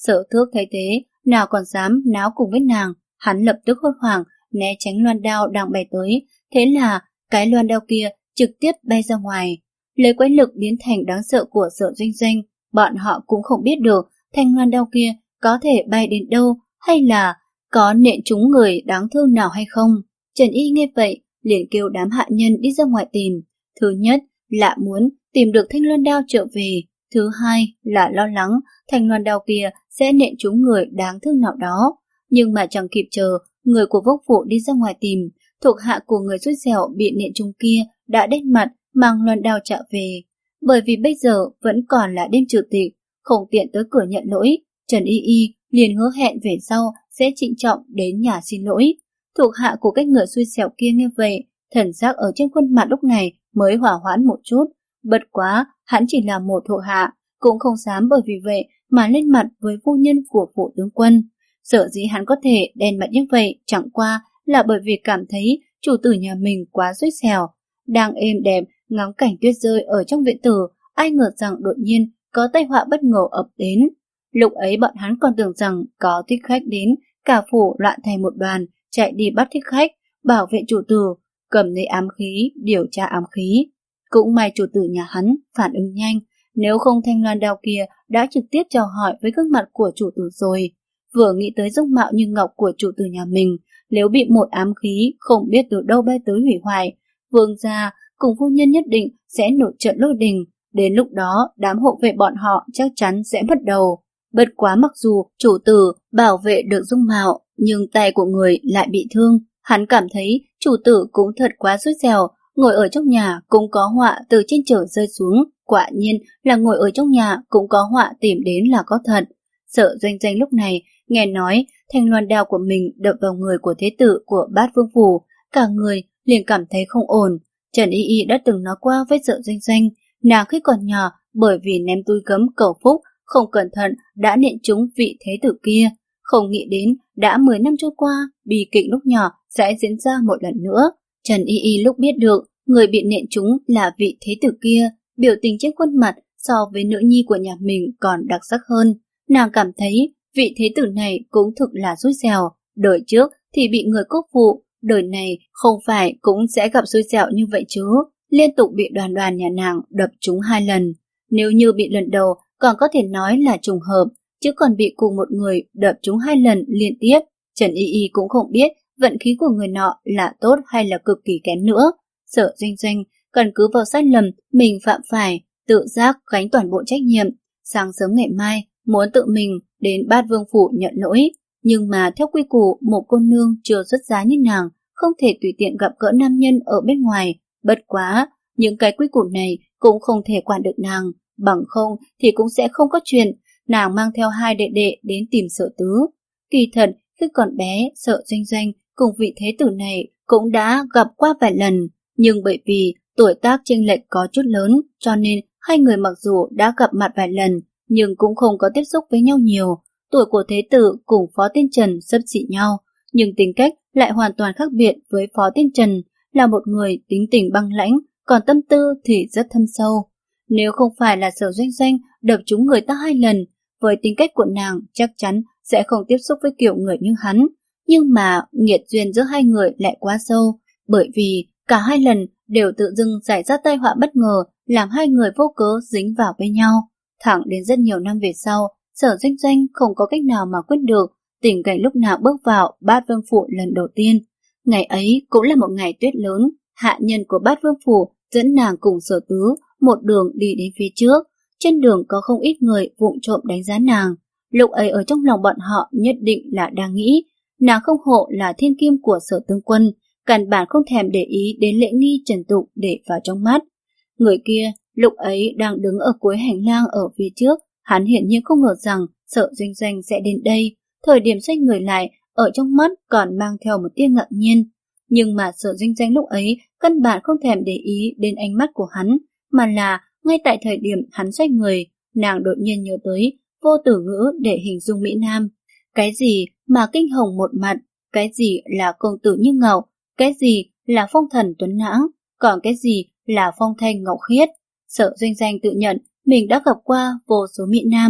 Sở Thước thấy thế, nào còn dám náo cùng với nàng, hắn lập tức hốt hoảng, né tránh loan đao đang bay tới, thế là cái loan đao kia trực tiếp bay ra ngoài. Lấy quái lực biến thành đáng sợ của Sở Doanh Doanh, bọn họ cũng không biết được thanh loan đao kia có thể bay đến đâu, hay là có nện trúng người đáng thương nào hay không. Trần Y nghe vậy, liền kêu đám hạ nhân đi ra ngoài tìm. Thứ nhất là muốn tìm được thanh loan đao trở về, thứ hai là lo lắng thanh loan đao kia sẽ nện trúng người đáng thương nào đó. Nhưng mà chẳng kịp chờ người của Vốc Phụ đi ra ngoài tìm, thuộc hạ của người xui xẻo bị nện trúng kia đã đét mặt mang loan đao trả về. Bởi vì bây giờ vẫn còn là đêm trừ tịch, không tiện tới cửa nhận lỗi, Trần Y Y liền hứa hẹn về sau sẽ trịnh trọng đến nhà xin lỗi. Thuộc hạ của cái người xui xẻo kia nghe vậy, thần sắc ở trên khuôn mặt lúc này mới hỏa hoãn một chút. Bất quá, hắn chỉ là một thuộc hạ, cũng không dám bởi vì vậy mà lên mặt với phu nhân của phủ tướng quân. Sở dĩ hắn có thể đen mặt như vậy chẳng qua là bởi vì cảm thấy chủ tử nhà mình quá xui xẻo. Đang êm đẹp ngắm cảnh tuyết rơi ở trong viện tử, ai ngờ rằng đột nhiên có tai họa bất ngờ ập đến. Lúc ấy bọn hắn còn tưởng rằng có thích khách đến, cả phủ loạn thành một đoàn, chạy đi bắt thích khách, bảo vệ chủ tử, cầm lấy ám khí, điều tra ám khí. Cũng may chủ tử nhà hắn phản ứng nhanh, nếu không thanh loan đao kia đã trực tiếp chào hỏi với gương mặt của chủ tử rồi. Vừa nghĩ tới dung mạo như ngọc của chủ tử nhà mình, nếu bị một ám khí không biết từ đâu bay tới hủy hoại, vương gia cùng phu nhân nhất định sẽ nổi trận lôi đình. Đến lúc đó đám hộ vệ bọn họ chắc chắn sẽ mất đầu. Bất quá mặc dù chủ tử bảo vệ được dung mạo, nhưng tay của người lại bị thương. Hắn cảm thấy chủ tử cũng thật quá xui xẻo, ngồi ở trong nhà cũng có họa từ trên trời rơi xuống. Quả nhiên là ngồi ở trong nhà cũng có họa tìm đến là có thật. Sở Doanh Doanh lúc này nghe nói thanh loan đao của mình đập vào người của thế tử của Bát Vương Phủ, cả người liền cảm thấy không ổn. Trần Y Y đã từng nói qua với Sở Doanh Doanh, nàng khi còn nhỏ bởi vì ném túi gấm cầu phúc không cẩn thận đã nện trúng vị thế tử kia. Không nghĩ đến đã mười năm trôi qua, bi kịch lúc nhỏ sẽ diễn ra một lần nữa. Trần Y Y lúc biết được người bị nện trúng là vị thế tử kia, biểu tình trên khuôn mặt so với nữ nhi của nhà mình còn đặc sắc hơn. Nàng cảm thấy vị thế tử này cũng thực là xui xẻo, đời trước thì bị người cốc phụ, đời này không phải cũng sẽ gặp xui xẻo như vậy chứ. Liên tục bị đoàn đoàn nhà nàng đập trúng hai lần. Nếu như bị lần đầu còn có thể nói là trùng hợp, chứ còn bị cùng một người đập trúng hai lần liên tiếp, Trần Y Y cũng không biết vận khí của người nọ là tốt hay là cực kỳ kém nữa. Sở Doanh Doanh căn cứ vào sai lầm mình phạm phải, tự giác gánh toàn bộ trách nhiệm. Sáng sớm ngày mai muốn tự mình đến Bát Vương Phủ nhận lỗi, nhưng mà theo quy củ một cô nương chưa xuất giá như nàng không thể tùy tiện gặp gỡ nam nhân ở bên ngoài. Bất quá, những cái quy củ này cũng không thể quản được nàng, bằng không thì cũng sẽ không có chuyện nàng mang theo hai đệ đệ đến tìm Sở Tứ. Kỳ thật, khi còn bé, Sở Doanh Doanh cùng vị thế tử này cũng đã gặp qua vài lần, nhưng bởi vì tuổi tác chênh lệch có chút lớn, cho nên hai người mặc dù đã gặp mặt vài lần, nhưng cũng không có tiếp xúc với nhau nhiều. Tuổi của thế tử cùng Phó Tiên Trần xấp xỉ nhau, nhưng tính cách lại hoàn toàn khác biệt với Phó Tiên Trần, là một người tính tình băng lãnh, còn tâm tư thì rất thâm sâu. Nếu không phải là Sở Doanh Doanh đập trúng người ta hai lần, với tính cách của nàng chắc chắn sẽ không tiếp xúc với kiểu người như hắn. Nhưng mà nghiệt duyên giữa hai người lại quá sâu, bởi vì cả hai lần đều tự dưng xảy ra tai họa bất ngờ, làm hai người vô cớ dính vào với nhau. Thẳng đến rất nhiều năm về sau, Sở Doanh Doanh không có cách nào mà quyết được tình cảnh lúc nào bước vào Bát Vương Phủ lần đầu tiên. Ngày ấy cũng là một ngày tuyết lớn, hạ nhân của Bát Vương Phủ dẫn nàng cùng Sở Tứ một đường đi đến phía trước. Trên đường có không ít người vụng trộm đánh giá nàng. Lúc ấy ở trong lòng bọn họ nhất định là đang nghĩ nàng không hộ là thiên kim của Sở tướng quân, căn bản không thèm để ý đến lễ nghi trần tục để vào trong mắt. Người kia lúc ấy đang đứng ở cuối hành lang ở phía trước, hắn hiển nhiên không ngờ rằng Sở Doanh Doanh sẽ đến đây. Thời điểm xoay người lại, ở trong mắt còn mang theo một tia ngạc nhiên. Nhưng mà Sở Doanh Doanh lúc ấy căn bản không thèm để ý đến ánh mắt của hắn, mà là ngay tại thời điểm hắn xoay người, nàng đột nhiên nhớ tới vô tử ngữ để hình dung Mỹ Nam. Cái gì mà kinh hồng một mặt, cái gì là công tử như ngọc, cái gì là phong thần tuấn lãng, còn cái gì là phong thanh ngọc khiết. Sở Doanh Doanh tự nhận mình đã gặp qua vô số Mỹ Nam,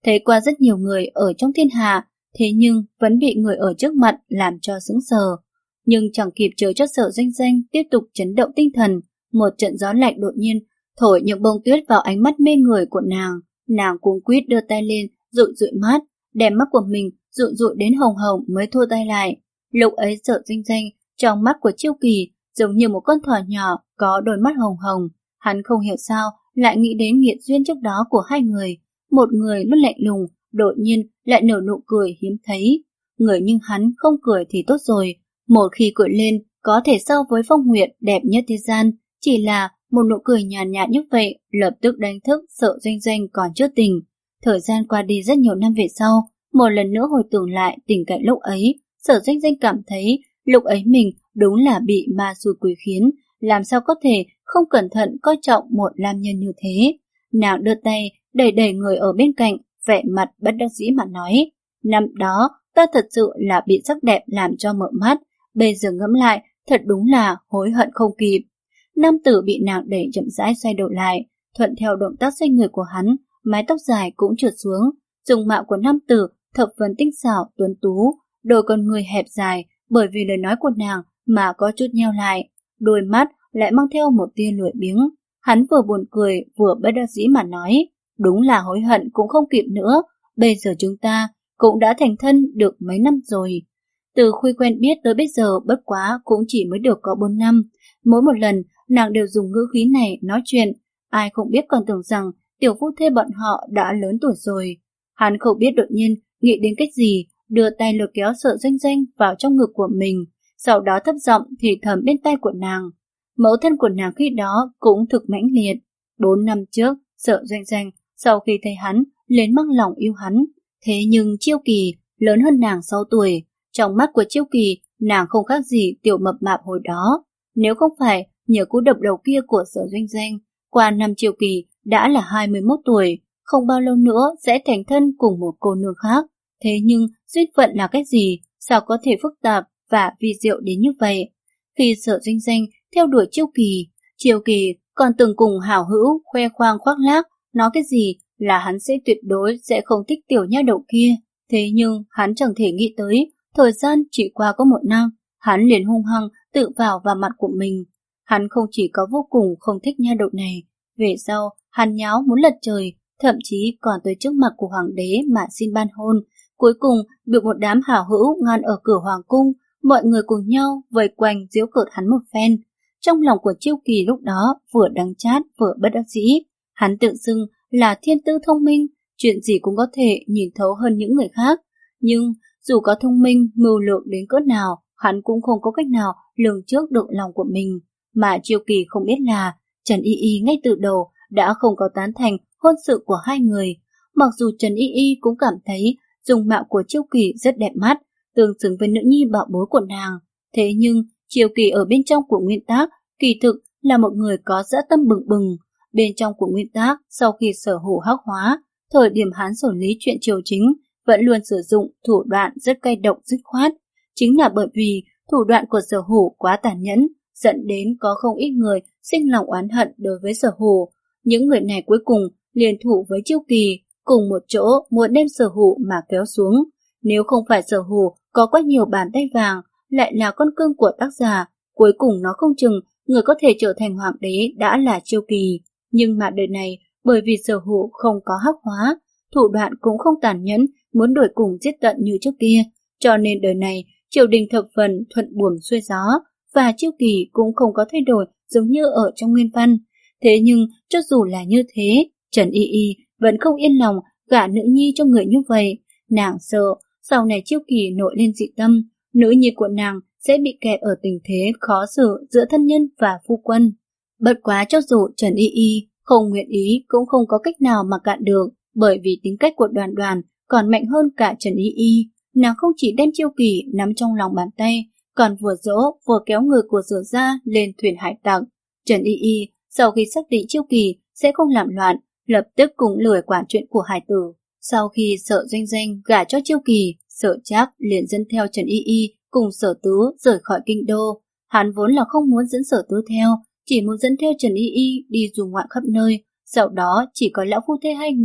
thấy qua rất nhiều người ở trong thiên hạ, thế nhưng vẫn bị người ở trước mặt làm cho sững sờ. Nhưng chẳng kịp chờ cho Sở Doanh Doanh tiếp tục chấn động tinh thần, một trận gió lạnh đột nhiên thổi những bông tuyết vào ánh mắt mê người của nàng. Nàng cuống quýt đưa tay lên, dụi dụi mắt, đem mắt của mình dụi dụi đến hồng hồng mới thua tay lại. Lúc ấy Sở Doanh Doanh, trong mắt của Chiêu Kỳ giống như một con thỏ nhỏ có đôi mắt hồng hồng. Hắn không hiểu sao lại nghĩ đến nghiệt duyên trước đó của hai người. Một người luôn lạnh lùng, đột nhiên lại nở nụ cười hiếm thấy. Người như hắn không cười thì tốt rồi, một khi cười lên có thể so với Phong Nguyệt đẹp nhất thế gian. Chỉ là một nụ cười nhàn nhạt như vậy lập tức đánh thức Sở Doanh Doanh còn chưa tỉnh. Thời gian qua đi rất nhiều năm về sau, một lần nữa hồi tưởng lại tình cảnh lúc ấy, Sở Doanh Doanh cảm thấy lúc ấy mình đúng là bị ma xui quỷ khiến, làm sao có thể không cẩn thận coi trọng một nam nhân như thế. Nàng đưa tay đẩy đẩy người ở bên cạnh, vẻ mặt bất đắc dĩ mà nói, năm đó ta thật sự là bị sắc đẹp làm cho mở mắt, bây giờ ngẫm lại thật đúng là hối hận không kịp. Nam tử bị nàng đẩy chậm rãi xoay đầu lại, thuận theo động tác xoay người của hắn, mái tóc dài cũng trượt xuống. Dung mạo của nam tử thập phần tinh xảo tuấn tú, đôi con người hẹp dài bởi vì lời nói của nàng mà có chút nheo lại, đôi mắt lại mang theo một tia lười biếng. Hắn vừa buồn cười vừa bất đắc dĩ mà nói, đúng là hối hận cũng không kịp nữa, bây giờ chúng ta cũng đã thành thân được mấy năm rồi. Từ khi quen biết tới bây giờ bất quá cũng chỉ mới được có bốn năm, mỗi một lần nàng đều dùng ngữ khí này nói chuyện, ai không biết còn tưởng rằng tiểu phu thê bọn họ đã lớn tuổi rồi. Hắn không biết đột nhiên nghĩ đến cách gì, đưa tay lôi kéo Sở Doanh Doanh vào trong ngực của mình, sau đó thấp giọng thì thầm bên tai của nàng. Mẫu thân của nàng khi đó cũng thực mãnh liệt. Bốn năm trước, Sở Doanh Doanh sau khi thấy hắn liền mang lòng yêu hắn, thế nhưng Chiêu Kỳ lớn hơn nàng sáu tuổi, trong mắt của Chiêu Kỳ nàng không khác gì tiểu mập mạp hồi đó. Nếu không phải nhờ cú đập đầu kia của Sở Doanh Doanh, qua năm Chiêu Kỳ đã là hai mươi mốt tuổi, không bao lâu nữa sẽ thành thân cùng một cô nương khác. Thế nhưng duyên phận là cái gì, sao có thể phức tạp và vi diệu đến như vậy? Khi Sở Doanh Doanh theo đuổi Chiêu Kỳ, Chiêu Kỳ còn từng cùng hảo hữu khoe khoang khoác lác, nói cái gì là hắn sẽ tuyệt đối sẽ không thích tiểu nha đầu kia. Thế nhưng hắn chẳng thể nghĩ tới, thời gian chỉ qua có một năm, hắn liền hung hăng tự vào vào mặt của mình. Hắn không chỉ có vô cùng không thích nha đầu này, về sau hắn nháo muốn lật trời, thậm chí còn tới trước mặt của hoàng đế mà xin ban hôn. Cuối cùng bị một đám hảo hữu ngăn ở cửa hoàng cung, mọi người cùng nhau vây quanh giễu cợt hắn một phen. Trong lòng của Chiêu Kỳ lúc đó vừa đắng chát vừa bất đắc dĩ. Hắn tự xưng là thiên tư thông minh, chuyện gì cũng có thể nhìn thấu hơn những người khác. Nhưng dù có thông minh, mưu lược đến cỡ nào, hắn cũng không có cách nào lường trước được lòng của mình. Mà Chiêu Kỳ không biết là Trần Y Y ngay từ đầu đã không có tán thành hôn sự của hai người. Mặc dù Trần Y Y cũng cảm thấy dung mạo của Chiêu Kỳ rất đẹp mắt, tương xứng với nữ nhi bảo bối của nàng. Thế nhưng Chiêu Kỳ ở bên trong của nguyên tác kỳ thực là một người có dã tâm bừng bừng. Bên trong của nguyên tác, sau khi Sở Hữu hắc hóa, thời điểm hắn xử lý chuyện triều chính vẫn luôn sử dụng thủ đoạn rất cay độc dứt khoát. Chính là bởi vì thủ đoạn của Sở Hữu quá tàn nhẫn, dẫn đến có không ít người sinh lòng oán hận đối với Sở Hữu. Những người này cuối cùng liên thủ với Chiêu Kỳ, cùng một chỗ muốn đem Sở Hữu mà kéo xuống. Nếu không phải Sở Hữu có quá nhiều bàn tay vàng, lại là con cưng của tác giả, cuối cùng nó không chừng người có thể trở thành hoàng đế đã là Chiêu Kỳ. Nhưng mà đời này, bởi vì Sở Hữu không có hắc hóa, thủ đoạn cũng không tàn nhẫn, muốn đuổi cùng giết tận như trước kia, cho nên đời này triều đình thập phần thuận buồm xuôi gió, và Chiêu Kỳ cũng không có thay đổi giống như ở trong nguyên văn. Thế nhưng cho dù là như thế, Trần Y Y vẫn không yên lòng gả nữ nhi cho người như vậy. Nàng sợ sau này Chiêu Kỳ nổi lên dị tâm, nữ nhi của nàng sẽ bị kẹt ở tình thế khó xử giữa thân nhân và phu quân. Bất quá cho dù Trần Y Y không nguyện ý cũng không có cách nào mà cạn được, bởi vì tính cách của Đoàn Đoàn còn mạnh hơn cả Trần Y Y. Nàng không chỉ đem Chiêu Kỳ nắm trong lòng bàn tay, còn vừa dỗ vừa kéo người của Sở gia lên thuyền hải tặc. Trần Y Y sau khi xác định Chiêu Kỳ sẽ không làm loạn, lập tức cũng lười quản chuyện của hải tử. Sau khi Sở Doanh Doanh gả cho Chiêu Kỳ, Sở Trác liền dẫn theo Trần Y Y cùng Sở Tứ rời khỏi kinh đô. Hắn vốn là không muốn dẫn Sở Tứ theo, chỉ muốn dẫn theo Trần Y Y đi du ngoạn khắp nơi. Sau đó chỉ có lão phu thê hai người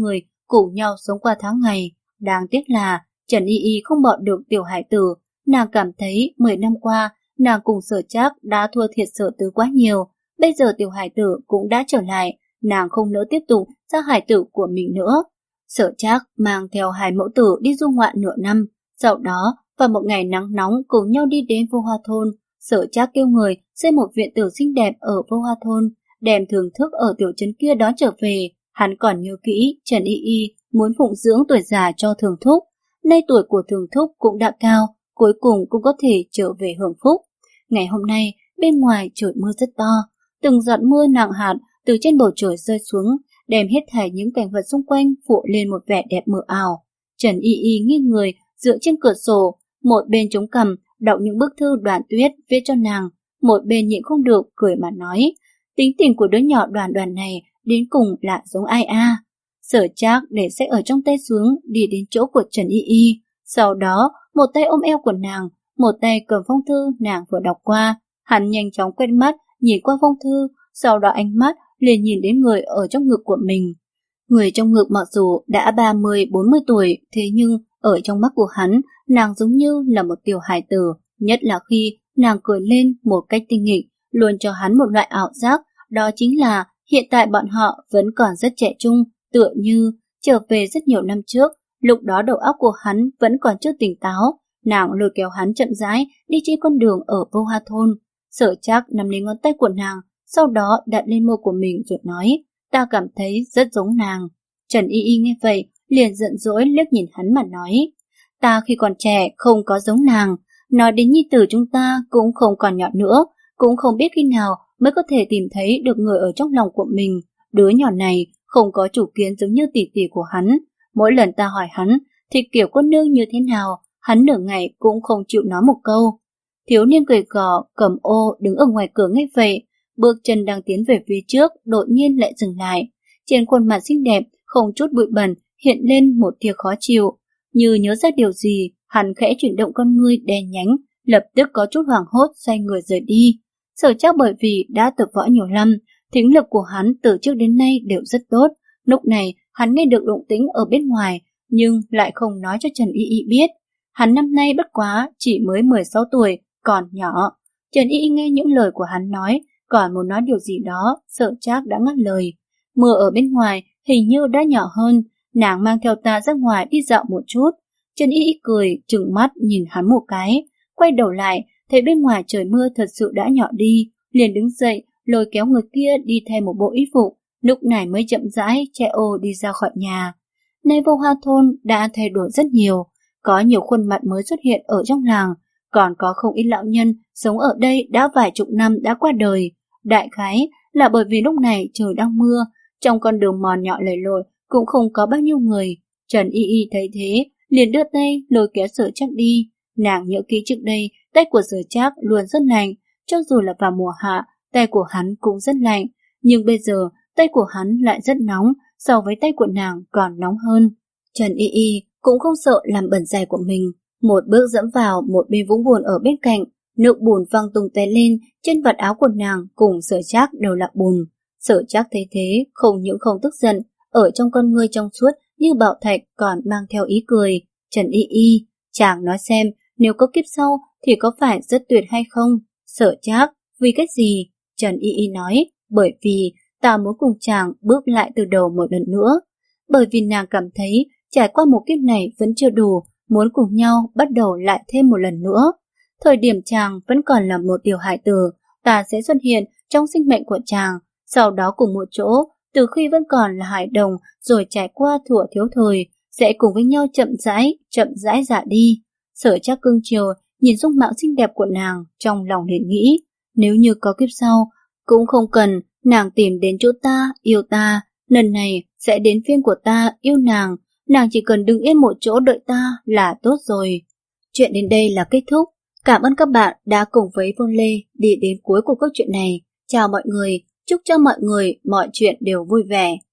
cùng nhau sống qua tháng ngày. Đáng tiếc là Trần Y Y không bỏ được tiểu hải tử. Nàng cảm thấy mười năm qua nàng cùng Sở Trác đã thua thiệt Sở Tứ quá nhiều. Bây giờ tiểu hải tử cũng đã trở lại, nàng không nỡ tiếp tục ra hải tử của mình nữa. Sở Trác mang theo hai mẫu tử đi du ngoạn nửa năm. Sau đó vào một ngày nắng nóng cùng nhau đi đến Vô Hoa Thôn. Sở Trác kêu người xây một viện tử xinh đẹp ở Vô Hoa Thôn, đem thưởng thức ở tiểu trấn kia đó trở về. Hắn còn nhớ kỹ Trần Y Y muốn phụng dưỡng tuổi già cho Thường Thúc. Nay tuổi của Thường Thúc cũng đã cao, cuối cùng cũng có thể trở về hưởng phúc. Ngày hôm nay bên ngoài trời mưa rất to, từng giọt mưa nặng hạt từ trên bầu trời rơi xuống, đem hết thảy những cảnh vật xung quanh phủ lên một vẻ đẹp mờ ảo. Trần Y Y nghiêng người dựa trên cửa sổ, một bên chống cằm đọc những bức thư Đoàn Tuyết viết cho nàng, một bên nhịn không được cười mà nói, tính tình của đứa nhỏ Đoàn Đoàn này đến cùng là giống ai a? Sở Trác để sách ở trong tay xuống, đi đến chỗ của Trần Y Y, sau đó một tay ôm eo của nàng, một tay cầm phong thư nàng vừa đọc qua. Hắn nhanh chóng quét mắt nhìn qua phong thư, sau đó ánh mắt liền nhìn đến người ở trong ngực của mình. Người trong ngực mặc dù đã ba mươi bốn mươi tuổi, thế nhưng ở trong mắt của hắn, nàng giống như là một tiểu hài tử, nhất là khi nàng cười lên một cách tinh nghịch, luôn cho hắn một loại ảo giác, đó chính là hiện tại bọn họ vẫn còn rất trẻ trung, tựa như trở về rất nhiều năm trước, lúc đó đầu óc của hắn vẫn còn chưa tỉnh táo. Nàng lôi kéo hắn chậm rãi đi trên con đường ở Vô Hoa Thôn. Sở Trác nắm lấy ngón tay của nàng, sau đó đặt lên môi của mình rồi nói, ta cảm thấy rất giống nàng. Trần Y Y nghe vậy, liền giận dỗi liếc nhìn hắn mà nói, ta khi còn trẻ không có giống nàng, nói đến nhi tử chúng ta cũng không còn nhỏ nữa, cũng không biết khi nào mới có thể tìm thấy được người ở trong lòng của mình. Đứa nhỏ này không có chủ kiến giống như tỷ tỷ của hắn. Mỗi lần ta hỏi hắn, thì kiểu cô nương như thế nào, hắn nửa ngày cũng không chịu nói một câu. Thiếu niên cười gò, cầm ô đứng ở ngoài cửa nghe vậy, bước chân đang tiến về phía trước, đột nhiên lại dừng lại. Trên khuôn mặt xinh đẹp, không chút bụi bẩn, hiện lên một tia khó chịu. Như nhớ ra điều gì, hắn khẽ chuyển động con ngươi đen nhánh, lập tức có chút hoảng hốt xoay người rời đi. Sở Trác bởi vì đã tập võ nhiều năm, thính lực của hắn từ trước đến nay đều rất tốt. Lúc này hắn nghe được động tĩnh ở bên ngoài, nhưng lại không nói cho Trần Y Y biết. Hắn năm nay bất quá chỉ mới mười sáu tuổi, còn nhỏ. Trần Y Y nghe những lời của hắn nói, còn muốn nói điều gì đó, Sở Trác đã ngắt lời. Mưa ở bên ngoài hình như đã nhỏ hơn, nàng mang theo ta ra ngoài đi dạo một chút. Trần Y Y cười, trừng mắt nhìn hắn một cái, quay đầu lại, thấy bên ngoài trời mưa thật sự đã nhỏ đi, liền đứng dậy, lôi kéo người kia đi thay một bộ y phục, lúc này mới chậm rãi che ô đi ra khỏi nhà. Nay Vô Hoa Thôn đã thay đổi rất nhiều, có nhiều khuôn mặt mới xuất hiện ở trong làng, còn có không ít lão nhân sống ở đây đã vài chục năm đã qua đời. Đại khái là bởi vì lúc này trời đang mưa, trong con đường mòn nhỏ lầy lội cũng không có bao nhiêu người. Trần Y Y thấy thế, liền đưa tay lôi kéo Sở Trác đi. Nàng nhớ kỹ trước đây, tay của Sở Trác luôn rất lạnh, cho dù là vào mùa hạ, tay của hắn cũng rất lạnh, nhưng bây giờ tay của hắn lại rất nóng, so với tay của nàng còn nóng hơn. Trần Y Y cũng không sợ làm bẩn giày của mình, một bước dẫm vào một bên vũng bùn ở bên cạnh, nước bùn văng tung tóe lên, trên vạt áo của nàng cùng Sở Trác đều là bùn. Sở Trác thấy thế, không những không tức giận, ở trong con ngươi trong suốt như bảo thạch còn mang theo ý cười. Trần Y Y, chàng nói xem, nếu có kiếp sau thì có phải rất tuyệt hay không? Sở Trác, vì cách gì? Trần Y Y nói, bởi vì ta muốn cùng chàng bước lại từ đầu một lần nữa. Bởi vì nàng cảm thấy trải qua một kiếp này vẫn chưa đủ, muốn cùng nhau bắt đầu lại thêm một lần nữa. Thời điểm chàng vẫn còn là một tiểu hải tử, ta sẽ xuất hiện trong sinh mệnh của chàng, sau đó cùng một chỗ, từ khi vẫn còn là hải đồng rồi trải qua thuở thiếu thời, sẽ cùng với nhau chậm rãi, chậm rãi già đi. Sở Trác cưng chiều nhìn dung mạo xinh đẹp của nàng, trong lòng liền nghĩ, nếu như có kiếp sau, cũng không cần nàng tìm đến chỗ ta, yêu ta, lần này sẽ đến phiên của ta yêu nàng, nàng chỉ cần đứng yên một chỗ đợi ta là tốt rồi. Chuyện đến đây là kết thúc. Cảm ơn các bạn đã cùng với Vương Lê đi đến cuối của câu chuyện này. Chào mọi người, chúc cho mọi người mọi chuyện đều vui vẻ.